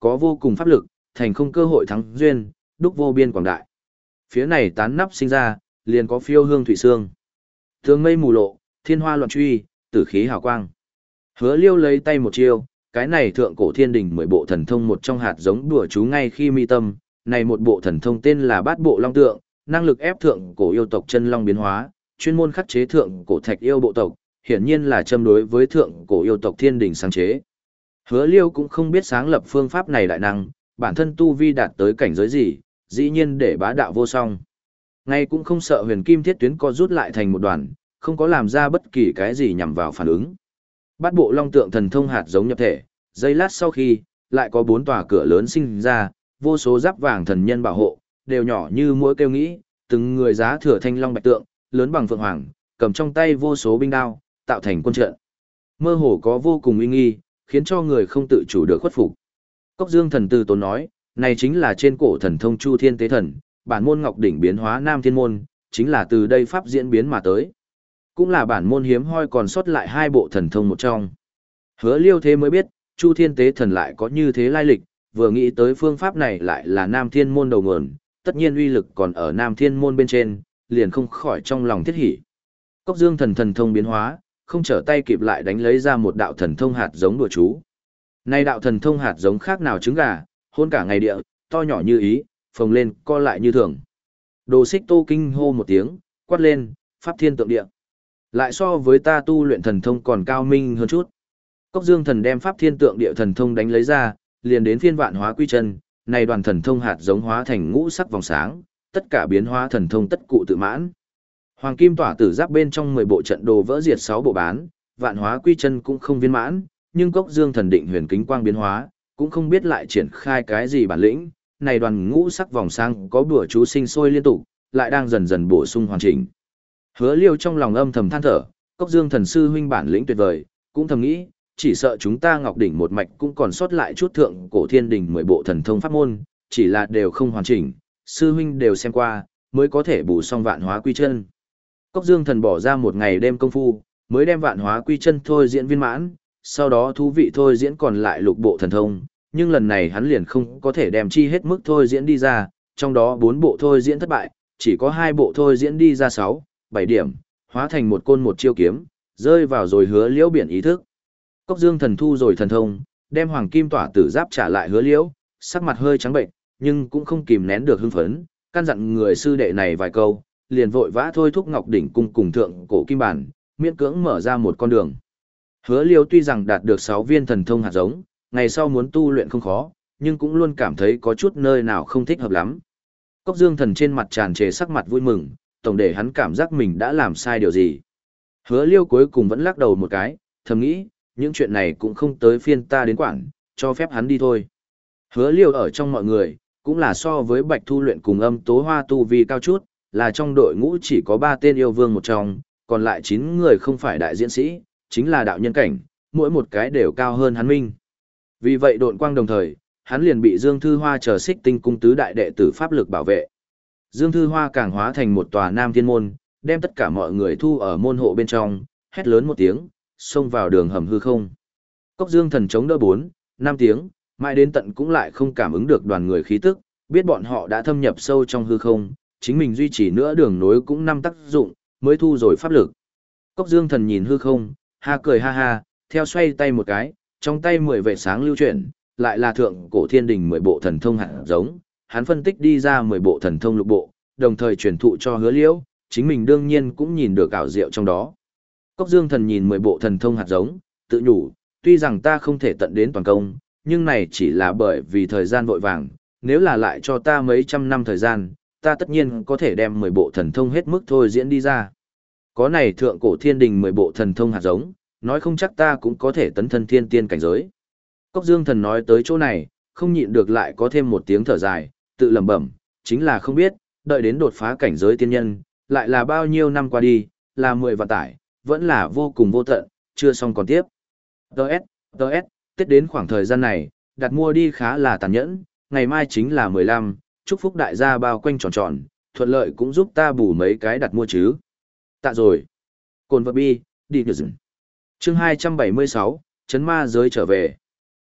có vô cùng pháp lực, thành không cơ hội thắng duyên, đúc vô biên quảng đại. Phía này tán nắp sinh ra, liền có phiêu hương thủy xương. Tường mây mù lộ, thiên hoa loạn truy, tử khí hào quang. Hứa Liêu lấy tay một chiêu, cái này thượng cổ thiên đình mười bộ thần thông một trong hạt giống đùa chú ngay khi mi tâm, này một bộ thần thông tên là Bát Bộ Long Tượng, năng lực ép thượng cổ yêu tộc chân long biến hóa, chuyên môn khắc chế thượng cổ thạch yêu bộ tộc, hiển nhiên là châm đối với thượng cổ yêu tộc thiên đình sáng chế. Hứa Liêu cũng không biết sáng lập phương pháp này đại năng, bản thân tu vi đạt tới cảnh giới gì, dĩ nhiên để bá đạo vô song. Ngay cũng không sợ huyền kim thiết tuyến co rút lại thành một đoàn, không có làm ra bất kỳ cái gì nhằm vào phản ứng. Bát Bộ Long Tượng thần thông hạt giống nhập thể, giây lát sau khi, lại có bốn tòa cửa lớn sinh ra, vô số giáp vàng thần nhân bảo hộ, đều nhỏ như mũi kêu nghĩ, từng người giá thừa thanh long bạch tượng, lớn bằng phượng hoàng, cầm trong tay vô số binh đao, tạo thành quân trận. Mơ hồ có vô cùng uy nghi, khiến cho người không tự chủ được khuất phục. Cốc Dương thần tư tốn nói, này chính là trên cổ thần thông Chu Thiên Tế Thần, bản môn Ngọc Đỉnh biến hóa Nam Thiên môn, chính là từ đây pháp diễn biến mà tới. Cũng là bản môn hiếm hoi còn sót lại hai bộ thần thông một trong. Hứa Liêu thế mới biết, Chu Thiên Tế Thần lại có như thế lai lịch, vừa nghĩ tới phương pháp này lại là Nam Thiên môn đầu nguồn, tất nhiên uy lực còn ở Nam Thiên môn bên trên, liền không khỏi trong lòng thiết hỉ. Cốc Dương thần thần thông biến hóa, không trở tay kịp lại đánh lấy ra một đạo thần thông hạt giống đùa chú. Này đạo thần thông hạt giống khác nào trứng gà, hôn cả ngày địa, to nhỏ như ý, phồng lên, co lại như thường. Đồ Xích Tô kinh hô một tiếng, quát lên, pháp thiên tượng địa. Lại so với ta tu luyện thần thông còn cao minh hơn chút. Cốc Dương thần đem pháp thiên tượng địa thần thông đánh lấy ra, liền đến phiên vạn hóa quy chân, này đoàn thần thông hạt giống hóa thành ngũ sắc vòng sáng, tất cả biến hóa thần thông tất cụ tự mãn. Hoàng kim tỏa tử giáp bên trong mười bộ trận đồ vỡ diệt sáu bộ bán, vạn hóa quy chân cũng không viên mãn, nhưng Cốc Dương thần định huyền kính quang biến hóa, cũng không biết lại triển khai cái gì bản lĩnh, này đoàn ngũ sắc vòng sáng có bùa chú sinh sôi liên tục, lại đang dần dần bổ sung hoàn chỉnh. Hứa Liêu trong lòng âm thầm than thở, Cốc Dương thần sư huynh bản lĩnh tuyệt vời, cũng thầm nghĩ, chỉ sợ chúng ta Ngọc Đỉnh một mạch cũng còn sót lại chút thượng cổ thiên đình mười bộ thần thông pháp môn, chỉ là đều không hoàn chỉnh, sư huynh đều xem qua, mới có thể bù xong vạn hóa quy chân. Cốc Dương thần bỏ ra một ngày đêm công phu, mới đem vạn hóa quy chân thôi diễn viên mãn, sau đó thú vị thôi diễn còn lại lục bộ thần thông, nhưng lần này hắn liền không có thể đem chi hết mức thôi diễn đi ra, trong đó bốn bộ thôi diễn thất bại, chỉ có hai bộ thôi diễn đi ra sáu, bảy điểm, hóa thành một côn một chiêu kiếm, rơi vào rồi Hứa Liễu biển ý thức. Cốc Dương thần thu rồi thần thông, đem hoàng kim tỏa tử giáp trả lại Hứa Liễu, sắc mặt hơi trắng bệnh, nhưng cũng không kìm nén được hưng phấn, căn dặn người sư đệ này vài câu, liền vội vã thôi thúc Ngọc Đỉnh cung cùng thượng cổ kim bản, miễn cưỡng mở ra một con đường. Hứa Liêu tuy rằng đạt được sáu viên thần thông hạt giống, ngày sau muốn tu luyện không khó, nhưng cũng luôn cảm thấy có chút nơi nào không thích hợp lắm. Cốc Dương thần trên mặt tràn trề sắc mặt vui mừng, tổng để hắn cảm giác mình đã làm sai điều gì. Hứa Liêu cuối cùng vẫn lắc đầu một cái, thầm nghĩ, những chuyện này cũng không tới phiên ta đến quản, cho phép hắn đi thôi. Hứa Liêu ở trong mọi người, cũng là so với Bạch Thu luyện cùng Âm Tố Hoa tu vi cao chút, là trong đội ngũ chỉ có ba tên yêu vương một trong, còn lại chín người không phải đại diễn sĩ, chính là đạo nhân cảnh, mỗi một cái đều cao hơn hắn minh. Vì vậy độn quang đồng thời, hắn liền bị Dương Thư Hoa chờ Xích Tinh cung tứ đại đệ tử pháp lực bảo vệ. Dương Thư Hoa càng hóa thành một tòa Nam Thiên môn, đem tất cả mọi người thu ở môn hộ bên trong, hét lớn một tiếng, xông vào đường hầm hư không. Cốc Dương thần chống đỡ bốn, năm tiếng, mãi đến tận cũng lại không cảm ứng được đoàn người khí tức, biết bọn họ đã thâm nhập sâu trong hư không, chính mình duy trì nữa đường nối cũng năm tác dụng, mới thu rồi pháp lực. Cốc Dương thần nhìn hư không, ha cười ha ha, theo xoay tay một cái, trong tay mười vệ sáng lưu chuyển, lại là thượng cổ thiên đình mười bộ thần thông hạt giống, hắn phân tích đi ra mười bộ thần thông lục bộ, đồng thời truyền thụ cho Hứa Liễu, chính mình đương nhiên cũng nhìn được ảo diệu trong đó. Cốc Dương thần nhìn mười bộ thần thông hạt giống, tự nhủ, tuy rằng ta không thể tận đến toàn công, nhưng này chỉ là bởi vì thời gian vội vàng, nếu là lại cho ta mấy trăm năm thời gian, ta tất nhiên có thể đem mười bộ thần thông hết mức thôi diễn đi ra. Có này thượng cổ thiên đình mười bộ thần thông hạt giống, nói không chắc ta cũng có thể tấn thân thiên tiên cảnh giới. Cốc Dương thần nói tới chỗ này, không nhịn được lại có thêm một tiếng thở dài, tự lẩm bẩm, chính là không biết, đợi đến đột phá cảnh giới tiên nhân, lại là bao nhiêu năm qua đi, là mười vạn tải, vẫn là vô cùng vô tận, chưa xong còn tiếp. Đợt, đợt, Tết đến khoảng thời gian này, đặt mua đi khá là tàn nhẫn, ngày mai chính là mười lăm, chúc phúc đại gia bao quanh tròn tròn, thuận lợi cũng giúp ta bù mấy cái đặt mua chứ. Tạ rồi. Cồn vật bi, đi được dừng. Chương hai trăm bảy mươi sáu, Chấn ma giới trở về.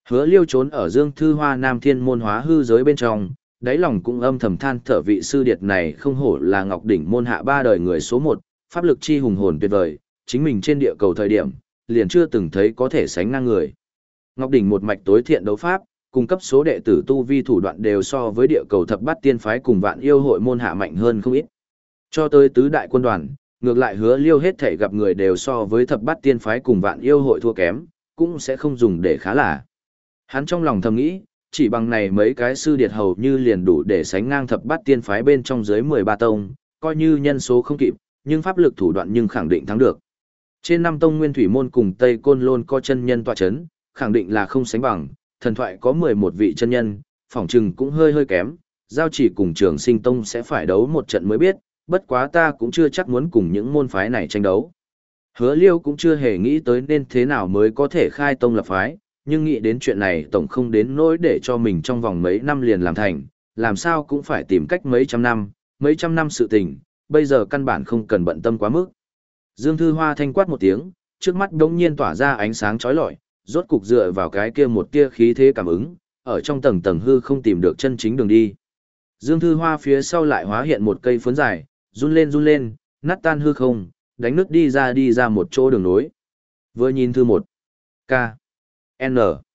Hứa Liêu trốn ở Dương Thư Hoa Nam Thiên môn hóa hư giới bên trong, đáy lòng cũng âm thầm than thở vị sư điệt này không hổ là Ngọc đỉnh môn hạ ba đời người số một, pháp lực chi hùng hồn tuyệt vời, chính mình trên địa cầu thời điểm, liền chưa từng thấy có thể sánh ngang người. Ngọc đỉnh một mạch tối thiện đấu pháp, cung cấp số đệ tử tu vi thủ đoạn đều so với địa cầu thập bát tiên phái cùng vạn yêu hội môn hạ mạnh hơn không ít. Cho tới tứ đại quân đoàn, ngược lại Hứa Liêu hết thể gặp người đều so với thập bát tiên phái cùng vạn yêu hội thua kém, cũng sẽ không dùng để khá là. Hắn trong lòng thầm nghĩ, chỉ bằng này mấy cái sư điệt hầu như liền đủ để sánh ngang thập bát tiên phái bên trong dưới mười ba tông, coi như nhân số không kịp, nhưng pháp lực thủ đoạn nhưng khẳng định thắng được. Trên năm tông Nguyên Thủy môn cùng Tây Côn Lôn có chân nhân tọa chấn, khẳng định là không sánh bằng, thần thoại có mười một vị chân nhân, phỏng chừng cũng hơi hơi kém, giao chỉ cùng Trường Sinh tông sẽ phải đấu một trận mới biết, bất quá ta cũng chưa chắc muốn cùng những môn phái này tranh đấu. Hứa Liêu cũng chưa hề nghĩ tới nên thế nào mới có thể khai tông lập phái, nhưng nghĩ đến chuyện này tổng không đến nỗi để cho mình trong vòng mấy năm liền làm thành, làm sao cũng phải tìm cách mấy trăm năm, mấy trăm năm sự tình, bây giờ căn bản không cần bận tâm quá mức. Dương Thư Hoa thanh quát một tiếng, trước mắt đống nhiên tỏa ra ánh sáng chói lọi, rốt cục dựa vào cái kia một tia khí thế cảm ứng, ở trong tầng tầng hư không tìm được chân chính đường đi. Dương Thư Hoa phía sau lại hóa hiện một cây phấn dài, run lên run lên, nát tan hư không, đánh nứt đi ra đi ra một chỗ đường nối. Vừa nhìn thư một, K, N,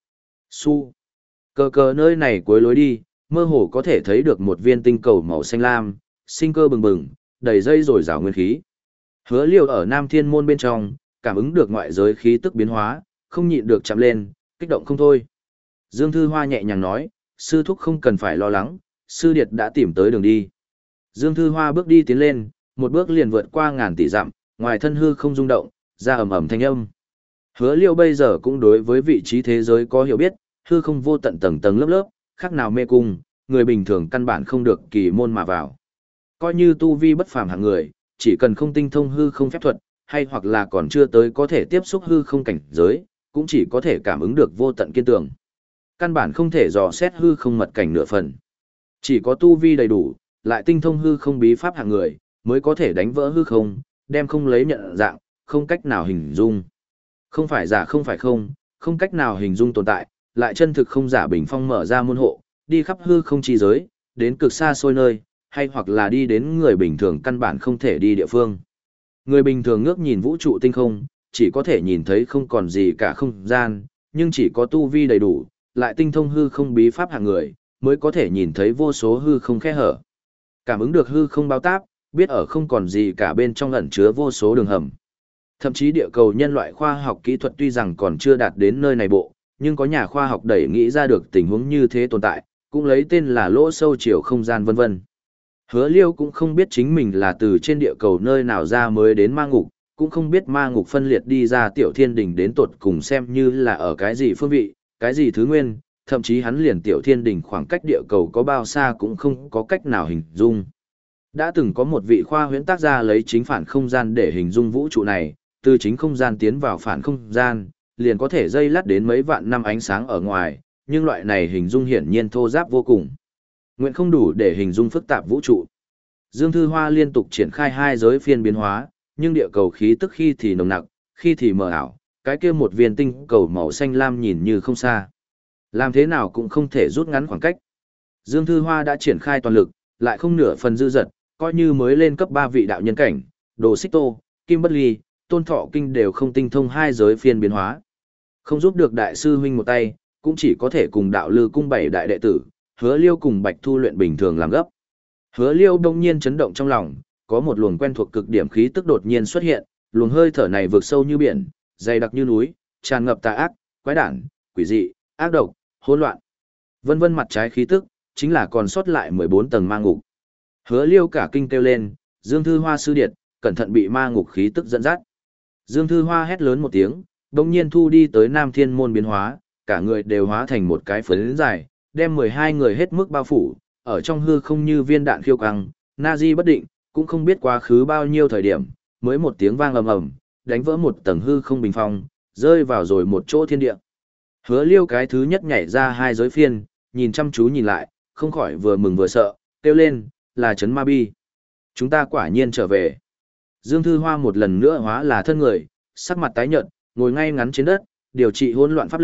Su. Cờ cờ nơi này cuối lối đi, mơ hồ có thể thấy được một viên tinh cầu màu xanh lam, sinh cơ bừng bừng, đầy dây rồi rào nguyên khí. Hứa Liêu ở Nam Thiên môn bên trong, cảm ứng được ngoại giới khí tức biến hóa, không nhịn được chạm lên, kích động không thôi. Dương Thư Hoa nhẹ nhàng nói, sư thúc không cần phải lo lắng, sư điệt đã tìm tới đường đi. Dương Thư Hoa bước đi tiến lên, một bước liền vượt qua ngàn tỷ dặm, ngoài thân hư không rung động, ra ầm ầm thanh âm. Hứa Liêu bây giờ cũng đối với vị trí thế giới có hiểu biết, hư không vô tận tầng tầng lớp lớp, khác nào mê cung, người bình thường căn bản không được kỳ môn mà vào. Coi như tu vi bất phàm hạng người, chỉ cần không tinh thông hư không phép thuật, hay hoặc là còn chưa tới có thể tiếp xúc hư không cảnh giới, cũng chỉ có thể cảm ứng được vô tận kiên tường. Căn bản không thể dò xét hư không mật cảnh nửa phần. Chỉ có tu vi đầy đủ, lại tinh thông hư không bí pháp hạng người, mới có thể đánh vỡ hư không, đem không lấy nhận dạng, không cách nào hình dung. Không phải giả không phải không, không cách nào hình dung tồn tại, lại chân thực không giả bình phong mở ra môn hộ, đi khắp hư không chi giới, đến cực xa xôi nơi, hay hoặc là đi đến người bình thường căn bản không thể đi địa phương. Người bình thường ngước nhìn vũ trụ tinh không, chỉ có thể nhìn thấy không còn gì cả không gian, nhưng chỉ có tu vi đầy đủ, lại tinh thông hư không bí pháp hạng người, mới có thể nhìn thấy vô số hư không khe hở. Cảm ứng được hư không bao táp, biết ở không còn gì cả bên trong ẩn chứa vô số đường hầm. Thậm chí địa cầu nhân loại khoa học kỹ thuật tuy rằng còn chưa đạt đến nơi này bộ, nhưng có nhà khoa học đẩy nghĩ ra được tình huống như thế tồn tại, cũng lấy tên là lỗ sâu chiều không gian vân vân. Hứa Liêu cũng không biết chính mình là từ trên địa cầu nơi nào ra mới đến ma ngục, cũng không biết ma ngục phân liệt đi ra tiểu thiên đình đến tột cùng xem như là ở cái gì phương vị, cái gì thứ nguyên, thậm chí hắn liền tiểu thiên đình khoảng cách địa cầu có bao xa cũng không có cách nào hình dung. Đã từng có một vị khoa huyễn tác gia lấy chính phản không gian để hình dung vũ trụ này, từ chính không gian tiến vào phản không gian, liền có thể dây lát đến mấy vạn năm ánh sáng ở ngoài, nhưng loại này hình dung hiển nhiên thô ráp vô cùng. Nguyện không đủ để hình dung phức tạp vũ trụ. Dương Thư Hoa liên tục triển khai hai giới phiên biến hóa, nhưng địa cầu khí tức khi thì nồng nặc, khi thì mờ ảo, cái kia một viên tinh cầu màu xanh lam nhìn như không xa. Làm thế nào cũng không thể rút ngắn khoảng cách. Dương Thư Hoa đã triển khai toàn lực, lại không nửa phần dư dật, coi như mới lên cấp ba vị đạo nhân cảnh, Đồ Xích Tô, Kim Bất Ly, Tôn Thọ Kinh đều không tinh thông hai giới phiên biến hóa. Không giúp được đại sư huynh một tay, cũng chỉ có thể cùng đạo lư cung bảy đại đệ tử, Hứa Liêu cùng Bạch Thu luyện bình thường làm gấp. Hứa Liêu đông nhiên chấn động trong lòng, có một luồng quen thuộc cực điểm khí tức đột nhiên xuất hiện, luồng hơi thở này vượt sâu như biển, dày đặc như núi, tràn ngập tà ác, quái đản, quỷ dị, ác độc, hỗn loạn. Vân vân mặt trái khí tức, chính là còn sót lại mười bốn tầng ma ngục. Hứa Liêu cả kinh kêu lên, Dương Thư Hoa sư điệt, cẩn thận bị ma ngục khí tức dẫn dắt. Dương Thư Hoa hét lớn một tiếng, đông nhiên thu đi tới Nam Thiên môn biến hóa, cả người đều hóa thành một cái phấn dài, đem mười hai người hết mức bao phủ, ở trong hư không như viên đạn khiêu căng, na di bất định, cũng không biết quá khứ bao nhiêu thời điểm, mới một tiếng vang ầm ầm, đánh vỡ một tầng hư không bình phong, rơi vào rồi một chỗ thiên địa. Hứa Liêu cái thứ nhất nhảy ra hai giới phiên, nhìn chăm chú nhìn lại, không khỏi vừa mừng vừa sợ, kêu lên, là Trấn Ma Bi. Chúng ta quả nhiên trở về. Dương Thư Hoa một lần nữa hóa là thân người, sắc mặt tái nhợt, ngồi ngay ngắn trên đất, điều trị hỗn loạn pháp lực,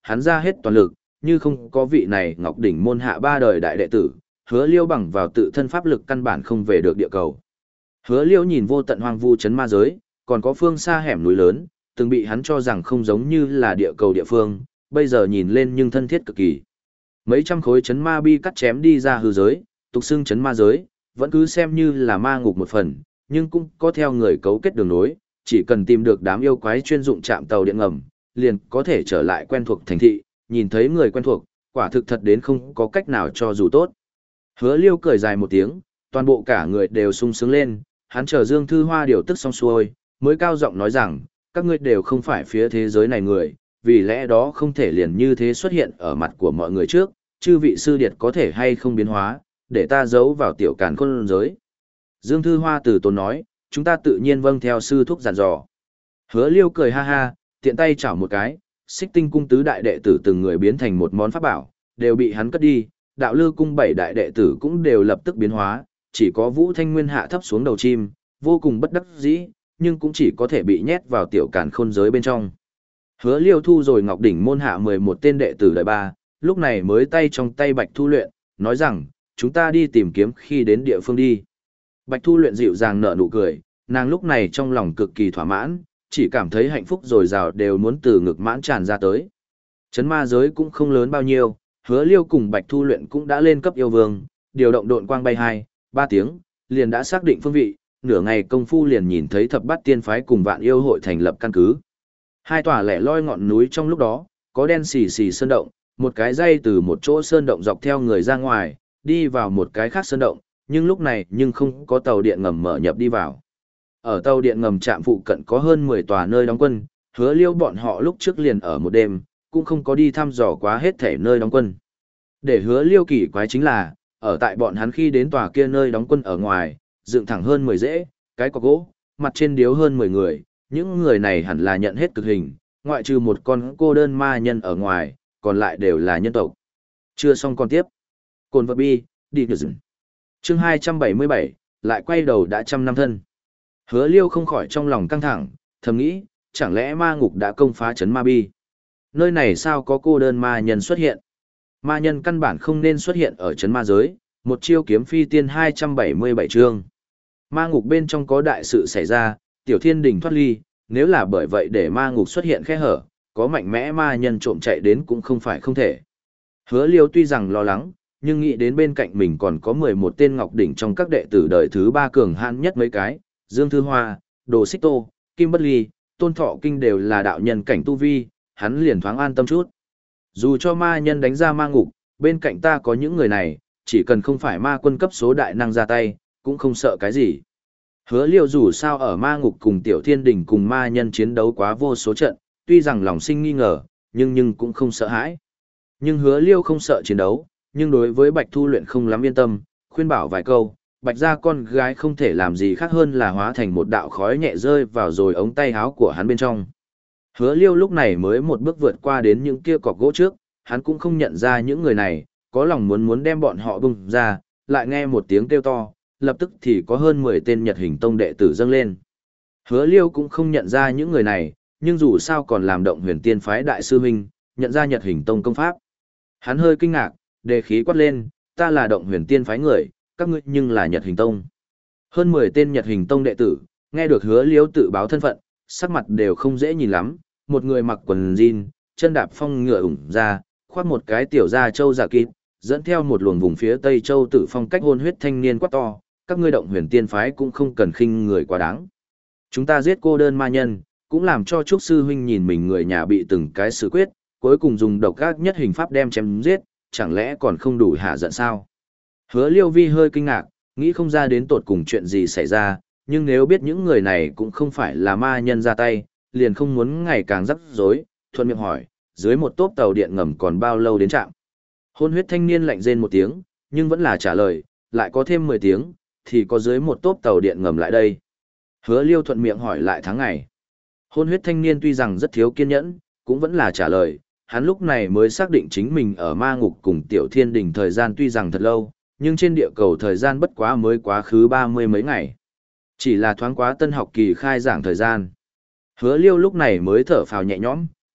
hắn ra hết toàn lực, như không có vị này Ngọc Đỉnh môn hạ ba đời đại đệ tử, Hứa Liêu bằng vào tự thân pháp lực căn bản không về được địa cầu. Hứa Liêu nhìn vô tận hoang vu chấn ma giới, còn có phương xa hẻm núi lớn, từng bị hắn cho rằng không giống như là địa cầu địa phương, bây giờ nhìn lên nhưng thân thiết cực kỳ. Mấy trăm khối chấn ma bi cắt chém đi ra hư giới, tục xưng chấn ma giới, vẫn cứ xem như là ma ngục một phần, nhưng cũng có theo người cấu kết đường nối, chỉ cần tìm được đám yêu quái chuyên dụng chạm tàu điện ngầm, liền có thể trở lại quen thuộc thành thị, nhìn thấy người quen thuộc, quả thực thật đến không có cách nào cho dù tốt. Hứa Liêu cười dài một tiếng, toàn bộ cả người đều sung sướng lên, hắn chờ Dương Thư Hoa điều tức xong xuôi, mới cao giọng nói rằng, các ngươi đều không phải phía thế giới này người, vì lẽ đó không thể liền như thế xuất hiện ở mặt của mọi người trước, chư vị sư điệt có thể hay không biến hóa, để ta giấu vào tiểu càn khôn giới. Dương Thư Hoa từ tốn nói, chúng ta tự nhiên vâng theo sư thúc dặn dò. Hứa Liêu cười ha ha, tiện tay chảo một cái, Xích Tinh cung tứ đại đệ tử từng người biến thành một món pháp bảo, đều bị hắn cất đi, Đạo Lư cung bảy đại đệ tử cũng đều lập tức biến hóa, chỉ có Vũ Thanh Nguyên hạ thấp xuống đầu chim, vô cùng bất đắc dĩ, nhưng cũng chỉ có thể bị nhét vào tiểu càn khôn giới bên trong. Hứa Liêu thu rồi Ngọc Đỉnh môn hạ mười một tên đệ tử đời ba, lúc này mới tay trong tay Bạch Thu Luyện, nói rằng, chúng ta đi tìm kiếm khi đến địa phương đi. Bạch Thu Luyện dịu dàng nở nụ cười, nàng lúc này trong lòng cực kỳ thỏa mãn, chỉ cảm thấy hạnh phúc dồi dào đều muốn từ ngực mãn tràn ra tới. Chấn ma giới cũng không lớn bao nhiêu, Hứa Liêu cùng Bạch Thu Luyện cũng đã lên cấp yêu vương, điều động độn quang bay hai, ba tiếng, liền đã xác định phương vị, nửa ngày công phu liền nhìn thấy thập bát tiên phái cùng vạn yêu hội thành lập căn cứ. Hai tòa lẻ loi ngọn núi trong lúc đó, có đen xì xì sơn động, một cái dây từ một chỗ sơn động dọc theo người ra ngoài, đi vào một cái khác sơn động, nhưng lúc này nhưng không có tàu điện ngầm mở nhập đi vào. Ở tàu điện ngầm trạm phụ cận có hơn mười tòa nơi đóng quân, Hứa Liêu bọn họ lúc trước liền ở một đêm, cũng không có đi thăm dò quá hết thể nơi đóng quân. Để Hứa Liêu kỳ quái chính là, ở tại bọn hắn khi đến tòa kia nơi đóng quân ở ngoài, dựng thẳng hơn mười rễ, cái cọc gỗ, mặt trên điếu hơn mười người, những người này hẳn là nhận hết cực hình, ngoại trừ một con cô đơn ma nhân ở ngoài, còn lại đều là nhân tộc. Chưa xong còn tiếp. Cồn vật bi, đi được dừng. Chương hai trăm bảy mươi bảy, lại quay đầu đã trăm năm thân. Hứa Liêu không khỏi trong lòng căng thẳng, thầm nghĩ, chẳng lẽ ma ngục đã công phá trấn ma bi? Nơi này sao có cô đơn ma nhân xuất hiện? Ma nhân căn bản không nên xuất hiện ở trấn ma giới, một chiêu kiếm phi tiên hai trăm bảy mươi bảy chương. Ma ngục bên trong có đại sự xảy ra, tiểu thiên đình thoát ly, nếu là bởi vậy để ma ngục xuất hiện khe hở, có mạnh mẽ ma nhân trộm chạy đến cũng không phải không thể. Hứa Liêu tuy rằng lo lắng, nhưng nghĩ đến bên cạnh mình còn có mười một tên ngọc đỉnh trong các đệ tử đời thứ ba cường hãn nhất mấy cái, Dương Thư Hoa, Đồ Xích Tô, Kim Bất Ly, Tôn Thọ Kinh đều là đạo nhân cảnh tu vi, hắn liền thoáng an tâm chút. Dù cho ma nhân đánh ra ma ngục, bên cạnh ta có những người này, chỉ cần không phải ma quân cấp số đại năng ra tay, cũng không sợ cái gì. Hứa Liêu dù sao ở ma ngục cùng tiểu thiên đình cùng ma nhân chiến đấu quá vô số trận, tuy rằng lòng sinh nghi ngờ, nhưng nhưng cũng không sợ hãi. Nhưng Hứa Liêu không sợ chiến đấu, nhưng đối với Bạch Thu Luyện không lắm yên tâm, khuyên bảo vài câu, Bạch gia con gái không thể làm gì khác hơn là hóa thành một đạo khói nhẹ rơi vào rồi ống tay áo của hắn bên trong. Hứa Liêu lúc này mới một bước vượt qua đến những kia cọc gỗ trước, hắn cũng không nhận ra những người này, có lòng muốn muốn đem bọn họ bung ra, lại nghe một tiếng kêu to, lập tức thì có hơn mười tên Nhật Hình Tông đệ tử dâng lên. Hứa Liêu cũng không nhận ra những người này, nhưng dù sao còn làm động Huyền Tiên phái đại sư huynh, nhận ra Nhật Hình Tông công pháp. Hắn hơi kinh ngạc, đề khí quát lên, ta là động Huyền Tiên phái người, các ngươi nhưng là Nhật Hình Tông. Hơn mười tên Nhật Hình Tông đệ tử, nghe được Hứa Liêu tự báo thân phận, sắc mặt đều không dễ nhìn lắm, một người mặc quần jean, chân đạp phong ngựa ủng ra, khoác một cái tiểu da châu giả kịp, dẫn theo một luồng vùng phía Tây Châu tự phong cách hôn huyết thanh niên quát to, các ngươi động Huyền Tiên phái cũng không cần khinh người quá đáng. Chúng ta giết cô đơn ma nhân, cũng làm cho Trúc sư huynh nhìn mình người nhà bị từng cái xử quyết, cuối cùng dùng độc ác nhất hình pháp đem chém giết, chẳng lẽ còn không đủ hạ giận sao? Hứa Liêu Vi hơi kinh ngạc, nghĩ không ra đến tột cùng chuyện gì xảy ra, nhưng nếu biết những người này cũng không phải là ma nhân ra tay, liền không muốn ngày càng rắc rối, thuận miệng hỏi, dưới một tốp tàu điện ngầm còn bao lâu đến trạm? Hôn huyết thanh niên lạnh rên một tiếng, nhưng vẫn là trả lời, lại có thêm mười tiếng, thì có dưới một tốp tàu điện ngầm lại đây. Hứa Liêu thuận miệng hỏi lại tháng ngày. Hôn huyết thanh niên tuy rằng rất thiếu kiên nhẫn, cũng vẫn là trả lời, hắn lúc này mới xác định chính mình ở ma ngục cùng tiểu thiên đình thời gian tuy rằng thật lâu, nhưng trên địa cầu thời gian bất quá mới quá khứ ba mươi mấy ngày. Chỉ là thoáng quá tân học kỳ khai giảng thời gian. Hứa Liêu lúc này mới thở phào nhẹ nhõm,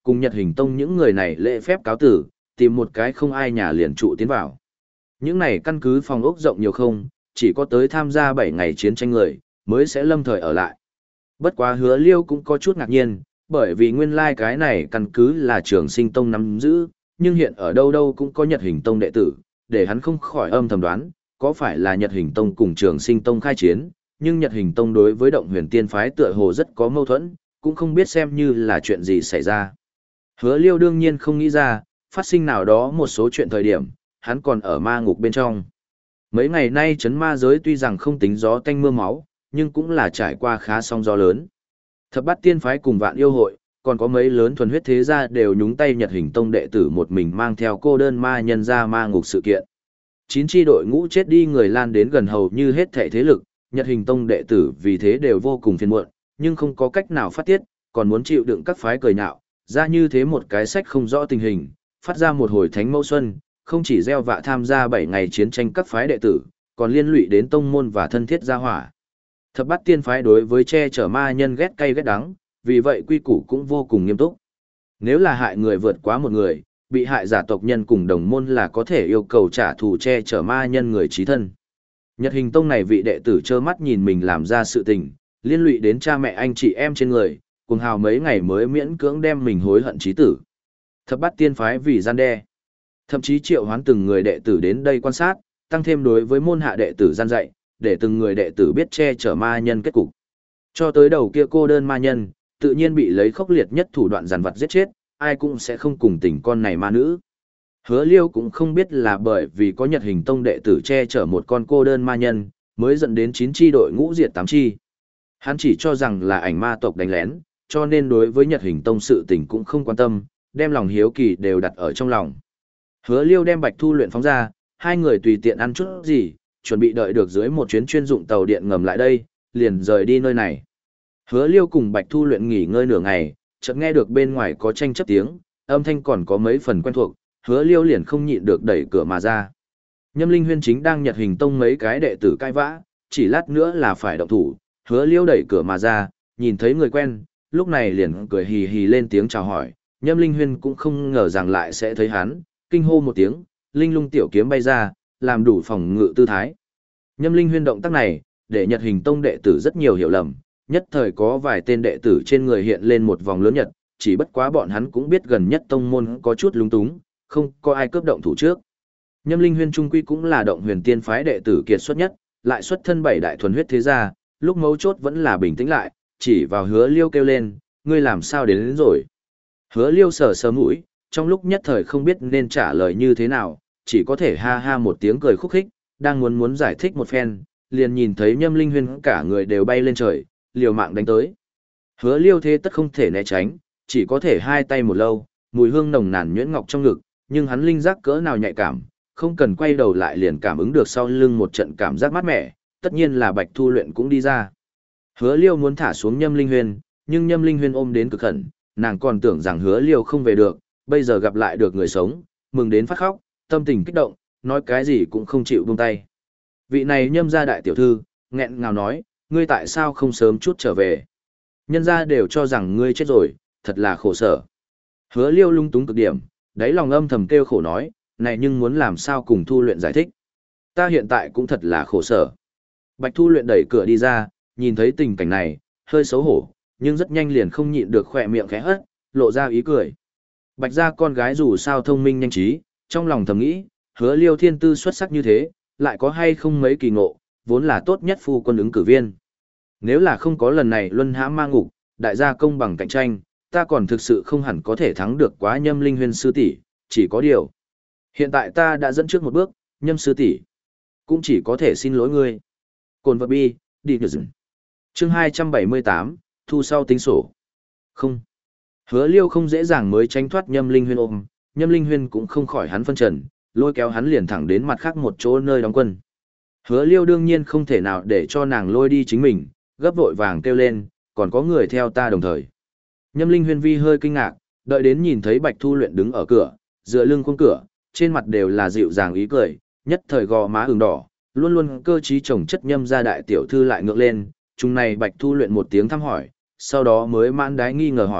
cùng Nhật Hình Tông những người này lễ phép cáo tử, tìm một cái không ai nhà liền trụ tiến vào. Những này căn cứ phòng ốc rộng nhiều không, chỉ có tới tham gia bảy ngày chiến tranh người, mới sẽ lâm thời ở lại. Bất quá Hứa Liêu cũng có chút ngạc nhiên, bởi vì nguyên lai cái này căn cứ là Trường Sinh Tông nắm giữ, nhưng hiện ở đâu đâu cũng có Nhật Hình Tông đệ tử, để hắn không khỏi âm thầm đoán, có phải là Nhật Hình Tông cùng Trường Sinh Tông khai chiến, nhưng Nhật Hình Tông đối với Động Huyền Tiên phái tựa hồ rất có mâu thuẫn, cũng không biết xem như là chuyện gì xảy ra. Hứa Liêu đương nhiên không nghĩ ra, phát sinh nào đó một số chuyện thời điểm, hắn còn ở ma ngục bên trong. Mấy ngày nay chấn ma giới tuy rằng không tính gió tanh mưa máu, nhưng cũng là trải qua khá sóng gió lớn. Thập Bát Tiên phái cùng Vạn Yêu hội, còn có mấy lớn thuần huyết thế gia đều nhúng tay Nhật Hình Tông đệ tử một mình mang theo cô đơn ma nhân ra ma ngục sự kiện. Chín chi đội ngũ chết đi người lan đến gần hầu như hết thảy thế lực, Nhật Hình Tông đệ tử vì thế đều vô cùng phiền muộn, nhưng không có cách nào phát tiết, còn muốn chịu đựng các phái cười nhạo, ra như thế một cái sách không rõ tình hình, phát ra một hồi thánh mâu xuân, không chỉ gieo vạ tham gia bảy ngày chiến tranh các phái đệ tử, còn liên lụy đến tông môn và thân thiết gia hỏa. Thập Bát Tiên phái đối với che chở ma nhân ghét cay ghét đắng, vì vậy quy củ cũng vô cùng nghiêm túc. Nếu là hại người vượt quá một người, bị hại giả tộc nhân cùng đồng môn là có thể yêu cầu trả thù che chở ma nhân người chí thân. Nhật Hình Tông này vị đệ tử trơ mắt nhìn mình làm ra sự tình, liên lụy đến cha mẹ anh chị em trên người, cùng hào mấy ngày mới miễn cưỡng đem mình hối hận chí tử. Thập Bát Tiên phái vì gian đe, thậm chí triệu hoán từng người đệ tử đến đây quan sát, tăng thêm đối với môn hạ đệ tử gian dạy, để từng người đệ tử biết che chở ma nhân kết cục. Cho tới đầu kia cô đơn ma nhân, tự nhiên bị lấy khốc liệt nhất thủ đoạn giàn vật giết chết, ai cũng sẽ không cùng tình con này ma nữ. Hứa Liêu cũng không biết là bởi vì có Nhật Hình Tông đệ tử che chở một con cô đơn ma nhân, mới dẫn đến chín chi đội ngũ diệt tám chi. Hắn chỉ cho rằng là ảnh ma tộc đánh lén, cho nên đối với Nhật Hình Tông sự tình cũng không quan tâm, đem lòng hiếu kỳ đều đặt ở trong lòng. Hứa Liêu đem Bạch Thu Luyện phóng ra, hai người tùy tiện ăn chút gì, chuẩn bị đợi được dưới một chuyến chuyên dụng tàu điện ngầm lại đây, liền rời đi nơi này. Hứa Liêu cùng Bạch Thu Luyện nghỉ ngơi nửa ngày, chợt nghe được bên ngoài có tranh chấp tiếng, âm thanh còn có mấy phần quen thuộc, Hứa Liêu liền không nhịn được đẩy cửa mà ra. Nhâm Linh Huyên chính đang Nhật Hình Tông mấy cái đệ tử cãi vã, chỉ lát nữa là phải động thủ, Hứa Liêu đẩy cửa mà ra, nhìn thấy người quen, lúc này liền cười hì hì lên tiếng chào hỏi, Nhâm Linh Huyên cũng không ngờ rằng lại sẽ thấy hắn, kinh hô một tiếng, linh lung tiểu kiếm bay ra, làm đủ phòng ngự tư thái. Nhâm Linh Huyên động tác này, để Nhật Hình Tông đệ tử rất nhiều hiểu lầm, nhất thời có vài tên đệ tử trên người hiện lên một vòng lớn nhật, chỉ bất quá bọn hắn cũng biết gần nhất tông môn có chút lúng túng, không có ai cướp động thủ trước. Nhâm Linh Huyên trung quy cũng là Động Huyền Tiên phái đệ tử kiệt xuất nhất, lại xuất thân bảy đại thuần huyết thế gia, lúc mấu chốt vẫn là bình tĩnh lại, chỉ vào Hứa Liêu kêu lên, ngươi làm sao đến, đến rồi. Hứa Liêu sờ sờ mũi, trong lúc nhất thời không biết nên trả lời như thế nào, chỉ có thể ha ha một tiếng cười khúc khích, đang muốn muốn giải thích một phen, liền nhìn thấy Nhâm Linh Huyên cả người đều bay lên trời, liều mạng đánh tới. Hứa Liêu thế tất không thể né tránh, chỉ có thể hai tay một lâu, mùi hương nồng nàn nhuyễn ngọc trong ngực, nhưng hắn linh giác cỡ nào nhạy cảm, không cần quay đầu lại liền cảm ứng được sau lưng một trận cảm giác mát mẻ, tất nhiên là Bạch Thu Luyện cũng đi ra. Hứa Liêu muốn thả xuống Nhâm Linh Huyên, nhưng Nhâm Linh Huyên ôm đến cực khẩn, nàng còn tưởng rằng Hứa Liêu không về được, bây giờ gặp lại được người sống, mừng đến phát khóc, tâm tình kích động, nói cái gì cũng không chịu buông tay. Vị này Nhâm gia đại tiểu thư, nghẹn ngào nói, ngươi tại sao không sớm chút trở về? Nhân gia đều cho rằng ngươi chết rồi, thật là khổ sở. Hứa Liêu lung túng cực điểm, đáy lòng âm thầm kêu khổ nói, này nhưng muốn làm sao cùng Thu Luyện giải thích. Ta hiện tại cũng thật là khổ sở. Bạch Thu Luyện đẩy cửa đi ra, nhìn thấy tình cảnh này, hơi xấu hổ, nhưng rất nhanh liền không nhịn được khỏe miệng khẽ hất, lộ ra ý cười. Bạch gia con gái dù sao thông minh nhanh trí, trong lòng thầm nghĩ, Hứa Liêu thiên tư xuất sắc như thế, lại có hay không mấy kỳ ngộ, vốn là tốt nhất phu quân ứng cử viên. Nếu là không có lần này luân hãm ma ngục, đại gia công bằng cạnh tranh, ta còn thực sự không hẳn có thể thắng được quá Nhâm Linh Huyên sư tỷ, chỉ có điều. Hiện tại ta đã dẫn trước một bước, Nhâm sư tỷ, cũng chỉ có thể xin lỗi ngươi. Cồn vật bi, đi được dừng. Chương hai trăm bảy mươi tám, thu sau tính sổ. Không. Hứa Liêu không dễ dàng mới tránh thoát Nhâm Linh Huyên ôm, Nhâm Linh Huyên cũng không khỏi hắn phân trần, lôi kéo hắn liền thẳng đến mặt khác một chỗ nơi đóng quân. Hứa Liêu đương nhiên không thể nào để cho nàng lôi đi chính mình, gấp vội vàng kêu lên, còn có người theo ta đồng thời. Nhâm Linh Huyên vi hơi kinh ngạc, đợi đến nhìn thấy Bạch Thu Luyện đứng ở cửa, dựa lưng khung cửa, trên mặt đều là dịu dàng ý cười, nhất thời gò má ửng đỏ, luôn luôn cơ trí chồng chất Nhâm gia đại tiểu thư lại ngượng lên, chung này Bạch Thu Luyện một tiếng thăm hỏi, sau đó mới mãn đái nghi ngờ hỏi,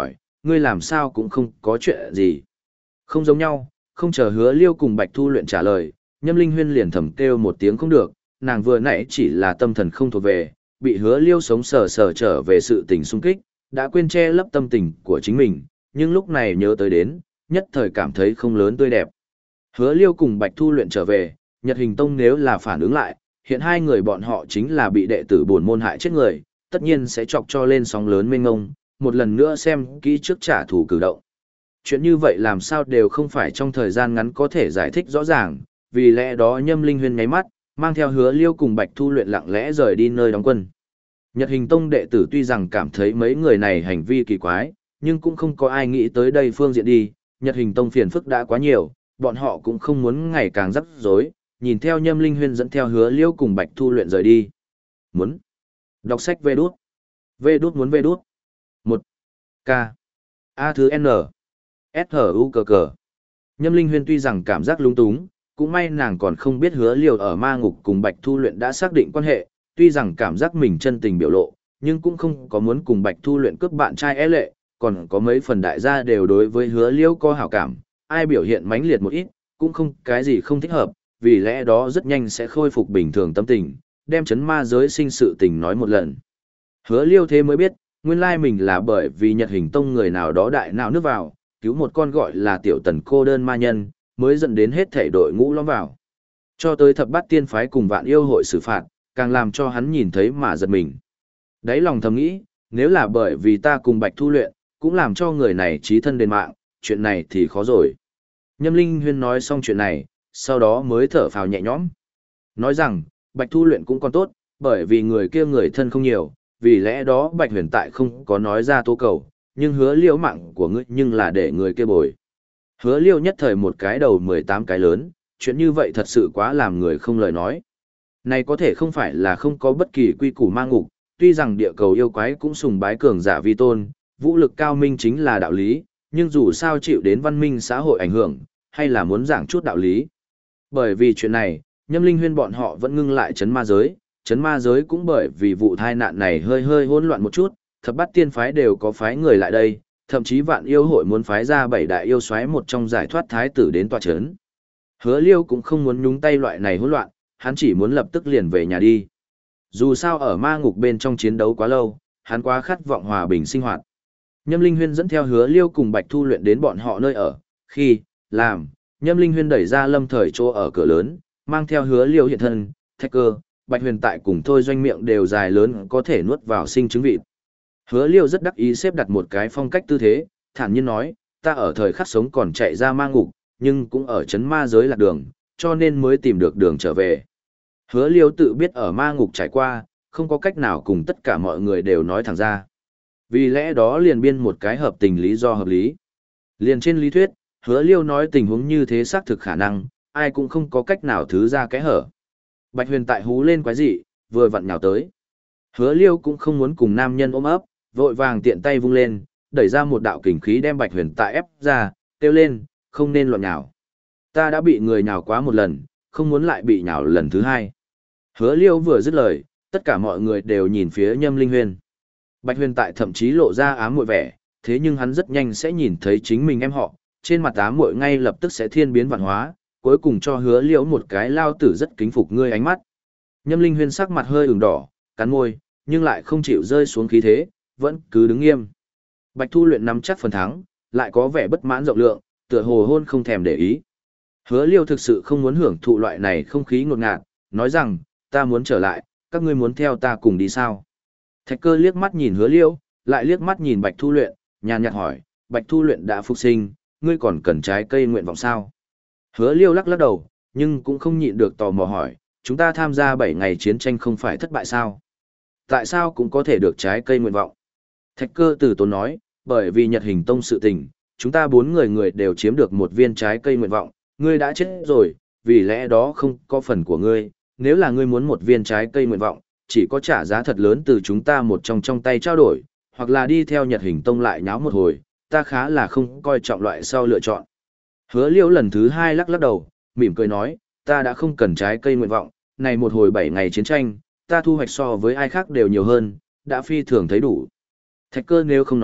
ngươi làm sao cũng không có chuyện gì. Không giống nhau, không chờ Hứa Liêu cùng Bạch Thu Luyện trả lời, Nhâm Linh Huyên liền thầm kêu một tiếng không được, nàng vừa nãy chỉ là tâm thần không thuộc về, bị Hứa Liêu sống sờ sờ trở về sự tình xung kích, đã quên che lấp tâm tình của chính mình, nhưng lúc này nhớ tới đến, nhất thời cảm thấy không lớn tươi đẹp. Hứa Liêu cùng Bạch Thu Luyện trở về, Nhật Hình Tông nếu là phản ứng lại, hiện hai người bọn họ chính là bị đệ tử buồn môn hại chết người, tất nhiên sẽ chọc cho lên sóng lớn mênh ngông, một lần nữa xem kỹ trước trả thù cử động. Chuyện như vậy làm sao đều không phải trong thời gian ngắn có thể giải thích rõ ràng, vì lẽ đó Nhâm Linh Huyên nháy mắt, mang theo Hứa Liêu cùng Bạch Thu Luyện lặng lẽ rời đi nơi đóng quân. Nhật Hình Tông đệ tử tuy rằng cảm thấy mấy người này hành vi kỳ quái, nhưng cũng không có ai nghĩ tới đây phương diện đi, Nhật Hình Tông phiền phức đã quá nhiều, bọn họ cũng không muốn ngày càng rắc rối, nhìn theo Nhâm Linh Huyên dẫn theo Hứa Liêu cùng Bạch Thu Luyện rời đi. Muốn đọc sách vê đút. Vê đút muốn vê đút. một K. A thứ N. S H U cờ cờ. Nhâm Linh Huyên tuy rằng cảm giác lung túng, cũng may nàng còn không biết Hứa Liêu ở ma ngục cùng Bạch Thu Luyện đã xác định quan hệ, tuy rằng cảm giác mình chân tình biểu lộ, nhưng cũng không có muốn cùng Bạch Thu Luyện cướp bạn trai é lệ, còn có mấy phần đại gia đều đối với Hứa Liêu có hảo cảm, ai biểu hiện mãnh liệt một ít, cũng không cái gì không thích hợp, vì lẽ đó rất nhanh sẽ khôi phục bình thường tâm tình, đem chấn ma giới sinh sự tình nói một lần. Hứa Liêu thế mới biết, nguyên lai mình là bởi vì Nhật Hình Tông người nào đó đại nào nước vào, cứu một con gọi là tiểu tần cô đơn ma nhân, mới dẫn đến hết thể đội ngũ lõm vào. Cho tới thập bát tiên phái cùng vạn yêu hội xử phạt, càng làm cho hắn nhìn thấy mà giật mình. Đấy lòng thầm nghĩ, nếu là bởi vì ta cùng Bạch Thu Luyện, cũng làm cho người này trí thân đền mạng, chuyện này thì khó rồi. Nhâm Linh Huyên nói xong chuyện này, sau đó mới thở phào nhẹ nhõm. Nói rằng, Bạch Thu Luyện cũng còn tốt, bởi vì người kia người thân không nhiều, vì lẽ đó Bạch Huyền tại không có nói ra tố cầu, nhưng Hứa Liêu mạng của ngươi nhưng là để người kia bồi. Hứa Liêu nhất thời một cái đầu mười tám cái lớn, chuyện như vậy thật sự quá làm người không lời nói. Này có thể không phải là không có bất kỳ quy củ ma ngục, tuy rằng địa cầu yêu quái cũng sùng bái cường giả vi tôn, vũ lực cao minh chính là đạo lý, nhưng dù sao chịu đến văn minh xã hội ảnh hưởng, hay là muốn giảng chút đạo lý. Bởi vì chuyện này, Nhâm Linh Huyên bọn họ vẫn ngưng lại chấn ma giới, chấn ma giới cũng bởi vì vụ tai nạn này hơi hơi hỗn loạn một chút, thập bát tiên phái đều có phái người lại đây, thậm chí vạn yêu hội muốn phái ra bảy đại yêu soái một trong giải thoát thái tử đến tòa chấn. Hứa Liêu cũng không muốn nhúng tay loại này hỗn loạn, hắn chỉ muốn lập tức liền về nhà đi. Dù sao ở ma ngục bên trong chiến đấu quá lâu, hắn quá khát vọng hòa bình sinh hoạt. Nhâm Linh Huyên dẫn theo Hứa Liêu cùng Bạch Thu Luyện đến bọn họ nơi ở, khi, làm, Nhâm Linh Huyên đẩy ra Lâm Thời chỗ ở cửa lớn, mang theo Hứa Liêu hiện thân, Thạch Cơ, Bạch Huyền tại cùng thôi doanh miệng đều dài lớn có thể nuốt vào sinh trứng vịt. Hứa Liêu rất đắc ý xếp đặt một cái phong cách tư thế, thản nhiên nói, ta ở thời khắc sống còn chạy ra ma ngục, nhưng cũng ở chấn ma giới lạc đường, cho nên mới tìm được đường trở về. Hứa Liêu tự biết ở ma ngục trải qua, không có cách nào cùng tất cả mọi người đều nói thẳng ra. Vì lẽ đó liền biên một cái hợp tình lý do hợp lý. Liền trên lý thuyết, Hứa Liêu nói tình huống như thế xác thực khả năng, ai cũng không có cách nào thứ ra cái hở. Bạch Huyền tại hú lên quái dị, vừa vặn nhào tới. Hứa Liêu cũng không muốn cùng nam nhân ôm ấp, vội vàng tiện tay vung lên, đẩy ra một đạo kình khí đem Bạch Huyền tại ép ra, kêu lên, không nên loạn nhào. Ta đã bị người nhào quá một lần, không muốn lại bị nhào lần thứ hai. Hứa Liêu vừa dứt lời, tất cả mọi người đều nhìn phía Nhâm Linh Huyên. Bạch Huyền tại thậm chí lộ ra ám muội vẻ, thế nhưng hắn rất nhanh sẽ nhìn thấy chính mình em họ, trên mặt ám muội ngay lập tức sẽ thiên biến vạn hóa, cuối cùng cho Hứa Liêu một cái lao tử rất kính phục ngươi ánh mắt. Nhâm Linh Huyên sắc mặt hơi ửng đỏ, cắn môi, nhưng lại không chịu rơi xuống khí thế, vẫn cứ đứng nghiêm. Bạch Thu Luyện nắm chắc phần thắng, lại có vẻ bất mãn rộng lượng, tựa hồ hôn không thèm để ý. Hứa Liêu thực sự không muốn hưởng thụ loại này không khí ngột ngạt, nói rằng, ta muốn trở lại, các ngươi muốn theo ta cùng đi sao? Thạch Cơ liếc mắt nhìn Hứa Liêu, lại liếc mắt nhìn Bạch Thu Luyện, nhàn nhạt hỏi, Bạch Thu Luyện đã phục sinh, ngươi còn cần trái cây nguyện vọng sao? Hứa Liêu lắc lắc đầu, nhưng cũng không nhịn được tò mò hỏi, chúng ta tham gia bảy ngày chiến tranh không phải thất bại sao? Tại sao cũng có thể được trái cây nguyện vọng? Thạch Cơ từ tốn nói, bởi vì Nhật Hình Tông sự tình, chúng ta bốn người người đều chiếm được một viên trái cây nguyện vọng, ngươi đã chết rồi, vì lẽ đó không có phần của ngươi, nếu là ngươi muốn một viên trái cây nguyện vọng, chỉ có trả giá thật lớn từ chúng ta một trong trong tay trao đổi, hoặc là đi theo Nhật Hình Tông lại nháo một hồi, ta khá là không coi trọng loại sau lựa chọn. Hứa Liêu lần thứ hai lắc lắc đầu, mỉm cười nói, ta đã không cần trái cây nguyện vọng, này một hồi bảy ngày chiến tranh, ta thu hoạch so với ai khác đều nhiều hơn, đã phi thường thấy đủ. Thạch Cơ nếu không nói,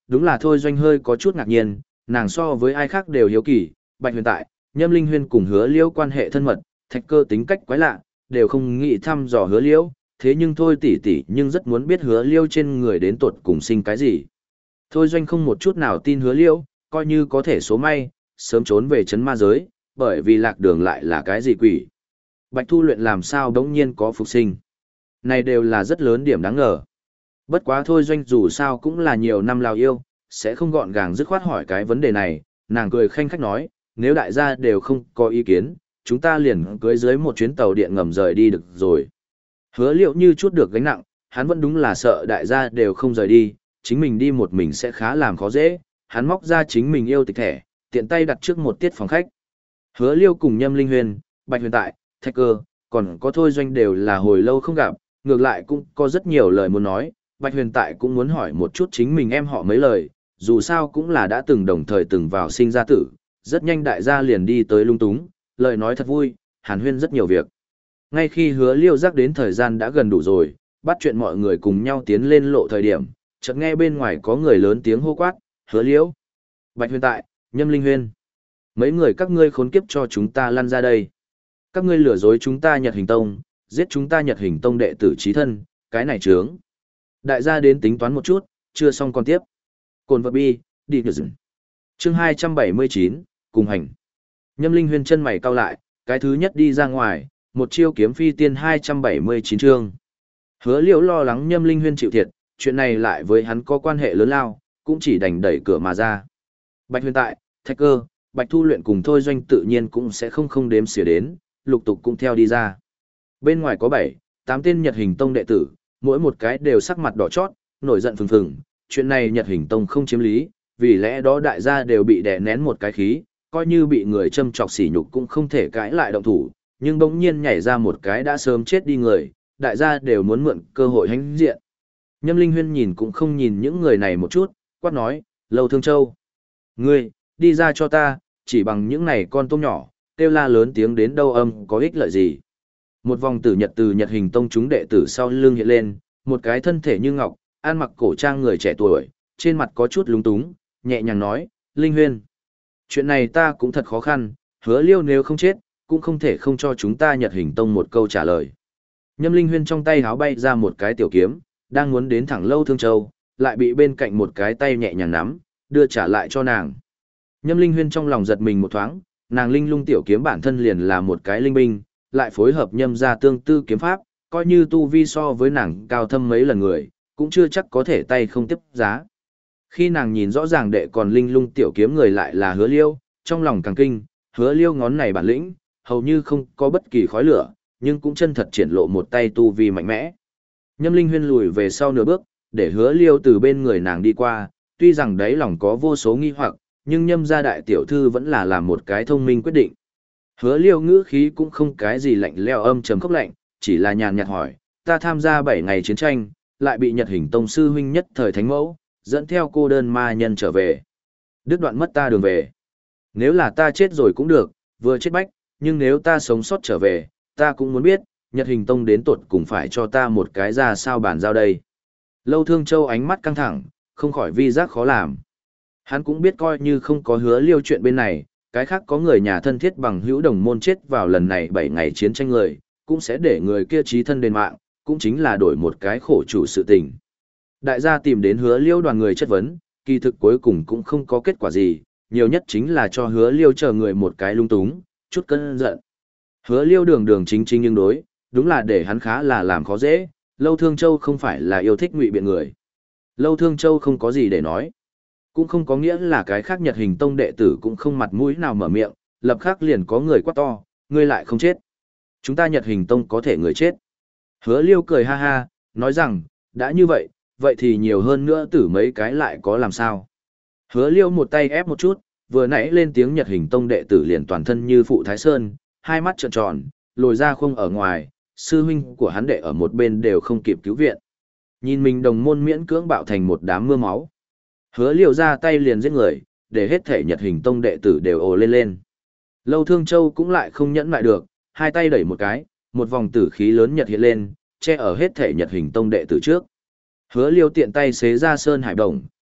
đúng là Thôi Doanh hơi có chút ngạc nhiên, nàng so với ai khác đều hiếu kỳ, Bạch Huyền tại, Nhâm Linh Huyên cùng Hứa Liễu quan hệ thân mật, Thạch Cơ tính cách quái lạ, đều không nghĩ thăm dò Hứa Liễu, thế nhưng Thôi tỷ tỷ nhưng rất muốn biết Hứa Liễu trên người đến tuột cùng sinh cái gì. Thôi Doanh không một chút nào tin Hứa Liễu, coi như có thể số may, sớm trốn về trấn ma giới, bởi vì lạc đường lại là cái gì quỷ. Bạch Thu Luyện làm sao đống nhiên có phục sinh. Này đều là rất lớn điểm đáng ngờ. Bất quá Thôi Doanh dù sao cũng là nhiều năm lao yêu, sẽ không gọn gàng dứt khoát hỏi cái vấn đề này, nàng cười khanh khách nói, nếu đại gia đều không có ý kiến, chúng ta liền cưới dưới một chuyến tàu điện ngầm rời đi được rồi. Hứa Liễu như chút được gánh nặng, hắn vẫn đúng là sợ đại gia đều không rời đi, chính mình đi một mình sẽ khá làm khó dễ, hắn móc ra chính mình yêu tịch thẻ, tiện tay đặt trước một tiết phòng khách. Hứa Liêu cùng Nhâm Linh Huyền, Bạch Huyền tại, Thạch Cơ, còn có Thôi Doanh đều là hồi lâu không gặp, ngược lại cũng có rất nhiều lời muốn nói, Bạch Huyền tại cũng muốn hỏi một chút chính mình em họ mấy lời, dù sao cũng là đã từng đồng thời từng vào sinh ra tử, rất nhanh đại gia liền đi tới lung túng, lời nói thật vui, hàn huyên rất nhiều việc. Ngay khi Hứa Liêu giác đến thời gian đã gần đủ rồi, bắt chuyện mọi người cùng nhau tiến lên lộ thời điểm, chợt nghe bên ngoài có người lớn tiếng hô quát, Hứa Liêu, Bạch Huyền tại, Nhâm Linh Huyên. Mấy người các ngươi khốn kiếp cho chúng ta lăn ra đây. Các ngươi lừa dối chúng ta Nhật Hình Tông, giết chúng ta Nhật Hình Tông đệ tử chí thân, cái này trướng. Đại gia đến tính toán một chút, chưa xong còn tiếp. Cồn vật bi, đi được dừng. Chương hai trăm bảy mươi chín, cùng hành. Nhâm Linh Huyên chân mày cau lại, cái thứ nhất đi ra ngoài, một chiêu kiếm phi tiên hai trăm bảy mươi chín chương. Hứa Liễu lo lắng Nhâm Linh Huyên chịu thiệt, chuyện này lại với hắn có quan hệ lớn lao, cũng chỉ đành đẩy cửa mà ra. Bạch Huyền tại, Thạch Cơ, Bạch Thu Luyện cùng Thôi Doanh tự nhiên cũng sẽ không không đếm xỉa đến, lục tục cũng theo đi ra. Bên ngoài có bảy, tám tên Nhật Hình Tông đệ tử, mỗi một cái đều sắc mặt đỏ chót, nổi giận phừng phừng, chuyện này Nhật Hình Tông không chiếm lý, vì lẽ đó đại gia đều bị đè nén một cái khí, coi như bị người châm chọc sỉ nhục cũng không thể cãi lại động thủ, nhưng bỗng nhiên nhảy ra một cái đã sớm chết đi người, đại gia đều muốn mượn cơ hội hãnh diện. Nhâm Linh Huyên nhìn cũng không nhìn những người này một chút, quát nói, Lâu Thương Châu, ngươi, đi ra cho ta, chỉ bằng những này con tôm nhỏ, kêu la lớn tiếng đến đâu âm có ích lợi gì. Một vòng tử nhật từ Nhật Hình Tông chúng đệ tử sau lưng hiện lên, một cái thân thể như ngọc, ăn mặc cổ trang người trẻ tuổi, trên mặt có chút lúng túng, nhẹ nhàng nói, Linh Huyên. Chuyện này ta cũng thật khó khăn, Hứa Liêu nếu không chết, cũng không thể không cho chúng ta Nhật Hình Tông một câu trả lời. Nhâm Linh Huyên trong tay háo bay ra một cái tiểu kiếm, đang muốn đến thẳng Lâu Thương Châu, lại bị bên cạnh một cái tay nhẹ nhàng nắm, đưa trả lại cho nàng. Nhâm Linh Huyên trong lòng giật mình một thoáng, nàng linh lung tiểu kiếm bản thân liền là một cái linh binh, lại phối hợp nhâm ra tương tư kiếm pháp, coi như tu vi so với nàng cao thâm mấy lần người, cũng chưa chắc có thể tay không tiếp giá. Khi nàng nhìn rõ ràng đệ còn linh lung tiểu kiếm người lại là Hứa Liêu, trong lòng càng kinh, Hứa Liêu ngón này bản lĩnh, hầu như không có bất kỳ khói lửa, nhưng cũng chân thật triển lộ một tay tu vi mạnh mẽ. Nhâm Linh Huyên lùi về sau nửa bước, để Hứa Liêu từ bên người nàng đi qua, tuy rằng đấy lòng có vô số nghi hoặc, nhưng nhâm gia đại tiểu thư vẫn là làm một cái thông minh quyết định. Hứa Liêu ngữ khí cũng không cái gì lạnh lẽo âm trầm khốc lạnh, chỉ là nhàn nhạt hỏi, ta tham gia bảy ngày chiến tranh, lại bị Nhật Hình Tông sư huynh nhất thời thánh mẫu, dẫn theo cô đơn ma nhân trở về. Đứt đoạn mất ta đường về. Nếu là ta chết rồi cũng được, vừa chết bách, nhưng nếu ta sống sót trở về, ta cũng muốn biết, Nhật Hình Tông đến tuột cùng phải cho ta một cái ra sao bàn giao đây. Lâu Thương Châu ánh mắt căng thẳng, không khỏi vi giác khó làm. Hắn cũng biết coi như không có Hứa Liêu chuyện bên này, cái khác có người nhà thân thiết bằng hữu đồng môn chết vào lần này bảy ngày chiến tranh người, cũng sẽ để người kia chí thân đền mạng, cũng chính là đổi một cái khổ chủ sự tình. Đại gia tìm đến Hứa Liêu đoàn người chất vấn, kỳ thực cuối cùng cũng không có kết quả gì, nhiều nhất chính là cho Hứa Liêu chờ người một cái lung túng, chút cơn giận. Hứa Liêu đường đường chính chính nhưng đối, đúng là để hắn khá là làm khó dễ, Lâu Thương Châu không phải là yêu thích ngụy biện người. Lâu Thương Châu không có gì để nói. Cũng không có nghĩa là cái khác Nhật Hình Tông đệ tử cũng không mặt mũi nào mở miệng, lập khắc liền có người quát to, ngươi lại không chết. Chúng ta Nhật Hình Tông có thể người chết. Hứa Liêu cười ha ha, nói rằng, đã như vậy, vậy thì nhiều hơn nữa tử mấy cái lại có làm sao. Hứa Liêu một tay ép một chút, vừa nãy lên tiếng Nhật Hình Tông đệ tử liền toàn thân như phụ Thái Sơn, hai mắt trợn tròn, lồi ra khung ở ngoài, sư huynh của hắn đệ ở một bên đều không kịp cứu viện. Nhìn mình đồng môn miễn cưỡng bạo thành một đám mưa máu. Hứa Liêu ra tay liền giết người, để hết thể Nhật Hình Tông đệ tử đều ồ lên lên. Lâu Thương Châu cũng lại không nhẫn lại được, hai tay đẩy một cái, một vòng tử khí lớn nhật hiện lên, che ở hết thể Nhật Hình Tông đệ tử trước. Hứa Liêu tiện tay xế ra sơn hải đồng,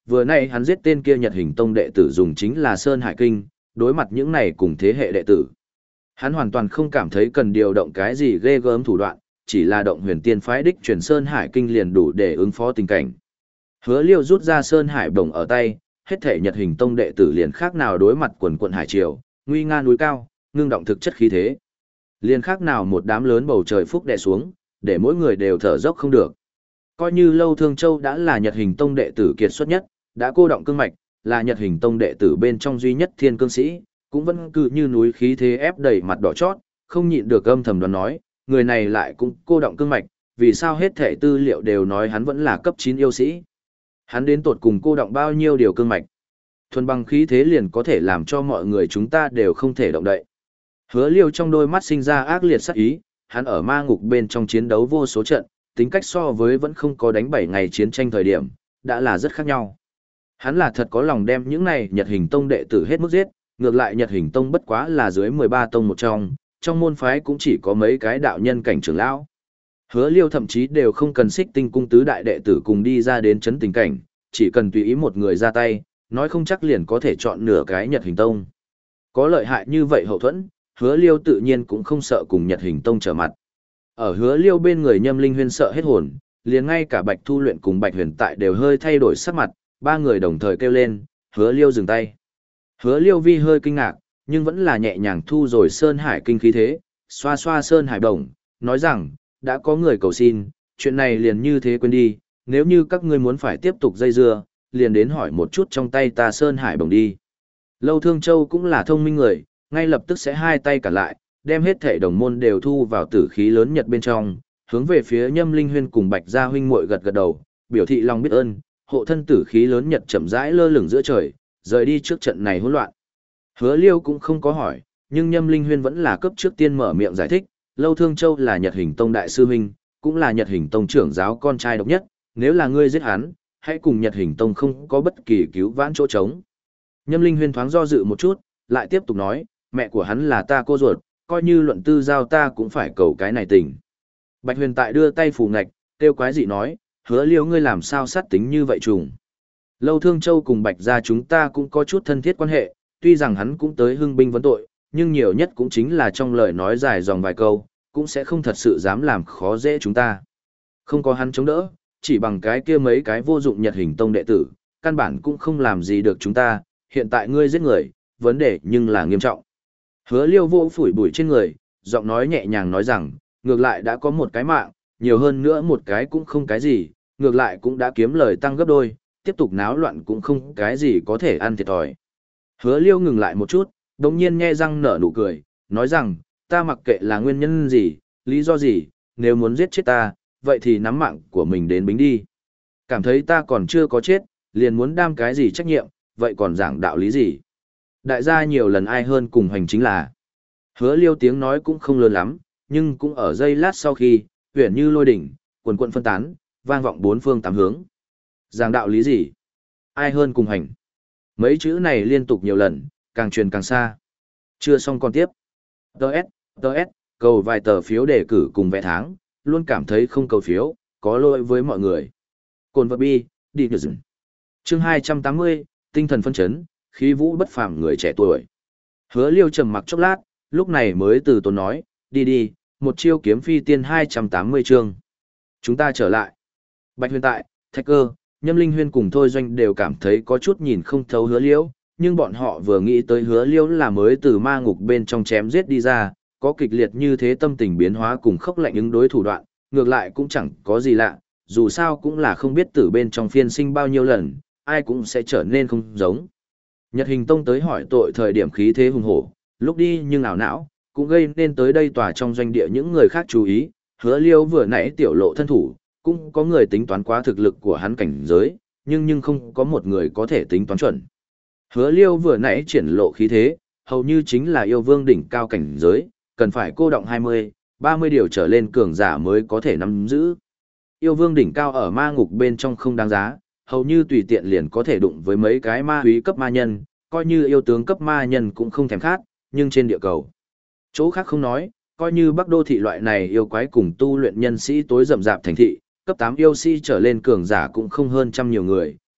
vừa nay hắn giết tên kia Nhật Hình Tông đệ tử dùng chính là Sơn Hải Kinh, đối mặt những này cùng thế hệ đệ tử. Hắn hoàn toàn không cảm thấy cần điều động cái gì ghê gớm thủ đoạn, chỉ là động huyền tiên phái đích truyền Sơn Hải Kinh liền đủ để ứng phó tình cảnh. Hứa Liêu rút ra Sơn Hải bổng ở tay, hết thể Nhật Hình Tông đệ tử liền khác nào đối mặt quần quận hải triều, nguy nga núi cao, ngưng động thực chất khí thế. Liền khác nào một đám lớn bầu trời phúc đè xuống, để mỗi người đều thở dốc không được. Coi như Lâu Thương Châu đã là Nhật Hình Tông đệ tử kiệt xuất nhất, đã cô động cương mạch, là Nhật Hình Tông đệ tử bên trong duy nhất thiên cương sĩ, cũng vẫn cứ như núi khí thế ép đầy mặt đỏ chót, không nhịn được âm thầm đoán nói, người này lại cũng cô động cương mạch, vì sao hết thể tư liệu đều nói hắn vẫn là cấp chín yêu sĩ. Hắn đến tột cùng cô động bao nhiêu điều cương mạch. Thuần bằng khí thế liền có thể làm cho mọi người chúng ta đều không thể động đậy. Hứa Liêu trong đôi mắt sinh ra ác liệt sắc ý, hắn ở ma ngục bên trong chiến đấu vô số trận, tính cách so với vẫn không có đánh bảy ngày chiến tranh thời điểm, đã là rất khác nhau. Hắn là thật có lòng đem những này Nhật Hình Tông đệ tử hết mức giết, ngược lại Nhật Hình Tông bất quá là dưới mười ba tông một trong, trong môn phái cũng chỉ có mấy cái đạo nhân cảnh trưởng lão. Hứa Liêu thậm chí đều không cần Xích Tinh cung tứ đại đệ tử cùng đi ra đến chấn tình cảnh, chỉ cần tùy ý một người ra tay, nói không chắc liền có thể chọn nửa cái Nhật Hình Tông. Có lợi hại như vậy hậu thuẫn, Hứa Liêu tự nhiên cũng không sợ cùng Nhật Hình Tông trở mặt. Ở Hứa Liêu bên người Nhâm Linh Huyên sợ hết hồn, liền ngay cả Bạch Thu Luyện cùng Bạch Huyền Tại đều hơi thay đổi sắc mặt, ba người đồng thời kêu lên, Hứa Liêu dừng tay. Hứa Liêu vi hơi kinh ngạc, nhưng vẫn là nhẹ nhàng thu rồi Sơn Hải kinh khí thế, xoa xoa Sơn Hải đồng, nói rằng, đã có người cầu xin, chuyện này liền như thế quên đi, nếu như các ngươi muốn phải tiếp tục dây dưa, liền đến hỏi một chút trong tay ta Sơn Hải bồng đi. Lâu Thương Châu cũng là thông minh người, ngay lập tức sẽ hai tay cả lại, đem hết thể đồng môn đều thu vào tử khí lớn nhật bên trong, hướng về phía Nhâm Linh Huyên cùng Bạch Gia huynh muội gật gật đầu, biểu thị lòng biết ơn, hộ thân tử khí lớn nhật chậm rãi lơ lửng giữa trời, rời đi trước trận này hỗn loạn. Hứa Liêu cũng không có hỏi, nhưng Nhâm Linh Huyên vẫn là cấp trước tiên mở miệng giải thích, Lâu Thương Châu là Nhật Hình Tông đại sư huynh, cũng là Nhật Hình Tông trưởng giáo con trai độc nhất, nếu là ngươi giết hắn, hãy cùng Nhật Hình Tông không có bất kỳ cứu vãn chỗ trống. Nhâm Linh Huyên thoáng do dự một chút, lại tiếp tục nói, mẹ của hắn là ta cô ruột, coi như luận tư giao ta cũng phải cầu cái này tình. Bạch Huyền Tại đưa tay phủ ngạch, kêu quái dị nói, Hứa Liêu ngươi làm sao sát tính như vậy trùng. Lâu Thương Châu cùng Bạch Gia chúng ta cũng có chút thân thiết quan hệ, tuy rằng hắn cũng tới hưng binh vấn tội, nhưng nhiều nhất cũng chính là trong lời nói dài dòng vài câu, cũng sẽ không thật sự dám làm khó dễ chúng ta. Không có hắn chống đỡ, chỉ bằng cái kia mấy cái vô dụng Nhật Hình Tông đệ tử, căn bản cũng không làm gì được chúng ta, hiện tại ngươi giết người, vấn đề nhưng là nghiêm trọng. Hứa Liêu vô phủi bụi trên người, giọng nói nhẹ nhàng nói rằng, ngược lại đã có một cái mạng, nhiều hơn nữa một cái cũng không cái gì, ngược lại cũng đã kiếm lời tăng gấp đôi, tiếp tục náo loạn cũng không cái gì có thể ăn thiệt thòi. Hứa Liêu ngừng lại một chút, đồng nhiên nhe răng nở nụ cười, nói rằng, ta mặc kệ là nguyên nhân gì, lý do gì, nếu muốn giết chết ta, vậy thì nắm mạng của mình đến bính đi. Cảm thấy ta còn chưa có chết, liền muốn đam cái gì trách nhiệm, vậy còn giảng đạo lý gì. Đại gia nhiều lần ai hơn cùng hành chính là. Hứa Liêu tiếng nói cũng không lớn lắm, nhưng cũng ở giây lát sau khi, huyền như lôi đỉnh, quần quận phân tán, vang vọng bốn phương tám hướng. Giảng đạo lý gì? Ai hơn cùng hành? Mấy chữ này liên tục nhiều lần, càng truyền càng xa. Chưa xong còn tiếp. Đợt, đợt, cầu vài tờ phiếu đề cử cùng vẽ tháng, luôn cảm thấy không cầu phiếu, có lỗi với mọi người. Cồn vật bi, đi nhờ dừng. Chương hai trăm tám mươi, tinh thần phân chấn, khí vũ bất phàm người trẻ tuổi. Hứa Liêu trầm mặc chốc lát, lúc này mới từ tốn nói, đi đi, một chiêu kiếm phi tiên hai trăm tám mươi chương. Chúng ta trở lại. Bạch Huyền Tại, Thạch Cơ, Nhâm Linh Huyên cùng Thôi Doanh đều cảm thấy có chút nhìn không thấu Hứa Liêu, nhưng bọn họ vừa nghĩ tới Hứa Liêu là mới từ ma ngục bên trong chém giết đi ra, có kịch liệt như thế tâm tình biến hóa cùng khốc lạnh ứng đối thủ đoạn, ngược lại cũng chẳng có gì lạ, dù sao cũng là không biết từ bên trong phiên sinh bao nhiêu lần, ai cũng sẽ trở nên không giống. Nhật Hình Tông tới hỏi tội thời điểm khí thế hùng hổ, lúc đi nhưng ảo não, cũng gây nên tới đây tòa trong doanh địa những người khác chú ý, Hứa Liêu vừa nãy tiểu lộ thân thủ, cũng có người tính toán quá thực lực của hắn cảnh giới, nhưng nhưng không có một người có thể tính toán chuẩn. Hứa Liêu vừa nãy triển lộ khí thế, hầu như chính là yêu vương đỉnh cao cảnh giới, cần phải cô động hai mươi, ba mươi điều trở lên cường giả mới có thể nắm giữ. Yêu vương đỉnh cao ở ma ngục bên trong không đáng giá, hầu như tùy tiện liền có thể đụng với mấy cái ma húy cấp ma nhân, coi như yêu tướng cấp ma nhân cũng không thèm khát, nhưng trên địa cầu. Chỗ khác không nói, coi như Bắc Đô thị loại này yêu quái cùng tu luyện nhân sĩ tối rậm rạp thành thị, cấp tám yêu sĩ trở lên cường giả cũng không hơn trăm nhiều người,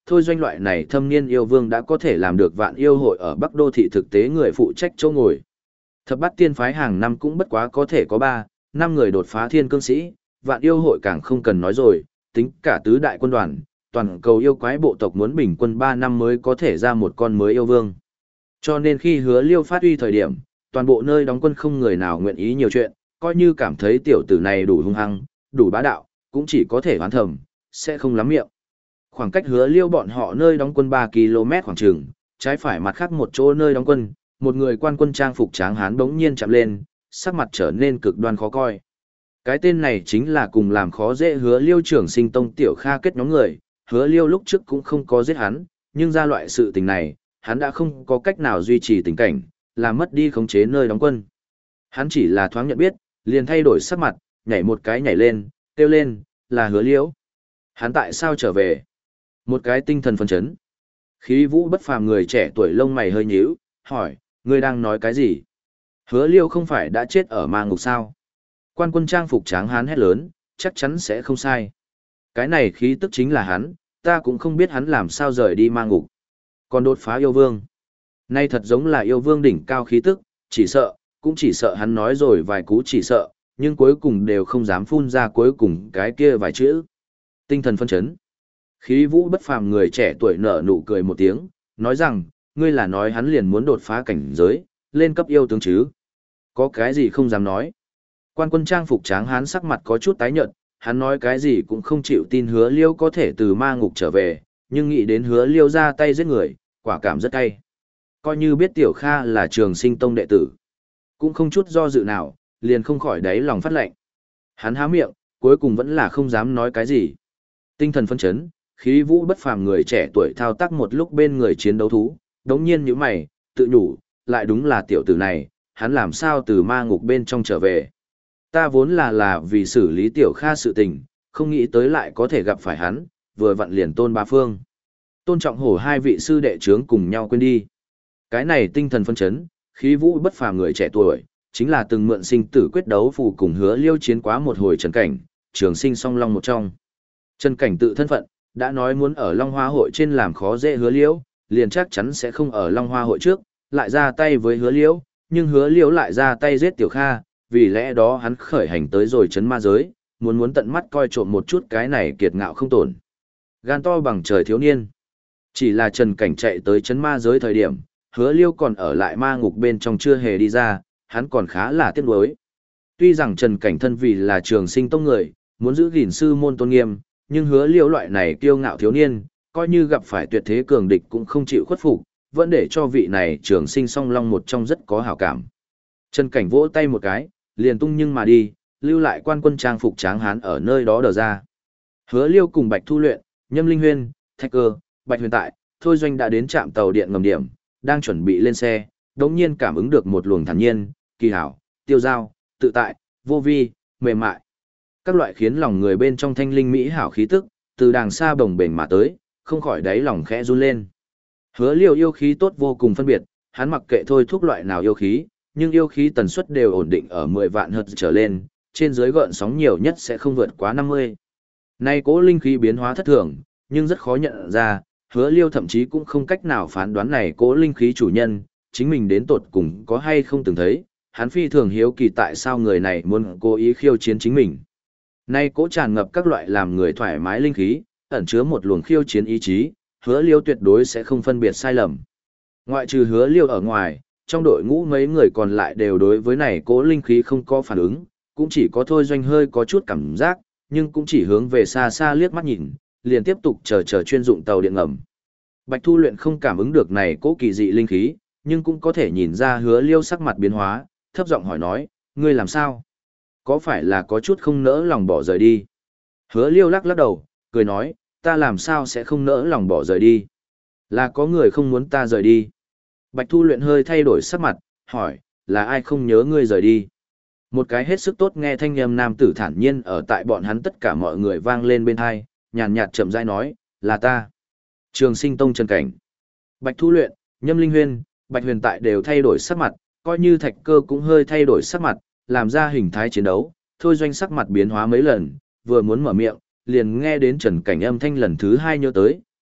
thôi doanh loại này thâm niên yêu vương đã có thể làm được vạn yêu hội ở Bắc Đô thị thực tế người phụ trách chỗ ngồi. Thập bát tiên phái hàng năm cũng bất quá có thể có ba, năm người đột phá thiên cương sĩ, vạn yêu hội càng không cần nói rồi, tính cả tứ đại quân đoàn, toàn cầu yêu quái bộ tộc muốn bình quân ba năm mới có thể ra một con mới yêu vương. Cho nên khi Hứa Liêu phát uy thời điểm, toàn bộ nơi đóng quân không người nào nguyện ý nhiều chuyện, coi như cảm thấy tiểu tử này đủ hung hăng, đủ bá đạo, cũng chỉ có thể oán thầm, sẽ không lắm miệng. Khoảng cách Hứa Liêu bọn họ nơi đóng quân ba ki lô mét khoảng chừng, trái phải mặt khác một chỗ nơi đóng quân, một người quan quân trang phục tráng hán bỗng nhiên chạm lên, sắc mặt trở nên cực đoan khó coi. Cái tên này chính là cùng làm khó dễ Hứa Liêu trưởng sinh tông Tiểu Kha kết nhóm người, Hứa Liêu lúc trước cũng không có giết hắn, nhưng ra loại sự tình này, hắn đã không có cách nào duy trì tình cảnh, làm mất đi khống chế nơi đóng quân. Hắn chỉ là thoáng nhận biết, liền thay đổi sắc mặt, nhảy một cái nhảy lên, kêu lên, là Hứa Liêu. Hắn tại sao trở về? Một cái tinh thần phấn chấn. Khí vũ bất phàm người trẻ tuổi lông mày hơi nhíu, hỏi, ngươi đang nói cái gì? Hứa Liêu không phải đã chết ở ma ngục sao? Quan quân trang phục tráng hán hét lớn, chắc chắn sẽ không sai. Cái này khí tức chính là hắn, ta cũng không biết hắn làm sao rời đi ma ngục. Còn đột phá yêu vương. Nay thật giống là yêu vương đỉnh cao khí tức, chỉ sợ, cũng chỉ sợ hắn nói rồi vài cú chỉ sợ, nhưng cuối cùng đều không dám phun ra cuối cùng cái kia vài chữ. Tinh thần phân chấn. Khí vũ bất phàm người trẻ tuổi nở nụ cười một tiếng, nói rằng, ngươi là nói hắn liền muốn đột phá cảnh giới, lên cấp yêu tướng chứ. Có cái gì không dám nói. Quan quân trang phục tráng hán sắc mặt có chút tái nhợt, hắn nói cái gì cũng không chịu tin Hứa Liêu có thể từ ma ngục trở về, nhưng nghĩ đến Hứa Liêu ra tay giết người, quả cảm rất cay. Coi như biết Tiểu Kha là Trường Sinh Tông đệ tử, cũng không chút do dự nào, liền không khỏi đáy lòng phát lệnh. Hắn há miệng, cuối cùng vẫn là không dám nói cái gì. Tinh thần phấn chấn, khí vũ bất phàm người trẻ tuổi thao tác một lúc bên người chiến đấu thú, đống nhiên như mày, tự nhủ, lại đúng là tiểu tử này, hắn làm sao từ ma ngục bên trong trở về. Ta vốn là là vì xử lý Tiểu Kha sự tình, không nghĩ tới lại có thể gặp phải hắn, vừa vặn liền Tôn Ba Phương. Tôn Trọng Hổ hai vị sư đệ trướng cùng nhau quên đi. Cái này tinh thần phân chấn, khí vũ bất phàm người trẻ tuổi, chính là từng mượn sinh tử quyết đấu phù cùng Hứa Liêu chiến quá một hồi Trần Cảnh, trường sinh song long một trong. Trần Cảnh tự thân phận, đã nói muốn ở Long Hoa hội trên làm khó dễ Hứa Liêu, liền chắc chắn sẽ không ở Long Hoa hội trước, lại ra tay với Hứa Liêu, nhưng Hứa Liêu lại ra tay giết Tiểu Kha, vì lẽ đó hắn khởi hành tới rồi chấn ma giới, muốn muốn tận mắt coi trộm một chút cái này kiệt ngạo không tổn. Gan to bằng trời thiếu niên. Chỉ là Trần Cảnh chạy tới chấn ma giới thời điểm, Hứa Liêu còn ở lại ma ngục bên trong chưa hề đi ra, hắn còn khá là tiếc nuối. Tuy rằng Trần Cảnh thân vì là Trường Sinh Tông người, muốn giữ gìn sư môn tôn nghiêm, nhưng Hứa Liêu loại này kiêu ngạo thiếu niên, coi như gặp phải tuyệt thế cường địch cũng không chịu khuất phục, vẫn để cho vị này Trường Sinh song long một trong rất có hảo cảm. Trần Cảnh vỗ tay một cái, liền tung nhưng mà đi, lưu lại quan quân trang phục tráng hán ở nơi đó đờ ra. Hứa Liêu cùng Bạch Thu Luyện, Nhâm Linh Huyên, Thạch Cơ, Bạch Huyền Tại, Thôi Doanh đã đến trạm tàu điện ngầm điểm, đang chuẩn bị lên xe, đống nhiên cảm ứng được một luồng thản nhiên, kỳ hảo, tiêu dao, tự tại, vô vi, mềm mại. Các loại khiến lòng người bên trong thanh linh mỹ hảo khí tức, từ đàng xa bồng bềnh mà tới, không khỏi đáy lòng khẽ run lên. Hứa Liêu yêu khí tốt vô cùng phân biệt, hắn mặc kệ thôi thúc loại nào yêu khí, nhưng yêu khí tần suất đều ổn định ở mười vạn hertz trở lên, trên dưới gợn sóng nhiều nhất sẽ không vượt quá năm mươi. Nay cố linh khí biến hóa thất thường, nhưng rất khó nhận ra, Hứa Liêu thậm chí cũng không cách nào phán đoán này cố linh khí chủ nhân, chính mình đến tột cùng có hay không từng thấy, hắn phi thường hiếu kỳ tại sao người này muốn cố ý khiêu chiến chính mình. Nay cố tràn ngập các loại làm người thoải mái linh khí, ẩn chứa một luồng khiêu chiến ý chí, Hứa Liêu tuyệt đối sẽ không phân biệt sai lầm. Ngoại trừ Hứa Liêu ở ngoài, trong đội ngũ mấy người còn lại đều đối với này cố linh khí không có phản ứng, cũng chỉ có Thôi Doanh hơi có chút cảm giác, nhưng cũng chỉ hướng về xa xa liếc mắt nhìn, liền tiếp tục chờ chờ chuyên dụng tàu điện ngầm. Bạch Thu Luyện không cảm ứng được này cố kỳ dị linh khí, nhưng cũng có thể nhìn ra Hứa Liêu sắc mặt biến hóa, thấp giọng hỏi nói, ngươi làm sao? Có phải là có chút không nỡ lòng bỏ rời đi? Hứa Liêu lắc lắc đầu, cười nói, ta làm sao sẽ không nỡ lòng bỏ rời đi? Là có người không muốn ta rời đi. Bạch Thu Luyện hơi thay đổi sắc mặt, hỏi, là ai không nhớ ngươi rời đi? Một cái hết sức tốt nghe thanh âm nam tử thản nhiên ở tại bọn hắn tất cả mọi người vang lên bên tai, nhàn nhạt chậm rãi nói, là ta. Trường Sinh Tông Trần Cảnh. Bạch Thu Luyện, Nhâm Linh Huyên, Bạch Huyền Tại đều thay đổi sắc mặt, coi như Thạch Cơ cũng hơi thay đổi sắc mặt, làm ra hình thái chiến đấu, Thôi Doanh sắc mặt biến hóa mấy lần, vừa muốn mở miệng, liền nghe đến Trần Cảnh âm thanh lần thứ hai nhớ tới,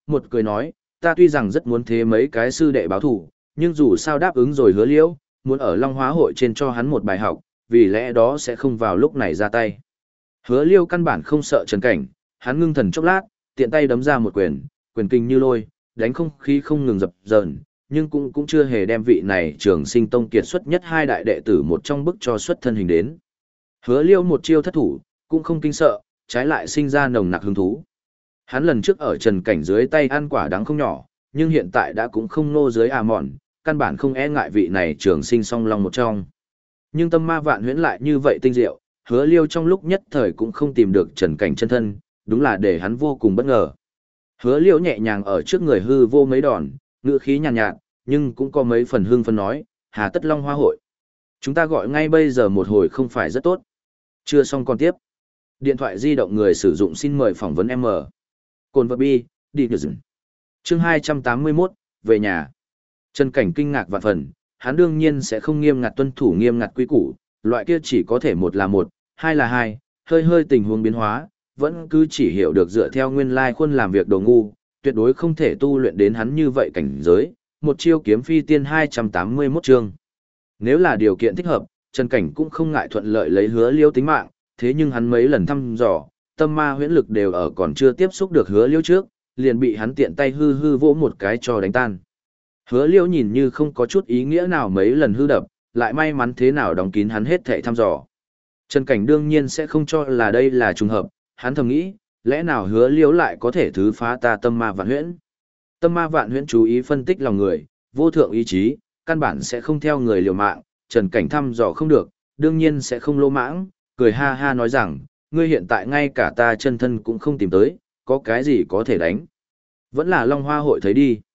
một cười nói, ta tuy rằng rất muốn thế mấy cái sư đệ báo thủ, nhưng dù sao đáp ứng rồi hứa liễu, muốn ở Long Hóa hội trên cho hắn một bài học, vì lẽ đó sẽ không vào lúc này ra tay. Hứa liêu căn bản không sợ Trần Cảnh, hắn ngưng thần chốc lát, tiện tay đấm ra một quyền, quyền kinh như lôi, đánh không khí không ngừng dập dờn, nhưng cũng cũng chưa hề đem vị này Trường Sinh Tông kiệt xuất nhất hai đại đệ tử một trong bức cho xuất thân hình đến. Hứa liêu một chiêu thất thủ, cũng không kinh sợ, trái lại sinh ra nồng nặc hứng thú. Hắn lần trước ở Trần Cảnh dưới tay ăn quả đắng không nhỏ, nhưng hiện tại đã cũng không nô dưới à mòn, căn bản không e ngại vị này Trường Sinh song long một trong. Nhưng tâm ma vạn huyễn lại như vậy tinh diệu, hứa liêu trong lúc nhất thời cũng không tìm được Trần Cảnh chân thân, đúng là để hắn vô cùng bất ngờ. Hứa liêu nhẹ nhàng ở trước người hư vô mấy đòn, ngữ khí nhàn nhạt, nhạt, nhưng cũng có mấy phần hương phân nói, hà tất Long Hoa hội. Chúng ta gọi ngay bây giờ một hồi không phải rất tốt. Chưa xong còn tiếp. Điện thoại di động người sử dụng xin mời phỏng vấn M. Cồn vật bi, đi nhờ dừng. Chương hai trăm tám mươi mốt, về nhà. Trần Cảnh kinh ngạc vạn phần, hắn đương nhiên sẽ không nghiêm ngặt tuân thủ nghiêm ngặt quy củ, loại kia chỉ có thể một là một, hai là hai, hơi hơi tình huống biến hóa, vẫn cứ chỉ hiểu được dựa theo nguyên lai khuôn làm việc đồ ngu, tuyệt đối không thể tu luyện đến hắn như vậy cảnh giới, một chiêu kiếm phi tiên hai trăm tám mươi mốt chương. Nếu là điều kiện thích hợp, Trần Cảnh cũng không ngại thuận lợi lấy hứa liêu tính mạng, thế nhưng hắn mấy lần thăm dò, tâm ma huyễn lực đều ở còn chưa tiếp xúc được hứa liêu trước, liền bị hắn tiện tay hư hư vỗ một cái cho đánh tan. Hứa liêu nhìn như không có chút ý nghĩa nào mấy lần hư đập, lại may mắn thế nào đóng kín hắn hết thảy thăm dò. Trần Cảnh đương nhiên sẽ không cho là đây là trùng hợp, hắn thầm nghĩ, lẽ nào hứa liêu lại có thể thứ phá ta tâm ma vạn huyễn. Tâm ma vạn huyễn chú ý phân tích lòng người, vô thượng ý chí, căn bản sẽ không theo người liều mạng, Trần Cảnh thăm dò không được, đương nhiên sẽ không lô mãng, cười ha ha nói rằng, ngươi hiện tại ngay cả ta chân thân cũng không tìm tới, có cái gì có thể đánh. Vẫn là Long Hoa hội thấy đi.